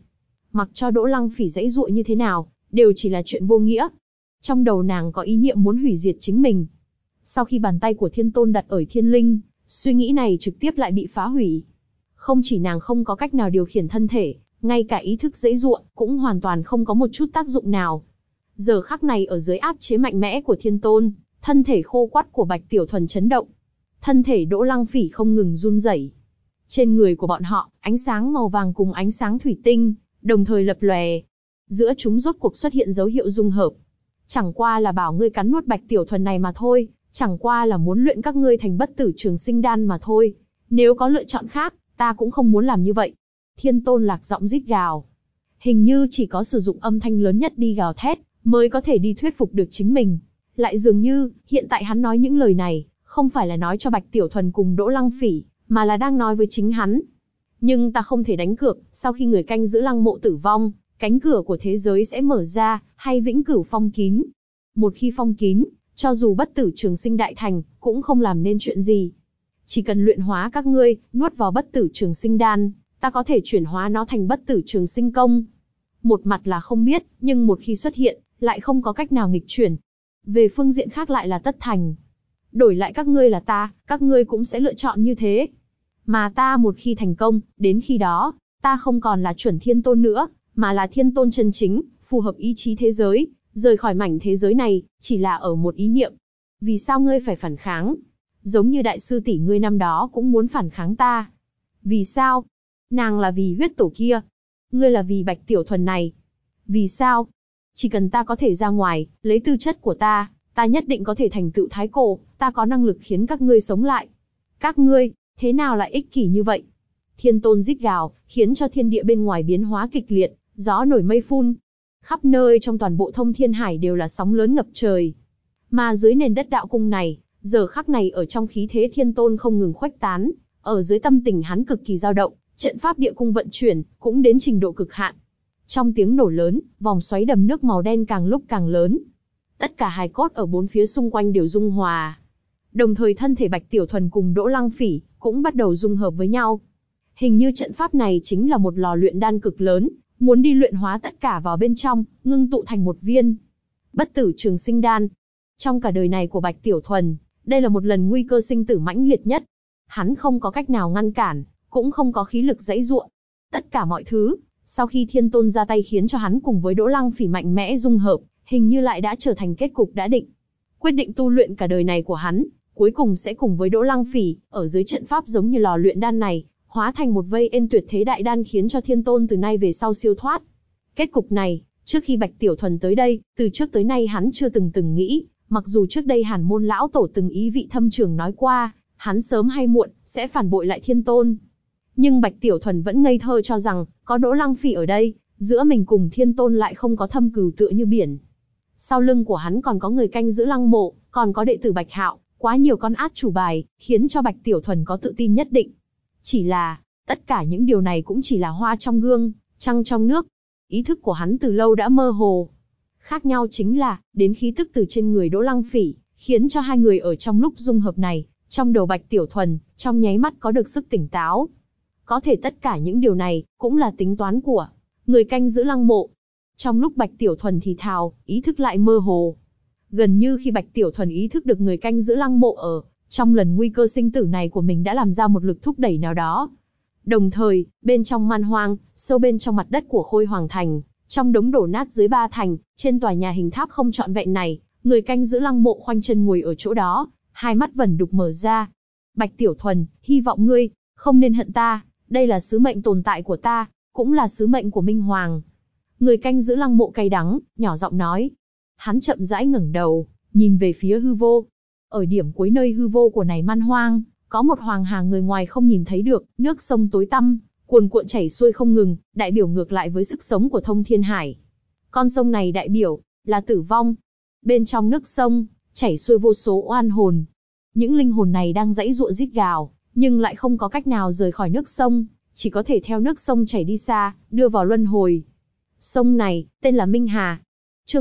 Mặc cho Đỗ Lăng Phỉ giãy giụa như thế nào, đều chỉ là chuyện vô nghĩa. Trong đầu nàng có ý niệm muốn hủy diệt chính mình. Sau khi bàn tay của Thiên Tôn đặt ở thiên linh, suy nghĩ này trực tiếp lại bị phá hủy. Không chỉ nàng không có cách nào điều khiển thân thể, ngay cả ý thức giãy giụa cũng hoàn toàn không có một chút tác dụng nào. Giờ khắc này ở dưới áp chế mạnh mẽ của Thiên Tôn, thân thể khô quắt của Bạch Tiểu Thuần chấn động. Thân thể Đỗ Lăng Phỉ không ngừng run rẩy. Trên người của bọn họ, ánh sáng màu vàng cùng ánh sáng thủy tinh đồng thời lập lòe. Giữa chúng rốt cuộc xuất hiện dấu hiệu dung hợp. Chẳng qua là bảo ngươi cắn nuốt Bạch Tiểu Thuần này mà thôi, chẳng qua là muốn luyện các ngươi thành bất tử trường sinh đan mà thôi. Nếu có lựa chọn khác, ta cũng không muốn làm như vậy. Thiên Tôn lạc giọng rít gào. Hình như chỉ có sử dụng âm thanh lớn nhất đi gào thét, mới có thể đi thuyết phục được chính mình. Lại dường như, hiện tại hắn nói những lời này, không phải là nói cho Bạch Tiểu Thuần cùng Đỗ Lăng Phỉ, mà là đang nói với chính hắn. Nhưng ta không thể đánh cược, sau khi người canh giữ lăng mộ tử vong, cánh cửa của thế giới sẽ mở ra, hay vĩnh cửu phong kín. Một khi phong kín, cho dù bất tử trường sinh đại thành, cũng không làm nên chuyện gì. Chỉ cần luyện hóa các ngươi, nuốt vào bất tử trường sinh đan, ta có thể chuyển hóa nó thành bất tử trường sinh công. Một mặt là không biết, nhưng một khi xuất hiện, lại không có cách nào nghịch chuyển. Về phương diện khác lại là tất thành. Đổi lại các ngươi là ta, các ngươi cũng sẽ lựa chọn như thế. Mà ta một khi thành công, đến khi đó, ta không còn là chuẩn Thiên Tôn nữa, mà là Thiên Tôn chân chính, phù hợp ý chí thế giới, rời khỏi mảnh thế giới này, chỉ là ở một ý niệm. Vì sao ngươi phải phản kháng? Giống như đại sư tỷ ngươi năm đó cũng muốn phản kháng ta. Vì sao? Nàng là vì huyết tổ kia. Ngươi là vì Bạch Tiểu Thuần này. Vì sao? Chỉ cần ta có thể ra ngoài, lấy tư chất của ta, ta nhất định có thể thành tựu thái cổ, ta có năng lực khiến các ngươi sống lại. Các ngươi, thế nào lại ích kỷ như vậy? Thiên Tôn rít gào, khiến cho thiên địa bên ngoài biến hóa kịch liệt, gió nổi mây phun. Khắp nơi trong toàn bộ Thông Thiên Hải đều là sóng lớn ngập trời. Mà dưới nền đất đạo cung này, giờ khắc này ở trong khí thế Thiên Tôn không ngừng khuếch tán, ở dưới tâm tình hắn cực kỳ dao động, trận pháp địa cung vận chuyển, cũng đến trình độ cực hạn. Trong tiếng nổ lớn, vòng xoáy đầm nước màu đen càng lúc càng lớn. Tất cả hài cốt ở bốn phía xung quanh đều dung hòa. Đồng thời thân thể Bạch Tiểu Thuần cùng Đỗ Lăng Phỉ cũng bắt đầu dung hợp với nhau. Hình như trận pháp này chính là một lò luyện đan cực lớn, muốn đi luyện hóa tất cả vào bên trong, ngưng tụ thành một viên bất tử trường sinh đan. Trong cả đời này của Bạch Tiểu Thuần, đây là một lần nguy cơ sinh tử mãnh liệt nhất. Hắn không có cách nào ngăn cản, cũng không có khí lực giãy giụa. Tất cả mọi thứ, sau khi Thiên Tôn ra tay khiến cho hắn cùng với Đỗ Lăng Phỉ mạnh mẽ dung hợp, hình như lại đã trở thành kết cục đã định. Quyết định tu luyện cả đời này của hắn, cuối cùng sẽ cùng với Đỗ Lăng Phỉ, ở dưới trận pháp giống như lò luyện đan này, hóa thành một vây ên tuyệt thế đại đan khiến cho Thiên Tôn từ nay về sau siêu thoát. Kết cục này, trước khi Bạch Tiểu Thuần tới đây, từ trước tới nay hắn chưa từng nghĩ, mặc dù trước đây Hàn Môn lão tổ từng ý vị thâm trường nói qua, hắn sớm hay muộn sẽ phản bội lại Thiên Tôn. Nhưng Bạch Tiểu Thuần vẫn ngây thơ cho rằng, có Đỗ Lăng Phỉ ở đây, giữa mình cùng Thiên Tôn lại không có thâm cừu tựa như biển. Sau lưng của hắn còn có người canh giữ lăng mộ, còn có đệ tử Bạch Hạo, quá nhiều con át chủ bài, khiến cho Bạch Tiểu Thuần có tự tin nhất định. Chỉ là, tất cả những điều này cũng chỉ là hoa trong gương, trăng trong nước. Ý thức của hắn từ lâu đã mơ hồ. Khác nhau chính là, đến khí tức từ trên người Đỗ Lăng Phỉ, khiến cho hai người ở trong lúc dung hợp này, trong đầu Bạch Tiểu Thuần, trong nháy mắt có được sức tỉnh táo. Có thể tất cả những điều này, cũng là tính toán của người canh giữ lăng mộ. Trong lúc Bạch Tiểu Thuần thì thào, ý thức lại mơ hồ. Gần như khi Bạch Tiểu Thuần ý thức được người canh giữ lăng mộ ở trong lần nguy cơ sinh tử này của mình đã làm ra một lực thúc đẩy nào đó. Đồng thời, bên trong man hoang, sâu bên trong mặt đất của Khôi Hoàng Thành, trong đống đổ nát dưới Ba Thành, trên tòa nhà hình tháp không trọn vẹn này, người canh giữ lăng mộ khoanh chân ngồi ở chỗ đó, hai mắt vẩn đục mở ra. Bạch Tiểu Thuần, hy vọng ngươi không nên hận ta, đây là sứ mệnh tồn tại của ta, cũng là sứ mệnh của Minh Hoàng. Người canh giữ lăng mộ cay đắng, nhỏ giọng nói. Hắn chậm rãi ngẩng đầu, nhìn về phía hư vô. Ở điểm cuối nơi hư vô của này man hoang, có một hoàng hà người ngoài không nhìn thấy được, nước sông tối tăm, cuồn cuộn chảy xuôi không ngừng, đại biểu ngược lại với sức sống của Thông Thiên Hải. Con sông này đại biểu là tử vong. Bên trong nước sông, chảy xuôi vô số oan hồn. Những linh hồn này đang giãy giụa rít gào, nhưng lại không có cách nào rời khỏi nước sông, chỉ có thể theo nước sông chảy đi xa, đưa vào luân hồi. Sông này, tên là Minh Hà. Chương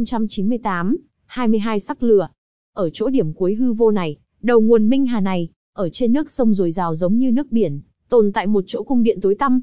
1098, 22 sắc lửa. Ở chỗ điểm cuối hư vô này, đầu nguồn Minh Hà này, ở trên nước sông dồi dào giống như nước biển, tồn tại một chỗ cung điện tối tăm.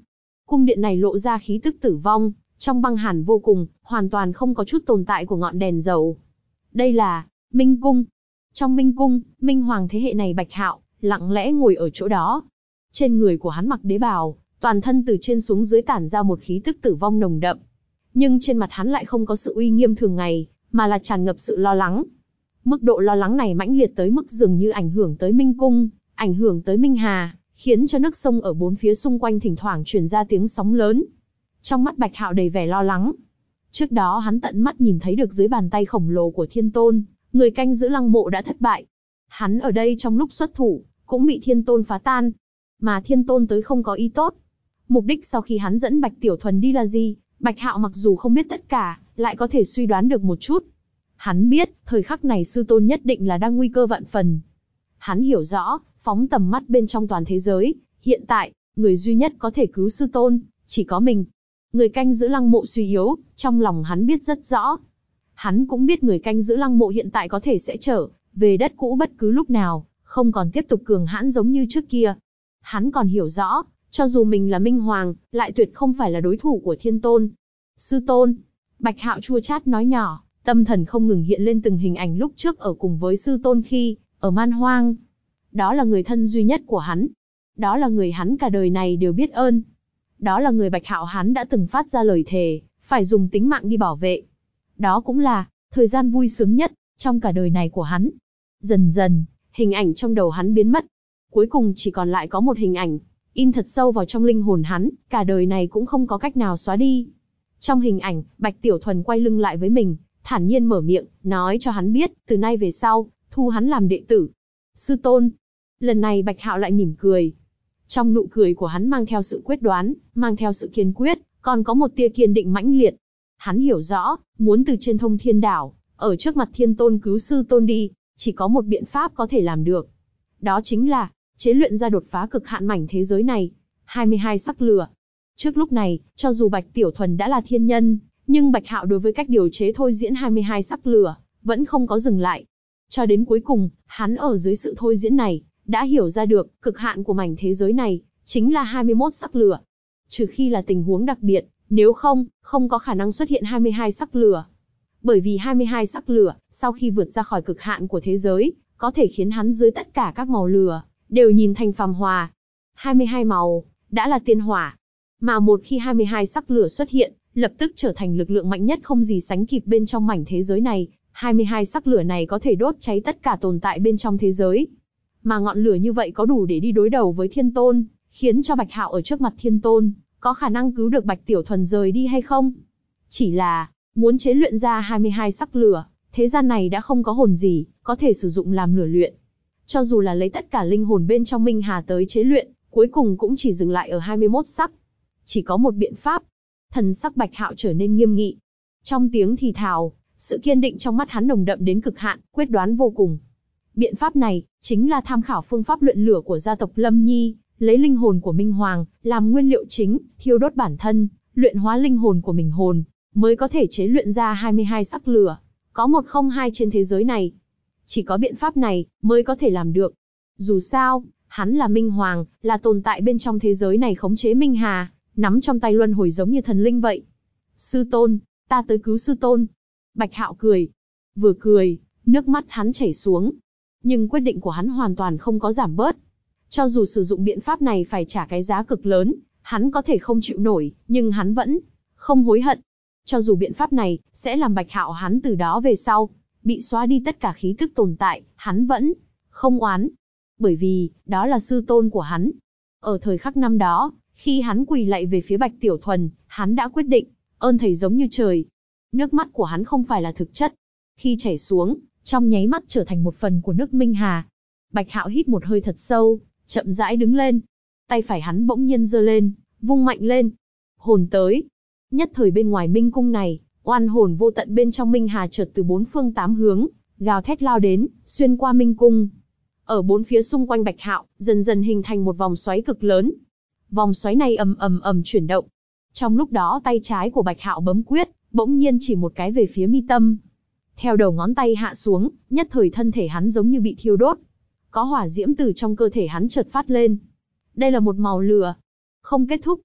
Cung điện này lộ ra khí tức tử vong, trong băng hàn vô cùng, hoàn toàn không có chút tồn tại của ngọn đèn dầu. Đây là Minh Cung. Trong Minh Cung, Minh Hoàng thế hệ này Bạch Hạo lặng lẽ ngồi ở chỗ đó. Trên người của hắn mặc đế bào, toàn thân từ trên xuống dưới tản ra một khí tức tử vong nồng đậm. Nhưng trên mặt hắn lại không có sự uy nghiêm thường ngày, mà là tràn ngập sự lo lắng. Mức độ lo lắng này mãnh liệt tới mức dường như ảnh hưởng tới Minh Cung, ảnh hưởng tới Minh Hà, khiến cho nước sông ở bốn phía xung quanh thỉnh thoảng truyền ra tiếng sóng lớn. Trong mắt Bạch Hạo đầy vẻ lo lắng. Trước đó hắn tận mắt nhìn thấy được dưới bàn tay khổng lồ của Thiên Tôn, người canh giữ lăng mộ đã thất bại. Hắn ở đây trong lúc xuất thủ, cũng bị Thiên Tôn phá tan. Mà Thiên Tôn tới không có ý tốt. Mục đích sau khi hắn dẫn Bạch Tiểu Thuần đi là gì? Bạch Hạo mặc dù không biết tất cả, lại có thể suy đoán được một chút. Hắn biết, thời khắc này sư tôn nhất định là đang nguy cơ vạn phần. Hắn hiểu rõ, phóng tầm mắt bên trong toàn thế giới, hiện tại, người duy nhất có thể cứu sư tôn, chỉ có mình. Người canh giữ lăng mộ suy yếu, trong lòng hắn biết rất rõ. Hắn cũng biết người canh giữ lăng mộ hiện tại có thể sẽ trở về đất cũ bất cứ lúc nào, không còn tiếp tục cường hãn giống như trước kia. Hắn còn hiểu rõ, cho dù mình là Minh Hoàng, lại tuyệt không phải là đối thủ của Thiên Tôn. Sư tôn, Bạch Hạo chua chát nói nhỏ, tâm thần không ngừng hiện lên từng hình ảnh lúc trước ở cùng với sư tôn khi ở Man Hoang. Đó là người thân duy nhất của hắn. Đó là người hắn cả đời này đều biết ơn. Đó là người Bạch Hạo hắn đã từng phát ra lời thề, phải dùng tính mạng đi bảo vệ. Đó cũng là thời gian vui sướng nhất trong cả đời này của hắn. Dần dần, hình ảnh trong đầu hắn biến mất. Cuối cùng chỉ còn lại có một hình ảnh, in thật sâu vào trong linh hồn hắn, cả đời này cũng không có cách nào xóa đi. Trong hình ảnh, Bạch Tiểu Thuần quay lưng lại với mình, thản nhiên mở miệng, nói cho hắn biết, từ nay về sau, thu hắn làm đệ tử. Sư tôn. Lần này Bạch Hạo lại mỉm cười. Trong nụ cười của hắn mang theo sự quyết đoán, mang theo sự kiên quyết, còn có một tia kiên định mãnh liệt. Hắn hiểu rõ, muốn từ trên Thông Thiên Đảo, ở trước mặt Thiên Tôn cứu sư tôn đi, chỉ có một biện pháp có thể làm được. Đó chính là chế luyện ra đột phá cực hạn mảnh thế giới này, 22 sắc lửa. Trước lúc này, cho dù Bạch Tiểu Thuần đã là thiên nhân, nhưng Bạch Hạo đối với cách điều chế thôi diễn 22 sắc lửa, vẫn không có dừng lại. Cho đến cuối cùng, hắn ở dưới sự thôi diễn này, đã hiểu ra được, cực hạn của mảnh thế giới này, chính là 21 sắc lửa. Trừ khi là tình huống đặc biệt, nếu không, không có khả năng xuất hiện 22 sắc lửa. Bởi vì 22 sắc lửa, sau khi vượt ra khỏi cực hạn của thế giới, có thể khiến hắn dưới tất cả các màu lửa, đều nhìn thành phàm hòa. 22 màu, đã là tiên hỏa. Mà một khi 22 sắc lửa xuất hiện, lập tức trở thành lực lượng mạnh nhất không gì sánh kịp bên trong mảnh thế giới này. 22 sắc lửa này có thể đốt cháy tất cả tồn tại bên trong thế giới. Mà ngọn lửa như vậy có đủ để đi đối đầu với Thiên Tôn, khiến cho Bạch Hạo ở trước mặt Thiên Tôn, có khả năng cứu được Bạch Tiểu Thuần rời đi hay không? Chỉ là, muốn chế luyện ra 22 sắc lửa, thế gian này đã không có hồn gì, có thể sử dụng làm lửa luyện. Cho dù là lấy tất cả linh hồn bên trong Minh Hà tới chế luyện, cuối cùng cũng chỉ dừng lại ở 21 sắc. Chỉ có một biện pháp. Thần sắc Bạch Hạo trở nên nghiêm nghị. Trong tiếng thì thào, sự kiên định trong mắt hắn nồng đậm đến cực hạn, quyết đoán vô cùng. Biện pháp này, chính là tham khảo phương pháp luyện lửa của gia tộc Lâm Nhi, lấy linh hồn của Minh Hoàng, làm nguyên liệu chính, thiêu đốt bản thân, luyện hóa linh hồn của mình hồn, mới có thể chế luyện ra 22 sắc lửa. Có một không hai trên thế giới này. Chỉ có biện pháp này, mới có thể làm được. Dù sao, hắn là Minh Hoàng, là tồn tại bên trong thế giới này khống chế Minh Hà, nắm trong tay luân hồi giống như thần linh vậy. Sư tôn, ta tới cứu sư tôn. Bạch Hạo cười. Vừa cười, nước mắt hắn chảy xuống. Nhưng quyết định của hắn hoàn toàn không có giảm bớt. Cho dù sử dụng biện pháp này phải trả cái giá cực lớn, hắn có thể không chịu nổi, nhưng hắn vẫn không hối hận. Cho dù biện pháp này sẽ làm Bạch Hạo hắn từ đó về sau bị xóa đi tất cả khí tức tồn tại, hắn vẫn không oán. Bởi vì, đó là sư tôn của hắn. Ở thời khắc năm đó, khi hắn quỳ lạy về phía Bạch Tiểu Thuần, hắn đã quyết định, ơn thầy giống như trời. Nước mắt của hắn không phải là thực chất. Khi chảy xuống, trong nháy mắt trở thành một phần của nước Minh Hà. Bạch Hạo hít một hơi thật sâu, chậm rãi đứng lên. Tay phải hắn bỗng nhiên giơ lên, vung mạnh lên. Hồn tới. Nhất thời bên ngoài Minh Cung này, oan hồn vô tận bên trong Minh Hà chợt từ bốn phương tám hướng, gào thét lao đến, xuyên qua Minh Cung. Ở bốn phía xung quanh Bạch Hạo, dần dần hình thành một vòng xoáy cực lớn. Vòng xoáy này ầm ầm ầm chuyển động. Trong lúc đó tay trái của Bạch Hạo bấm quyết, bỗng nhiên chỉ một cái về phía mi tâm. Theo đầu ngón tay hạ xuống, nhất thời thân thể hắn giống như bị thiêu đốt. Có hỏa diễm từ trong cơ thể hắn chợt phát lên. Đây là một màu lửa. Không kết thúc.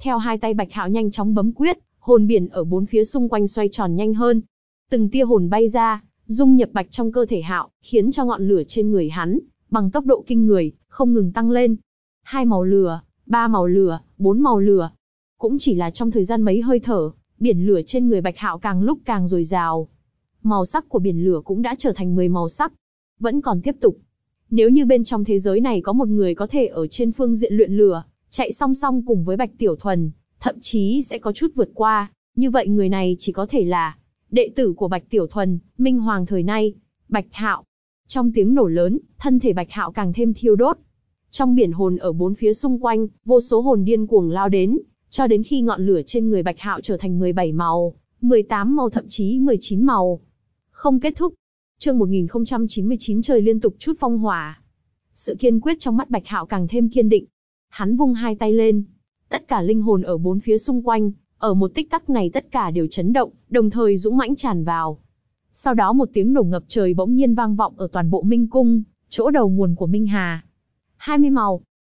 Theo hai tay Bạch Hạo nhanh chóng bấm quyết, hồn biển ở bốn phía xung quanh xoay tròn nhanh hơn. Từng tia hồn bay ra, dung nhập bạch trong cơ thể Hạo, khiến cho ngọn lửa trên người hắn, bằng tốc độ kinh người, không ngừng tăng lên. 2 màu lửa, 3 màu lửa, 4 màu lửa. Cũng chỉ là trong thời gian mấy hơi thở, biển lửa trên người Bạch Hạo càng lúc càng dồi dào. Màu sắc của biển lửa cũng đã trở thành 10 màu sắc. Vẫn còn tiếp tục. Nếu như bên trong thế giới này có một người có thể ở trên phương diện luyện lửa, chạy song song cùng với Bạch Tiểu Thuần, thậm chí sẽ có chút vượt qua, như vậy người này chỉ có thể là đệ tử của Bạch Tiểu Thuần, Minh Hoàng thời nay, Bạch Hạo. Trong tiếng nổ lớn, thân thể Bạch Hạo càng thêm thiêu đốt. Trong biển hồn ở bốn phía xung quanh, vô số hồn điên cuồng lao đến, cho đến khi ngọn lửa trên người Bạch Hạo trở thành 17 màu, 18 màu thậm chí 19 màu. Không kết thúc. Chương 1099 trời liên tục chút phong hỏa. Sự kiên quyết trong mắt Bạch Hạo càng thêm kiên định. Hắn vung hai tay lên. Tất cả linh hồn ở bốn phía xung quanh, ở một tích tắc này tất cả đều chấn động, đồng thời dũng mãnh tràn vào. Sau đó một tiếng nổ ngập trời bỗng nhiên vang vọng ở toàn bộ Minh Cung, chỗ đầu nguồn của Minh Hà. 20 màu,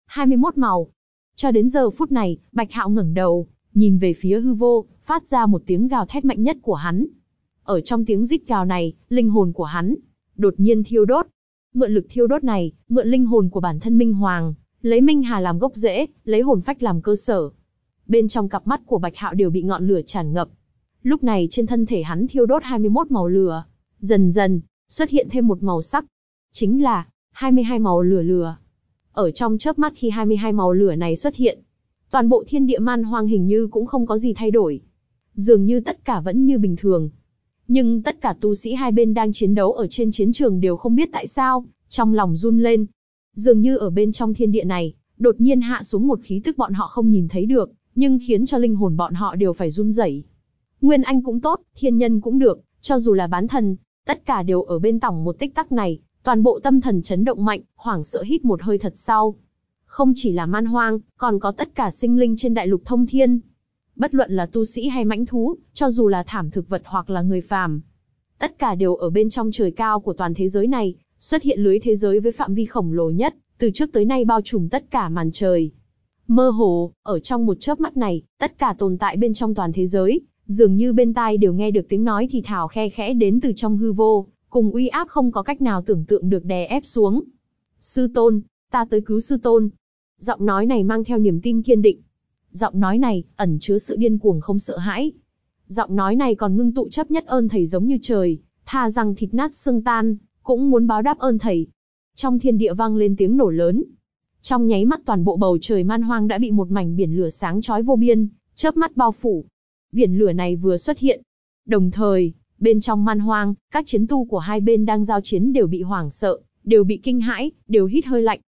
21 màu. Cho đến giờ phút này, Bạch Hạo ngẩng đầu, nhìn về phía hư vô, phát ra một tiếng gào thét mạnh nhất của hắn. Ở trong tiếng rít gào này, linh hồn của hắn đột nhiên thiêu đốt. Mượn lực thiêu đốt này, mượn linh hồn của bản thân Minh Hoàng, lấy Minh Hà làm gốc rễ, lấy hồn phách làm cơ sở. Bên trong cặp mắt của Bạch Hạo đều bị ngọn lửa tràn ngập. Lúc này trên thân thể hắn thiêu đốt 21 màu lửa, dần dần xuất hiện thêm một màu sắc, chính là 22 màu lửa lửa. Ở trong chớp mắt khi 22 màu lửa này xuất hiện, toàn bộ thiên địa man hoang hình như cũng không có gì thay đổi. Dường như tất cả vẫn như bình thường. Nhưng tất cả tu sĩ hai bên đang chiến đấu ở trên chiến trường đều không biết tại sao, trong lòng run lên. Dường như ở bên trong thiên địa này, đột nhiên hạ xuống một khí tức bọn họ không nhìn thấy được, nhưng khiến cho linh hồn bọn họ đều phải run rẩy. Nguyên Anh cũng tốt, thiên nhân cũng được, cho dù là bán thần, tất cả đều ở bên tổng một tích tắc này, toàn bộ tâm thần chấn động mạnh, hoảng sợ hít một hơi thật sâu. Không chỉ là man hoang, còn có tất cả sinh linh trên đại lục thông thiên. Bất luận là tu sĩ hay mãnh thú, cho dù là thảm thực vật hoặc là người phàm, tất cả đều ở bên trong trời cao của toàn thế giới này, xuất hiện lưới thế giới với phạm vi khổng lồ nhất, từ trước tới nay bao trùm tất cả màn trời. Mơ hồ, ở trong một chớp mắt này, tất cả tồn tại bên trong toàn thế giới, dường như bên tai đều nghe được tiếng nói thì thào khe khẽ đến từ trong hư vô, cùng uy áp không có cách nào tưởng tượng được đè ép xuống. Sư tôn, ta tới cứu sư tôn. Giọng nói này mang theo niềm tin kiên định. Giọng nói này ẩn chứa sự điên cuồng không sợ hãi. Giọng nói này còn ngưng tụ chấp nhất ơn thầy giống như trời, thà rằng thịt nát xương tan, cũng muốn báo đáp ơn thầy. Trong thiên địa vang lên tiếng nổ lớn. Trong nháy mắt toàn bộ bầu trời man hoang đã bị một mảnh biển lửa sáng chói vô biên, chớp mắt bao phủ. Biển lửa này vừa xuất hiện, đồng thời, bên trong man hoang, các chiến tu của hai bên đang giao chiến đều bị hoảng sợ, đều bị kinh hãi, đều hít hơi lạnh.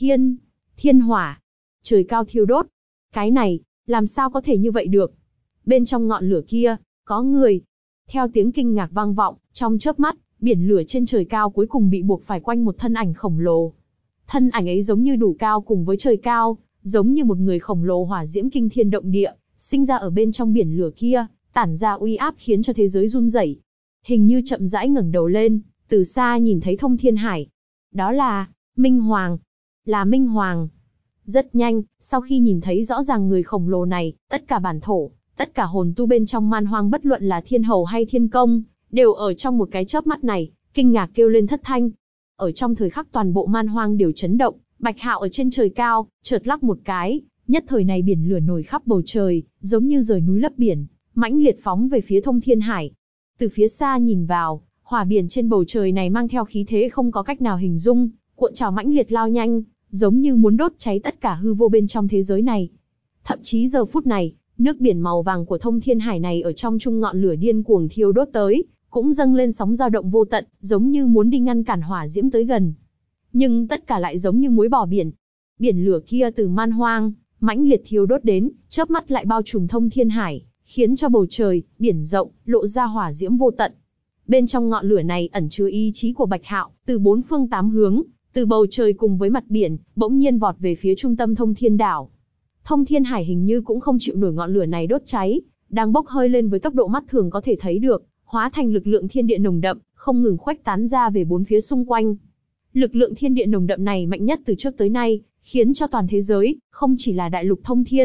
Thiên hỏa, trời cao thiêu đốt. Cái này, làm sao có thể như vậy được? Bên trong ngọn lửa kia, có người. Theo tiếng kinh ngạc vang vọng, trong chớp mắt, biển lửa trên trời cao cuối cùng bị buộc phải quanh một thân ảnh khổng lồ. Thân ảnh ấy giống như đủ cao cùng với trời cao, giống như một người khổng lồ hỏa diễm kinh thiên động địa, sinh ra ở bên trong biển lửa kia, tản ra uy áp khiến cho thế giới run rẩy. Hình như chậm rãi ngẩng đầu lên, từ xa nhìn thấy Thông Thiên Hải. Đó là Minh Hoàng. Là Minh Hoàng. Rất nhanh, sau khi nhìn thấy rõ ràng người khổng lồ này, tất cả bản thổ, tất cả hồn tu bên trong man hoang bất luận là thiên hầu hay thiên công, đều ở trong một cái chớp mắt này, kinh ngạc kêu lên thất thanh. Ở trong thời khắc toàn bộ man hoang đều chấn động, Bạch Hạo ở trên trời cao, chợt lắc một cái, nhất thời này biển lửa nổi khắp bầu trời, giống như rời núi lấp biển, mãnh liệt phóng về phía Thông Thiên Hải. Từ phía xa nhìn vào, hỏa biển trên bầu trời này mang theo khí thế không có cách nào hình dung, cuộn trào mãnh liệt lao nhanh, giống như muốn đốt cháy tất cả hư vô bên trong thế giới này. Thậm chí giờ phút này, nước biển màu vàng của Thông Thiên Hải này ở trong trung ngọn lửa điên cuồng thiêu đốt tới, cũng dâng lên sóng dao động vô tận, giống như muốn đi ngăn cản hỏa diễm tới gần. Nhưng tất cả lại giống như muối bỏ biển. Biển lửa kia từ man hoang, mãnh liệt thiêu đốt đến, chớp mắt lại bao trùm Thông Thiên Hải, khiến cho bầu trời, biển rộng, lộ ra hỏa diễm vô tận. Bên trong ngọn lửa này ẩn chứa ý chí của Bạch Hạo, từ bốn phương tám hướng, từ bầu trời cùng với mặt biển, bỗng nhiên vọt về phía trung tâm Thông Thiên Đảo. Thông Thiên Hải hình như cũng không chịu nổi ngọn lửa này đốt cháy, đang bốc hơi lên với tốc độ mắt thường có thể thấy được, hóa thành lực lượng thiên địa nồng đậm, không ngừng khuếch tán ra về bốn phía xung quanh. Lực lượng thiên địa nồng đậm này mạnh nhất từ trước tới nay, khiến cho toàn thế giới, không chỉ là đại lục thông thiên,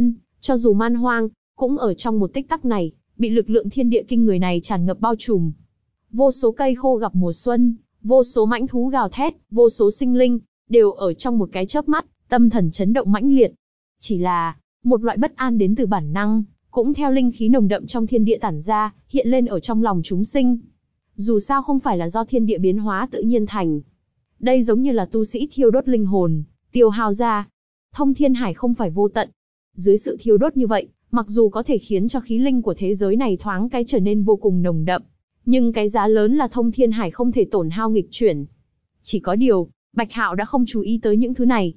Cho dù man hoang, cũng ở trong một tích tắc này, bị lực lượng thiên địa kinh người này tràn ngập bao trùm. Vô số cây khô gặp mùa xuân, vô số mãnh thú gào thét, vô số sinh linh, đều ở trong một cái chớp mắt, tâm thần chấn động mãnh liệt. Chỉ là, một loại bất an đến từ bản năng, cũng theo linh khí nồng đậm trong thiên địa tản ra, hiện lên ở trong lòng chúng sinh. Dù sao không phải là do thiên địa biến hóa tự nhiên thành. Đây giống như là tu sĩ thiêu đốt linh hồn, tiêu hao ra. Thông thiên hải không phải vô tận. Dưới sự thiêu đốt như vậy, mặc dù có thể khiến cho khí linh của thế giới này thoáng cái trở nên vô cùng nồng đậm, nhưng cái giá lớn là thông thiên hải không thể tổn hao nghịch chuyển. Chỉ có điều, Bạch Hạo đã không chú ý tới những thứ này.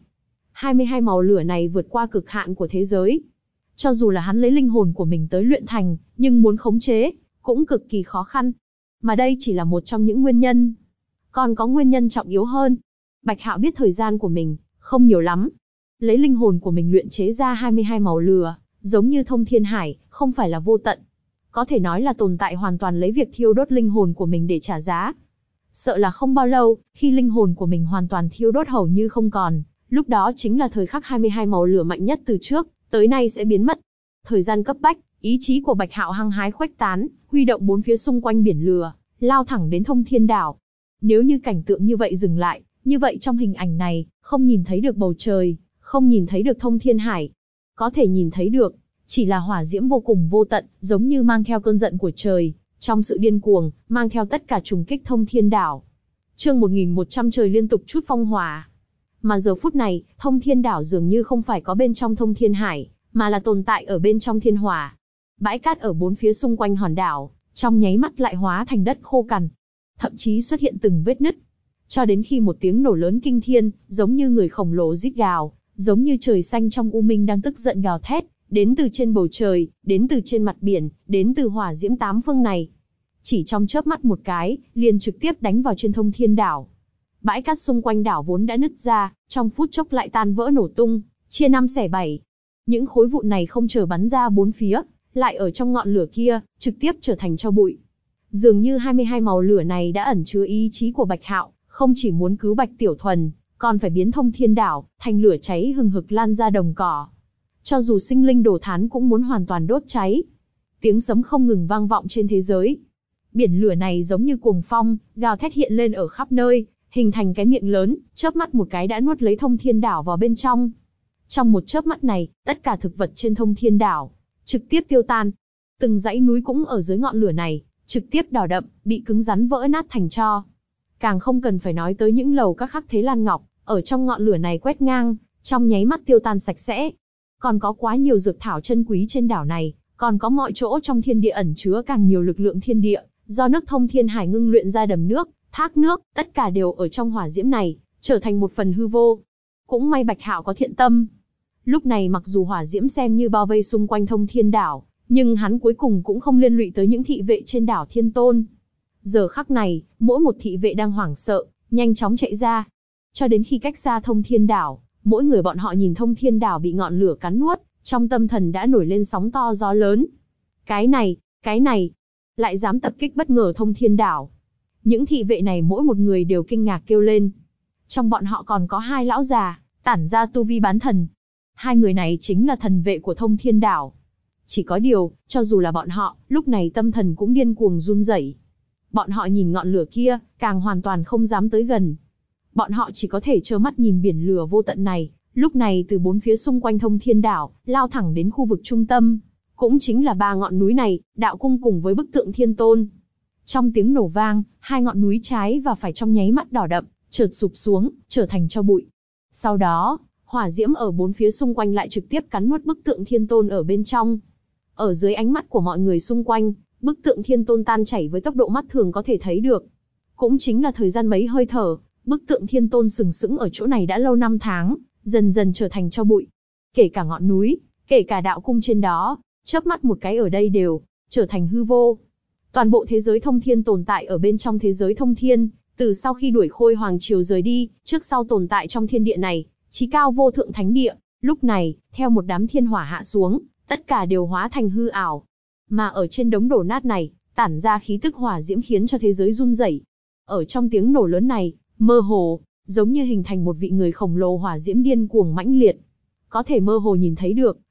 22 màu lửa này vượt qua cực hạn của thế giới. Cho dù là hắn lấy linh hồn của mình tới luyện thành, nhưng muốn khống chế, cũng cực kỳ khó khăn. Mà đây chỉ là một trong những nguyên nhân. Còn có nguyên nhân trọng yếu hơn. Bạch Hạo biết thời gian của mình không nhiều lắm. Lấy linh hồn của mình luyện chế ra 22 màu lửa, giống như thông thiên hải, không phải là vô tận. Có thể nói là tồn tại hoàn toàn lấy việc thiêu đốt linh hồn của mình để trả giá. Sợ là không bao lâu, khi linh hồn của mình hoàn toàn thiêu đốt hầu như không còn, lúc đó chính là thời khắc 22 màu lửa mạnh nhất từ trước tới nay sẽ biến mất. Thời gian cấp bách, ý chí của Bạch Hạo hăng hái khuếch tán, huy động bốn phía xung quanh biển lửa, lao thẳng đến thông thiên đảo. Nếu như cảnh tượng như vậy dừng lại, như vậy trong hình ảnh này, không nhìn thấy được bầu trời, không nhìn thấy được thông thiên hải. Có thể nhìn thấy được, chỉ là hỏa diễm vô cùng vô tận, giống như mang theo cơn giận của trời, trong sự điên cuồng, mang theo tất cả trùng kích thông thiên đảo. Chương 1100 trời liên tục chút phong hỏa. Mà giờ phút này, thông thiên đảo dường như không phải có bên trong thông thiên hải, mà là tồn tại ở bên trong thiên hỏa. Bãi cát ở bốn phía xung quanh hòn đảo, trong nháy mắt lại hóa thành đất khô cằn. Thậm chí xuất hiện từng vết nứt. Cho đến khi một tiếng nổ lớn kinh thiên, giống như người khổng lồ rít gào, giống như trời xanh trong u minh đang tức giận gào thét, đến từ trên bầu trời, đến từ trên mặt biển, đến từ hỏa diễm tám phương này. Chỉ trong chớp mắt một cái, liền trực tiếp đánh vào trên thông thiên đảo. Bãi cát xung quanh đảo vốn đã nứt ra, trong phút chốc lại tan vỡ nổ tung, chia năm xẻ bảy. Những khối vụn này không chờ bắn ra bốn phía, lại ở trong ngọn lửa kia, trực tiếp trở thành tro bụi. Dường như 22 màu lửa này đã ẩn chứa ý chí của Bạch Hạo, không chỉ muốn cứu Bạch Tiểu Thuần, còn phải biến thông thiên đảo thành lửa cháy hừng hực lan ra đồng cỏ. Cho dù sinh linh đổ thán cũng muốn hoàn toàn đốt cháy. Tiếng sấm không ngừng vang vọng trên thế giới. Biển lửa này giống như cuồng phong, gào thét hiện lên ở khắp nơi, hình thành cái miệng lớn, chớp mắt một cái đã nuốt lấy thông thiên đảo vào bên trong. Trong một chớp mắt này, tất cả thực vật trên thông thiên đảo trực tiếp tiêu tan. Từng dãy núi cũng ở dưới ngọn lửa này, trực tiếp đỏ đậm, bị cứng rắn vỡ nát thành tro. Càng không cần phải nói tới những lầu các khắc thế lan ngọc, ở trong ngọn lửa này quét ngang, trong nháy mắt tiêu tan sạch sẽ. Còn có quá nhiều dược thảo chân quý trên đảo này, còn có mọi chỗ trong thiên địa ẩn chứa càng nhiều lực lượng thiên địa, do nước thông thiên hải ngưng luyện ra đầm nước, thác nước, tất cả đều ở trong hỏa diễm này, trở thành một phần hư vô. Cũng may Bạch Hạo có thiện tâm. Lúc này mặc dù hỏa diễm xem như bao vây xung quanh thông thiên đảo, nhưng hắn cuối cùng cũng không liên lụy tới những thị vệ trên đảo Thiên Tôn. Giờ khắc này, mỗi một thị vệ đang hoảng sợ, nhanh chóng chạy ra. Cho đến khi cách xa thông thiên đảo, mỗi người bọn họ nhìn thông thiên đảo bị ngọn lửa cắn nuốt, trong tâm thần đã nổi lên sóng to gió lớn. Cái này, lại dám tập kích bất ngờ thông thiên đảo. Những thị vệ này mỗi một người đều kinh ngạc kêu lên. Trong bọn họ còn có hai lão già, tản ra tu vi bán thần. Hai người này chính là thần vệ của thông thiên đảo. Chỉ có điều, cho dù là bọn họ, lúc này tâm thần cũng điên cuồng run rẩy. Bọn họ nhìn ngọn lửa kia, càng hoàn toàn không dám tới gần. Bọn họ chỉ có thể trơ mắt nhìn biển lửa vô tận này, lúc này từ bốn phía xung quanh thông thiên đảo, lao thẳng đến khu vực trung tâm. Cũng chính là ba ngọn núi này, đạo cung cùng với bức tượng Thiên Tôn. Trong tiếng nổ vang, hai ngọn núi trái và phải trong nháy mắt đỏ đậm, chợt sụp xuống, trở thành tro bụi. Sau đó, hỏa diễm ở bốn phía xung quanh lại trực tiếp cắn nuốt bức tượng Thiên Tôn ở bên trong. Ở dưới ánh mắt của mọi người xung quanh, bức tượng Thiên Tôn tan chảy với tốc độ mắt thường có thể thấy được. Cũng chính là thời gian mấy hơi thở, bức tượng Thiên Tôn sừng sững ở chỗ này đã lâu năm tháng, dần dần trở thành tro bụi. Kể cả ngọn núi, kể cả đạo cung trên đó, chớp mắt một cái ở đây đều trở thành hư vô. Toàn bộ thế giới thông thiên tồn tại ở bên trong thế giới thông thiên, từ sau khi đuổi Khôi Hoàng Triều rời đi, trước sau tồn tại trong thiên địa này, chí cao vô thượng thánh địa, lúc này, theo một đám thiên hỏa hạ xuống, tất cả đều hóa thành hư ảo. Mà ở trên đống đổ nát này, tản ra khí tức hỏa diễm khiến cho thế giới run rẩy. Ở trong tiếng nổ lớn này, mơ hồ, giống như hình thành một vị người khổng lồ hỏa diễm điên cuồng mãnh liệt. Có thể mơ hồ nhìn thấy được,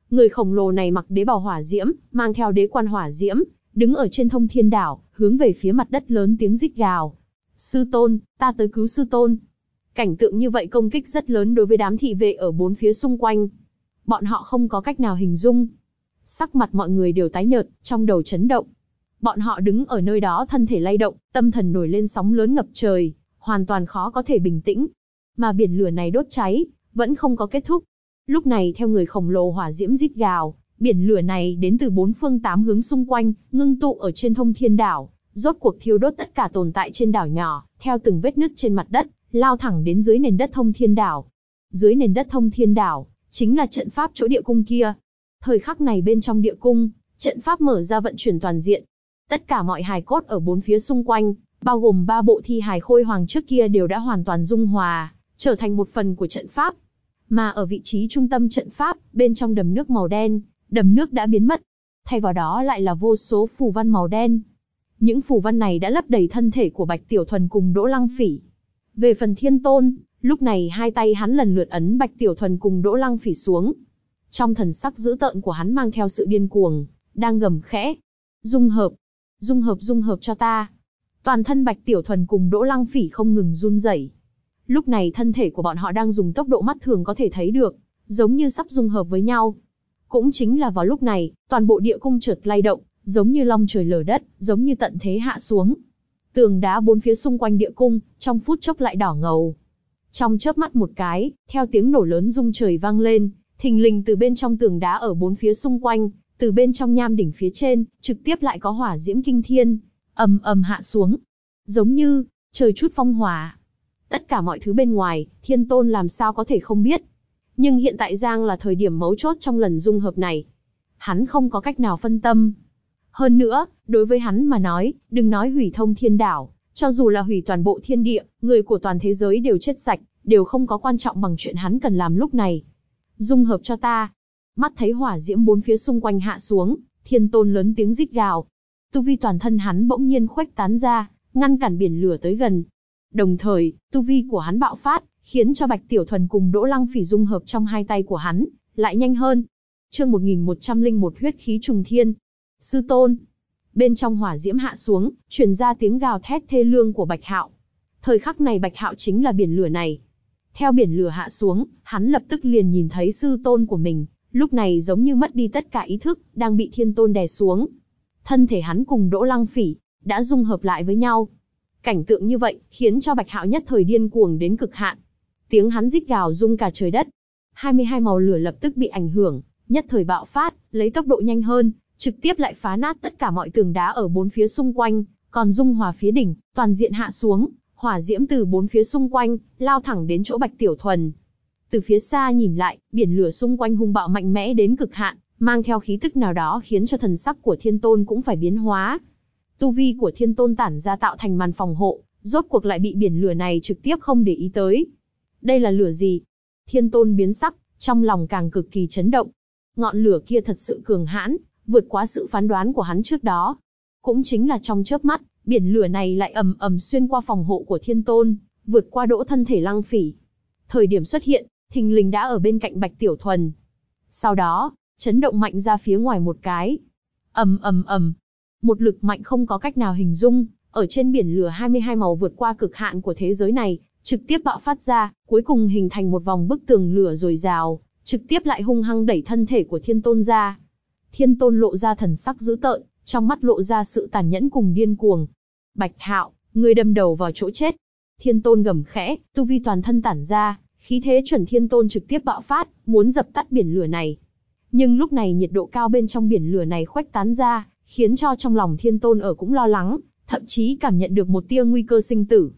Người khổng lồ này mặc đế bào hỏa diễm, mang theo đế quan hỏa diễm, đứng ở trên thông thiên đảo, hướng về phía mặt đất lớn tiếng rít gào. Sư tôn, ta tới cứu sư tôn. Cảnh tượng như vậy công kích rất lớn đối với đám thị vệ ở bốn phía xung quanh. Bọn họ không có cách nào hình dung. Sắc mặt mọi người đều tái nhợt, trong đầu chấn động. Bọn họ đứng ở nơi đó thân thể lay động, tâm thần nổi lên sóng lớn ngập trời, hoàn toàn khó có thể bình tĩnh. Mà biển lửa này đốt cháy, vẫn không có kết thúc. Lúc này theo người khổng lồ hỏa diễm rít gào, biển lửa này đến từ bốn phương tám hướng xung quanh, ngưng tụ ở trên thông thiên đảo, rốt cuộc thiêu đốt tất cả tồn tại trên đảo nhỏ, theo từng vết nứt trên mặt đất, lao thẳng đến dưới nền đất thông thiên đảo. Dưới nền đất thông thiên đảo, chính là trận pháp chỗ địa cung kia. Thời khắc này bên trong địa cung, trận pháp mở ra vận chuyển toàn diện. Tất cả mọi hài cốt ở bốn phía xung quanh, bao gồm 3 bộ thi hài khôi hoàng trước kia đều đã hoàn toàn dung hòa, trở thành một phần của trận pháp. Mà ở vị trí trung tâm trận pháp, bên trong đầm nước màu đen, đầm nước đã biến mất. Thay vào đó lại là vô số phù văn màu đen. Những phù văn này đã lấp đầy thân thể của Bạch Tiểu Thuần cùng Đỗ Lăng Phỉ. Về phần Thiên Tôn, lúc này hai tay hắn lần lượt ấn Bạch Tiểu Thuần cùng Đỗ Lăng Phỉ xuống. Trong thần sắc dữ tợn của hắn mang theo sự điên cuồng, đang gầm khẽ. Dung hợp, dung hợp cho ta. Toàn thân Bạch Tiểu Thuần cùng Đỗ Lăng Phỉ không ngừng run rẩy. Lúc này thân thể của bọn họ đang dùng tốc độ mắt thường có thể thấy được, giống như sắp dung hợp với nhau. Cũng chính là vào lúc này, toàn bộ địa cung chợt lay động, giống như long trời lở đất, giống như tận thế hạ xuống. Tường đá bốn phía xung quanh địa cung, trong phút chốc lại đỏ ngầu. Trong chớp mắt một cái, theo tiếng nổ lớn rung trời vang lên, thình lình từ bên trong tường đá ở bốn phía xung quanh, từ bên trong nham đỉnh phía trên, trực tiếp lại có hỏa diễm kinh thiên, ầm ầm hạ xuống. Giống như, trời chút phong hỏa. Tất cả mọi thứ bên ngoài, Thiên Tôn làm sao có thể không biết. Nhưng hiện tại Giang là thời điểm mấu chốt trong lần dung hợp này. Hắn không có cách nào phân tâm. Hơn nữa, đối với hắn mà nói, đừng nói hủy thông thiên đảo, cho dù là hủy toàn bộ thiên địa, người của toàn thế giới đều chết sạch, đều không có quan trọng bằng chuyện hắn cần làm lúc này. Dung hợp cho ta. Mắt thấy hỏa diễm bốn phía xung quanh hạ xuống, Thiên Tôn lớn tiếng rít gào. Tu vi toàn thân hắn bỗng nhiên khuếch tán ra, ngăn cản biển lửa tới gần. Đồng thời, tu vi của hắn bạo phát, khiến cho Bạch Tiểu Thuần cùng Đỗ Lăng Phỉ dung hợp trong hai tay của hắn, lại nhanh hơn. Chương 1101 huyết khí trùng thiên. Sư tôn. Bên trong hỏa diễm hạ xuống, truyền ra tiếng gào thét thê lương của Bạch Hạo. Thời khắc này Bạch Hạo chính là biển lửa này. Theo biển lửa hạ xuống, hắn lập tức liền nhìn thấy sư tôn của mình, lúc này giống như mất đi tất cả ý thức, đang bị Thiên Tôn đè xuống. Thân thể hắn cùng Đỗ Lăng Phỉ đã dung hợp lại với nhau. Cảnh tượng như vậy khiến cho Bạch Hạo nhất thời điên cuồng đến cực hạn. Tiếng hắn rít gào rung cả trời đất. 22 màu lửa lập tức bị ảnh hưởng, nhất thời bạo phát, lấy tốc độ nhanh hơn, trực tiếp lại phá nát tất cả mọi tường đá ở bốn phía xung quanh, còn dung hòa phía đỉnh, toàn diện hạ xuống, hỏa diễm từ bốn phía xung quanh, lao thẳng đến chỗ Bạch Tiểu Thuần. Từ phía xa nhìn lại, biển lửa xung quanh hung bạo mạnh mẽ đến cực hạn, mang theo khí tức nào đó khiến cho thần sắc của Thiên Tôn cũng phải biến hóa. Tu vi của Thiên Tôn tản ra tạo thành màn phòng hộ, rốt cuộc lại bị biển lửa này trực tiếp không để ý tới. Đây là lửa gì? Thiên Tôn biến sắc, trong lòng càng cực kỳ chấn động. Ngọn lửa kia thật sự cường hãn, vượt quá sự phán đoán của hắn trước đó. Cũng chính là trong chớp mắt, biển lửa này lại ầm ầm xuyên qua phòng hộ của Thiên Tôn, vượt qua Đỗ thân thể Lăng Phỉ. Thời điểm xuất hiện, thình lình đã ở bên cạnh Bạch Tiểu Thuần. Sau đó, chấn động mạnh ra phía ngoài một cái. Ầm ầm ầm. Một lực mạnh không có cách nào hình dung, ở trên biển lửa 22 màu vượt qua cực hạn của thế giới này, trực tiếp bạo phát ra, cuối cùng hình thành một vòng bức tường lửa dồi dào, trực tiếp lại hung hăng đẩy thân thể của Thiên Tôn ra. Thiên Tôn lộ ra thần sắc dữ tợn, trong mắt lộ ra sự tàn nhẫn cùng điên cuồng. Bạch Hạo, ngươi đâm đầu vào chỗ chết. Thiên Tôn gầm khẽ, tu vi toàn thân tản ra, khí thế chuẩn Thiên Tôn trực tiếp bạo phát, muốn dập tắt biển lửa này. Nhưng lúc này nhiệt độ cao bên trong biển lửa này khuếch tán ra, khiến cho trong lòng Thiên Tôn ở cũng lo lắng, thậm chí cảm nhận được một tia nguy cơ sinh tử.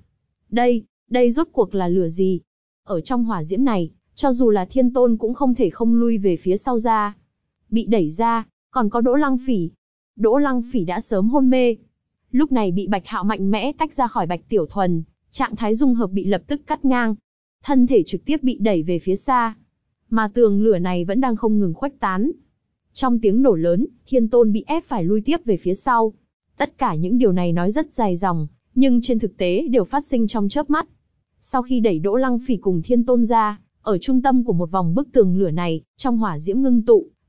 Đây rốt cuộc là lửa gì? Ở trong hỏa diễm này, cho dù là Thiên Tôn cũng không thể không lui về phía sau ra. Bị đẩy ra, còn có Đỗ Lăng Phỉ. Đỗ Lăng Phỉ đã sớm hôn mê. Lúc này bị Bạch Hạo mạnh mẽ tách ra khỏi Bạch Tiểu Thuần, trạng thái dung hợp bị lập tức cắt ngang. Thân thể trực tiếp bị đẩy về phía xa. Mà tường lửa này vẫn đang không ngừng khuếch tán. Trong tiếng nổ lớn, Thiên Tôn bị ép phải lui tiếp về phía sau. Tất cả những điều này nói rất dài dòng, nhưng trên thực tế đều phát sinh trong chớp mắt. Sau khi đẩy Đỗ Lăng Phỉ cùng Thiên Tôn ra, ở trung tâm của một vòng bức tường lửa này, trong hỏa diễm ngưng tụ,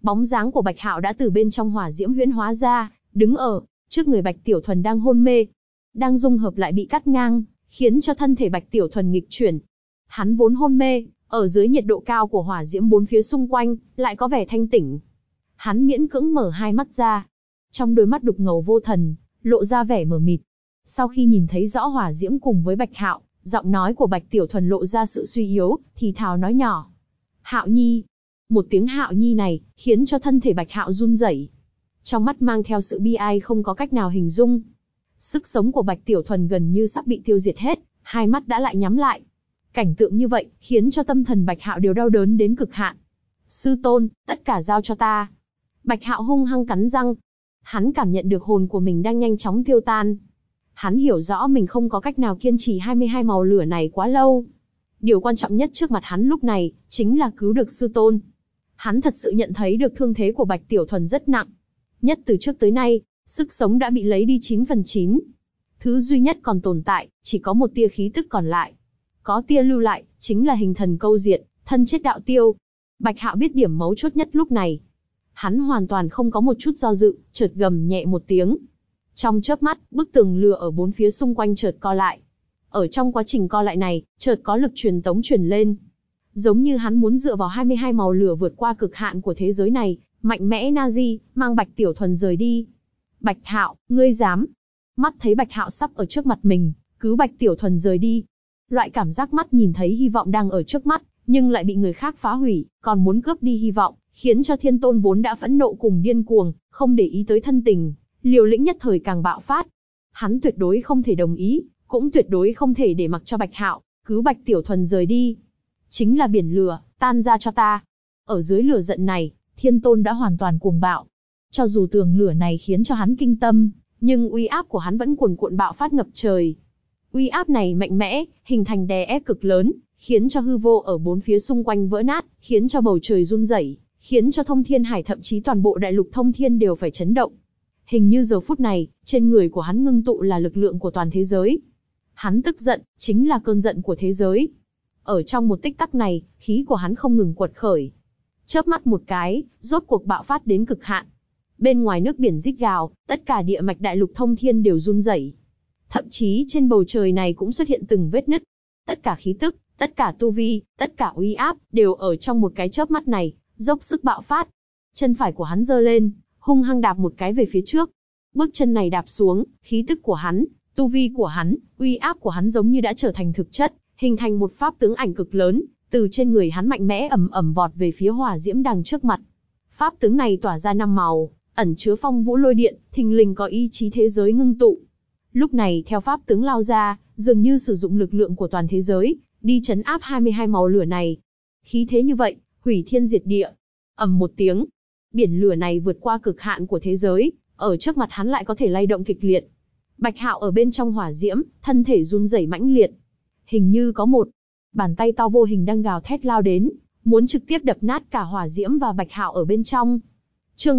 Bóng dáng của Bạch Hạo đã từ bên trong hỏa diễm huyễn hóa ra, đứng ở trước người Bạch Tiểu Thuần đang hôn mê. Đang dung hợp lại bị cắt ngang, khiến cho thân thể Bạch Tiểu Thuần nghịch chuyển. Hắn vốn hôn mê, ở dưới nhiệt độ cao của hỏa diễm bốn phía xung quanh, lại có vẻ thanh tỉnh. Hắn miễn cưỡng mở hai mắt ra. Trong đôi mắt đục ngầu vô thần, lộ ra vẻ mờ mịt. Sau khi nhìn thấy rõ hỏa diễm cùng với Bạch Hạo, giọng nói của Bạch Tiểu Thuần lộ ra sự suy yếu, thì thào nói nhỏ. Hạo Nhi. Một tiếng Hạo Nhi này, khiến cho thân thể Bạch Hạo run rẩy. Trong mắt mang theo sự bi ai không có cách nào hình dung. Sức sống của Bạch Tiểu Thuần gần như sắp bị tiêu diệt hết, hai mắt đã lại nhắm lại. Cảnh tượng như vậy, khiến cho tâm thần Bạch Hạo đều đau đớn đến cực hạn. Sư tôn, tất cả giao cho ta. Bạch Hạo hung hăng cắn răng. Hắn cảm nhận được hồn của mình đang nhanh chóng tiêu tan. Hắn hiểu rõ mình không có cách nào kiên trì 22 màu lửa này quá lâu. Điều quan trọng nhất trước mặt hắn lúc này, chính là cứu được sư tôn. Hắn thật sự nhận thấy được thương thế của Bạch Tiểu Thuần rất nặng. Nhất từ trước tới nay, sức sống đã bị lấy đi 9/9. Thứ duy nhất còn tồn tại, chỉ có một tia khí tức còn lại. Có tia lưu lại, chính là hình thần câu diệt, thân chết đạo tiêu. Bạch Hạo biết điểm mấu chốt nhất lúc này. Hắn hoàn toàn không có một chút do dự, chợt gầm nhẹ một tiếng. Trong chớp mắt, bức tường lửa ở bốn phía xung quanh chợt co lại. Ở trong quá trình co lại này, chợt có lực truyền tống truyền lên. Giống như hắn muốn dựa vào 22 màu lửa vượt qua cực hạn của thế giới này, mạnh mẽ Nazi, mang Bạch Tiểu Thuần rời đi. Bạch Hạo, ngươi dám? Mắt thấy Bạch Hạo sắp ở trước mặt mình, cứu Bạch Tiểu Thuần rời đi. Loại cảm giác mắt nhìn thấy hy vọng đang ở trước mắt, nhưng lại bị người khác phá hủy, còn muốn cướp đi hy vọng, khiến cho Thiên Tôn vốn đã phẫn nộ cùng điên cuồng, không để ý tới thân tình, liều lĩnh nhất thời càng bạo phát. Hắn tuyệt đối không thể đồng ý, cũng tuyệt đối không thể để mặc cho Bạch Hạo cứu Bạch Tiểu Thuần rời đi. Chính là biển lửa, tan ra cho ta. Ở dưới lửa giận này, Thiên Tôn đã hoàn toàn cuồng bạo. Cho dù tường lửa này khiến cho hắn kinh tâm, nhưng uy áp của hắn vẫn cuồn cuộn bạo phát ngập trời. Uy áp này mạnh mẽ, hình thành đè ép cực lớn, khiến cho hư vô ở bốn phía xung quanh vỡ nát, khiến cho bầu trời run rẩy, khiến cho Thông Thiên Hải thậm chí toàn bộ đại lục Thông Thiên đều phải chấn động. Hình như giờ phút này, trên người của hắn ngưng tụ là lực lượng của toàn thế giới. Hắn tức giận, chính là cơn giận của thế giới. Ở trong một tích tắc này, khí của hắn không ngừng quật khởi. Chớp mắt một cái, rốt cuộc bạo phát đến cực hạn. Bên ngoài nước biển rít gào, tất cả địa mạch đại lục Thông Thiên đều run rẩy. Thậm chí trên bầu trời này cũng xuất hiện từng vết nứt. Tất cả khí tức, tất cả tu vi, tất cả uy áp, đều ở trong một cái chớp mắt này, dốc sức bạo phát. Chân phải của hắn giơ lên, hung hăng đạp một cái về phía trước. Bước chân này đạp xuống, khí tức của hắn, tu vi của hắn, uy áp của hắn giống như đã trở thành thực chất, hình thành một pháp tướng ảnh cực lớn, từ trên người hắn mạnh mẽ ầm ầm vọt về phía hỏa diễm đằng trước mặt. Pháp tướng này tỏa ra 5 màu, ẩn chứa phong vũ lôi điện, thình lình có ý chí thế giới ngưng tụ. Lúc này theo pháp tướng lao ra, dường như sử dụng lực lượng của toàn thế giới, đi chấn áp 22 màu lửa này. Khí thế như vậy, hủy thiên diệt địa. Ầm một tiếng, biển lửa này vượt qua cực hạn của thế giới, ở trước mặt hắn lại có thể lay động kịch liệt. Bạch Hạo ở bên trong hỏa diễm, thân thể run rẩy mãnh liệt. Hình như có một bàn tay to vô hình đang gào thét lao đến, muốn trực tiếp đập nát cả hỏa diễm và Bạch Hạo ở bên trong. Chương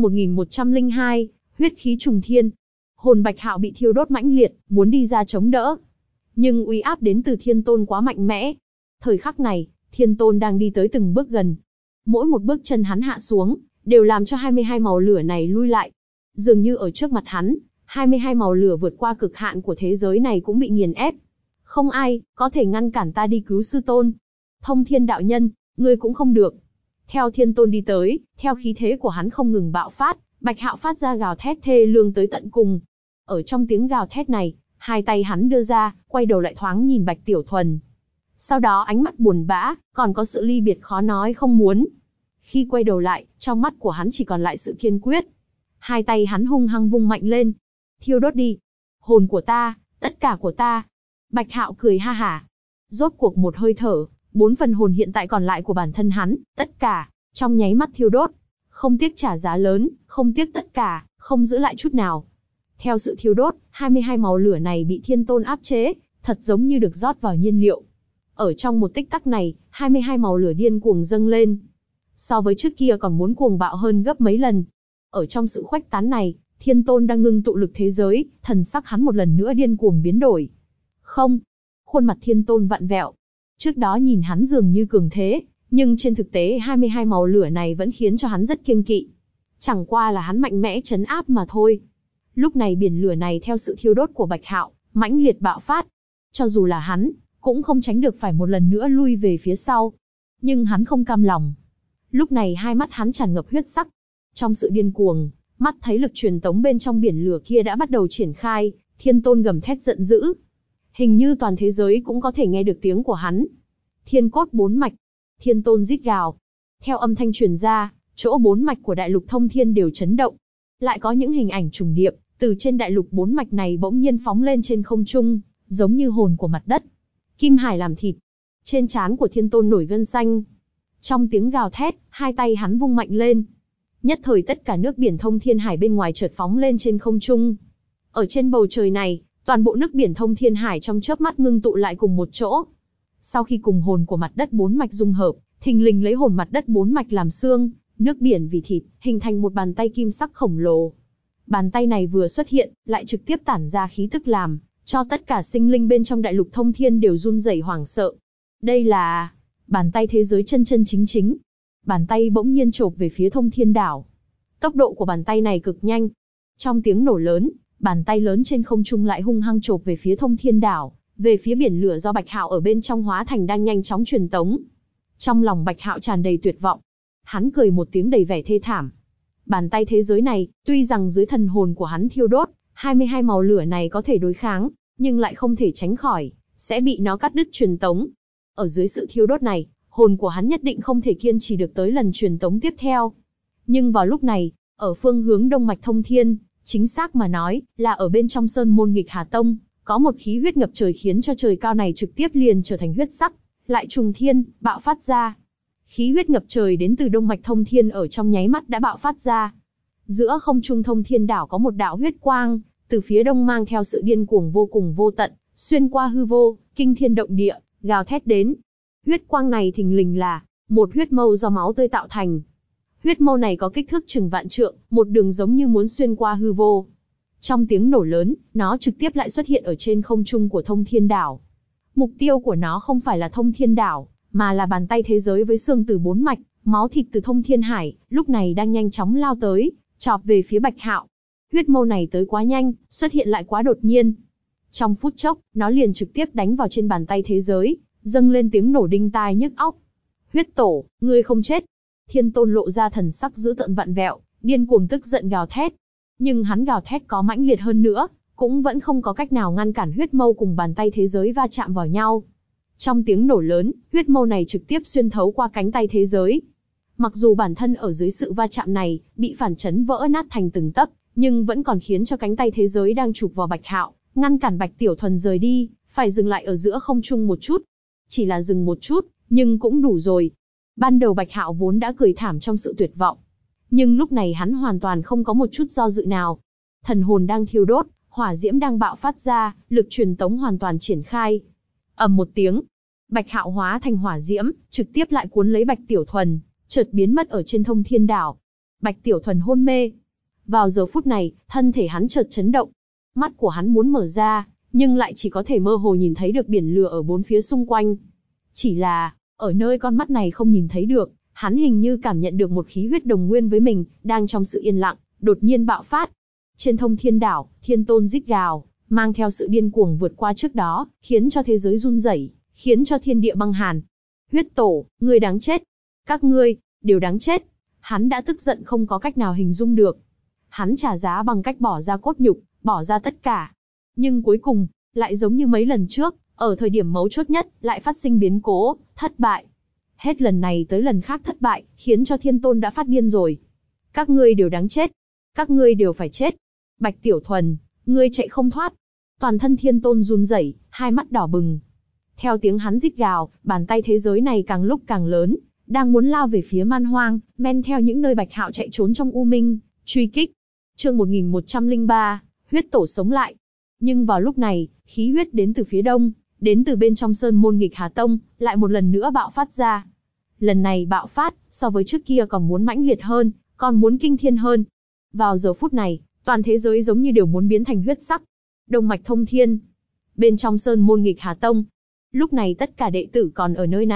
1102, huyết khí trùng thiên. Hồn Bạch Hạo bị thiêu đốt mãnh liệt, muốn đi ra chống đỡ. Nhưng uy áp đến từ Thiên Tôn quá mạnh mẽ. Thời khắc này, Thiên Tôn đang đi tới từng bước gần. Mỗi một bước chân hắn hạ xuống, đều làm cho 22 màu lửa này lui lại. Dường như ở trước mặt hắn, 22 màu lửa vượt qua cực hạn của thế giới này cũng bị nghiền ép. Không ai có thể ngăn cản ta đi cứu sư tôn. Thông Thiên đạo nhân, ngươi cũng không được. Theo Thiên Tôn đi tới, theo khí thế của hắn không ngừng bạo phát, Bạch Hạo phát ra gào thét thê lương tới tận cùng. Ở trong tiếng gào thét này, hai tay hắn đưa ra, quay đầu lại thoáng nhìn Bạch Tiểu Thuần. Sau đó ánh mắt buồn bã, còn có sự ly biệt khó nói không muốn. Khi quay đầu lại, trong mắt của hắn chỉ còn lại sự kiên quyết. Hai tay hắn hung hăng vung mạnh lên. Thiêu đốt đi. Hồn của ta, tất cả của ta. Bạch Hạo cười ha hả. Rốt cuộc một hơi thở, 4 phần hồn hiện tại còn lại của bản thân hắn, tất cả, trong nháy mắt thiêu đốt. Không tiếc trả giá lớn, không tiếc tất cả, không giữ lại chút nào. Theo sự thiêu đốt, 22 màu lửa này bị Thiên Tôn áp chế, thật giống như được rót vào nhiên liệu. Ở trong một tích tắc này, 22 màu lửa điên cuồng dâng lên. So với trước kia còn muốn cuồng bạo hơn gấp mấy lần. Ở trong sự khuếch tán này, Thiên Tôn đang ngưng tụ lực thế giới, thần sắc hắn một lần nữa điên cuồng biến đổi. Không, khuôn mặt Thiên Tôn vặn vẹo. Trước đó nhìn hắn dường như cường thế, Nhưng trên thực tế 22 màu lửa này vẫn khiến cho hắn rất kiêng kỵ. Chẳng qua là hắn mạnh mẽ trấn áp mà thôi. Lúc này biển lửa này theo sự thiêu đốt của Bạch Hạo, mãnh liệt bạo phát. Cho dù là hắn, cũng không tránh được phải một lần nữa lui về phía sau. Nhưng hắn không cam lòng. Lúc này hai mắt hắn tràn ngập huyết sắc. Trong sự điên cuồng, mắt thấy lực truyền tống bên trong biển lửa kia đã bắt đầu triển khai, Thiên Tôn gầm thét giận dữ. Hình như toàn thế giới cũng có thể nghe được tiếng của hắn. Thiên cốt bốn mạch. Thiên Tôn rít gào. Theo âm thanh truyền ra, chỗ bốn mạch của đại lục thông thiên đều chấn động. Lại có những hình ảnh trùng điệp, từ trên đại lục bốn mạch này bỗng nhiên phóng lên trên không trung, giống như hồn của mặt đất. Kim hải làm thịt. Trên trán của Thiên Tôn nổi gân xanh. Trong tiếng gào thét, hai tay hắn vung mạnh lên. Nhất thời tất cả nước biển thông thiên hải bên ngoài chợt phóng lên trên không trung. Ở trên bầu trời này, toàn bộ nước biển thông thiên hải trong chớp mắt ngưng tụ lại cùng một chỗ. Sau khi cùng hồn của mặt đất bốn mạch dung hợp, thình lình lấy hồn mặt đất bốn mạch làm xương, nước biển vì thịt, hình thành một bàn tay kim sắc khổng lồ. Bàn tay này vừa xuất hiện, lại trực tiếp tản ra khí tức làm cho tất cả sinh linh bên trong đại lục thông thiên đều run rẩy hoảng sợ. Đây là bàn tay thế giới chân chân chính chính. Bàn tay bỗng nhiên chộp về phía thông thiên đảo. Tốc độ của bàn tay này cực nhanh. Trong tiếng nổ lớn, bàn tay lớn trên không trung lại hung hăng chộp về phía thông thiên đảo, về phía biển lửa do Bạch Hạo ở bên trong hóa thành đang nhanh chóng truyền tống. Trong lòng Bạch Hạo tràn đầy tuyệt vọng. Hắn cười một tiếng đầy vẻ thê thảm. Bàn tay thế giới này, tuy rằng dưới thần hồn của hắn thiêu đốt, 22 màu lửa này có thể đối kháng, nhưng lại không thể tránh khỏi, sẽ bị nó cắt đứt truyền tống. Ở dưới sự thiêu đốt này, hồn của hắn nhất định không thể kiên trì được tới lần truyền tống tiếp theo. Nhưng vào lúc này, ở phương hướng đông mạch thông thiên, chính xác mà nói, là ở bên trong sơn môn nghịch Hà Tông, có một khí huyết ngập trời khiến cho trời cao này trực tiếp liền trở thành huyết sắc, lại trùng thiên, bạo phát ra. Khí huyết ngập trời đến từ đông mạch thông thiên ở trong nháy mắt đã bạo phát ra. Giữa không trung thông thiên đảo có một đạo huyết quang, từ phía đông mang theo sự điên cuồng vô cùng vô tận, xuyên qua hư vô, kinh thiên động địa, gào thét đến. Huyết quang này thình lình là một huyết mâu do máu tươi tạo thành. Huyết mâu này có kích thước chừng vạn trượng, một đường giống như muốn xuyên qua hư vô. Trong tiếng nổ lớn, nó trực tiếp lại xuất hiện ở trên không trung của thông thiên đảo. Mục tiêu của nó không phải là thông thiên đảo, mà là bàn tay thế giới với xương từ bốn mạch, máu thịt từ thông thiên hải, lúc này đang nhanh chóng lao tới, chọc về phía Bạch Hạo. Huyết mâu này tới quá nhanh, xuất hiện lại quá đột nhiên. Trong phút chốc, nó liền trực tiếp đánh vào trên bàn tay thế giới, dâng lên tiếng nổ đinh tai nhức óc. Huyết tổ, ngươi không chết. Thiên Tôn lộ ra thần sắc dữ tợn vặn vẹo, điên cuồng tức giận gào thét. Nhưng hắn gào thét có mãnh liệt hơn nữa, cũng vẫn không có cách nào ngăn cản huyết mâu cùng bàn tay thế giới va chạm vào nhau. Trong tiếng nổ lớn, huyết mâu này trực tiếp xuyên thấu qua cánh tay thế giới. Mặc dù bản thân ở dưới sự va chạm này, bị phản chấn vỡ nát thành từng tấc, nhưng vẫn còn khiến cho cánh tay thế giới đang chụp vào Bạch Hạo, ngăn cản Bạch Tiểu Thuần rời đi, phải dừng lại ở giữa không trung một chút. Chỉ là dừng một chút, nhưng cũng đủ rồi. Ban đầu Bạch Hạo vốn đã cười thảm trong sự tuyệt vọng. Nhưng lúc này hắn hoàn toàn không có một chút do dự nào. Thần hồn đang thiêu đốt, hỏa diễm đang bạo phát ra, lực truyền tống hoàn toàn triển khai. Ầm một tiếng, Bạch Hạo hóa thành hỏa diễm, trực tiếp lại cuốn lấy Bạch Tiểu Thuần, chợt biến mất ở trên thông thiên đảo. Bạch Tiểu Thuần hôn mê. Vào giờ phút này, thân thể hắn chợt chấn động. Mắt của hắn muốn mở ra, nhưng lại chỉ có thể mơ hồ nhìn thấy được biển lửa ở bốn phía xung quanh. Chỉ là, ở nơi con mắt này không nhìn thấy được, hắn hình như cảm nhận được một khí huyết đồng nguyên với mình, đang trong sự yên lặng, đột nhiên bạo phát. Trên thông thiên đảo, Thiên Tôn rít gào, mang theo sự điên cuồng vượt qua trước đó, khiến cho thế giới run rẩy, khiến cho thiên địa băng hàn. Huyết tổ, ngươi đáng chết. Các ngươi, đều đáng chết. Hắn đã tức giận không có cách nào hình dung được. Hắn trả giá bằng cách bỏ ra cốt nhục, bỏ ra tất cả. Nhưng cuối cùng, lại giống như mấy lần trước, ở thời điểm mấu chốt nhất, lại phát sinh biến cố, thất bại. Hết lần này tới lần khác thất bại, khiến cho Thiên Tôn đã phát điên rồi. Các ngươi đều đáng chết. Các ngươi đều phải chết. Bạch Tiểu Thuần, ngươi chạy không thoát. Toàn thân Thiên Tôn run rẩy, hai mắt đỏ bừng. Theo tiếng hắn rít gào, bàn tay thế giới này càng lúc càng lớn, đang muốn lao về phía man hoang, men theo những nơi Bạch Hạo chạy trốn trong u minh, truy kích. Chương 1103, huyết tổ sống lại. Nhưng vào lúc này, khí huyết đến từ phía đông, đến từ bên trong sơn môn nghịch Hà Tông, lại một lần nữa bạo phát ra. Lần này bạo phát, so với trước kia còn muốn mãnh liệt hơn, còn muốn kinh thiên hơn. Vào giờ phút này, toàn thế giới giống như đều muốn biến thành huyết sắc. Đông mạch thông thiên. Bên trong sơn môn nghịch Hà Tông. Lúc này tất cả đệ tử còn ở nơi này,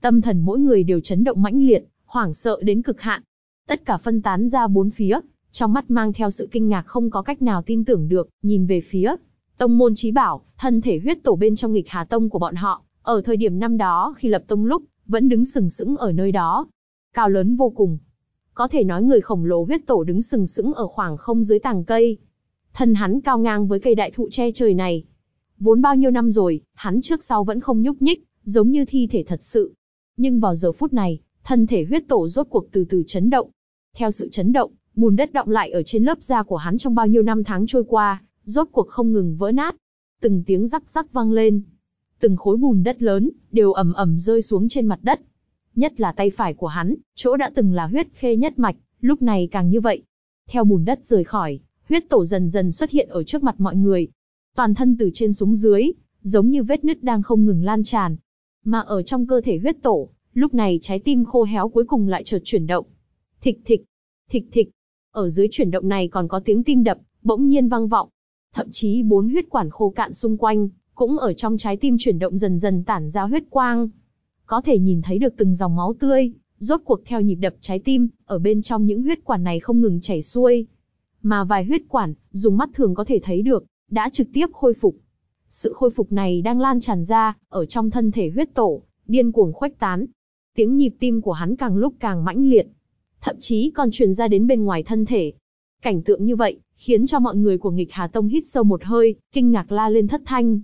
Tâm thần mỗi người đều chấn động mãnh liệt, hoảng sợ đến cực hạn. Tất cả phân tán ra bốn phía, trong mắt mang theo sự kinh ngạc không có cách nào tin tưởng được, nhìn về phía tông môn chí bảo, thân thể huyết tổ bên trong Nghịch Hà Tông của bọn họ, ở thời điểm năm đó khi lập tông lúc, vẫn đứng sừng sững ở nơi đó. Cao lớn vô cùng. Có thể nói người khổng lồ huyết tổ đứng sừng sững ở khoảng không dưới tàng cây. Thân hắn cao ngang với cây đại thụ che trời này. Vốn bao nhiêu năm rồi, hắn trước sau vẫn không nhúc nhích, giống như thi thể thật sự. Nhưng vào giờ phút này, thân thể huyết tổ rốt cuộc từ từ chấn động. Theo sự chấn động, bùn đất đọng lại ở trên lớp da của hắn trong bao nhiêu năm tháng trôi qua, rốt cuộc không ngừng vỡ nát. Từng tiếng rắc rắc vang lên. Từng khối bùn đất lớn, đều ầm ầm rơi xuống trên mặt đất. Nhất là tay phải của hắn, chỗ đã từng là huyết khê nhất mạch, lúc này càng như vậy. Theo bùn đất rời khỏi, huyết tổ dần dần xuất hiện ở trước mặt mọi người. Toàn thân từ trên xuống dưới, giống như vết nứt đang không ngừng lan tràn. Mà ở trong cơ thể huyết tổ, lúc này trái tim khô héo cuối cùng lại chợt chuyển động. Thịch thịch, thịch thịch. Ở dưới chuyển động này còn có tiếng tim đập, bỗng nhiên vang vọng. Thậm chí 4 huyết quản khô cạn xung quanh, cũng ở trong trái tim chuyển động dần dần tản ra huyết quang. Có thể nhìn thấy được từng dòng máu tươi, rốt cuộc theo nhịp đập trái tim, ở bên trong những huyết quản này không ngừng chảy xuôi. Mà vài huyết quản, dùng mắt thường có thể thấy được, đã trực tiếp khôi phục. Sự khôi phục này đang lan tràn ra, ở trong thân thể huyết tổ, điên cuồng khuếch tán. Tiếng nhịp tim của hắn càng lúc càng mãnh liệt, thậm chí còn truyền ra đến bên ngoài thân thể. Cảnh tượng như vậy, khiến cho mọi người của Nghịch Hà Tông hít sâu một hơi, kinh ngạc la lên thất thanh.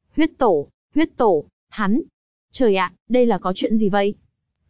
Huyết tổ, hắn. Trời ạ, đây là có chuyện gì vậy?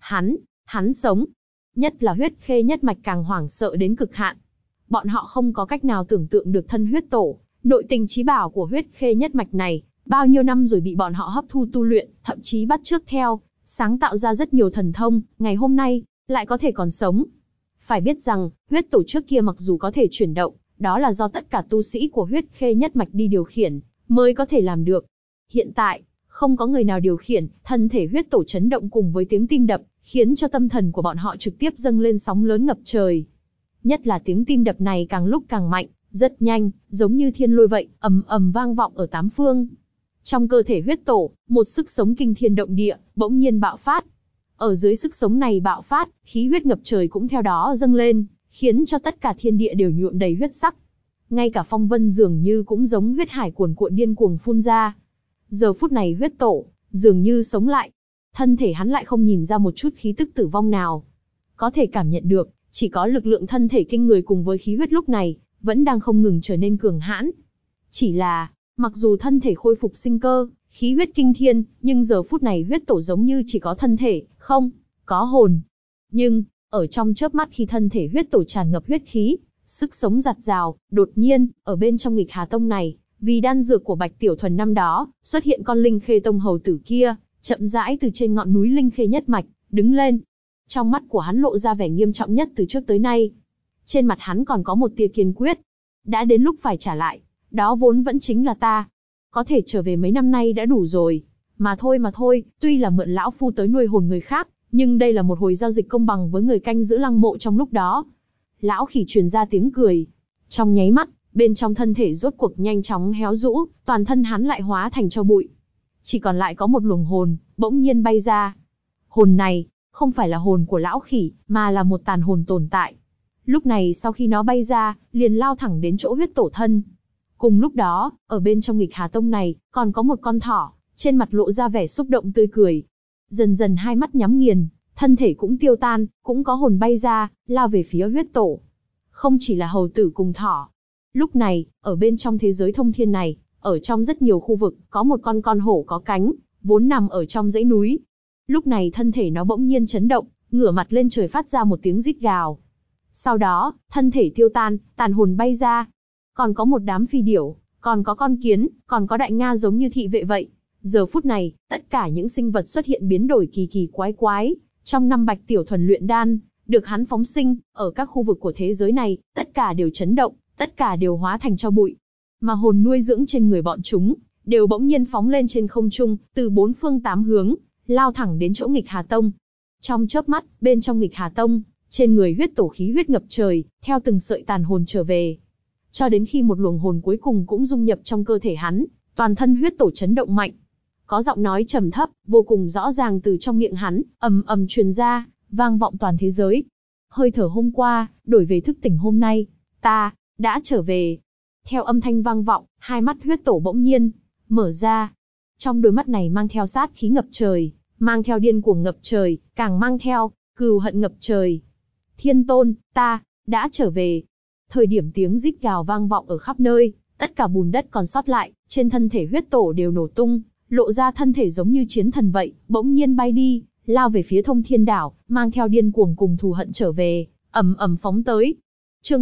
Hắn sống. Nhất là huyết khê nhất mạch càng hoảng sợ đến cực hạn. Bọn họ không có cách nào tưởng tượng được thân huyết tổ, nội tình chí bảo của huyết khê nhất mạch này, bao nhiêu năm rồi bị bọn họ hấp thu tu luyện, thậm chí bắt chước theo, sáng tạo ra rất nhiều thần thông, ngày hôm nay, lại có thể còn sống. Phải biết rằng, huyết tổ trước kia mặc dù có thể chuyển động, đó là do tất cả tu sĩ của huyết khê nhất mạch đi điều khiển, mới có thể làm được. Hiện tại, không có người nào điều khiển, thân thể huyết tổ chấn động cùng với tiếng tim đập, khiến cho tâm thần của bọn họ trực tiếp dâng lên sóng lớn ngập trời. Nhất là tiếng tim đập này càng lúc càng mạnh, rất nhanh, giống như thiên lôi vậy, ầm ầm vang vọng ở tám phương. Trong cơ thể huyết tổ, một sức sống kinh thiên động địa, bỗng nhiên bạo phát. Ở dưới sức sống này bạo phát, khí huyết ngập trời cũng theo đó dâng lên, khiến cho tất cả thiên địa đều nhuộm đầy huyết sắc. Ngay cả phong vân dường như cũng giống huyết hải cuồn cuộn điên cuồng phun ra. Giờ phút này huyết tổ, dường như sống lại. Thân thể hắn lại không nhìn ra một chút khí tức tử vong nào. Có thể cảm nhận được, chỉ có lực lượng thân thể kinh người cùng với khí huyết lúc này, vẫn đang không ngừng trở nên cường hãn. Chỉ là, mặc dù thân thể khôi phục sinh cơ, khí huyết kinh thiên, nhưng giờ phút này huyết tổ giống như chỉ có thân thể, không có hồn. Nhưng, ở trong chớp mắt khi thân thể huyết tổ tràn ngập huyết khí, sức sống giạt rào, đột nhiên, ở bên trong Nghịch Hà Tông này, vì đan dược của Bạch Tiểu Thuần năm đó, xuất hiện con Linh Khê Tông hầu tử kia, chậm rãi từ trên ngọn núi Linh Khê nhất mạch, đứng lên. Trong mắt của hắn lộ ra vẻ nghiêm trọng nhất từ trước tới nay. Trên mặt hắn còn có một tia kiên quyết. Đã đến lúc phải trả lại, đó vốn vẫn chính là ta. Có thể trở về mấy năm nay đã đủ rồi. Mà thôi, tuy là mượn lão phu tới nuôi hồn người khác, nhưng đây là một hồi giao dịch công bằng với người canh giữ lăng mộ trong lúc đó. Lão khỉ truyền ra tiếng cười. Trong nháy mắt, bên trong thân thể rốt cuộc nhanh chóng héo rũ, toàn thân hắn lại hóa thành tro bụi. Chỉ còn lại có một luồng hồn, bỗng nhiên bay ra. Hồn này, không phải là hồn của lão khỉ, mà là một tàn hồn tồn tại. Lúc này sau khi nó bay ra, liền lao thẳng đến chỗ huyết tổ thân. Cùng lúc đó, ở bên trong Nghịch Hà Tông này, còn có một con thỏ, trên mặt lộ ra vẻ xúc động tươi cười. Dần dần hai mắt nhắm nghiền, thân thể cũng tiêu tan, cũng có hồn bay ra, lao về phía huyết tổ. Không chỉ là hầu tử cùng thỏ. Lúc này, ở bên trong thế giới thông thiên này, ở trong rất nhiều khu vực, có một con hổ có cánh, vốn nằm ở trong dãy núi. Lúc này thân thể nó bỗng nhiên chấn động, ngửa mặt lên trời phát ra một tiếng rít gào. Sau đó, thân thể tiêu tan, tàn hồn bay ra. Còn có một đám phi điểu, còn có con kiến, còn có đại nga giống như thị vệ vậy. Giờ phút này, tất cả những sinh vật xuất hiện biến đổi kỳ kỳ quái quái. Trong năm Bạch Tiểu Thuần luyện đan, được hắn phóng sinh, ở các khu vực của thế giới này, tất cả đều chấn động, tất cả đều hóa thành tro bụi. Mà hồn nuôi dưỡng trên người bọn chúng, đều bỗng nhiên phóng lên trên không trung, từ bốn phương tám hướng, lao thẳng đến chỗ Nghịch Hà Tông. Trong chớp mắt, bên trong Nghịch Hà Tông, trên người huyết tổ khí huyết ngập trời, theo từng sợi tàn hồn trở về. Cho đến khi một luồng hồn cuối cùng cũng dung nhập trong cơ thể hắn, toàn thân huyết tổ chấn động mạnh. Có giọng nói trầm thấp, vô cùng rõ ràng từ trong miệng hắn, ầm ầm truyền ra, vang vọng toàn thế giới. Hơi thở hôm qua, đổi về thức tỉnh hôm nay. Ta, đã trở về. Theo âm thanh vang vọng, hai mắt huyết tổ bỗng nhiên, mở ra. Trong đôi mắt này mang theo sát khí ngập trời, mang theo điên cuồng ngập trời, càng mang theo, cừu hận ngập trời. Thiên tôn, ta, đã trở về. Thời điểm tiếng rít gào vang vọng ở khắp nơi, tất cả bùn đất còn sót lại, trên thân thể huyết tổ đều nổ tung, lộ ra thân thể giống như chiến thần vậy, bỗng nhiên bay đi, lao về phía Thông Thiên Đảo, mang theo điên cuồng cùng thù hận trở về, ầm ầm phóng tới. Chương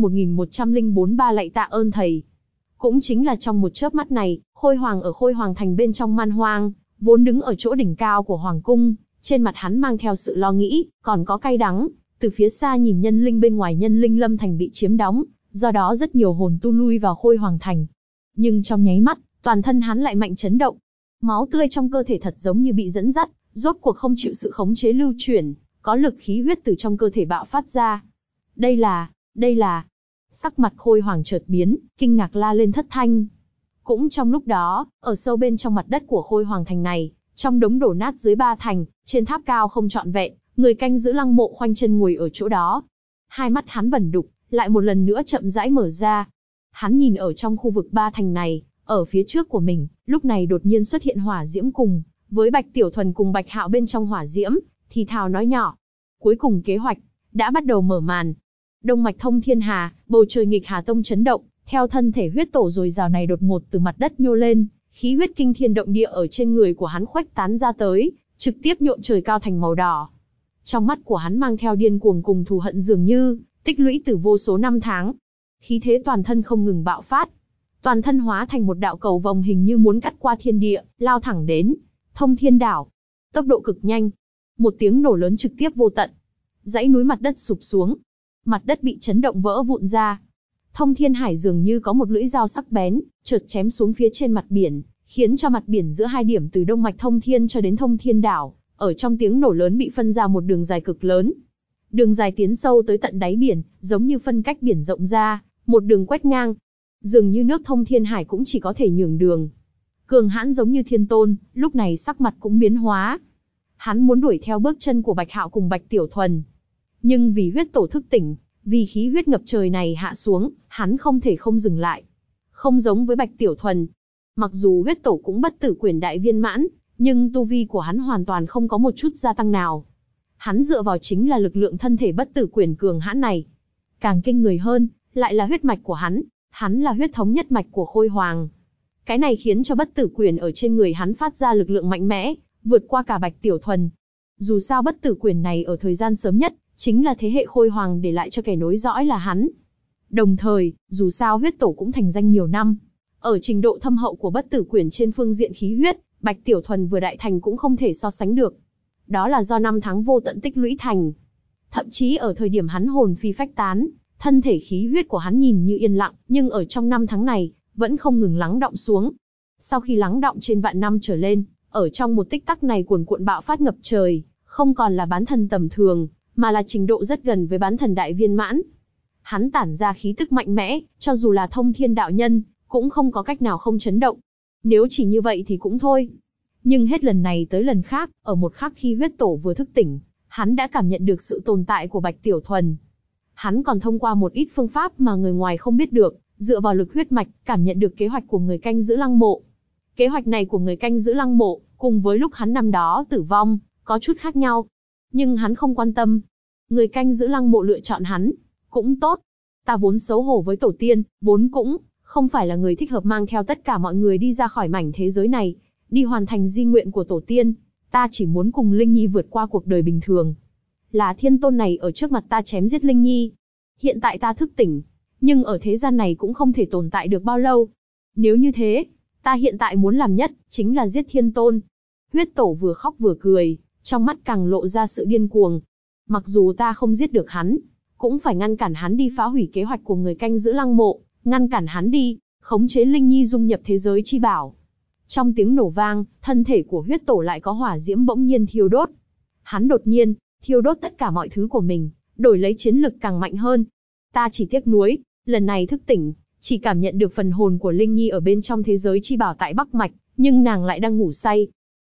1104 Ba lạy tạ ơn thầy. Cũng chính là trong một chớp mắt này, Khôi Hoàng ở Khôi Hoàng Thành bên trong Man Hoang, vốn đứng ở chỗ đỉnh cao của Hoàng Cung, trên mặt hắn mang theo sự lo nghĩ, còn có cay đắng, từ phía xa nhìn nhân linh bên ngoài Nhân Linh Lâm Thành bị chiếm đóng, do đó rất nhiều hồn tu lui vào Khôi Hoàng Thành. Nhưng trong nháy mắt, toàn thân hắn lại mạnh chấn động. Máu tươi trong cơ thể thật giống như bị dẫn dắt, rốt cuộc không chịu sự khống chế lưu chuyển, có lực khí huyết từ trong cơ thể bạo phát ra. Đây là... Sắc mặt Khôi Hoàng chợt biến, kinh ngạc la lên thất thanh. Cũng trong lúc đó, ở sâu bên trong mặt đất của Khôi Hoàng Thành này, trong đống đổ nát dưới ba thành, trên tháp cao không trọn vẹn, người canh giữ lăng mộ khoanh chân ngồi ở chỗ đó. Hai mắt hắn vẩn đục, lại một lần nữa chậm rãi mở ra. Hắn nhìn ở trong khu vực ba thành này, ở phía trước của mình, lúc này đột nhiên xuất hiện hỏa diễm cùng với Bạch Tiểu Thuần cùng Bạch Hạo bên trong hỏa diễm, thì thào nói nhỏ. Cuối cùng kế hoạch đã bắt đầu mở màn. Đông mạch thông thiên hà, bầu trời nghịch hà tông chấn động, theo thân thể huyết tổ dồi dào này đột ngột từ mặt đất nhô lên, khí huyết kinh thiên động địa ở trên người của hắn khuếch tán ra tới, trực tiếp nhuộm trời cao thành màu đỏ. Trong mắt của hắn mang theo điên cuồng cùng thù hận dường như tích lũy từ vô số năm tháng. Khí thế toàn thân không ngừng bạo phát, toàn thân hóa thành một đạo cầu vồng hình như muốn cắt qua thiên địa, lao thẳng đến Thông Thiên Đảo. Tốc độ cực nhanh, một tiếng nổ lớn trực tiếp vô tận. Dãy núi mặt đất sụp xuống, mặt đất bị chấn động vỡ vụn ra. Thông Thiên Hải dường như có một lưỡi dao sắc bén, chợt chém xuống phía trên mặt biển, khiến cho mặt biển giữa hai điểm từ Đông mạch Thông Thiên cho đến Thông Thiên Đảo, ở trong tiếng nổ lớn bị phân ra một đường dài cực lớn. Đường dài tiến sâu tới tận đáy biển, giống như phân cách biển rộng ra, một đường quét ngang. Dường như nước Thông Thiên Hải cũng chỉ có thể nhường đường. Cường hãn giống như thiên tôn, lúc này sắc mặt cũng biến hóa. Hắn muốn đuổi theo bước chân của Bạch Hạo cùng Bạch Tiểu Thuần. Nhưng vì huyết tổ thức tỉnh, vì khí huyết ngập trời này hạ xuống, hắn không thể không dừng lại. Không giống với Bạch Tiểu Thuần. Mặc dù huyết tổ cũng bất tử quyền đại viên mãn, nhưng tu vi của hắn hoàn toàn không có một chút gia tăng nào. Hắn dựa vào chính là lực lượng thân thể bất tử quyền cường hãn này. Càng kinh người hơn, lại là huyết mạch của hắn. Hắn là huyết thống nhất mạch của Khôi Hoàng. Cái này khiến cho bất tử quyền ở trên người hắn phát ra lực lượng mạnh mẽ, vượt qua cả Bạch Tiểu Thuần. Dù sao bất tử quyền này ở thời gian sớm nhất, chính là thế hệ Khôi Hoàng để lại cho kẻ nối dõi là hắn. Đồng thời, dù sao huyết tổ cũng thành danh nhiều năm. Ở trình độ thâm hậu của bất tử quyền trên phương diện khí huyết, Bạch Tiểu Thuần vừa đại thành cũng không thể so sánh được. Đó là do năm tháng vô tận tích lũy thành. Thậm chí ở thời điểm hắn hồn phi phách tán, thân thể khí huyết của hắn nhìn như yên lặng, nhưng ở trong năm tháng này, vẫn không ngừng lắng đọng xuống. Sau khi lắng đọng trên vạn năm trở lên, ở trong một tích tắc này cuồn cuộn bạo phát ngập trời, không còn là bán thần tầm thường, mà là trình độ rất gần với bán thần đại viên mãn. Hắn tản ra khí tức mạnh mẽ, cho dù là thông thiên đạo nhân, cũng không có cách nào không chấn động. Nếu chỉ như vậy thì cũng thôi. Nhưng hết lần này tới lần khác, ở một khắc khi huyết tổ vừa thức tỉnh, hắn đã cảm nhận được sự tồn tại của Bạch Tiểu Thuần. Hắn còn thông qua một ít phương pháp mà người ngoài không biết được, dựa vào lực huyết mạch, cảm nhận được kế hoạch của người canh giữ lăng mộ. Kế hoạch này của người canh giữ lăng mộ, cùng với lúc hắn năm đó tử vong, có chút khác nhau. Nhưng hắn không quan tâm. Người canh giữ lăng mộ lựa chọn hắn, cũng tốt. Ta vốn xấu hổ với tổ tiên, vốn cũng không phải là người thích hợp mang theo tất cả mọi người đi ra khỏi mảnh thế giới này, đi hoàn thành di nguyện của tổ tiên. Ta chỉ muốn cùng Linh Nhi vượt qua cuộc đời bình thường. Là thiên tôn này ở trước mặt ta chém giết Linh Nhi. Hiện tại ta thức tỉnh, nhưng ở thế gian này cũng không thể tồn tại được bao lâu. Nếu như thế, ta hiện tại muốn làm nhất, chính là giết thiên tôn. Huyết tổ vừa khóc vừa cười, trong mắt càng lộ ra sự điên cuồng. Mặc dù ta không giết được hắn, cũng phải ngăn cản hắn đi phá hủy kế hoạch của người canh giữ lăng mộ, ngăn cản hắn đi, khống chế Linh Nhi dung nhập thế giới chi bảo. Trong tiếng nổ vang, thân thể của huyết tổ lại có hỏa diễm bỗng nhiên thiêu đốt. Hắn đột nhiên thiêu đốt tất cả mọi thứ của mình, đổi lấy chiến lực càng mạnh hơn. Ta chỉ tiếc nuối, lần này thức tỉnh, chỉ cảm nhận được phần hồn của Linh Nhi ở bên trong thế giới chi bảo tại Bắc Mạch, nhưng nàng lại đang ngủ say.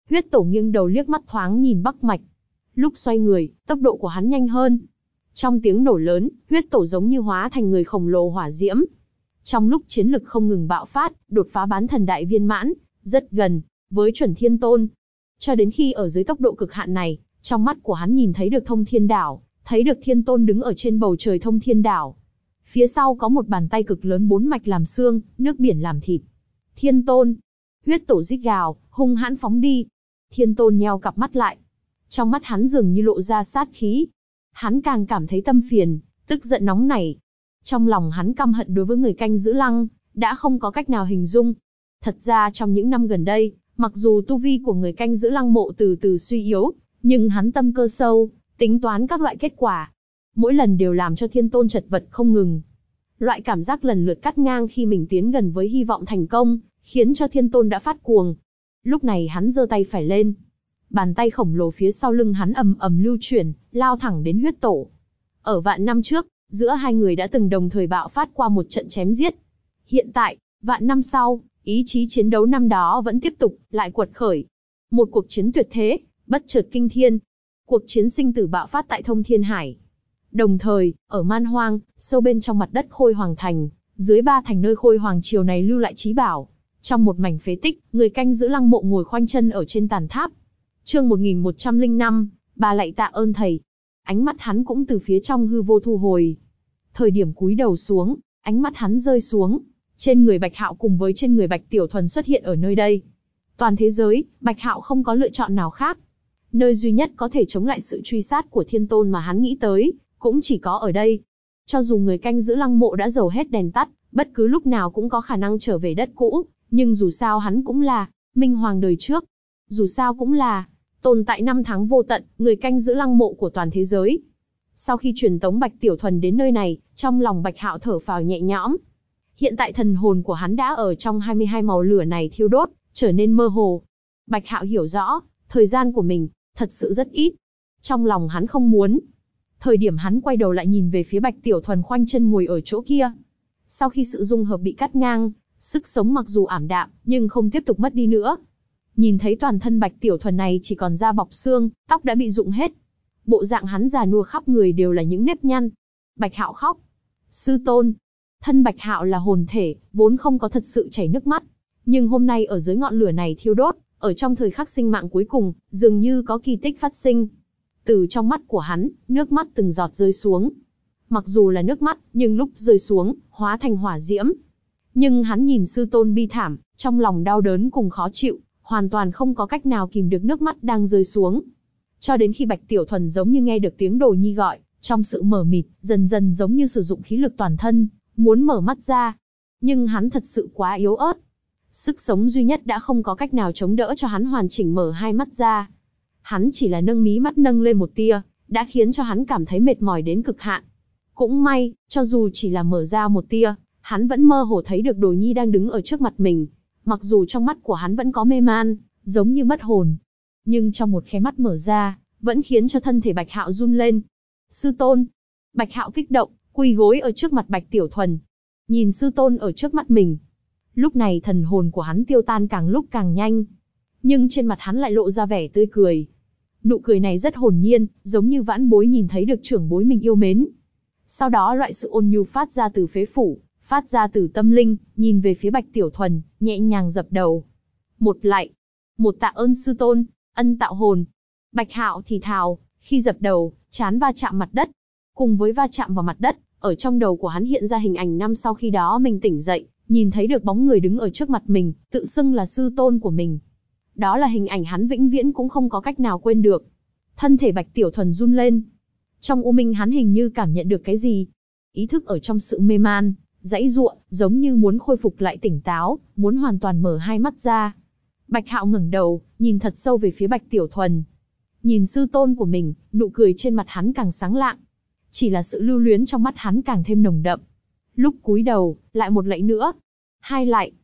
Huyết Tổ nghiêng đầu liếc mắt thoáng nhìn Bắc Mạch. Lúc xoay người, tốc độ của hắn nhanh hơn. Trong tiếng nổ lớn, Huyết Tổ giống như hóa thành người khổng lồ hỏa diễm. Trong lúc chiến lực không ngừng bạo phát, đột phá bán thần đại viên mãn, rất gần với chuẩn thiên tôn. Cho đến khi ở dưới tốc độ cực hạn này, trong mắt của hắn nhìn thấy được Thông Thiên Đảo, thấy được thiên tôn đứng ở trên bầu trời Thông Thiên Đảo. Phía sau có một bàn tay cực lớn 4 mạch làm xương, nước biển làm thịt. Thiên tôn! Huyết Tổ rít gào, hung hãn phóng đi. Thiên tôn nheo cặp mắt lại. Trong mắt hắn dường như lộ ra sát khí. Hắn càng cảm thấy tâm phiền, tức giận nóng nảy. Trong lòng hắn căm hận đối với người canh giữ lăng, đã không có cách nào hình dung. Thật ra trong những năm gần đây, mặc dù tu vi của người canh giữ lăng mộ từ từ suy yếu, nhưng hắn tâm cơ sâu, tính toán các loại kết quả. Mỗi lần đều làm cho thiên tôn chật vật không ngừng. Loại cảm giác lần lượt cắt ngang khi mình tiến gần với hy vọng thành công, khiến cho thiên tôn đã phát cuồng. Lúc này hắn giơ tay phải lên. Bàn tay khổng lồ phía sau lưng hắn ầm ầm lưu chuyển, lao thẳng đến Huyết Tổ. Ở vạn năm trước, giữa hai người đã từng đồng thời bạo phát qua một trận chém giết. Hiện tại, vạn năm sau, ý chí chiến đấu năm đó vẫn tiếp tục, lại quật khởi. Một cuộc chiến tuyệt thế, bất chợt kinh thiên. Cuộc chiến sinh tử bạo phát tại Thông Thiên Hải. Đồng thời, ở Man Hoang, sâu bên trong mặt đất Khôi Hoàng Thành, dưới 3 thành nơi Khôi Hoàng triều này lưu lại chí bảo. Trong một mảnh phế tích, người canh giữ lăng mộ ngồi khoanh chân ở trên tàn tháp. Chương 1105, bà lạy tạ ơn thầy. Ánh mắt hắn cũng từ phía trong hư vô thu hồi. Thời điểm cúi đầu xuống, ánh mắt hắn rơi xuống. Trên người Bạch Hạo cùng với trên người Bạch Tiểu Thuần xuất hiện ở nơi đây. Toàn thế giới, Bạch Hạo không có lựa chọn nào khác. Nơi duy nhất có thể chống lại sự truy sát của thiên tôn mà hắn nghĩ tới, cũng chỉ có ở đây. Cho dù người canh giữ lăng mộ đã dầu hết đèn tắt, bất cứ lúc nào cũng có khả năng trở về đất cũ, nhưng dù sao hắn cũng là Minh Hoàng đời trước. Dù sao cũng là tồn tại năm tháng vô tận, người canh giữ lăng mộ của toàn thế giới. Sau khi truyền tống Bạch Tiểu Thuần đến nơi này, trong lòng Bạch Hạo thở phào nhẹ nhõm. Hiện tại thần hồn của hắn đã ở trong 22 màu lửa này thiêu đốt, trở nên mơ hồ. Bạch Hạo hiểu rõ, thời gian của mình, thật sự rất ít. Trong lòng hắn không muốn. Thời điểm hắn quay đầu lại nhìn về phía Bạch Tiểu Thuần khoanh chân ngồi ở chỗ kia. Sau khi sự dung hợp bị cắt ngang, sức sống mặc dù ảm đạm, nhưng không tiếp tục mất đi nữa. Nhìn thấy toàn thân Bạch Tiểu Thuần này chỉ còn da bọc xương, tóc đã bị rụng hết. Bộ dạng hắn già nua khắp người đều là những nếp nhăn. Bạch Hạo khóc. Sư tôn. Thân Bạch Hạo là hồn thể, vốn không có thật sự chảy nước mắt. Nhưng hôm nay ở dưới ngọn lửa này thiêu đốt, ở trong thời khắc sinh mạng cuối cùng, dường như có kỳ tích phát sinh. Từ trong mắt của hắn, nước mắt từng giọt rơi xuống. Mặc dù là nước mắt, nhưng lúc rơi xuống, hóa thành hỏa diễm. Nhưng hắn nhìn sư tôn bi thảm, trong lòng đau đớn cùng khó chịu, hoàn toàn không có cách nào kìm được nước mắt đang rơi xuống. Cho đến khi Bạch Tiểu Thuần giống như nghe được tiếng Đồ Nhi gọi, trong sự mờ mịt, dần dần giống như sử dụng khí lực toàn thân, muốn mở mắt ra. Nhưng hắn thật sự quá yếu ớt. Sức sống duy nhất đã không có cách nào chống đỡ cho hắn hoàn chỉnh mở hai mắt ra. Hắn chỉ là nâng mí mắt nâng lên một tia, đã khiến cho hắn cảm thấy mệt mỏi đến cực hạn. Cũng may, cho dù chỉ là mở ra một tia, hắn vẫn mơ hồ thấy được Đồ Nhi đang đứng ở trước mặt mình. Mặc dù trong mắt của hắn vẫn có mê man, giống như mất hồn. Nhưng trong một khé mắt mở ra, vẫn khiến cho thân thể Bạch Hạo run lên. Sư tôn. Bạch Hạo kích động, quỳ gối ở trước mặt Bạch Tiểu Thuần. Nhìn sư tôn ở trước mắt mình. Lúc này thần hồn của hắn tiêu tan càng lúc càng nhanh. Nhưng trên mặt hắn lại lộ ra vẻ tươi cười. Nụ cười này rất hồn nhiên, giống như vãn bối nhìn thấy được trưởng bối mình yêu mến. Sau đó loại sự ôn nhu phát ra từ phế phủ, phát ra từ tâm linh, nhìn về phía Bạch Tiểu Thuần, nhẹ nhàng dập đầu. Một lạy, một tạ ơn sư tôn, ân tạo hồn. Bạch Hạo thì thào, khi dập đầu, trán va chạm mặt đất. Cùng với va chạm vào mặt đất, ở trong đầu của hắn hiện ra hình ảnh năm sau khi đó mình tỉnh dậy, nhìn thấy được bóng người đứng ở trước mặt mình, tự xưng là sư tôn của mình. Đó là hình ảnh hắn vĩnh viễn cũng không có cách nào quên được. Thân thể Bạch Tiểu Thuần run lên. Trong u minh hắn hình như cảm nhận được cái gì. Ý thức ở trong sự mê man, giãy giụa, giống như muốn khôi phục lại tỉnh táo, muốn hoàn toàn mở hai mắt ra. Bạch Hạo ngẩng đầu, nhìn thật sâu về phía Bạch Tiểu Thuần. Nhìn sư tôn của mình, nụ cười trên mặt hắn càng sáng lạng. Chỉ là sự lưu luyến trong mắt hắn càng thêm nồng đậm. Lúc cúi đầu, lại một lạy nữa. Hai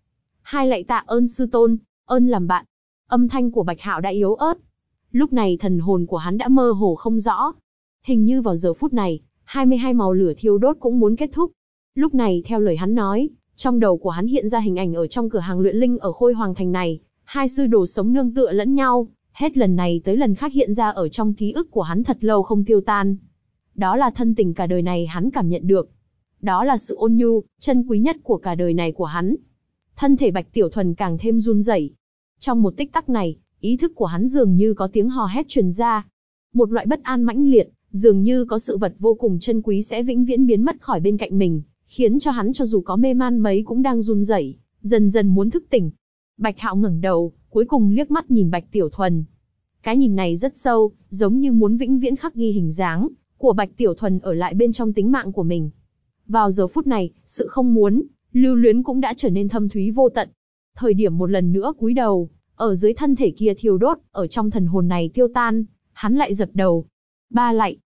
lạy tạ ơn sư tôn, ơn làm bạn. Âm thanh của Bạch Hạo đã yếu ớt. Lúc này thần hồn của hắn đã mơ hồ không rõ. Hình như vào giờ phút này, 22 màu lửa thiêu đốt cũng muốn kết thúc. Lúc này theo lời hắn nói, trong đầu của hắn hiện ra hình ảnh ở trong cửa hàng luyện linh ở Khôi Hoàng Thành này, Hai sư đồ sống nương tựa lẫn nhau, hết lần này tới lần khác hiện ra ở trong ký ức của hắn thật lâu không tiêu tan. Đó là thân tình cả đời này hắn cảm nhận được. Đó là sự ôn nhu, chân quý nhất của cả đời này của hắn. Thân thể Bạch Tiểu Thuần càng thêm run rẩy. Trong một tích tắc này, ý thức của hắn dường như có tiếng hò hét truyền ra. Một loại bất an mãnh liệt, dường như có sự vật vô cùng chân quý sẽ vĩnh viễn biến mất khỏi bên cạnh mình, khiến cho hắn cho dù có mê man mấy cũng đang run rẩy, dần dần muốn thức tỉnh. Bạch Hạo ngẩng đầu, cuối cùng liếc mắt nhìn Bạch Tiểu Thuần. Cái nhìn này rất sâu, giống như muốn vĩnh viễn khắc ghi hình dáng của Bạch Tiểu Thuần ở lại bên trong tính mạng của mình. Vào giờ phút này, sự không muốn, lưu luyến cũng đã trở nên thâm thúy vô tận. Thời điểm một lần nữa cúi đầu, ở dưới thân thể kia thiêu đốt, ở trong thần hồn này tiêu tan, hắn lại dập đầu. Ba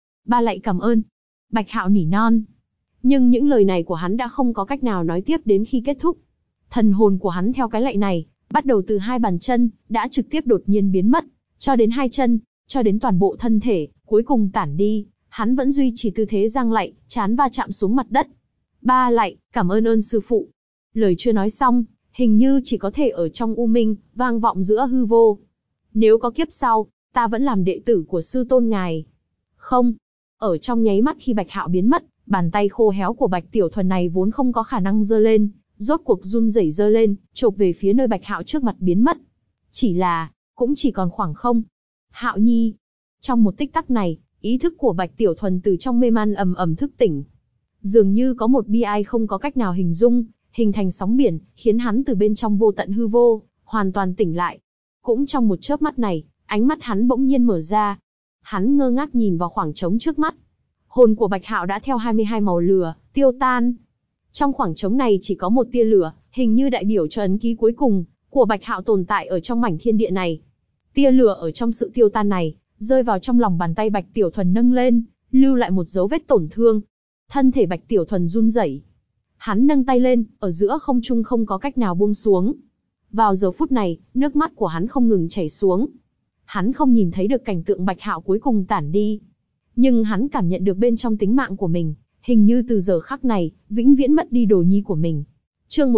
lạy cảm ơn. Bạch Hạo nỉ non. Nhưng những lời này của hắn đã không có cách nào nói tiếp đến khi kết thúc. Thần hồn của hắn theo cái lạy này, bắt đầu từ hai bàn chân, đã trực tiếp đột nhiên biến mất, cho đến hai chân, cho đến toàn bộ thân thể, cuối cùng tản đi. Hắn vẫn duy trì tư thế giang lạy, trán va chạm xuống mặt đất. Ba lạy, cảm ơn sư phụ. Lời chưa nói xong, hình như chỉ có thể ở trong u minh, vang vọng giữa hư vô. Nếu có kiếp sau, ta vẫn làm đệ tử của sư tôn ngài. Không. Ở trong nháy mắt khi Bạch Hạo biến mất, bàn tay khô héo của Bạch Tiểu Thuần này vốn không có khả năng giơ lên, rốt cuộc run rẩy giơ lên, chộp về phía nơi Bạch Hạo trước mặt biến mất. Chỉ là, cũng chỉ còn khoảng không. Hạo Nhi. Trong một tích tắc này, ý thức của Bạch Tiểu Thuần từ trong mê man ầm ầm thức tỉnh. Dường như có một bi ai không có cách nào hình dung, hình thành sóng biển, khiến hắn từ bên trong vô tận hư vô, hoàn toàn tỉnh lại. Cũng trong một chớp mắt này, ánh mắt hắn bỗng nhiên mở ra. Hắn ngơ ngác nhìn vào khoảng trống trước mắt. Hồn của Bạch Hạo đã theo 22 màu lửa, tiêu tan. Trong khoảng trống này chỉ có một tia lửa, hình như đại biểu cho ấn ký cuối cùng của Bạch Hạo tồn tại ở trong mảnh thiên địa này. Tia lửa ở trong sự tiêu tan này, rơi vào trong lòng bàn tay Bạch Tiểu Thuần nâng lên, lưu lại một dấu vết tổn thương. Thân thể Bạch Tiểu Thuần run rẩy. Hắn nâng tay lên, ở giữa không trung không có cách nào buông xuống. Vào giờ phút này, nước mắt của hắn không ngừng chảy xuống. Hắn không nhìn thấy được cảnh tượng Bạch Hạo cuối cùng tản đi. Nhưng hắn cảm nhận được bên trong tính mạng của mình, hình như từ giờ khắc này, vĩnh viễn mất đi đồ nhi của mình. Chương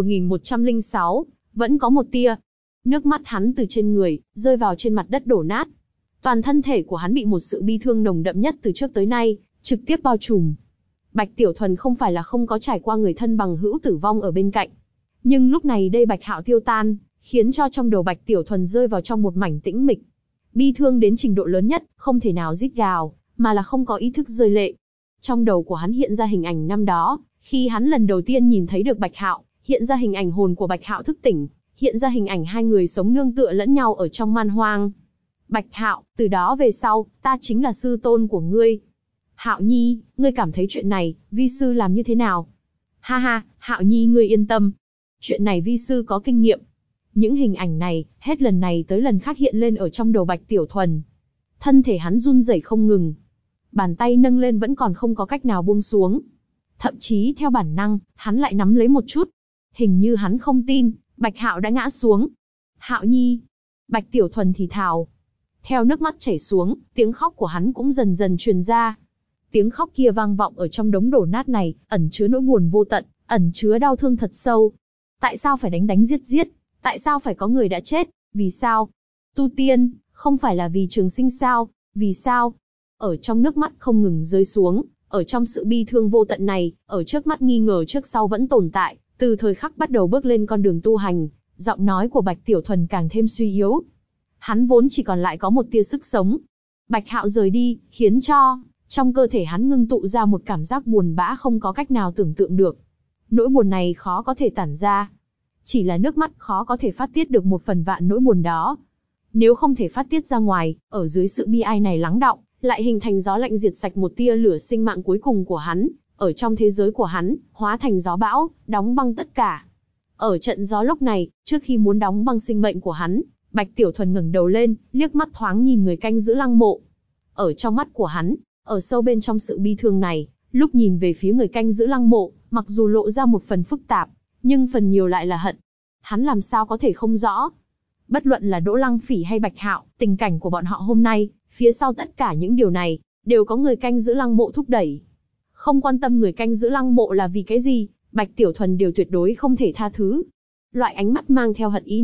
1106, vẫn có một tia. Nước mắt hắn từ trên người, rơi vào trên mặt đất đổ nát. Toàn thân thể của hắn bị một sự bi thương nồng đậm nhất từ trước tới nay, trực tiếp bao trùm. Bạch Tiểu Thuần không phải là không có trải qua người thân bằng hữu tử vong ở bên cạnh. Nhưng lúc này đây Bạch Hạo tiêu tan, khiến cho trong đầu Bạch Tiểu Thuần rơi vào trong một mảnh tĩnh mịch. Bi thương đến trình độ lớn nhất, không thể nào rít gào, mà là không có ý thức rơi lệ. Trong đầu của hắn hiện ra hình ảnh năm đó, khi hắn lần đầu tiên nhìn thấy được Bạch Hạo, hiện ra hình ảnh hồn của Bạch Hạo thức tỉnh, hiện ra hình ảnh hai người sống nương tựa lẫn nhau ở trong man hoang. Bạch Hạo, từ đó về sau, ta chính là sư tôn của ngươi. Hạo Nhi, ngươi cảm thấy chuyện này, vi sư làm như thế nào? Ha ha, Hạo Nhi ngươi yên tâm. Chuyện này vi sư có kinh nghiệm. Những hình ảnh này, hết lần này tới lần khác hiện lên ở trong đầu Bạch Tiểu Thuần. Thân thể hắn run rẩy không ngừng. Bàn tay nâng lên vẫn còn không có cách nào buông xuống. Thậm chí theo bản năng, hắn lại nắm lấy một chút. Hình như hắn không tin, Bạch Hạo đã ngã xuống. Hạo Nhi. Bạch Tiểu Thuần thì thào. Theo nước mắt chảy xuống, tiếng khóc của hắn cũng dần dần truyền ra. Tiếng khóc kia vang vọng ở trong đống đổ nát này, ẩn chứa nỗi buồn vô tận, ẩn chứa đau thương thật sâu. Tại sao phải đánh giết? Tại sao phải có người đã chết? Vì sao? Tu tiên, không phải là vì trường sinh sao? Vì sao? Ở trong nước mắt không ngừng rơi xuống, ở trong sự bi thương vô tận này, ở trước mắt nghi ngờ trước sau vẫn tồn tại, từ thời khắc bắt đầu bước lên con đường tu hành, giọng nói của Bạch Tiểu Thuần càng thêm suy yếu. Hắn vốn chỉ còn lại có một tia sức sống. Bạch Hạo rời đi, khiến cho trong cơ thể hắn ngưng tụ ra một cảm giác buồn bã không có cách nào tưởng tượng được. Nỗi buồn này khó có thể tản ra. Chỉ là nước mắt khó có thể phát tiết được một phần vạn nỗi buồn đó. Nếu không thể phát tiết ra ngoài, ở dưới sự bi ai này lắng đọng, lại hình thành gió lạnh diệt sạch một tia lửa sinh mạng cuối cùng của hắn, ở trong thế giới của hắn, hóa thành gió bão, đóng băng tất cả. Ở trận gió lúc này, trước khi muốn đóng băng sinh mệnh của hắn, Bạch Tiểu Thuần ngẩng đầu lên, liếc mắt thoáng nhìn người canh giữ lăng mộ. Ở trong mắt của hắn, ở sâu bên trong sự bi thương này, lúc nhìn về phía người canh giữ lăng mộ, mặc dù lộ ra một phần phức tạp, nhưng phần nhiều lại là hận. Hắn làm sao có thể không rõ. Bất luận là Đỗ Lăng Phỉ hay Bạch Hạo, tình cảnh của bọn họ hôm nay, phía sau tất cả những điều này, đều có người canh giữ lăng mộ thúc đẩy. Không quan tâm người canh giữ lăng mộ là vì cái gì, Bạch Tiểu Thuần đều tuyệt đối không thể tha thứ. Loại ánh mắt mang theo hận ý này,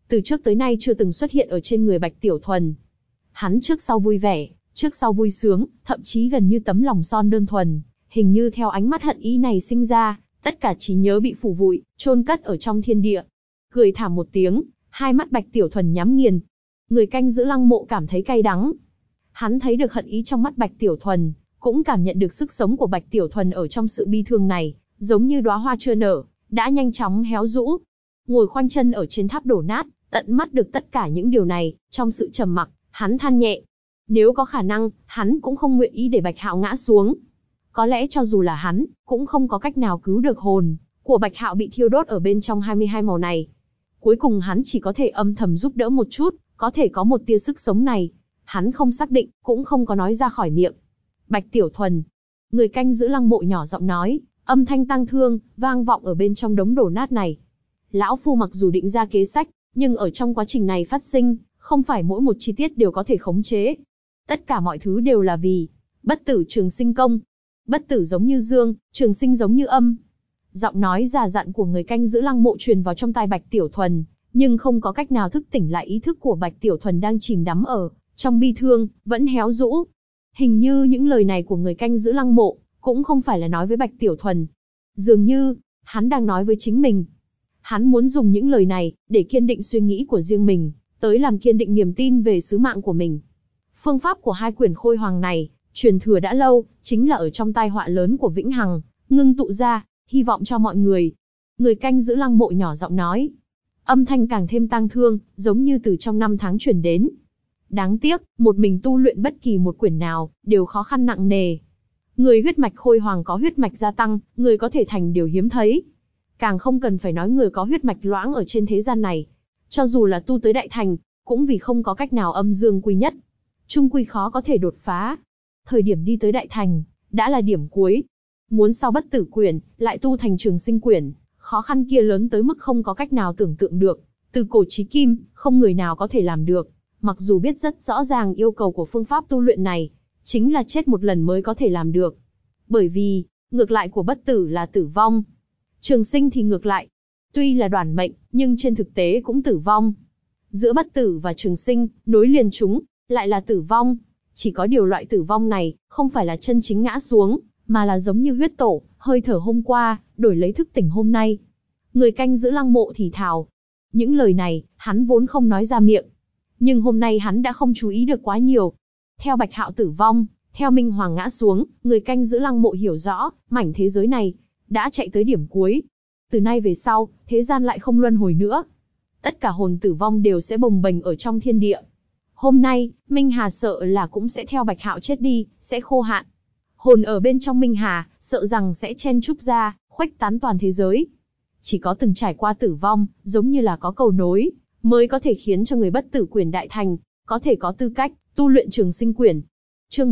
từ trước tới nay chưa từng xuất hiện ở trên người Bạch Tiểu Thuần. Hắn trước sau vui vẻ, trước sau vui sướng, thậm chí gần như tấm lòng son đơn thuần, hình như theo ánh mắt hận ý này sinh ra, tất cả trí nhớ bị phủ vùi, chôn cất ở trong thiên địa. Cười thảm một tiếng, hai mắt Bạch Tiểu Thuần nhắm nghiền. Người canh giữ lăng mộ cảm thấy cay đắng. Hắn thấy được hận ý trong mắt Bạch Tiểu Thuần, cũng cảm nhận được sức sống của Bạch Tiểu Thuần ở trong sự bi thương này, giống như đóa hoa chưa nở, đã nhanh chóng héo rũ. Ngồi khoanh chân ở trên tháp đổ nát, tận mắt được tất cả những điều này, trong sự trầm mặc, hắn than nhẹ. Nếu có khả năng, hắn cũng không nguyện ý để Bạch Hạo ngã xuống. Có lẽ cho dù là hắn, cũng không có cách nào cứu được hồn của Bạch Hạo bị thiêu đốt ở bên trong 22 màu này. Cuối cùng hắn chỉ có thể âm thầm giúp đỡ một chút, có thể có một tia sức sống này. Hắn không xác định, cũng không có nói ra khỏi miệng. Bạch Tiểu Thuần, người canh giữ lăng mộ nhỏ giọng nói, âm thanh tang thương, vang vọng ở bên trong đống đổ nát này. Lão Phu mặc dù định ra kế sách, nhưng ở trong quá trình này phát sinh, không phải mỗi một chi tiết đều có thể khống chế. Tất cả mọi thứ đều là vì bất tử trường sinh công. Bất tử giống như dương, trường sinh giống như âm. Giọng nói già dặn của người canh giữ lăng mộ truyền vào trong tai Bạch Tiểu Thuần, nhưng không có cách nào thức tỉnh lại ý thức của Bạch Tiểu Thuần đang chìm đắm ở trong bi thương, vẫn héo rũ. Hình như những lời này của người canh giữ lăng mộ, cũng không phải là nói với Bạch Tiểu Thuần. Dường như, hắn đang nói với chính mình. Hắn muốn dùng những lời này, để kiên định suy nghĩ của riêng mình, tới làm kiên định niềm tin về sứ mạng của mình. Phương pháp của hai quyển khôi hoàng này, truyền thừa đã lâu, chính là ở trong tai họa lớn của Vĩnh Hằng, ngưng tụ ra, hy vọng cho mọi người. Người canh giữ lăng mộ nhỏ giọng nói. Âm thanh càng thêm tang thương, giống như từ trong năm tháng truyền đến. Đáng tiếc, một mình tu luyện bất kỳ một quyển nào, đều khó khăn nặng nề. Người huyết mạch khôi hoàng có huyết mạch gia tăng, người có thể thành điều hiếm thấy. Càng không cần phải nói người có huyết mạch loãng ở trên thế gian này. Cho dù là tu tới đại thành, cũng vì không có cách nào âm dương quy nhất. Trung quy khó có thể đột phá. Thời điểm đi tới đại thành, đã là điểm cuối. Muốn sau bất tử quyển, lại tu thành trường sinh quyển, khó khăn kia lớn tới mức không có cách nào tưởng tượng được. Từ cổ chí kim, không người nào có thể làm được. Mặc dù biết rất rõ ràng yêu cầu của phương pháp tu luyện này, chính là chết một lần mới có thể làm được. Bởi vì, ngược lại của bất tử là tử vong. Trường sinh thì ngược lại. Tuy là đoản mệnh, nhưng trên thực tế cũng tử vong. Giữa bất tử và trường sinh, nối liền chúng, lại là tử vong. Chỉ có điều loại tử vong này, không phải là chân chính ngã xuống, mà là giống như huyết tổ, hơi thở hôm qua, đổi lấy thức tỉnh hôm nay. Người canh giữ lăng mộ thì thào. Những lời này, hắn vốn không nói ra miệng. Nhưng hôm nay hắn đã không chú ý được quá nhiều. Theo Bạch Hạo tử vong, theo Minh Hoàng ngã xuống, người canh giữ lăng mộ hiểu rõ, mảnh thế giới này, đã chạy tới điểm cuối. Từ nay về sau, thế gian lại không luân hồi nữa. Tất cả hồn tử vong đều sẽ bồng bềnh ở trong thiên địa. Hôm nay, Minh Hà sợ là cũng sẽ theo Bạch Hạo chết đi, sẽ khô hạn. Hồn ở bên trong Minh Hà, sợ rằng sẽ chen chúc ra, khuếch tán toàn thế giới. Chỉ có từng trải qua tử vong, giống như là có cầu nối, mới có thể khiến cho người bất tử quyển đại thành, có thể có tư cách tu luyện trường sinh quyển. Chương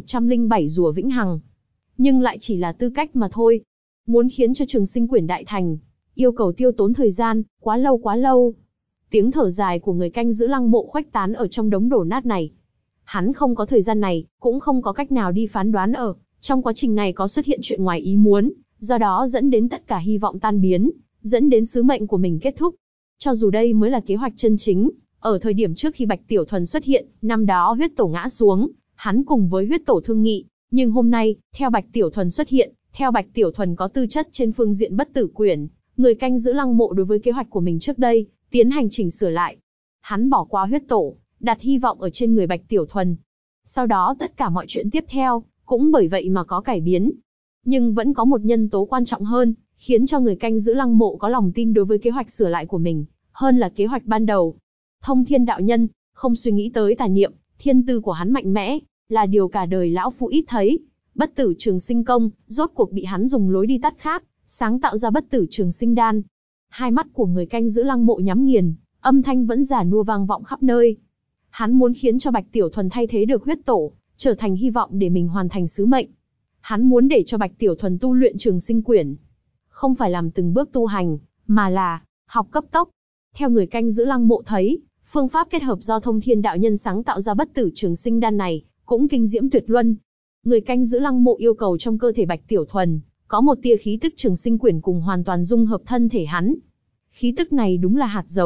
1107 rùa Vĩnh Hằng. Nhưng lại chỉ là tư cách mà thôi. Muốn khiến cho trường sinh quyển đại thành, yêu cầu tiêu tốn thời gian, quá lâu quá lâu. Tiếng thở dài của người canh giữ lăng mộ khuếch tán ở trong đống đổ nát này. Hắn không có thời gian này, cũng không có cách nào đi phán đoán ở trong quá trình này có xuất hiện chuyện ngoài ý muốn, do đó dẫn đến tất cả hy vọng tan biến, dẫn đến sứ mệnh của mình kết thúc. Cho dù đây mới là kế hoạch chân chính, ở thời điểm trước khi Bạch Tiểu Thuần xuất hiện, năm đó huyết tổ ngã xuống, hắn cùng với huyết tổ thương nghị, nhưng hôm nay, theo Bạch Tiểu Thuần xuất hiện, theo Bạch Tiểu Thuần có tư chất trên phương diện bất tử quyển, người canh giữ lăng mộ đối với kế hoạch của mình trước đây, tiến hành chỉnh sửa lại. Hắn bỏ qua huyết tổ, đặt hy vọng ở trên người Bạch Tiểu Thuần. Sau đó tất cả mọi chuyện tiếp theo, cũng bởi vậy mà có cải biến. Nhưng vẫn có một nhân tố quan trọng hơn, khiến cho người canh giữ lăng mộ có lòng tin đối với kế hoạch sửa lại của mình, hơn là kế hoạch ban đầu. Thông Thiên đạo nhân, không suy nghĩ tới tà niệm, thiên tư của hắn mạnh mẽ, là điều cả đời lão phu ít thấy. Bất tử trường sinh công, rốt cuộc bị hắn dùng lối đi tắt khác, sáng tạo ra bất tử trường sinh đan. Hai mắt của người canh giữ lăng mộ nhắm nghiền, âm thanh vẫn già nua vang vọng khắp nơi. Hắn muốn khiến cho Bạch Tiểu Thuần thay thế được huyết tổ, trở thành hy vọng để mình hoàn thành sứ mệnh. Hắn muốn để cho Bạch Tiểu Thuần tu luyện trường sinh quyển. Không phải làm từng bước tu hành, mà là học cấp tốc. Theo người canh giữ lăng mộ thấy, phương pháp kết hợp do Thông Thiên đạo nhân sáng tạo ra bất tử trường sinh đan này, cũng kinh diễm tuyệt luân. Người canh giữ lăng mộ yêu cầu trong cơ thể Bạch Tiểu Thuần, có một tia khí tức trường sinh quyển cùng hoàn toàn dung hợp thân thể hắn. Khí tức này đúng là hạt giống,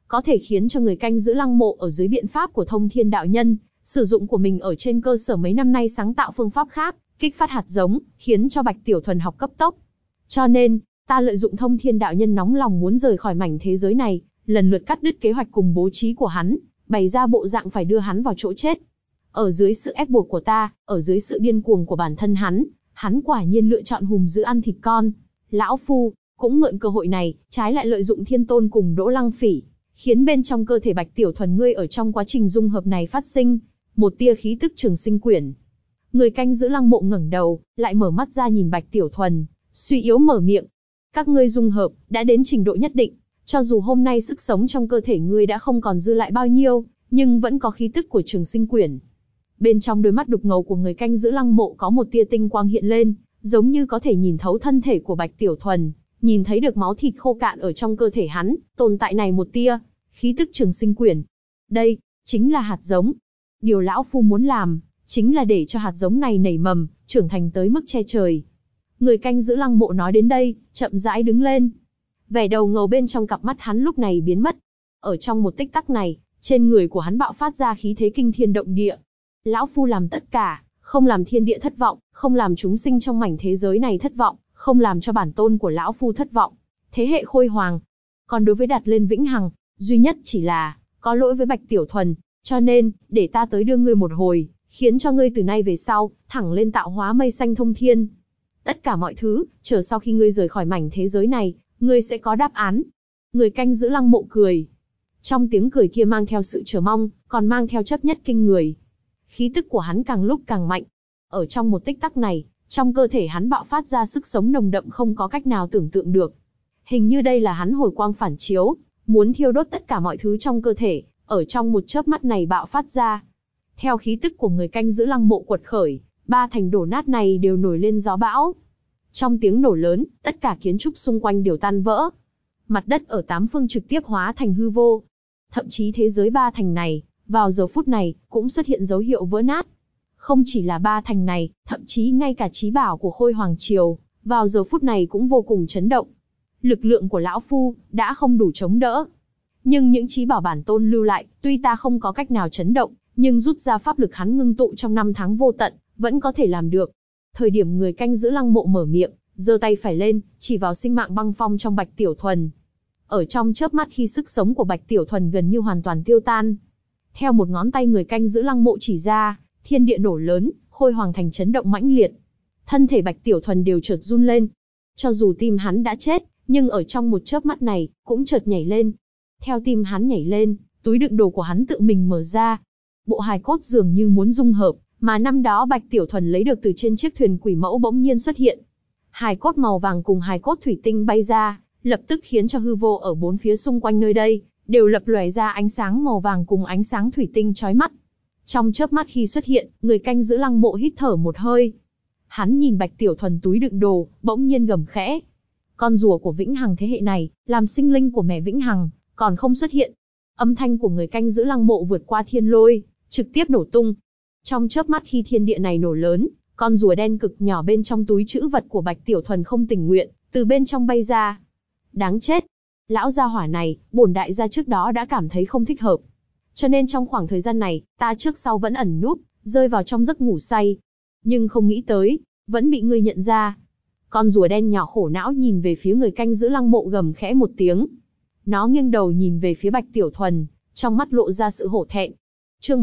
có thể khiến cho người canh giữ lăng mộ ở dưới biện pháp của Thông Thiên đạo nhân, sử dụng của mình ở trên cơ sở mấy năm nay sáng tạo phương pháp khác, kích phát hạt giống, khiến cho Bạch Tiểu Thuần học cấp tốc. Cho nên, ta lợi dụng Thông Thiên đạo nhân nóng lòng muốn rời khỏi mảnh thế giới này, lần lượt cắt đứt kế hoạch cùng bố trí của hắn, bày ra bộ dạng phải đưa hắn vào chỗ chết. Ở dưới sự ép buộc của ta, ở dưới sự điên cuồng của bản thân hắn quả nhiên lựa chọn hùm giữ ăn thịt con. Lão Phu cũng mượn cơ hội này, trái lại lợi dụng Thiên Tôn cùng Đỗ Lăng Phỉ, khiến bên trong cơ thể Bạch Tiểu Thuần ngươi ở trong quá trình dung hợp này phát sinh một tia khí tức Trường Sinh Quyển. Người canh giữ lăng mộ ngẩng đầu, lại mở mắt ra nhìn Bạch Tiểu Thuần, suy yếu mở miệng. Các ngươi dung hợp đã đến trình độ nhất định, cho dù hôm nay sức sống trong cơ thể ngươi đã không còn dư lại bao nhiêu, nhưng vẫn có khí tức của Trường Sinh Quyển. Bên trong đôi mắt đục ngầu của người canh giữ lăng mộ có một tia tinh quang hiện lên, giống như có thể nhìn thấu thân thể của Bạch Tiểu Thuần, nhìn thấy được máu thịt khô cạn ở trong cơ thể hắn, tồn tại này một tia khí tức Trường Sinh Quyển. Đây chính là hạt giống. Điều lão phu muốn làm, chính là để cho hạt giống này nảy mầm, trưởng thành tới mức che trời. Người canh giữ lăng mộ nói đến đây, chậm rãi đứng lên. Vẻ đầu ngầu bên trong cặp mắt hắn lúc này biến mất. Ở trong một tích tắc này, trên người của hắn bạo phát ra khí thế kinh thiên động địa. Lão phu làm tất cả, không làm thiên địa thất vọng, không làm chúng sinh trong mảnh thế giới này thất vọng, không làm cho bản tôn của lão phu thất vọng. Thế hệ khôi hoàng. Còn đối với đặt lên vĩnh hằng, duy nhất chỉ là có lỗi với Bạch Tiểu Thuần, cho nên để ta tới đưa ngươi một hồi, khiến cho ngươi từ nay về sau thẳng lên tạo hóa mây xanh thông thiên. Tất cả mọi thứ, chờ sau khi ngươi rời khỏi mảnh thế giới này, ngươi sẽ có đáp án. Người canh giữ lăng mộ cười. Trong tiếng cười kia mang theo sự chờ mong, còn mang theo chấp nhất kinh người. Khí tức của hắn càng lúc càng mạnh. Ở trong một tích tắc này, trong cơ thể hắn bạo phát ra sức sống nồng đậm không có cách nào tưởng tượng được. Hình như đây là hắn hồi quang phản chiếu, muốn thiêu đốt tất cả mọi thứ trong cơ thể, ở trong một chớp mắt này bạo phát ra. Theo khí tức của người canh giữ lăng mộ quật khởi, ba thành đổ nát này đều nổi lên gió bão. Trong tiếng nổ lớn, tất cả kiến trúc xung quanh đều tan vỡ. Mặt đất ở tám phương trực tiếp hóa thành hư vô. Thậm chí thế giới ba thành này, vào giờ phút này, cũng xuất hiện dấu hiệu vỡ nát. Không chỉ là ba thành này, thậm chí ngay cả chí bảo của Khôi Hoàng Triều, vào giờ phút này cũng vô cùng chấn động. Lực lượng của lão phu đã không đủ chống đỡ. Nhưng những chí bảo bản tôn lưu lại, tuy ta không có cách nào chấn động, nhưng rút ra pháp lực hắn ngưng tụ trong năm tháng vô tận, vẫn có thể làm được. Thời điểm người canh giữ lăng mộ mở miệng, giơ tay phải lên, chỉ vào sinh mạng băng phong trong Bạch Tiểu Thuần. Ở trong chớp mắt khi sức sống của Bạch Tiểu Thuần gần như hoàn toàn tiêu tan. Theo một ngón tay người canh giữ lăng mộ chỉ ra, thiên địa nổ lớn, Khôi Hoàng Thành chấn động mãnh liệt. Thân thể Bạch Tiểu Thuần đều chợt run lên. Cho dù tim hắn đã chết, nhưng ở trong một chớp mắt này, cũng chợt nhảy lên. Theo tim hắn nhảy lên, túi đựng đồ của hắn tự mình mở ra. Bộ hài cốt dường như muốn dung hợp, mà năm đó Bạch Tiểu Thuần lấy được từ trên chiếc thuyền quỷ mẫu bỗng nhiên xuất hiện. Hài cốt màu vàng cùng hài cốt thủy tinh bay ra, lập tức khiến cho hư vô ở bốn phía xung quanh nơi đây đều lập lòe ra ánh sáng màu vàng cùng ánh sáng thủy tinh chói mắt. Trong chớp mắt khi xuất hiện, người canh giữ lăng mộ hít thở một hơi. Hắn nhìn Bạch Tiểu Thuần túi đựng đồ, bỗng nhiên gầm khẽ. Con rùa của Vĩnh Hằng thế hệ này, làm sinh linh của mẹ Vĩnh Hằng, còn không xuất hiện. Âm thanh của người canh giữ lăng mộ vượt qua thiên lôi, trực tiếp nổ tung. Trong chớp mắt khi thiên địa này nổ lớn, con rùa đen cực nhỏ bên trong túi trữ vật của Bạch Tiểu Thuần không tình nguyện, từ bên trong bay ra. Đáng chết! Lão gia hỏa này, bổn đại gia trước đó đã cảm thấy không thích hợp. Cho nên trong khoảng thời gian này, ta trước sau vẫn ẩn núp, rơi vào trong giấc ngủ say. Nhưng không nghĩ tới, vẫn bị ngươi nhận ra. Con rùa đen nhỏ khổ não nhìn về phía người canh giữ lăng mộ gầm khẽ một tiếng. Nó nghiêng đầu nhìn về phía Bạch Tiểu Thuần, trong mắt lộ ra sự hổ thẹn. Chương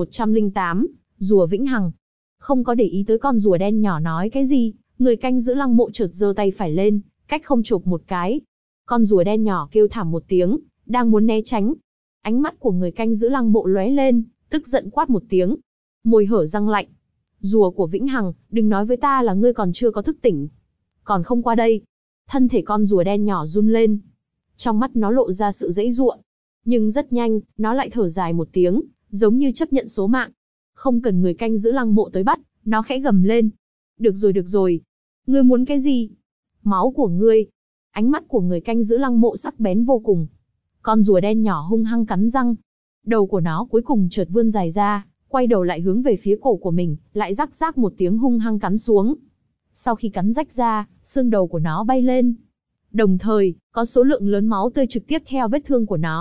1108, rùa Vĩnh Hằng. Không có để ý tới con rùa đen nhỏ nói cái gì, người canh giữ lăng mộ chợt giơ tay phải lên, cách không chộp một cái. Con rùa đen nhỏ kêu thảm một tiếng, đang muốn né tránh. Ánh mắt của người canh giữ lăng mộ lóe lên, tức giận quát một tiếng. Môi hở răng lạnh. Rùa của Vĩnh Hằng, đừng nói với ta là ngươi còn chưa có thức tỉnh. Còn không qua đây. Thân thể con rùa đen nhỏ run lên. Trong mắt nó lộ ra sự giãy giụa. Nhưng rất nhanh, nó lại thở dài một tiếng, giống như chấp nhận số mạng. Không cần người canh giữ lăng mộ tới bắt, nó khẽ gầm lên. Được rồi. Ngươi muốn cái gì? Máu của ngươi. Ánh mắt của người canh giữ lăng mộ sắc bén vô cùng. Con rùa đen nhỏ hung hăng cắn răng. Đầu của nó cuối cùng chợt vươn dài ra, quay đầu lại hướng về phía cổ của mình, lại rắc rác một tiếng hung hăng cắn xuống. Sau khi cắn rách ra, xương đầu của nó bay lên. Đồng thời, có số lượng lớn máu tươi trực tiếp theo vết thương của nó,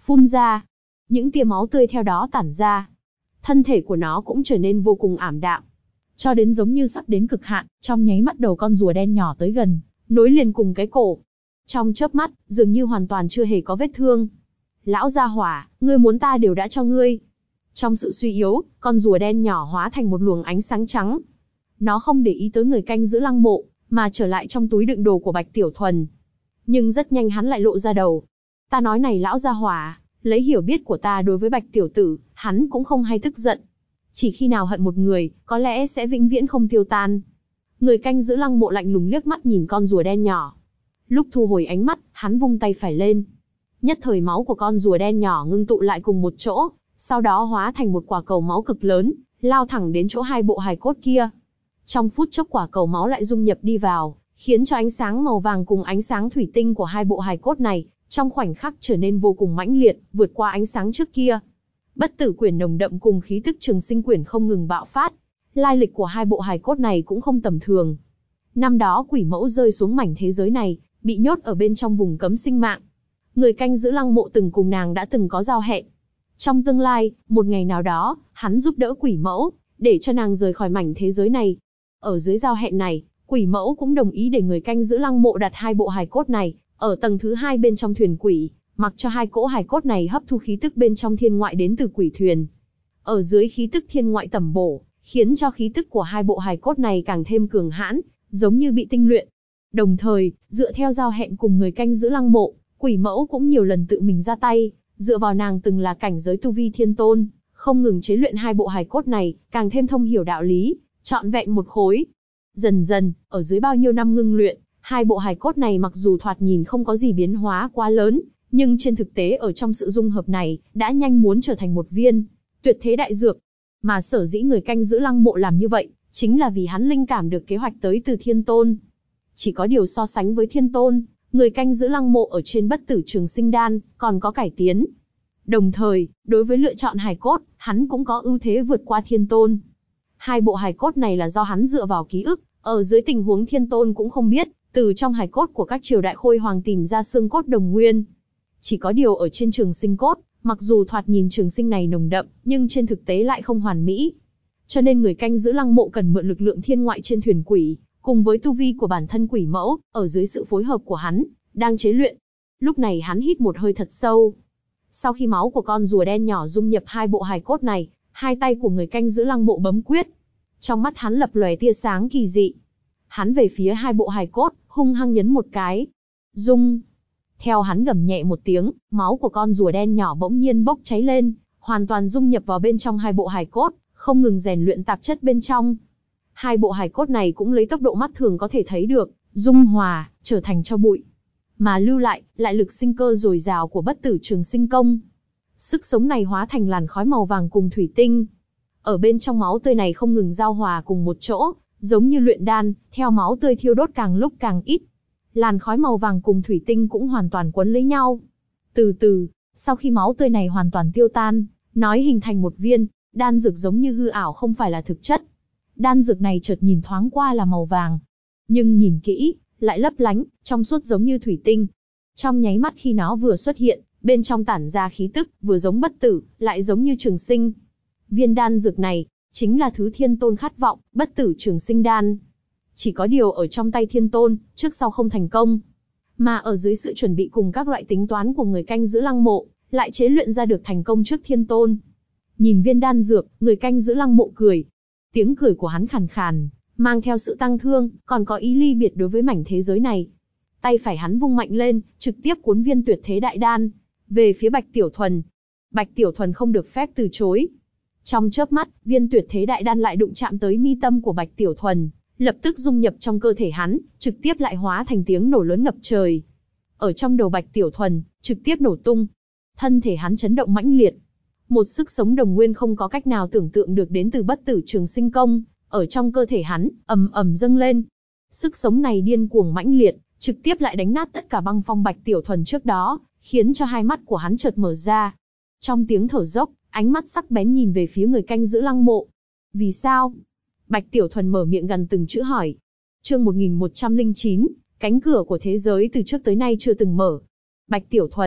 phun ra. Những tia máu tươi theo đó tản ra. Thân thể của nó cũng trở nên vô cùng ảm đạm. Cho đến giống như sắp đến cực hạn, trong nháy mắt đầu con rùa đen nhỏ tới gần, nối liền cùng cái cổ. Trong chớp mắt, dường như hoàn toàn chưa hề có vết thương. Lão gia hỏa, ngươi muốn ta đều đã cho ngươi. Trong sự suy yếu, con rùa đen nhỏ hóa thành một luồng ánh sáng trắng. Nó không để ý tới người canh giữ lăng mộ, mà trở lại trong túi đựng đồ của Bạch Tiểu Thuần. Nhưng rất nhanh hắn lại lộ ra đầu. Ta nói này lão gia hỏa, lấy hiểu biết của ta đối với Bạch Tiểu Tử, hắn cũng không hay tức giận. Chỉ khi nào hận một người, có lẽ sẽ vĩnh viễn không tiêu tan. Người canh giữ lăng mộ lạnh lùng liếc mắt nhìn con rùa đen nhỏ. Lúc thu hồi ánh mắt, hắn vung tay phải lên. Nhất thời máu của con rùa đen nhỏ ngưng tụ lại cùng một chỗ, sau đó hóa thành một quả cầu máu cực lớn, lao thẳng đến chỗ hai bộ hài cốt kia. Trong phút chốc quả cầu máu lại dung nhập đi vào, khiến cho ánh sáng màu vàng cùng ánh sáng thủy tinh của hai bộ hài cốt này, trong khoảnh khắc trở nên vô cùng mãnh liệt, vượt qua ánh sáng trước kia. Bất tử quyển nồng đậm cùng khí tức trường sinh quyển không ngừng bạo phát. Lai lịch của hai bộ hài cốt này cũng không tầm thường. Năm đó quỷ mẫu rơi xuống mảnh thế giới này, bị nhốt ở bên trong vùng cấm sinh mạng. Người canh giữ lăng mộ từng cùng nàng đã từng có giao hẹn. Trong tương lai, một ngày nào đó, hắn giúp đỡ quỷ mẫu, để cho nàng rời khỏi mảnh thế giới này. Ở dưới giao hẹn này, quỷ mẫu cũng đồng ý để người canh giữ lăng mộ đặt hai bộ hài cốt này, ở tầng thứ 2 bên trong thuyền quỷ, mặc cho hai cỗ hài cốt này hấp thu khí tức bên trong thiên ngoại đến từ quỷ thuyền. Ở dưới khí tức thiên ngoại tẩm bổ, khiến cho khí tức của hai bộ hài cốt này càng thêm cường hãn, giống như bị tinh luyện. Đồng thời, dựa theo giao hẹn cùng người canh giữ lăng mộ, quỷ mẫu cũng nhiều lần tự mình ra tay, dựa vào nàng từng là cảnh giới tu vi thiên tôn, không ngừng chế luyện hai bộ hài cốt này, càng thêm thông hiểu đạo lý, trọn vẹn một khối. Dần dần, ở dưới bao nhiêu năm ngưng luyện, hai bộ hài cốt này mặc dù thoạt nhìn không có gì biến hóa quá lớn, nhưng trên thực tế ở trong sự dung hợp này, đã nhanh muốn trở thành một viên tuyệt thế đại dược. Mà sở dĩ người canh giữ lăng mộ làm như vậy, chính là vì hắn linh cảm được kế hoạch tới từ thiên tôn. Chỉ có điều so sánh với thiên tôn, người canh giữ lăng mộ ở trên bất tử trường sinh đan, còn có cải tiến. Đồng thời, đối với lựa chọn hài cốt, hắn cũng có ưu thế vượt qua thiên tôn. Hai bộ hài cốt này là do hắn dựa vào ký ức, ở dưới tình huống thiên tôn cũng không biết, từ trong hài cốt của các triều đại khôi hoàng tìm ra xương cốt đồng nguyên. Chỉ có điều ở trên trường sinh cốt, mặc dù thoạt nhìn trường sinh này nồng đậm, nhưng trên thực tế lại không hoàn mỹ. Cho nên người canh giữ lăng mộ cần mượn lực lượng thiên ngoại trên thuyền quỷ, cùng với tu vi của bản thân quỷ mẫu, ở dưới sự phối hợp của hắn, đang chế luyện. Lúc này hắn hít một hơi thật sâu. Sau khi máu của con rùa đen nhỏ dung nhập hai bộ hài cốt này, hai tay của người canh giữ lăng mộ bấm quyết. Trong mắt hắn lập lòe tia sáng kỳ dị. Hắn về phía hai bộ hài cốt, hung hăng nhấn một cái. Rung. Theo hắn gầm nhẹ một tiếng, máu của con rùa đen nhỏ bỗng nhiên bốc cháy lên, hoàn toàn dung nhập vào bên trong hai bộ hài cốt, không ngừng rèn luyện tạp chất bên trong. Hai bộ hài cốt này cũng lấy tốc độ mắt thường có thể thấy được, dung hòa, trở thành tro bụi. Mà lưu lại lực sinh cơ dồi dào của bất tử trường sinh công. Sức sống này hóa thành làn khói màu vàng cùng thủy tinh. Ở bên trong máu tươi này không ngừng giao hòa cùng một chỗ, giống như luyện đan, theo máu tươi thiêu đốt càng lúc càng ít. Làn khói màu vàng cùng thủy tinh cũng hoàn toàn quấn lấy nhau. Từ từ, sau khi máu tươi này hoàn toàn tiêu tan, nói hình thành một viên, đan dược giống như hư ảo không phải là thực chất. Đan dược này chợt nhìn thoáng qua là màu vàng, nhưng nhìn kỹ, lại lấp lánh, trong suốt giống như thủy tinh. Trong nháy mắt khi nó vừa xuất hiện, bên trong tản ra khí tức, vừa giống bất tử, lại giống như trường sinh. Viên đan dược này, chính là thứ thiên tôn khát vọng, bất tử trường sinh đan. Chỉ có điều ở trong tay thiên tôn, trước sau không thành công. Mà ở dưới sự chuẩn bị cùng các loại tính toán của người canh giữ lăng mộ, lại chế luyện ra được thành công trước thiên tôn. Nhìn viên đan dược, người canh giữ lăng mộ cười. Tiếng cười của hắn khàn khàn, mang theo sự tăng thương, còn có ý ly biệt đối với mảnh thế giới này. Tay phải hắn vung mạnh lên, trực tiếp cuốn viên tuyệt thế đại đan về phía Bạch Tiểu Thuần. Bạch Tiểu Thuần không được phép từ chối. Trong chớp mắt, viên tuyệt thế đại đan lại đụng chạm tới mi tâm của Bạch Tiểu Thuần, lập tức dung nhập trong cơ thể hắn, trực tiếp lại hóa thành tiếng nổ lớn ngập trời. Ở trong đầu Bạch Tiểu Thuần, trực tiếp nổ tung. Thân thể hắn chấn động mãnh liệt. Một sức sống đồng nguyên không có cách nào tưởng tượng được đến từ bất tử trường sinh công, ở trong cơ thể hắn, ầm ầm dâng lên. Sức sống này điên cuồng mãnh liệt, trực tiếp lại đánh nát tất cả băng phong Bạch Tiểu Thuần trước đó, khiến cho hai mắt của hắn chợt mở ra. Trong tiếng thở dốc, ánh mắt sắc bén nhìn về phía người canh giữ lăng mộ. Vì sao? Bạch Tiểu Thuần mở miệng gần từng chữ hỏi. Chương 1109, cánh cửa của thế giới từ trước tới nay chưa từng mở. Bạch Tiểu Thuần,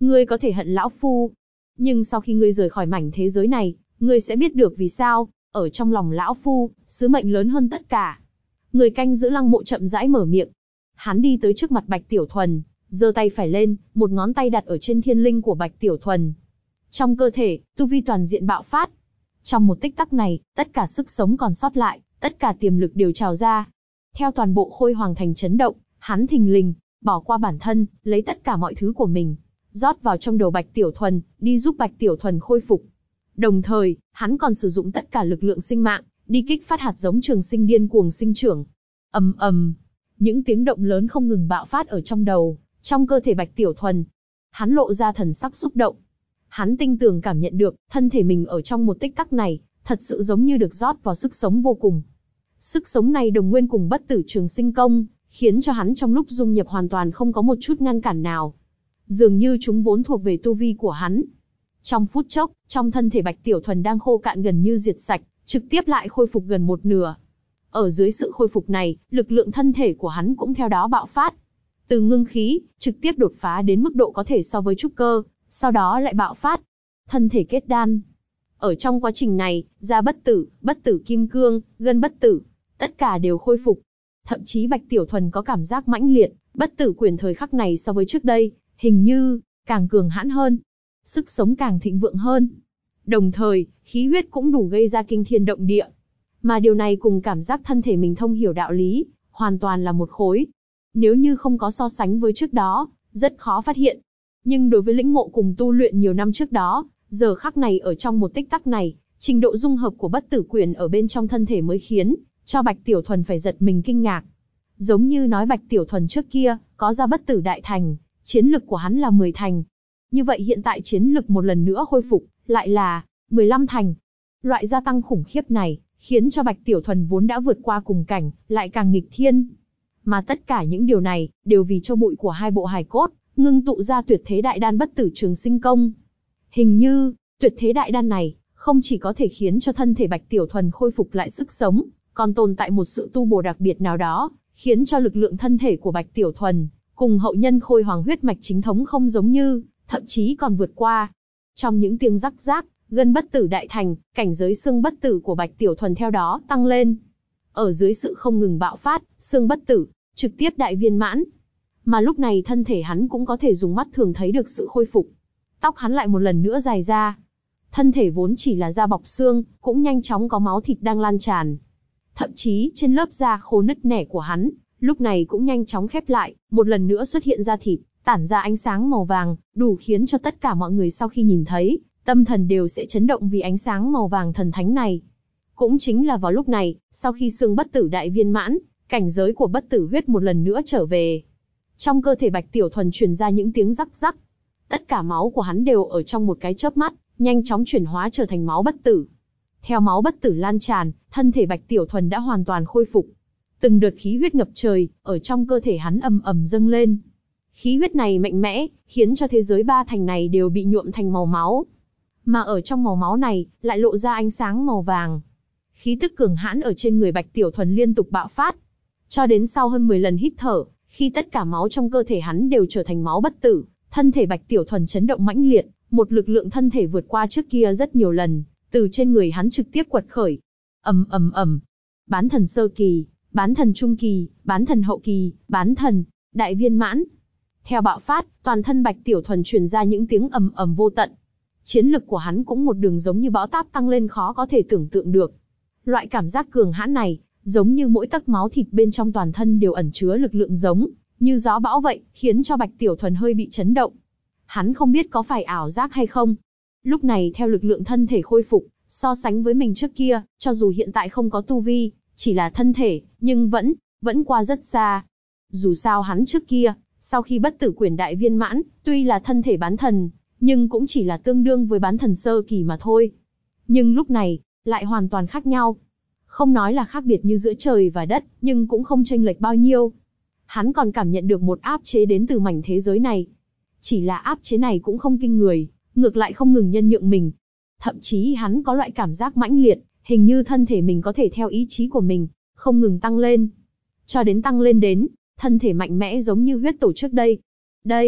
ngươi có thể hận lão phu, nhưng sau khi ngươi rời khỏi mảnh thế giới này, ngươi sẽ biết được vì sao, ở trong lòng lão phu, sứ mệnh lớn hơn tất cả. Người canh giữ lăng mộ chậm rãi mở miệng. Hắn đi tới trước mặt Bạch Tiểu Thuần, giơ tay phải lên, một ngón tay đặt ở trên thiên linh của Bạch Tiểu Thuần. Trong cơ thể, tu vi toàn diện bạo phát. Trong một tích tắc này, tất cả sức sống còn sót lại, tất cả tiềm lực đều trào ra. Theo toàn bộ Khôi Hoàng Thành chấn động, hắn thình lình, bỏ qua bản thân, lấy tất cả mọi thứ của mình, rót vào trong đầu Bạch Tiểu Thuần, đi giúp Bạch Tiểu Thuần khôi phục. Đồng thời, hắn còn sử dụng tất cả lực lượng sinh mạng, đi kích phát hạt giống trường sinh điên cuồng sinh trưởng. Ầm ầm, những tiếng động lớn không ngừng bạo phát ở trong đầu, trong cơ thể Bạch Tiểu Thuần. Hắn lộ ra thần sắc xúc động. Hắn tinh tường cảm nhận được, thân thể mình ở trong một tích tắc này, thật sự giống như được rót vào sức sống vô cùng. Sức sống này đồng nguyên cùng bất tử trường sinh công, khiến cho hắn trong lúc dung nhập hoàn toàn không có một chút ngăn cản nào. Dường như chúng vốn thuộc về tu vi của hắn. Trong phút chốc, trong thân thể Bạch Tiểu Thuần đang khô cạn gần như diệt sạch, trực tiếp lại khôi phục gần một nửa. Ở dưới sự khôi phục này, lực lượng thân thể của hắn cũng theo đó bạo phát. Từ ngưng khí, trực tiếp đột phá đến mức độ có thể so với trúc cơ, sau đó lại bạo phát. Thân thể kết đan. Ở trong quá trình này, da bất tử kim cương, gân bất tử, tất cả đều khôi phục. Thậm chí Bạch Tiểu Thuần có cảm giác mãnh liệt, bất tử quyền thời khắc này so với trước đây, hình như càng cường hãn hơn, sức sống càng thịnh vượng hơn. Đồng thời, khí huyết cũng đủ gây ra kinh thiên động địa. Mà điều này cùng cảm giác thân thể mình thông hiểu đạo lý, hoàn toàn là một khối. Nếu như không có so sánh với trước đó, rất khó phát hiện. Nhưng đối với lĩnh ngộ cùng tu luyện nhiều năm trước đó, giờ khắc này ở trong một tích tắc này, trình độ dung hợp của bất tử quyền ở bên trong thân thể mới khiến cho Bạch Tiểu Thuần phải giật mình kinh ngạc. Giống như nói Bạch Tiểu Thuần trước kia, có ra bất tử đại thành, chiến lực của hắn là 10 thành. Như vậy hiện tại chiến lực một lần nữa khôi phục, lại là 15 thành. Loại gia tăng khủng khiếp này, khiến cho Bạch Tiểu Thuần vốn đã vượt qua cùng cảnh, lại càng nghịch thiên. Mà tất cả những điều này, đều vì cho bụi của hai bộ hài cốt, ngưng tụ ra tuyệt thế đại đan bất tử trường sinh công. Hình như, tuyệt thế đại đan này, không chỉ có thể khiến cho thân thể Bạch Tiểu Thuần khôi phục lại sức sống, còn tồn tại một sự tu bổ đặc biệt nào đó, khiến cho lực lượng thân thể của Bạch Tiểu Thuần, cùng hậu nhân Khôi Hoàng huyết mạch chính thống không giống như, thậm chí còn vượt qua. Trong những tiếng rắc rác, gân bất tử đại thành, cảnh giới xương bất tử của Bạch Tiểu Thuần theo đó tăng lên. Ở dưới sự không ngừng bạo phát, xương bất tử, trực tiếp đại viên mãn. Mà lúc này thân thể hắn cũng có thể dùng mắt thường thấy được sự khôi phục. Tóc hắn lại một lần nữa dài ra. Thân thể vốn chỉ là da bọc xương, cũng nhanh chóng có máu thịt đang lan tràn. Thậm chí trên lớp da khô nứt nẻ của hắn, lúc này cũng nhanh chóng khép lại, một lần nữa xuất hiện da thịt, tản ra ánh sáng màu vàng, đủ khiến cho tất cả mọi người sau khi nhìn thấy, tâm thần đều sẽ chấn động vì ánh sáng màu vàng thần thánh này. Cũng chính là vào lúc này, sau khi xương bất tử đại viên mãn, cảnh giới của bất tử huyết một lần nữa trở về. Trong cơ thể Bạch Tiểu Thuần truyền ra những tiếng rắc rắc. Tất cả máu của hắn đều ở trong một cái chớp mắt, nhanh chóng chuyển hóa trở thành máu bất tử. Theo máu bất tử lan tràn, thân thể Bạch Tiểu Thuần đã hoàn toàn khôi phục. Từng đợt khí huyết ngập trời, ở trong cơ thể hắn ầm ầm dâng lên. Khí huyết này mạnh mẽ, khiến cho thế giới ba thành này đều bị nhuộm thành màu máu. Mà ở trong màu máu này, lại lộ ra ánh sáng màu vàng. Khí tức cường hãn ở trên người Bạch Tiểu Thuần liên tục bạo phát. Cho đến sau hơn 10 lần hít thở, khi tất cả máu trong cơ thể hắn đều trở thành máu bất tử, thân thể Bạch Tiểu Thuần chấn động mãnh liệt, một lực lượng thân thể vượt qua trước kia rất nhiều lần, từ trên người hắn trực tiếp quật khởi. Ầm ầm ầm. Bán thần sơ kỳ, bán thần trung kỳ, bán thần hậu kỳ, bán thần đại viên mãn. Theo bạo phát, toàn thân Bạch Tiểu Thuần truyền ra những tiếng ầm ầm vô tận. Chiến lực của hắn cũng một đường giống như bão táp tăng lên khó có thể tưởng tượng được. Loại cảm giác cường hãn này, giống như mỗi tấc máu thịt bên trong toàn thân đều ẩn chứa lực lượng giống như gió bão vậy, khiến cho Bạch Tiểu Thuần hơi bị chấn động. Hắn không biết có phải ảo giác hay không. Lúc này theo lực lượng thân thể khôi phục, so sánh với mình trước kia, cho dù hiện tại không có tu vi, chỉ là thân thể, nhưng vẫn qua rất xa. Dù sao hắn trước kia, sau khi bất tử quyền đại viên mãn, tuy là thân thể bán thần, nhưng cũng chỉ là tương đương với bán thần sơ kỳ mà thôi. Nhưng lúc này, lại hoàn toàn khác nhau. Không nói là khác biệt như giữa trời và đất, nhưng cũng không chênh lệch bao nhiêu. Hắn còn cảm nhận được một áp chế đến từ mảnh thế giới này. Chỉ là áp chế này cũng không kinh người, ngược lại không ngừng nhân nhượng mình. Thậm chí hắn có loại cảm giác mãnh liệt, hình như thân thể mình có thể theo ý chí của mình, không ngừng tăng lên. Cho đến tăng lên đến, thân thể mạnh mẽ giống như huyết tổ trước đây. Đây,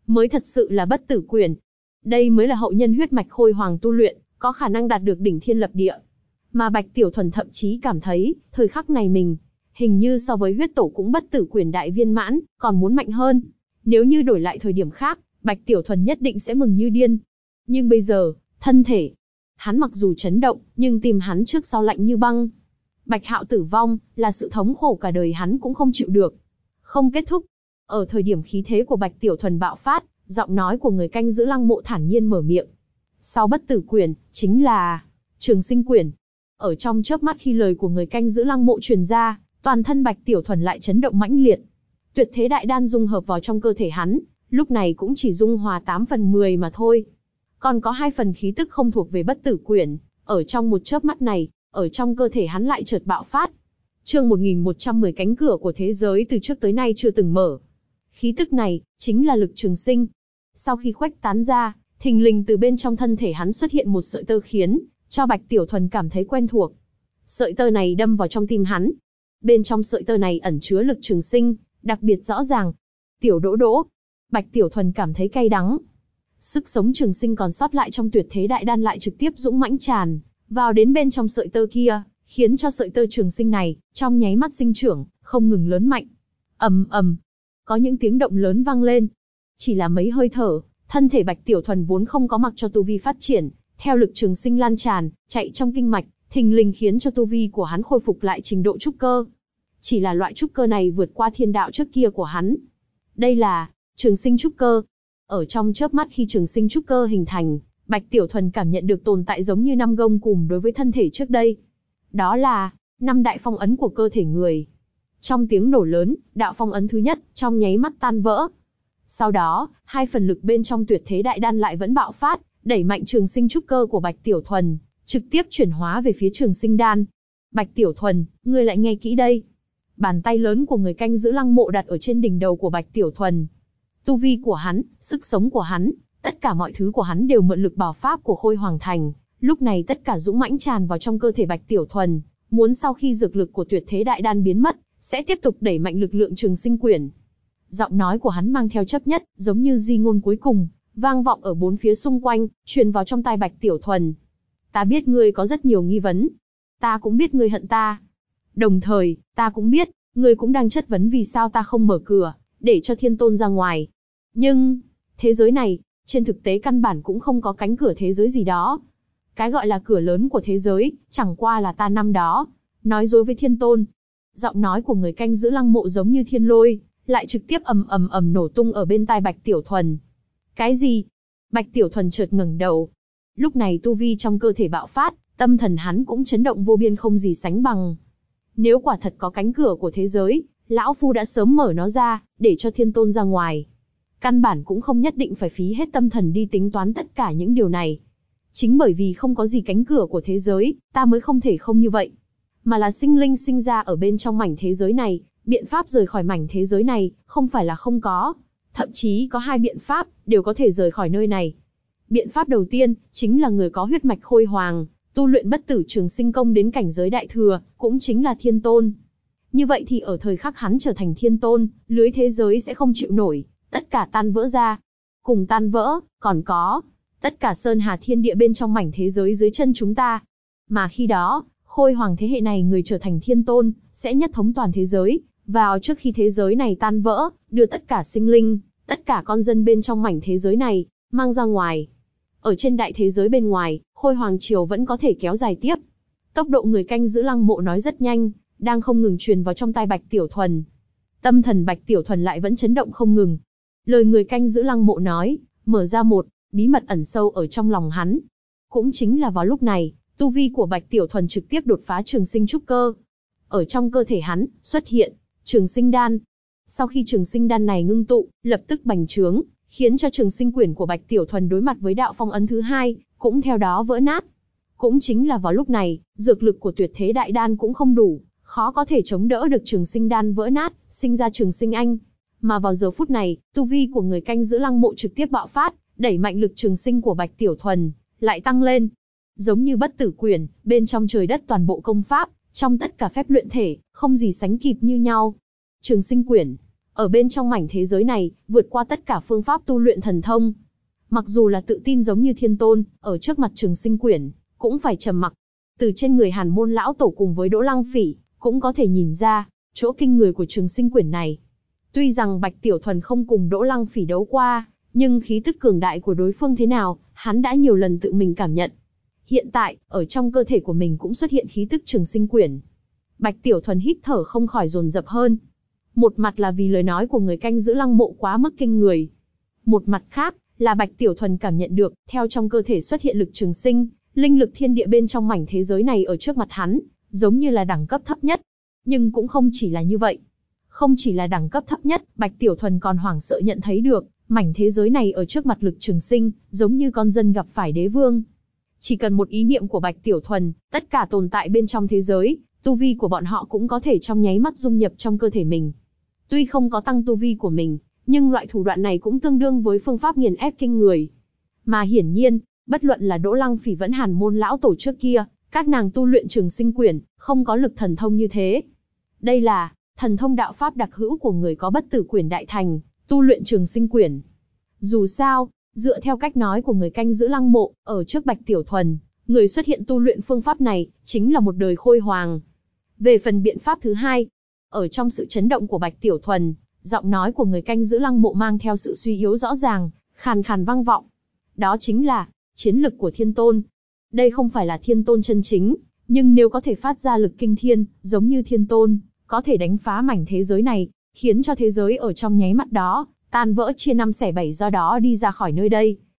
mới thật sự là bất tử quyền. Đây mới là hậu nhân huyết mạch Khôi Hoàng tu luyện, có khả năng đạt được đỉnh thiên lập địa. Mà Bạch Tiểu Thuần thậm chí cảm thấy, thời khắc này mình, hình như so với huyết tổ cũng bất tử quyền đại viên mãn, còn muốn mạnh hơn. Nếu như đổi lại thời điểm khác, Bạch Tiểu Thuần nhất định sẽ mừng như điên. Nhưng bây giờ, thân thể, hắn mặc dù chấn động, nhưng tim hắn trước sau lạnh như băng. Bạch Hạo tử vong, là sự thống khổ cả đời hắn cũng không chịu được. Không kết thúc. Ở thời điểm khí thế của Bạch Tiểu Thuần bạo phát, giọng nói của người canh giữ lăng mộ thản nhiên mở miệng. Sau bất tử quyền, chính là trường sinh quyền. Ở trong chớp mắt khi lời của người canh giữ lăng mộ truyền ra, toàn thân Bạch Tiểu Thuần lại chấn động mãnh liệt. Tuyệt thế đại đan dung hợp vào trong cơ thể hắn, lúc này cũng chỉ dung hòa 8/10 mà thôi. Còn có 2 phần khí tức không thuộc về bất tử quyền, ở trong một chớp mắt này, ở trong cơ thể hắn lại chợt bạo phát. Chương 1110 cánh cửa của thế giới từ trước tới nay chưa từng mở. Khí tức này, chính là lực trường sinh. Sau khi khuếch tán ra, thình lình từ bên trong thân thể hắn xuất hiện một sợi tơ khiến cho Bạch Tiểu Thuần cảm thấy quen thuộc. Sợi tơ này đâm vào trong tim hắn. Bên trong sợi tơ này ẩn chứa lực trường sinh, đặc biệt rõ ràng. Tiểu Đỗ Đỗ. Bạch Tiểu Thuần cảm thấy cay đắng. Sức sống trường sinh còn sót lại trong tuyệt thế đại đan lại trực tiếp dũng mãnh tràn vào đến bên trong sợi tơ kia, khiến cho sợi tơ trường sinh này, trong nháy mắt sinh trưởng, không ngừng lớn mạnh. Ầm ầm, có những tiếng động lớn vang lên. Chỉ là mấy hơi thở, thân thể Bạch Tiểu Thuần vốn không có mặc cho tu vi phát triển, theo lực trường sinh lan tràn, chạy trong kinh mạch, thình lình khiến cho tu vi của hắn khôi phục lại trình độ trúc cơ. Chỉ là loại trúc cơ này vượt qua thiên đạo trước kia của hắn. Đây là trường sinh trúc cơ. Ở trong chớp mắt khi trường sinh trúc cơ hình thành, Bạch Tiểu Thuần cảm nhận được tồn tại giống như 5 gông cùm đối với thân thể trước đây. Đó là 5 đại phong ấn của cơ thể người. Trong tiếng nổ lớn, đạo phong ấn thứ nhất trong nháy mắt tan vỡ. Sau đó, 2 phần lực bên trong tuyệt thế đại đan lại vẫn bạo phát, đẩy mạnh trường sinh trúc cơ của Bạch Tiểu Thuần, trực tiếp chuyển hóa về phía trường sinh đan. Bạch Tiểu Thuần, ngươi lại nghe kỹ đây. Bàn tay lớn của người canh giữ lăng mộ đặt ở trên đỉnh đầu của Bạch Tiểu Thuần. Tu vi của hắn, sức sống của hắn, tất cả mọi thứ của hắn đều mượn lực bảo pháp của Khôi Hoàng Thành. Lúc này tất cả dũng mãnh tràn vào trong cơ thể Bạch Tiểu Thuần, muốn sau khi dược lực của tuyệt thế đại đan biến mất, sẽ tiếp tục đẩy mạnh lực lượng trường sinh quyển. Giọng nói của hắn mang theo chấp nhất, giống như di ngôn cuối cùng, vang vọng ở bốn phía xung quanh, truyền vào trong tai Bạch Tiểu Thuần. Ta biết ngươi có rất nhiều nghi vấn. Ta cũng biết ngươi hận ta. Đồng thời, ta cũng biết, ngươi cũng đang chất vấn vì sao ta không mở cửa, để cho Thiên Tôn ra ngoài. Nhưng, thế giới này, trên thực tế căn bản cũng không có cánh cửa thế giới gì đó. Cái gọi là cửa lớn của thế giới, chẳng qua là ta năm đó nói dối với Thiên Tôn. Giọng nói của người canh giữ lăng mộ giống như thiên lôi, lại trực tiếp ầm ầm ầm nổ tung ở bên tai Bạch Tiểu Thuần. Cái gì? Bạch Tiểu Thuần chợt ngẩng đầu. Lúc này tu vi trong cơ thể bạo phát, tâm thần hắn cũng chấn động vô biên không gì sánh bằng. Nếu quả thật có cánh cửa của thế giới, lão phu đã sớm mở nó ra, để cho Thiên Tôn ra ngoài. Căn bản cũng không nhất định phải phí hết tâm thần đi tính toán tất cả những điều này. Chính bởi vì không có gì cánh cửa của thế giới, ta mới không thể không như vậy. Mà là sinh linh sinh ra ở bên trong mảnh thế giới này, biện pháp rời khỏi mảnh thế giới này, không phải là không có. Thậm chí có 2 biện pháp, đều có thể rời khỏi nơi này. Biện pháp đầu tiên, chính là người có huyết mạch Khôi Hoàng, tu luyện bất tử trường sinh công đến cảnh giới đại thừa, cũng chính là Thiên Tôn. Như vậy thì ở thời khắc hắn trở thành Thiên Tôn, lưới thế giới sẽ không chịu nổi, tất cả tan vỡ ra. Cùng tan vỡ, còn có tất cả sơn hà thiên địa bên trong mảnh thế giới dưới chân chúng ta. Mà khi đó, Khôi Hoàng thế hệ này người trở thành Thiên Tôn, sẽ nhất thống toàn thế giới, vào trước khi thế giới này tan vỡ, đưa tất cả sinh linh, tất cả con dân bên trong mảnh thế giới này, mang ra ngoài. Ở trên đại thế giới bên ngoài, Khôi Hoàng Triều vẫn có thể kéo dài tiếp. Tốc độ người canh giữ lăng mộ nói rất nhanh, đang không ngừng truyền vào trong tai Bạch Tiểu Thuần. Tâm thần Bạch Tiểu Thuần lại vẫn chấn động không ngừng. Lời người canh giữ lăng mộ nói, mở ra một bí mật ẩn sâu ở trong lòng hắn. Cũng chính là vào lúc này, tu vi của Bạch Tiểu Thuần trực tiếp đột phá trường sinh trúc cơ. Ở trong cơ thể hắn, xuất hiện trường sinh đan. Sau khi trường sinh đan này ngưng tụ, lập tức bành trướng, khiến cho trường sinh quyển của Bạch Tiểu Thuần đối mặt với đạo phong ấn thứ 2, cũng theo đó vỡ nát. Cũng chính là vào lúc này, dược lực của tuyệt thế đại đan cũng không đủ, khó có thể chống đỡ được trường sinh đan vỡ nát, sinh ra trường sinh anh. Mà vào giờ phút này, tu vi của người canh giữ lăng mộ trực tiếp bạo phát, đẩy mạnh lực trường sinh của Bạch Tiểu Thuần lại tăng lên. Giống như bất tử quyển, bên trong trời đất toàn bộ công pháp, trong tất cả phép luyện thể, không gì sánh kịp như nhau. Trường sinh quyển, ở bên trong mảnh thế giới này, vượt qua tất cả phương pháp tu luyện thần thông. Mặc dù là tự tin giống như thiên tôn, ở trước mặt Trường Sinh Quyển, cũng phải trầm mặc. Từ trên người Hàn Môn lão tổ cùng với Đỗ Lăng Phỉ, cũng có thể nhìn ra, chỗ kinh người của Trường Sinh Quyển này. Tuy rằng Bạch Tiểu Thuần không cùng Đỗ Lăng Phỉ đấu qua, nhưng khí tức cường đại của đối phương thế nào, hắn đã nhiều lần tự mình cảm nhận. Hiện tại, ở trong cơ thể của mình cũng xuất hiện khí tức Trường Sinh Quyển. Bạch Tiểu Thuần hít thở không khỏi dồn dập hơn. Một mặt là vì lời nói của người canh giữ lăng mộ quá mức kinh người. Một mặt khác, là Bạch Tiểu Thuần cảm nhận được, theo trong cơ thể xuất hiện lực trường sinh, linh lực thiên địa bên trong mảnh thế giới này ở trước mặt hắn, giống như là đẳng cấp thấp nhất. Nhưng cũng không chỉ là như vậy. Không chỉ là đẳng cấp thấp nhất, Bạch Tiểu Thuần còn hoảng sợ nhận thấy được, mảnh thế giới này ở trước mặt lực trường sinh, giống như con dân gặp phải đế vương. Chỉ cần một ý niệm của Bạch Tiểu Thuần, tất cả tồn tại bên trong thế giới, tu vi của bọn họ cũng có thể trong nháy mắt dung nhập trong cơ thể mình. Tuy không có tăng tu vi của mình, nhưng loại thủ đoạn này cũng tương đương với phương pháp nghiền ép kinh người. Mà hiển nhiên, bất luận là Đỗ Lăng Phỉ vẫn Hàn Môn lão tổ trước kia, các nàng tu luyện Trường Sinh Quyển, không có lực thần thông như thế. Đây là thần thông đạo pháp đặc hữu của người có Bất Tử Quyển đại thành, tu luyện Trường Sinh Quyển. Dù sao, dựa theo cách nói của người canh giữ lăng mộ, ở trước Bạch Tiểu Thuần, người xuất hiện tu luyện phương pháp này, chính là một đời khôi hoàng. Về phần biện pháp thứ hai, ở trong sự chấn động của Bạch Tiểu Thuần, giọng nói của người canh giữ lăng mộ mang theo sự suy yếu rõ ràng, khàn khàn vang vọng. Đó chính là chiến lực của thiên tôn. Đây không phải là thiên tôn chân chính, nhưng nếu có thể phát ra lực kinh thiên, giống như thiên tôn, có thể đánh phá mảnh thế giới này, khiến cho thế giới ở trong nháy mắt đó tan vỡ chia năm xẻ bảy, do đó đi ra khỏi nơi đây,